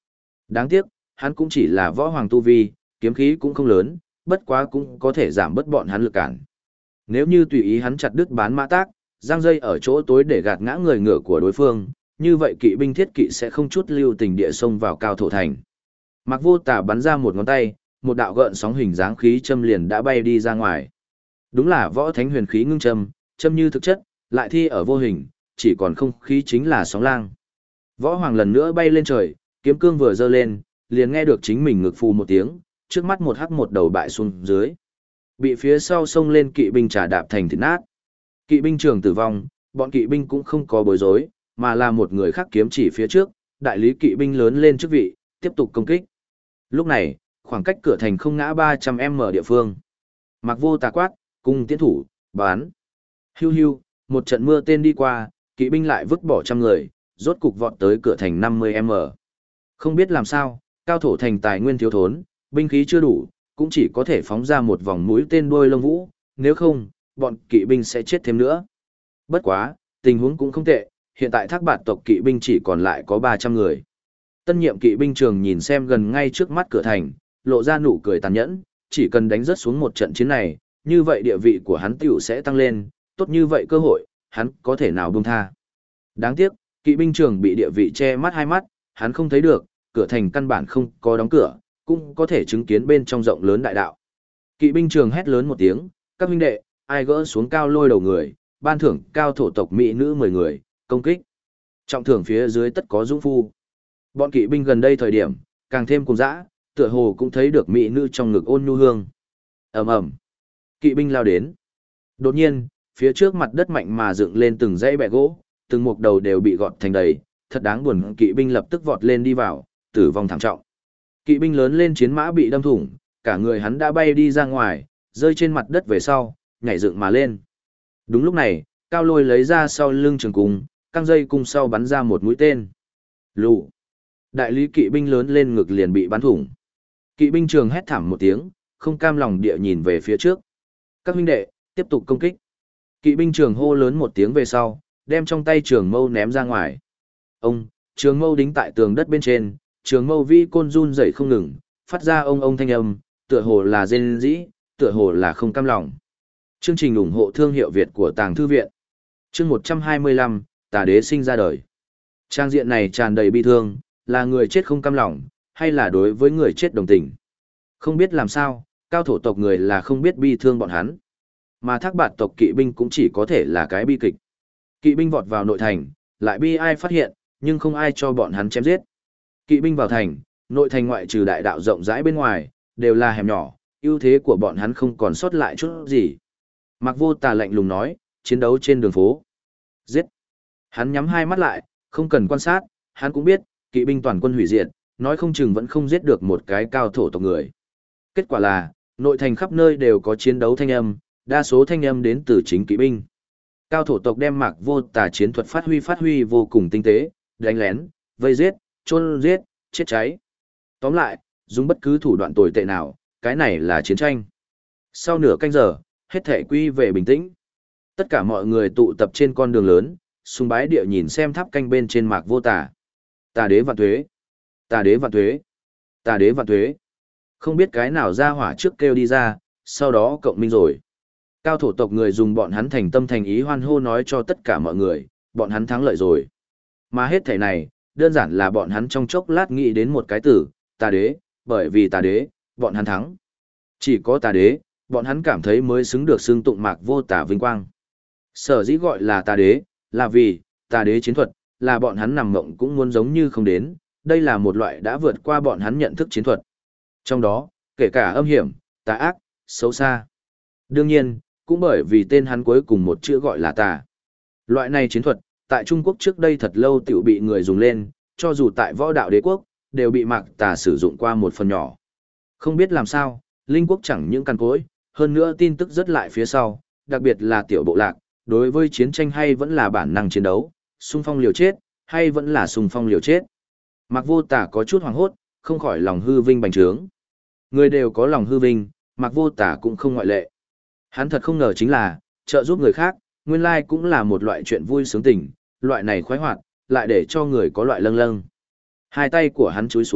Đáng tiếc, hắn cũng chỉ là võ hoàng tu vi, kiếm khí cũng không lớn, bất quá cũng có thể giảm bớt bọn hắn lực cản. Nếu như tùy ý hắn chặt đứt bán mã tác, giăng dây ở chỗ tối để gạt ngã người ngựa của đối phương, như vậy kỵ binh thiết kỵ sẽ không chút lưu tình địa xông vào cao thổ thành. Mạc Vô Tà bắn ra một ngón tay, một đạo gợn sóng hình dáng khí châm liền đã bay đi ra ngoài. Đúng là võ thánh huyền khí ngưng châm, châm như thực chất, lại thi ở vô hình, chỉ còn không khí chính là sóng lang. Võ hoàng lần nữa bay lên trời, kiếm cương vừa giơ lên, liền nghe được chính mình ngực phù một tiếng, trước mắt một hắc một đầu bại xuống dưới. Bị phía sau xông lên kỵ binh trà đạp thành thịt nát. Kỵ binh trường tử vong, bọn kỵ binh cũng không có bối rối, mà là một người khác kiếm chỉ phía trước, đại lý kỵ binh lớn lên chức vị, tiếp tục công kích. Lúc này, khoảng cách cửa thành không ngã 300m địa phương. Mạc Vô Tà quát, cung tiến thủ, bán. Hiu hiu, một trận mưa tên đi qua, kỵ binh lại vứt bỏ trăm người, rốt cục vọt tới cửa thành 50m. Không biết làm sao, cao thổ thành tài nguyên thiếu thốn, binh khí chưa đủ, cũng chỉ có thể phóng ra một vòng mũi tên đuôi lông vũ, nếu không, bọn kỵ binh sẽ chết thêm nữa. Bất quá, tình huống cũng không tệ, hiện tại Thác Bạt tộc kỵ binh chỉ còn lại có 300 người. Tân nhiệm kỵ binh trường nhìn xem gần ngay trước mắt cửa thành, lộ ra nụ cười tàn nhẫn, chỉ cần đánh rớt xuống một trận chiến này, như vậy địa vị của hắn tiểu sẽ tăng lên, tốt như vậy cơ hội, hắn có thể nào buông tha. Đáng tiếc, kỵ binh trường bị địa vị che mắt hai mắt, hắn không thấy được, cửa thành căn bản không có đóng cửa, cũng có thể chứng kiến bên trong rộng lớn đại đạo. Kỵ binh trường hét lớn một tiếng, các huynh đệ, ai gỡ xuống cao lôi đầu người, ban thưởng cao thổ tộc mỹ nữ 10 người, công kích. Trọng thưởng phía dưới tất có dũng phu. Bọn kỵ binh gần đây thời điểm, càng thêm cuồng dã, tựa hồ cũng thấy được mỹ nữ trong ngực ôn nhu hương. Ầm ầm. Kỵ binh lao đến. Đột nhiên, phía trước mặt đất mạnh mà dựng lên từng dãy bẹ gỗ, từng mục đầu đều bị gọt thành đầy, thật đáng buồn, kỵ binh lập tức vọt lên đi vào, tử vong thảm trọng. Kỵ binh lớn lên chiến mã bị đâm thủng, cả người hắn đã bay đi ra ngoài, rơi trên mặt đất về sau, nhảy dựng mà lên. Đúng lúc này, Cao Lôi lấy ra sau lưng trường cung, căng dây cung sau bắn ra một mũi tên. Lù. Đại lý kỵ binh lớn lên ngực liền bị bắn thủng. Kỵ binh trường hét thảm một tiếng, không cam lòng địa nhìn về phía trước. Các huynh đệ, tiếp tục công kích. Kỵ binh trường hô lớn một tiếng về sau, đem trong tay trường mâu ném ra ngoài. Ông, trường mâu đính tại tường đất bên trên, trường mâu vi côn run rẩy không ngừng, phát ra ông thanh âm, tựa hồ là rên rỉ, tựa hồ là không cam lòng. Chương trình ủng hộ thương hiệu Việt của Tàng Thư Viện. Chương 125, Tà Đế sinh ra đời. Trang diện này tràn đầy bi thương, là người chết không cam lòng, hay là đối với người chết đồng tình. Không biết làm sao, cao thổ tộc người là không biết bi thương bọn hắn. Mà Thác Bạt tộc kỵ binh cũng chỉ có thể là cái bi kịch. Kỵ binh vọt vào nội thành, lại bi ai phát hiện, nhưng không ai cho bọn hắn chém giết. Kỵ binh vào thành, nội thành ngoại trừ đại đạo rộng rãi bên ngoài, đều là hẻm nhỏ, ưu thế của bọn hắn không còn sót lại chút gì. Mạc Vô Tà lạnh lùng nói, chiến đấu trên đường phố. Giết. Hắn nhắm hai mắt lại, không cần quan sát, hắn cũng biết, kỵ binh toàn quân hủy diệt, nói không chừng vẫn không giết được một cái cao thổ tộc người. Kết quả là, nội thành khắp nơi đều có chiến đấu thanh âm, đa số thanh âm đến từ chính kỵ binh. Cao thổ tộc đem Mạc Vô Tà chiến thuật phát huy vô cùng tinh tế, đánh lén, vây giết, chôn giết, chết cháy. Tóm lại, dùng bất cứ thủ đoạn tồi tệ nào, cái này là chiến tranh. Sau nửa canh giờ, hết thể quy về bình tĩnh. Tất cả mọi người tụ tập trên con đường lớn, sùng bái địa nhìn xem tháp canh bên trên Mạc Vô Tà. Tà đế vạn tuế, tà đế vạn tuế, tà đế vạn tuế. Không biết cái nào ra hỏa trước kêu đi ra, sau đó cộng minh rồi. Cao thổ tộc người dùng bọn hắn thành tâm thành ý hoan hô nói cho tất cả mọi người, bọn hắn thắng lợi rồi. Mà hết thể này, đơn giản là bọn hắn trong chốc lát nghĩ đến một cái từ, tà đế, bởi vì tà đế, bọn hắn thắng. Chỉ có tà đế, bọn hắn cảm thấy mới xứng được xưng tụng Mạc Vô Tà vinh quang. Sở dĩ gọi là tà đế, là vì, tà đế chiến thuật, là bọn hắn nằm mộng cũng muốn giống như không đến, đây là một loại đã vượt qua bọn hắn nhận thức chiến thuật. Trong đó, kể cả âm hiểm, tà ác, xấu xa. Đương nhiên, cũng bởi vì tên hắn cuối cùng một chữ gọi là tà. Loại này chiến thuật, tại Trung Quốc trước đây thật lâu tiểu bị người dùng lên, cho dù tại võ đạo đế quốc, đều bị Mạc Tà sử dụng qua một phần nhỏ. Không biết làm sao, Linh quốc chẳng những căn cối, hơn nữa tin tức rất lại phía sau, đặc biệt là tiểu bộ lạc, đối với chiến tranh hay vẫn là bản năng chiến đấu, xung phong liều chết, hay vẫn là xung phong liều chết. Mạc Vô Tà có chút hoảng hốt, không khỏi lòng hư vinh bành trướng. Người đều có lòng hư vinh, Mạc Vô Tà cũng không ngoại lệ. Hắn thật không ngờ chính là, trợ giúp người khác, nguyên lai cũng là một loại chuyện vui sướng tình, loại này khoái hoạt, lại để cho người có loại lâng lâng. Hai tay của hắn chúi xuống,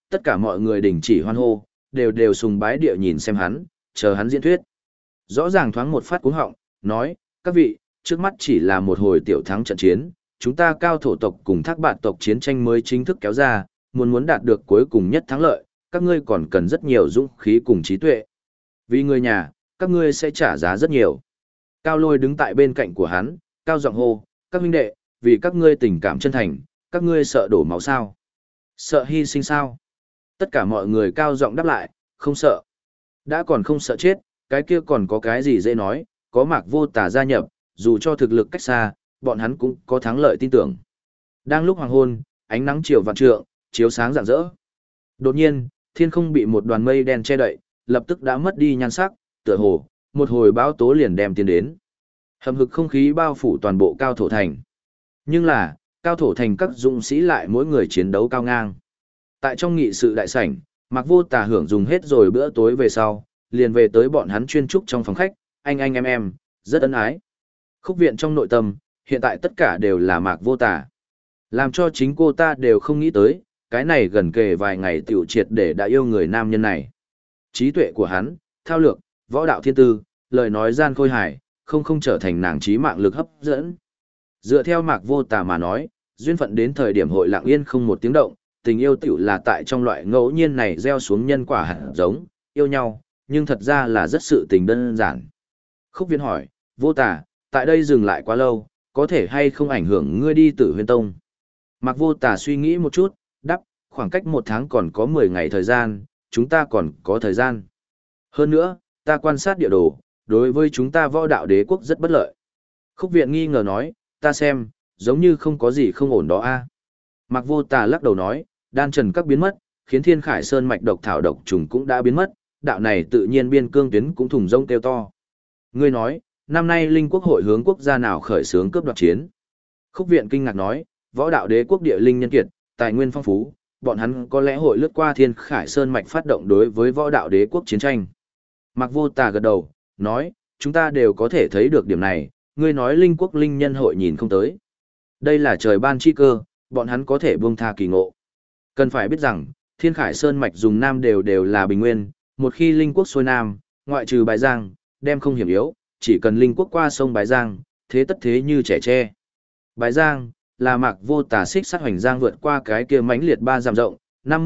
tất cả mọi người đình chỉ hoan hô, đều sùng bái địa nhìn xem hắn, chờ hắn diễn thuyết. Rõ ràng thoáng một phát cuống họng, nói, các vị, trước mắt chỉ là một hồi tiểu thắng trận chiến, chúng ta cao thổ tộc cùng thác bạt tộc chiến tranh mới chính thức kéo ra, muốn đạt được cuối cùng nhất thắng lợi, các ngươi còn cần rất nhiều dũng khí cùng trí tuệ. Vì người nhà, các ngươi sẽ trả giá rất nhiều. Cao Lôi đứng tại bên cạnh của hắn, cao giọng hô, các huynh đệ, vì các ngươi tình cảm chân thành, các ngươi sợ đổ máu sao? Sợ hy sinh sao? Tất cả mọi người cao giọng đáp lại, không sợ. Đã còn không sợ chết, cái kia còn có cái gì dễ nói, có Mạc Vô Tà gia nhập, dù cho thực lực cách xa, bọn hắn cũng có thắng lợi tin tưởng. Đang lúc hoàng hôn, ánh nắng chiều vạn trượng, chiếu sáng rạng rỡ. Đột nhiên, thiên không bị một đoàn mây đen che đậy, lập tức đã mất đi nhan sắc, tựa hồ, một hồi bão tố liền đem tiến đến. Hầm hực không khí bao phủ toàn bộ cao thổ thành. Nhưng là, cao thổ thành các dũng sĩ lại mỗi người chiến đấu cao ngang. Tại trong nghị sự đại sảnh, Mạc Vô Tà hưởng dùng hết rồi bữa tối về sau, liền về tới bọn hắn chuyên trúc trong phòng khách, anh em, rất ân ái. Khúc viện trong nội tâm, hiện tại tất cả đều là Mạc Vô Tà. Làm cho chính cô ta đều không nghĩ tới, cái này gần kề vài ngày tiểu triệt để đã yêu người nam nhân này. Trí tuệ của hắn, thao lược, võ đạo thiên tư, lời nói gian khôi hài, không trở thành nàng trí mạng lực hấp dẫn. Dựa theo Mạc Vô Tà mà nói, duyên phận đến thời điểm hội lặng yên không một tiếng động, tình yêu tiểu là tại trong loại ngẫu nhiên này gieo xuống nhân quả hạt giống, yêu nhau, nhưng thật ra là rất sự tình đơn giản. Khúc Viên hỏi, Vô Tà, tại đây dừng lại quá lâu, có thể hay không ảnh hưởng ngươi đi Tử Huyên Tông? Mạc Vô Tà suy nghĩ một chút, đáp, khoảng cách 1 tháng còn có 10 ngày thời gian, chúng ta còn có thời gian. Hơn nữa, ta quan sát địa đồ, đối với chúng ta võ đạo đế quốc rất bất lợi. Khúc Viện nghi ngờ nói, ta xem, giống như không có gì không ổn đó a. Mạc Vô Tà lắc đầu nói, đan trần các biến mất, khiến Thiên Khải Sơn mạch độc thảo độc trùng cũng đã biến mất, đạo này tự nhiên biên cương tuyến cũng thùng rông kêu to. Ngươi nói, năm nay linh quốc hội hướng quốc gia nào khởi xướng cướp đoạt chiến? Khúc Viện kinh ngạc nói, võ đạo đế quốc địa linh nhân kiệt, tài nguyên phong phú, bọn hắn có lẽ hội lướt qua Thiên Khải Sơn mạch phát động đối với võ đạo đế quốc chiến tranh. Mạc Vô Tà gật đầu, nói, chúng ta đều có thể thấy được điểm này, ngươi nói linh quốc linh nhân hội nhìn không tới. Đây là trời ban chi cơ, bọn hắn có thể buông tha kỳ ngộ. Cần phải biết rằng, Thiên Khải Sơn mạch dùng nam đều là bình nguyên, một khi linh quốc xuôi nam, ngoại trừ Bái Giang, đem không hiểm yếu, chỉ cần linh quốc qua sông Bái Giang, thế tất thế như trẻ tre. Bái Giang là Mạc Vô Tà xích sát hoành giang vượt qua cái kia mãnh liệt 3 dặm rộng,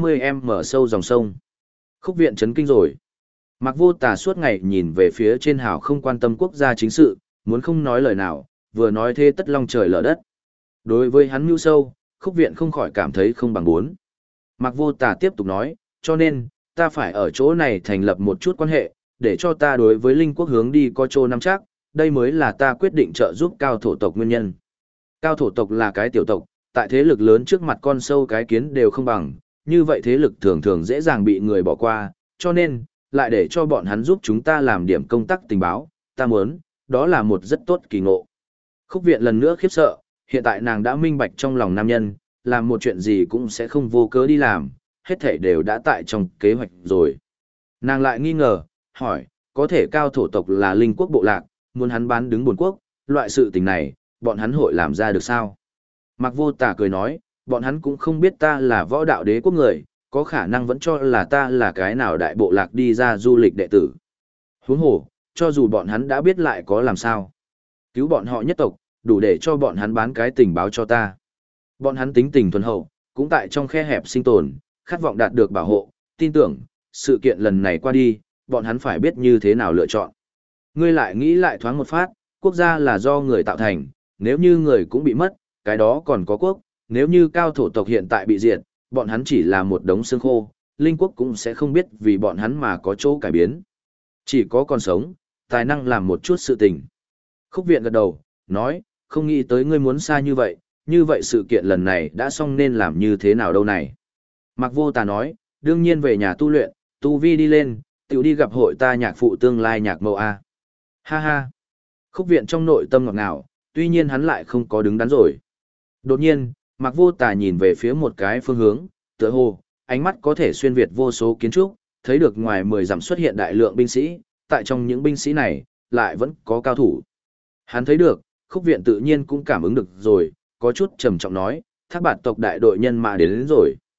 50m sâu dòng sông. Khúc Viện chấn kinh rồi. Mạc Vô Tà suốt ngày nhìn về phía trên hào không quan tâm quốc gia chính sự, muốn không nói lời nào, vừa nói thế tất long trời lở đất. Đối với hắn mưu sâu, Khúc Viện không khỏi cảm thấy không bằng muốn. Mạc Vô Tà tiếp tục nói, cho nên, ta phải ở chỗ này thành lập một chút quan hệ, để cho ta đối với linh quốc hướng đi có chỗ nắm chắc, đây mới là ta quyết định trợ giúp cao thổ tộc nguyên nhân. Cao thổ tộc là cái tiểu tộc, tại thế lực lớn trước mặt con sâu cái kiến đều không bằng, như vậy thế lực thường thường dễ dàng bị người bỏ qua, cho nên, lại để cho bọn hắn giúp chúng ta làm điểm công tác tình báo, ta muốn, đó là một rất tốt kỳ ngộ. Khúc Viện lần nữa khiếp sợ, hiện tại nàng đã minh bạch trong lòng nam nhân, làm một chuyện gì cũng sẽ không vô cớ đi làm, hết thảy đều đã tại trong kế hoạch rồi. Nàng lại nghi ngờ, hỏi, có thể cao thổ tộc là linh quốc bộ lạc, muốn hắn bán đứng buồn quốc, loại sự tình này, bọn hắn hội làm ra được sao? Mạc Vô Tà cười nói, bọn hắn cũng không biết ta là võ đạo đế quốc người, có khả năng vẫn cho là ta là cái nào đại bộ lạc đi ra du lịch đệ tử. Huống hồ, cho dù bọn hắn đã biết lại có làm sao. Cứu bọn họ nhất tộc, đủ để cho bọn hắn bán cái tình báo cho ta. Bọn hắn tính tình thuần hậu, cũng tại trong khe hẹp sinh tồn, khát vọng đạt được bảo hộ, tin tưởng, sự kiện lần này qua đi, bọn hắn phải biết như thế nào lựa chọn. Ngươi lại nghĩ lại thoáng một phát, quốc gia là do người tạo thành, nếu như người cũng bị mất, cái đó còn có quốc, nếu như cao thổ tộc hiện tại bị diệt, bọn hắn chỉ là một đống xương khô, linh quốc cũng sẽ không biết vì bọn hắn mà có chỗ cải biến. Chỉ có còn sống, tài năng làm một chút sự tình. Khúc Viện gật đầu, nói, không nghĩ tới ngươi muốn xa như vậy sự kiện lần này đã xong nên làm như thế nào đâu này. Mạc Vô Tà nói, đương nhiên về nhà tu luyện, tu vi đi lên, tiểu đi gặp hội ta nhạc phụ tương lai nhạc mẫu A. Ha ha. Khúc Viện trong nội tâm ngọt ngào, tuy nhiên hắn lại không có đứng đắn rồi. Đột nhiên, Mạc Vô Tà nhìn về phía một cái phương hướng, tựa hồ, ánh mắt có thể xuyên việt vô số kiến trúc, thấy được ngoài 10 dặm xuất hiện đại lượng binh sĩ, tại trong những binh sĩ này, lại vẫn có cao thủ. Hắn thấy được, Khúc Viện tự nhiên cũng cảm ứng được rồi, có chút trầm trọng nói, Thác Bạt tộc đại đội nhân mã đến rồi.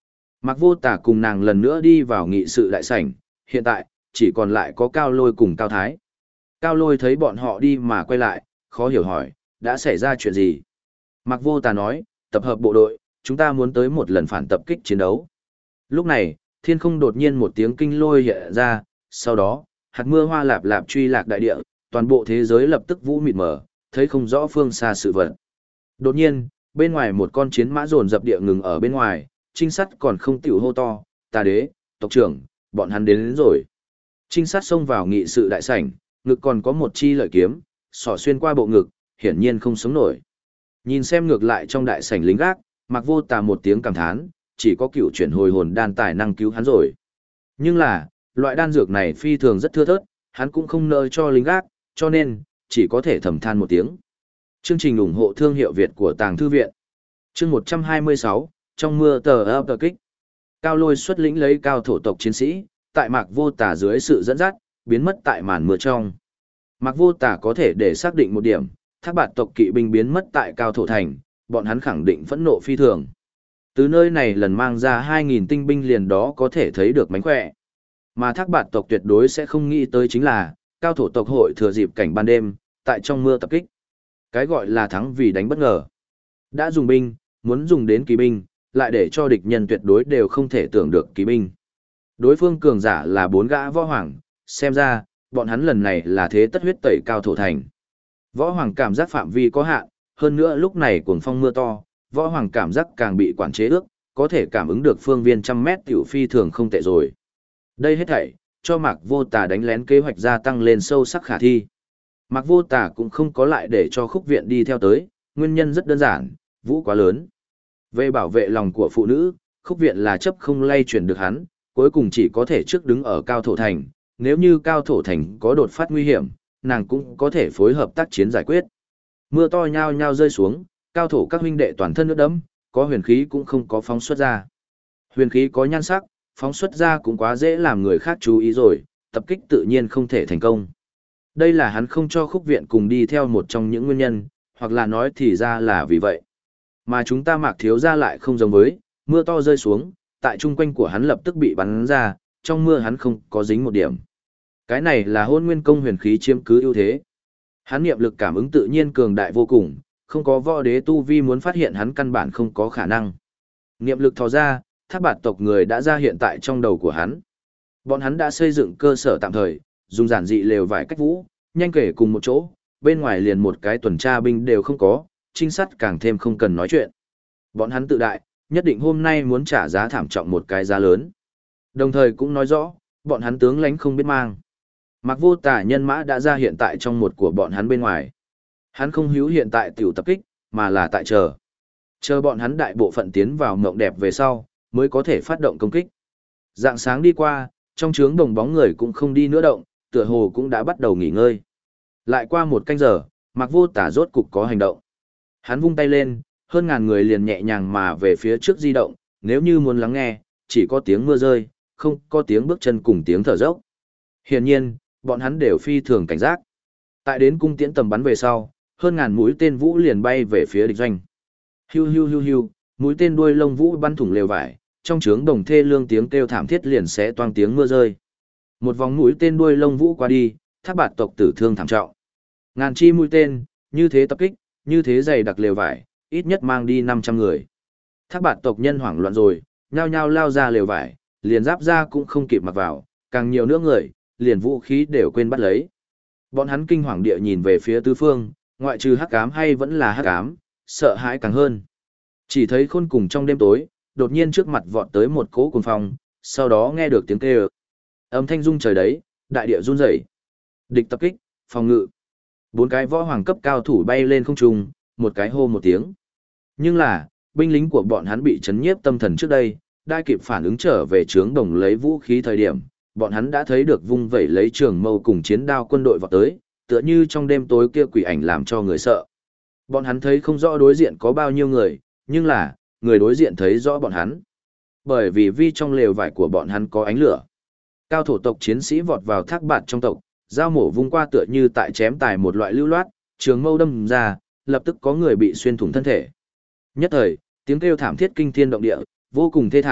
Mạc Vô Tà cùng nàng lần nữa đi vào nghị sự đại sảnh, hiện tại, chỉ còn lại có Cao Lôi cùng Cao Thái. Cao Lôi thấy bọn họ đi mà quay lại, khó hiểu hỏi, đã xảy ra chuyện gì? Mạc Vô Tà nói, tập hợp bộ đội, chúng ta muốn tới một lần phản tập kích chiến đấu. Lúc này, thiên không đột nhiên một tiếng kinh lôi hiện ra, sau đó, hạt mưa hoa lạp lạp truy lạc đại địa, toàn bộ thế giới lập tức vũ mịt mờ, thấy không rõ phương xa sự vật. Đột nhiên, bên ngoài một con chiến mã dồn dập địa ngừng ở bên ngoài, trinh sát còn không tiểu hô to, "Tà đế, tộc trưởng, bọn hắn đến rồi." Trinh sát xông vào nghị sự đại sảnh, ngực còn có một chi lợi kiếm, xỏ xuyên qua bộ ngực, hiển nhiên không sống nổi. Nhìn xem ngược lại trong đại sảnh lính gác, Mạc Vô Tà một tiếng cảm thán, chỉ có cựu chuyển hồi hồn đan tài năng cứu hắn rồi. Nhưng là, loại đan dược này phi thường rất thưa thớt, hắn cũng không nỡ cho lính gác, cho nên, chỉ có thể thầm than một tiếng. Chương trình ủng hộ thương hiệu Việt của Tàng Thư Viện. Chương 126, trong mưa tờ ập tờ kích. Cao Lôi xuất lĩnh lấy cao thổ tộc chiến sĩ, tại Mạc Vô Tà dưới sự dẫn dắt, biến mất tại màn mưa trong. Mạc Vô Tà có thể để xác định một điểm, Thác Bạt tộc kỵ binh biến mất tại cao thổ thành, bọn hắn khẳng định phẫn nộ phi thường. Từ nơi này lần mang ra 2.000 tinh binh liền đó có thể thấy được mánh khỏe. Mà Thác Bạt tộc tuyệt đối sẽ không nghĩ tới chính là, cao thổ tộc hội thừa dịp cảnh ban đêm, tại trong mưa tập kích. Cái gọi là thắng vì đánh bất ngờ. Đã dùng binh, muốn dùng đến kỳ binh, lại để cho địch nhân tuyệt đối đều không thể tưởng được kỳ binh. Đối phương cường giả là 4 gã võ hoàng, xem ra, bọn hắn lần này là thế tất huyết tẩy cao thổ thành. Võ hoàng cảm giác phạm vi có hạn, hơn nữa lúc này cuồng phong mưa to, võ hoàng cảm giác càng bị quản chế ước, có thể cảm ứng được phương viên trăm mét tiểu phi thường không tệ rồi. Đây hết thảy, cho Mạc Vô Tà đánh lén kế hoạch gia tăng lên sâu sắc khả thi. Mạc Vô Tà cũng không có lại để cho Khúc Viện đi theo tới, nguyên nhân rất đơn giản, vũ quá lớn. Về bảo vệ lòng của phụ nữ, Khúc Viện là chấp không lay chuyển được hắn, cuối cùng chỉ có thể trước đứng ở cao thổ thành, nếu như cao thổ thành có đột phát nguy hiểm, nàng cũng có thể phối hợp tác chiến giải quyết. Mưa to nhao nhao rơi xuống, cao thổ các huynh đệ toàn thân nước đẫm, có huyền khí cũng không có phóng xuất ra. Huyền khí có nhan sắc, phóng xuất ra cũng quá dễ làm người khác chú ý rồi, tập kích tự nhiên không thể thành công. Đây là hắn không cho Khúc Viện cùng đi theo một trong những nguyên nhân, hoặc là nói thì ra là vì vậy. Mà chúng ta Mạc thiếu gia lại không giống với, mưa to rơi xuống, tại chung quanh của hắn lập tức bị bắn ra, trong mưa hắn không có dính một điểm. Cái này là Hôn Nguyên công huyền khí chiếm cứ ưu thế. Hắn niệm lực cảm ứng tự nhiên cường đại vô cùng, không có võ đế tu vi muốn phát hiện hắn căn bản không có khả năng. Niệm lực thò ra, Thác Bạt tộc người đã ra hiện tại trong đầu của hắn. Bọn hắn đã xây dựng cơ sở tạm thời, dùng giản dị lều vải cách vũ, nhanh kể cùng một chỗ, bên ngoài liền một cái tuần tra binh đều không có, trinh sát càng thêm không cần nói chuyện. Bọn hắn tự đại, nhất định hôm nay muốn trả giá thảm trọng một cái giá lớn. Đồng thời cũng nói rõ, bọn hắn tướng lãnh không biết mang. Mạc Vô Tà nhân mã đã ra hiện tại trong một của bọn hắn bên ngoài. Hắn không hữu hiện tại tiểu tập kích, mà là tại chờ. Chờ bọn hắn đại bộ phận tiến vào mộng đẹp về sau, mới có thể phát động công kích. Dạng sáng đi qua, trong trướng đồng bóng người cũng không đi nữa động, tựa hồ cũng đã bắt đầu nghỉ ngơi. Lại qua một canh giờ, Mạc Vô Tà rốt cục có hành động. Hắn vung tay lên, hơn ngàn người liền nhẹ nhàng mà về phía trước di động, nếu như muốn lắng nghe, chỉ có tiếng mưa rơi, không có tiếng bước chân cùng tiếng thở dốc. Hiển nhiên, bọn hắn đều phi thường cảnh giác. Tại đến cung tiễn tầm bắn về sau, hơn ngàn mũi tên vũ liền bay về phía địch doanh. Hiu hiu hiu hiu, mũi tên đuôi lông vũ bắn thủng lều vải, trong trướng đồng thê lương tiếng kêu thảm thiết liền sẽ toang tiếng mưa rơi. Một vòng mũi tên đuôi lông vũ qua đi, Thác Bạt tộc tử thương thảm trọng. Ngàn chi mũi tên, như thế tập kích, như thế dày đặc lều vải, ít nhất mang đi 500 người. Thác Bạt tộc nhân hoảng loạn rồi, nhao nhao lao ra lều vải, liền giáp ra cũng không kịp mặc vào, càng nhiều nữa người, liền vũ khí đều quên bắt lấy. Bọn hắn kinh hoàng địa nhìn về phía tứ phương, ngoại trừ hắc ám hay vẫn là hắc ám, sợ hãi càng hơn. Chỉ thấy khôn cùng trong đêm tối, đột nhiên trước mặt vọt tới một cỗ cuồng phong, sau đó nghe được tiếng kêu. Âm thanh rung trời đấy, đại địa run rẩy. Địch tập kích, phòng ngự. 4 cái võ hoàng cấp cao thủ bay lên không trung, một cái hô một tiếng. Nhưng là, binh lính của bọn hắn bị chấn nhiếp tâm thần trước đây, đai kịp phản ứng trở về trướng đồng lấy vũ khí thời điểm, bọn hắn đã thấy được vung vẩy lấy trường mâu cùng chiến đao quân đội vọt tới, tựa như trong đêm tối kia quỷ ảnh làm cho người sợ. Bọn hắn thấy không rõ đối diện có bao nhiêu người, nhưng là, người đối diện thấy rõ bọn hắn. Bởi vì trong lều vải của bọn hắn có ánh lửa. Cao thổ tộc chiến sĩ vọt vào Thác Bạt trong tộc, dao mổ vung qua tựa như tại chém tài một loại lưu loát, trường mâu đâm ra, lập tức có người bị xuyên thủng thân thể. Nhất thời, tiếng kêu thảm thiết kinh thiên động địa, vô cùng thê thảm,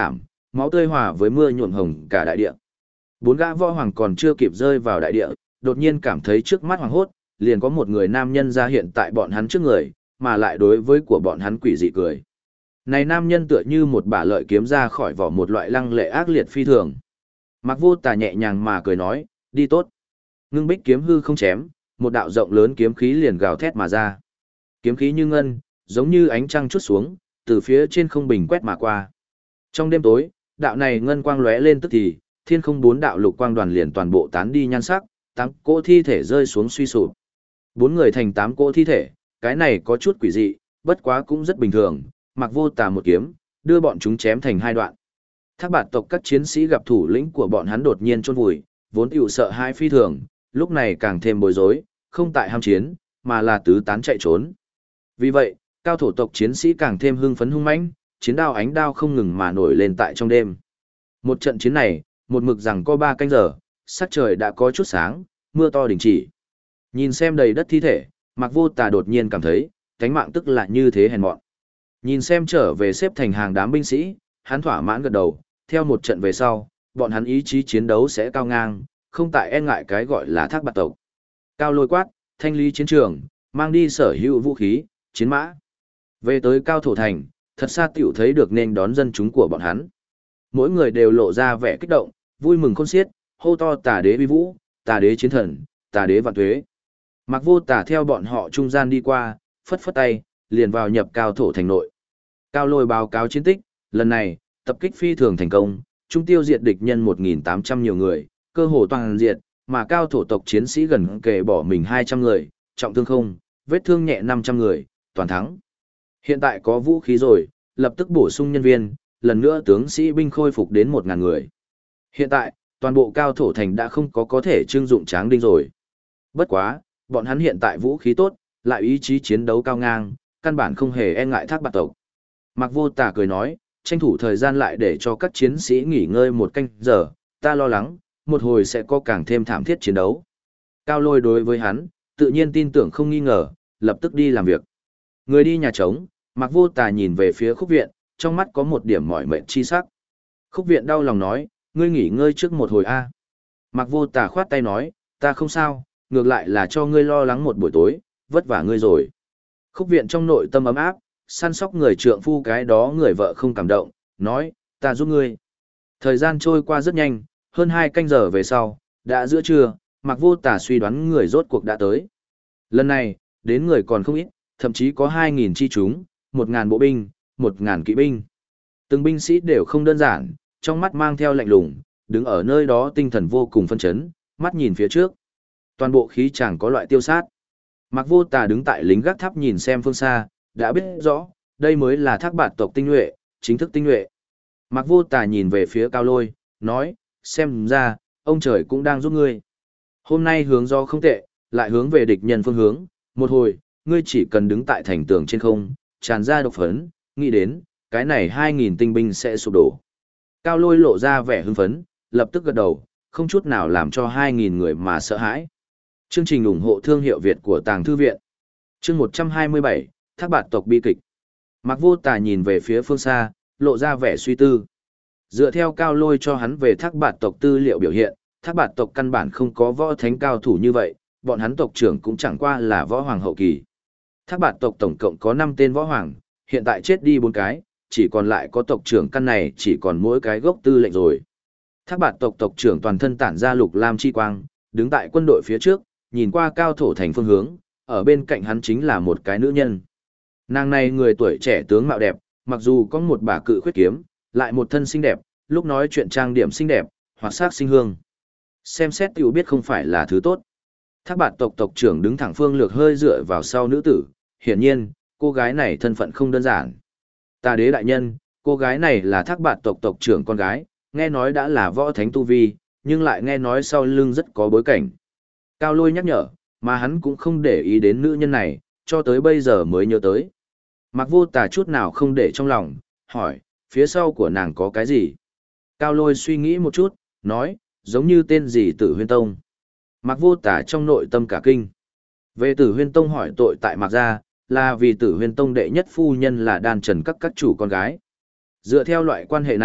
máu tươi hòa với mưa nhuộm hồng cả đại địa. Bốn gã võ hoàng còn chưa kịp rơi vào đại địa, đột nhiên cảm thấy trước mắt hoàng hốt, liền có một người nam nhân ra hiện tại bọn hắn trước người, mà lại đối với của bọn hắn quỷ dị cười. Này nam nhân tựa như một bả lợi kiếm ra khỏi vỏ một loại lăng lệ ác liệt phi thường. Mạc Vô Tà nhẹ nhàng mà cười nói, đi tốt. Ngưng bích kiếm hư không chém, một đạo rộng lớn kiếm khí liền gào thét mà ra. Kiếm khí như ngân, giống như ánh trăng chút xuống, từ phía trên không bình quét mà qua. Trong đêm tối, đạo này ngân quang lóe lên tức thì, thiên không bốn đạo lục quang đoàn liền toàn bộ tán đi nhan sắc, tám cỗ thi thể rơi xuống suy sụp. Bốn người thành tám cỗ thi thể, cái này có chút quỷ dị, bất quá cũng rất bình thường, Mạc Vô Tà một kiếm, đưa bọn chúng chém thành hai đoạn. Thác Bạt tộc các chiến sĩ gặp thủ lĩnh của bọn hắn đột nhiên chôn vùi, vốn tiểu sợ hai phi thường, lúc này càng thêm bối rối, không tại ham chiến, mà là tứ tán chạy trốn. Vì vậy, cao thổ tộc chiến sĩ càng thêm hưng phấn hung mãnh, chiến đao ánh đao không ngừng mà nổi lên tại trong đêm. Một trận chiến này, một mực rằng có 3 canh giờ, sắc trời đã có chút sáng, mưa to đình chỉ. Nhìn xem đầy đất thi thể, Mạc Vô Tà đột nhiên cảm thấy, cánh mạng tức là như thế hèn mọn. Nhìn xem trở về xếp thành hàng đám binh sĩ, hắn thỏa mãn gật đầu, theo một trận về sau, bọn hắn ý chí chiến đấu sẽ cao ngang, không tại e ngại cái gọi là Thác Bạt tộc. Cao Lôi quát, thanh lý chiến trường, mang đi sở hữu vũ khí, chiến mã. Về tới Cao Thổ Thành, thật xa tiểu thấy được nên đón dân chúng của bọn hắn. Mỗi người đều lộ ra vẻ kích động, vui mừng khôn xiết, hô to Tà đế uy vũ, Tà đế chiến thần, Tà đế vạn tuế. Mạc Vô Tà theo bọn họ trung gian đi qua, phất phất tay, liền vào nhập Cao Thổ Thành nội. Cao Lôi báo cáo chiến tích, lần này, tập kích phi thường thành công, trung tiêu diệt địch nhân 1.800 nhiều người, cơ hồ toàn diệt, mà Cao Thổ tộc chiến sĩ gần kề bỏ mình 200 người, trọng thương không, vết thương nhẹ 500 người, toàn thắng. Hiện tại có vũ khí rồi, lập tức bổ sung nhân viên, lần nữa tướng sĩ binh khôi phục đến 1.000 người. Hiện tại, toàn bộ Cao Thổ Thành đã không có thể trưng dụng tráng đinh rồi. Bất quá, bọn hắn hiện tại vũ khí tốt, lại ý chí chiến đấu cao ngang, căn bản không hề e ngại Thác Bạt tộc. Mạc Vô Tà cười nói, tranh thủ thời gian lại để cho các chiến sĩ nghỉ ngơi 1 canh giờ, ta lo lắng, một hồi sẽ có càng thêm thảm thiết chiến đấu. Cao Lôi đối với hắn, tự nhiên tin tưởng không nghi ngờ, lập tức đi làm việc. Người đi nhà trống, Mạc Vô Tà nhìn về phía Khúc Viện, trong mắt có một điểm mỏi mệt chi sắc. Khúc Viện đau lòng nói, ngươi nghỉ ngơi trước một hồi a. Mạc Vô Tà khoát tay nói, ta không sao, ngược lại là cho ngươi lo lắng một buổi tối, vất vả ngươi rồi. Khúc Viện trong nội tâm ấm áp, săn sóc người trượng phu cái đó người vợ không cảm động, nói, ta giúp ngươi. Thời gian trôi qua rất nhanh, hơn 2 canh giờ về sau, đã giữa trưa, Mạc Vô Tà suy đoán người rốt cuộc đã tới. Lần này, đến người còn không ít, thậm chí có 2.000 chi chúng, 1.000 bộ binh, 1.000 kỵ binh. Từng binh sĩ đều không đơn giản, trong mắt mang theo lạnh lùng, đứng ở nơi đó tinh thần vô cùng phân chấn, mắt nhìn phía trước. Toàn bộ khí chẳng có loại tiêu sát. Mạc Vô Tà đứng tại lính gác tháp nhìn xem phương xa, đã biết rõ, đây mới là Thác Bạt tộc tinh nhuệ, chính thức tinh nhuệ. Mạc Vô Tà nhìn về phía Cao Lôi, nói, xem ra, ông trời cũng đang giúp ngươi. Hôm nay hướng gió không tệ, lại hướng về địch nhân phương hướng, một hồi, ngươi chỉ cần đứng tại thành tường trên không, tràn ra độc phấn, nghĩ đến, cái này 2.000 tinh binh sẽ sụp đổ. Cao Lôi lộ ra vẻ hưng phấn, lập tức gật đầu, không chút nào làm cho 2.000 người mà sợ hãi. Chương trình ủng hộ thương hiệu Việt của Tàng Thư Viện. Chương 127, Thác Bạt tộc bi kịch. Mạc Vô Tà nhìn về phía phương xa, lộ ra vẻ suy tư. Dựa theo Cao Lôi cho hắn về Thác Bạt tộc tư liệu biểu hiện, Thác Bạt tộc căn bản không có võ thánh cao thủ như vậy, bọn hắn tộc trưởng cũng chẳng qua là võ hoàng hậu kỳ. Thác Bạt tộc tổng cộng có 5 tên võ hoàng, hiện tại chết đi 4 cái, chỉ còn lại có tộc trưởng căn này chỉ còn mỗi cái gốc tư lệnh rồi. Thác Bạt tộc tộc trưởng toàn thân tản ra lục lam chi quang, đứng tại quân đội phía trước, nhìn qua Cao Thổ Thành phương hướng, ở bên cạnh hắn chính là một cái nữ nhân. Nàng này người tuổi trẻ tướng mạo đẹp, mặc dù có một bả cự khuyết kiếm, lại một thân xinh đẹp, lúc nói chuyện trang điểm xinh đẹp, hoặc sắc sinh hương. Xem xét tiểu biết không phải là thứ tốt. Thác Bạt tộc tộc trưởng đứng thẳng phương lược hơi dựa vào sau nữ tử, hiển nhiên, cô gái này thân phận không đơn giản. Tà đế đại nhân, cô gái này là Thác Bạt tộc tộc trưởng con gái, nghe nói đã là võ thánh tu vi, nhưng lại nghe nói sau lưng rất có bối cảnh. Cao Lôi nhắc nhở, mà hắn cũng không để ý đến nữ nhân này, cho tới bây giờ mới nhớ tới. Mạc Vô Tà chút nào không để trong lòng, hỏi, phía sau của nàng có cái gì? Cao Lôi suy nghĩ một chút, nói, giống như tên gì Tử Huyên Tông. Mạc Vô Tà trong nội tâm cả kinh. Về Tử Huyên Tông hỏi tội tại Mạc gia, là vì Tử Huyên Tông đệ nhất phu nhân là Đan Trần các chủ con gái. Dựa theo loại quan hệ này,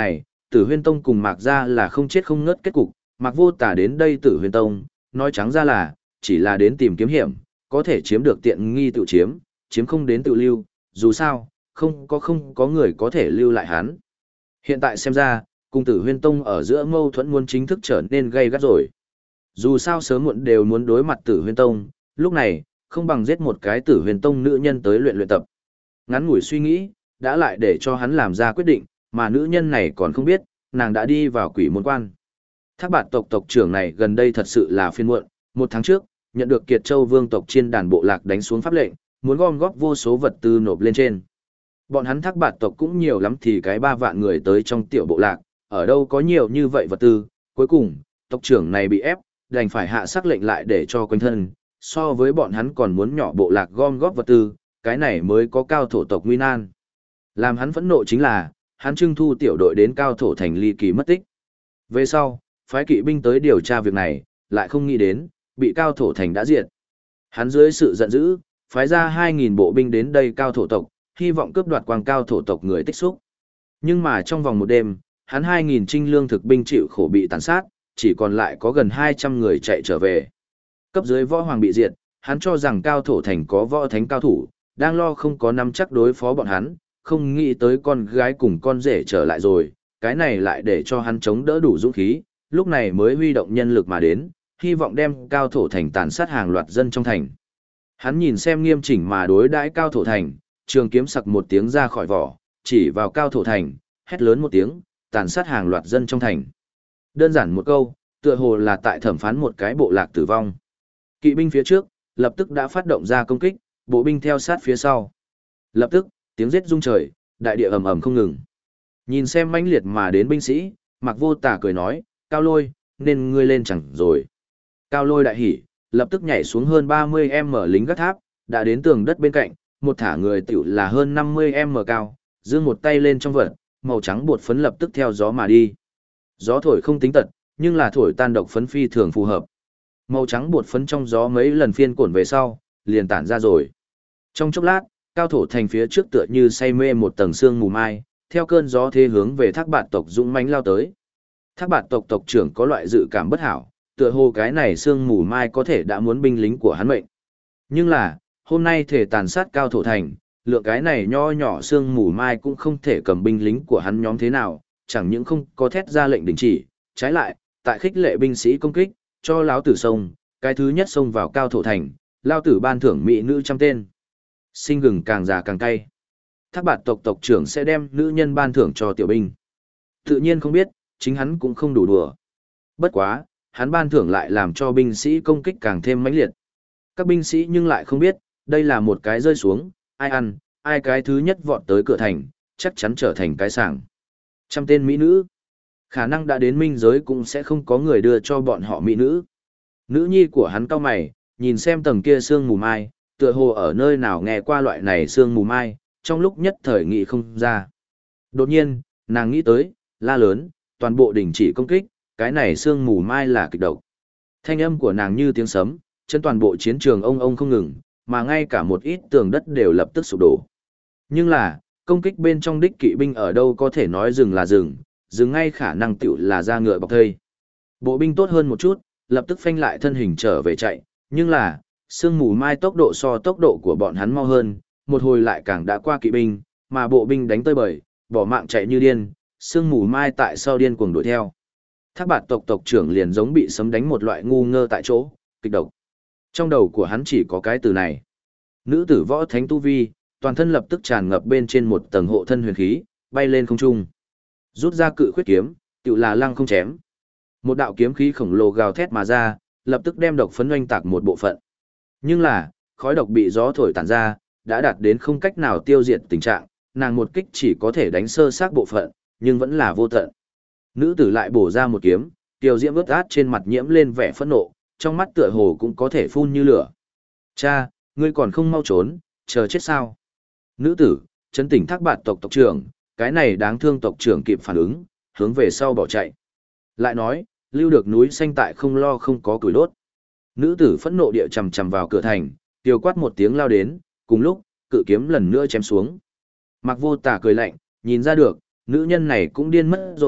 Tử Huyên Tông cùng Mạc Gia là không chết không ngớt kết cục, Mạc Vô Tà đến đây Tử Huyên Tông, nói trắng ra là, chỉ là đến tìm kiếm hiểm, có thể chiếm được tiện nghi tự chiếm, chiếm không đến tự lưu, dù sao, không có người có thể lưu lại hắn. Hiện tại xem ra, cùng Tử Huyên Tông ở giữa mâu thuẫn muốn chính thức trở nên gay gắt rồi. Dù sao sớm muộn đều muốn đối mặt Tử Huyên Tông, lúc này, không bằng giết một cái Tử Huyên Tông nữ nhân tới luyện tập. Ngắn ngủi suy nghĩ, đã lại để cho hắn làm ra quyết định, mà nữ nhân này còn không biết, nàng đã đi vào quỷ môn quan. Thác Bạt tộc tộc trưởng này gần đây thật sự là phiền muộn, một tháng trước, nhận được Kiệt Châu Vương tộc chiên đàn bộ lạc đánh xuống pháp lệnh, muốn gom góp vô số vật tư nộp lên trên. Bọn hắn Thác Bạt tộc cũng nhiều lắm thì cái 3 vạn người tới trong tiểu bộ lạc, ở đâu có nhiều như vậy vật tư, cuối cùng, tộc trưởng này bị ép, đành phải hạ sắc lệnh lại để cho quanh thân, so với bọn hắn còn muốn nhỏ bộ lạc gom góp vật tư, cái này mới có cao thổ tộc nguy nan. Làm hắn phẫn nộ chính là, hắn trưng thu tiểu đội đến cao thổ thành ly kỳ mất tích. Về sau, phái kỵ binh tới điều tra việc này, lại không nghĩ đến, bị cao thổ thành đã diệt. Hắn dưới sự giận dữ, phái ra 2.000 bộ binh đến đây cao thổ tộc, hy vọng cướp đoạt quang cao thổ tộc người tích xúc. Nhưng mà trong vòng một đêm, hắn 2.000 trinh lương thực binh chịu khổ bị tàn sát, chỉ còn lại có gần 200 người chạy trở về. Cấp dưới võ hoàng bị diệt, hắn cho rằng cao thổ thành có võ thánh cao thủ, đang lo không có nắm chắc đối phó bọn hắn, không nghĩ tới con gái cùng con rể trở lại rồi, cái này lại để cho hắn chống đỡ đủ dũng khí, lúc này mới huy động nhân lực mà đến, hy vọng đem cao thổ thành tàn sát hàng loạt dân trong thành. Hắn nhìn xem nghiêm chỉnh mà đối đãi cao thổ thành, trường kiếm sặc một tiếng ra khỏi vỏ, chỉ vào cao thổ thành, hét lớn một tiếng, tàn sát hàng loạt dân trong thành. Đơn giản một câu, tựa hồ là tại thẩm phán một cái bộ lạc tử vong. Kỵ binh phía trước, lập tức đã phát động ra công kích, bộ binh theo sát phía sau. Lập tức, tiếng giết rung trời, đại địa ầm ầm không ngừng. Nhìn xem mãnh liệt mà đến binh sĩ, Mạc Vô Tà cười nói, Cao Lôi, nên ngươi lên chẳng rồi. Cao Lôi đại hỉ, lập tức nhảy xuống hơn 30m lính gác tháp, đã đến tường đất bên cạnh, một thả người tiểu là hơn 50m cao, giương một tay lên trong vật, màu trắng bột phấn lập tức theo gió mà đi. Gió thổi không tính tật, nhưng là thổi tan độc phấn phi thường phù hợp. Màu trắng bột phấn trong gió mấy lần phiên cuộn về sau, liền tản ra rồi. Trong chốc lát, cao thổ thành phía trước tựa như say mê một tầng sương mù mai, theo cơn gió thế hướng về Thác Bạt tộc dũng mãnh lao tới. Thác Bạt tộc tộc trưởng có loại dự cảm bất hảo, tựa hồ cái này sương mù mai có thể đã muốn binh lính của hắn mệnh. Nhưng là, hôm nay thể tàn sát cao thổ thành, lượng cái này nho nhỏ sương mù mai cũng không thể cầm binh lính của hắn nhóm thế nào, chẳng những không có thét ra lệnh đình chỉ, trái lại, tại khích lệ binh sĩ công kích, cho lão tử sông, cái thứ nhất xông vào cao thổ thành, lao tử ban thưởng mỹ nữ 100 tên. Sinh gừng càng già càng cay. Thác Bạt tộc tộc trưởng sẽ đem nữ nhân ban thưởng cho tiểu binh. Tự nhiên không biết, chính hắn cũng không đủ đùa. Bất quá, hắn ban thưởng lại làm cho binh sĩ công kích càng thêm mãnh liệt. Các binh sĩ nhưng lại không biết, đây là một cái rơi xuống, ai ăn, ai cái thứ nhất vọt tới cửa thành, chắc chắn trở thành cái sảng. 100 tên mỹ nữ. Khả năng đã đến minh giới cũng sẽ không có người đưa cho bọn họ mỹ nữ. Nữ nhi của hắn cau mày, nhìn xem tầng kia sương mù mai, tựa hồ ở nơi nào nghe qua loại này sương mù mai, trong lúc nhất thời nghĩ không ra. Đột nhiên, nàng nghĩ tới, la lớn, toàn bộ đình chỉ công kích, cái này sương mù mai là kịch độc. Thanh âm của nàng như tiếng sấm, chân toàn bộ chiến trường ông không ngừng, mà ngay cả một ít tường đất đều lập tức sụp đổ. Nhưng là, công kích bên trong đích kỵ binh ở đâu có thể nói dừng là dừng ngay khả năng tiểu là ra ngựa bọc thây. Bộ binh tốt hơn một chút, lập tức phanh lại thân hình trở về chạy, nhưng là, sương mù mai tốc độ so tốc độ của bọn hắn mau hơn, một hồi lại càng đã qua kỵ binh, mà bộ binh đánh tơi bời, bỏ mạng chạy như điên, sương mù mai tại sau điên cuồng đuổi theo. Thác Bạt tộc tộc trưởng liền giống bị sấm đánh một loại ngu ngơ tại chỗ, kịch độc. Trong đầu của hắn chỉ có cái từ này. Nữ tử võ thánh tu vi, toàn thân lập tức tràn ngập bên trên một tầng hộ thân huyền khí, bay lên không trung. Rút ra cự khuyết kiếm, tựu là lăng không chém. Một đạo kiếm khí khổng lồ gào thét mà ra, lập tức đem độc phấn oanh tạc một bộ phận. Nhưng là, khói độc bị gió thổi tản ra, đã đạt đến không cách nào tiêu diệt tình trạng, nàng một kích chỉ có thể đánh sơ xác bộ phận, nhưng vẫn là vô tận. Nữ tử lại bổ ra một kiếm, tiêu diễm ướt át trên mặt nhiễm lên vẻ phẫn nộ, trong mắt tựa hồ cũng có thể phun như lửa. Cha, ngươi còn không mau trốn, chờ chết sao? Nữ tử, chấn tỉnh Thác Bạt tộc tộc trưởng, cái này đáng thương tộc trưởng kịp phản ứng, hướng về sau bỏ chạy. Lại nói, lưu được núi xanh tại không lo không có củi đốt. Nữ tử phẫn nộ địa chầm chầm vào cửa thành, tiêu quát một tiếng lao đến, cùng lúc, cự kiếm lần nữa chém xuống. Mạc Vô Tà cười lạnh, nhìn ra được, nữ nhân này cũng điên mất rồi,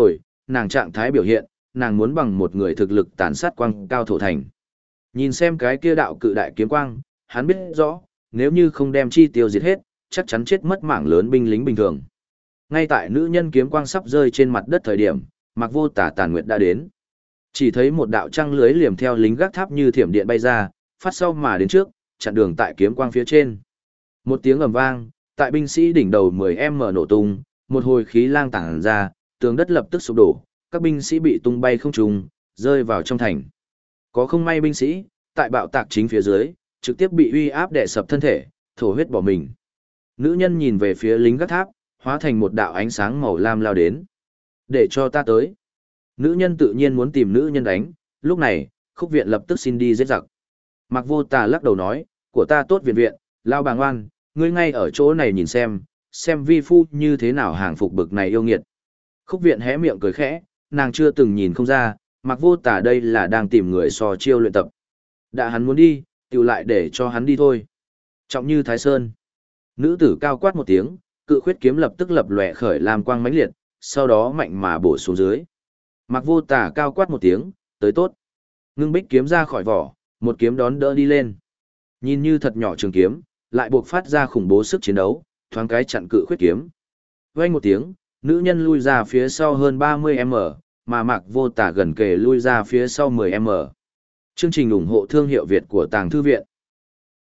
nàng trạng thái biểu hiện, nàng muốn bằng một người thực lực tàn sát quang cao thổ thành. Nhìn xem cái kia đạo cự đại kiếm quang, hắn biết rõ, nếu như không đem chi tiêu diệt hết, chắc chắn chết mất mảng lớn binh lính bình thường. Ngay tại nữ nhân kiếm quang sắp rơi trên mặt đất thời điểm, Mạc Vô Tà tàn nguyệt đã đến. Chỉ thấy một đạo trăng lưới liềm theo lính gác tháp như thiểm điện bay ra, phát sau mà đến trước, chặn đường tại kiếm quang phía trên. Một tiếng ầm vang, tại binh sĩ đỉnh đầu 10m nổ tung, một hồi khí lang tản ra, tường đất lập tức sụp đổ, các binh sĩ bị tung bay không trung, rơi vào trong thành. Có không may binh sĩ, tại bạo tạc chính phía dưới, trực tiếp bị uy áp đè sập thân thể, thổ huyết bỏ mình. Nữ nhân nhìn về phía lính gác tháp, hóa thành một đạo ánh sáng màu lam lao đến. Để cho ta tới. Nữ nhân tự nhiên muốn tìm nữ nhân đánh, lúc này, Khúc Viện lập tức xin đi giết giặc. Mạc Vô Tà lắc đầu nói, của ta tốt viện viện, lao bà ngoan, ngươi ngay ở chỗ này nhìn xem vi phu như thế nào hàng phục bực này yêu nghiệt. Khúc Viện hé miệng cười khẽ, nàng chưa từng nhìn không ra, Mạc Vô Tà đây là đang tìm người so chiêu luyện tập. Đã hắn muốn đi, tiểu lại để cho hắn đi thôi. Trọng như Thái Sơn. Nữ tử cao quát một tiếng, cự khuyết kiếm lập tức lập lòe khởi làm quang mãnh liệt, sau đó mạnh mà bổ xuống dưới. Mạc Vô Tà cao quát một tiếng, tới tốt. Ngưng bích kiếm ra khỏi vỏ, một kiếm đón đỡ đi lên. Nhìn như thật nhỏ trường kiếm, lại buộc phát ra khủng bố sức chiến đấu, thoáng cái chặn cự khuyết kiếm. Vang một tiếng, nữ nhân lui ra phía sau hơn 30m, mà Mạc Vô Tà gần kề lui ra phía sau 10m. Chương trình ủng hộ thương hiệu Việt của Tàng Thư Viện.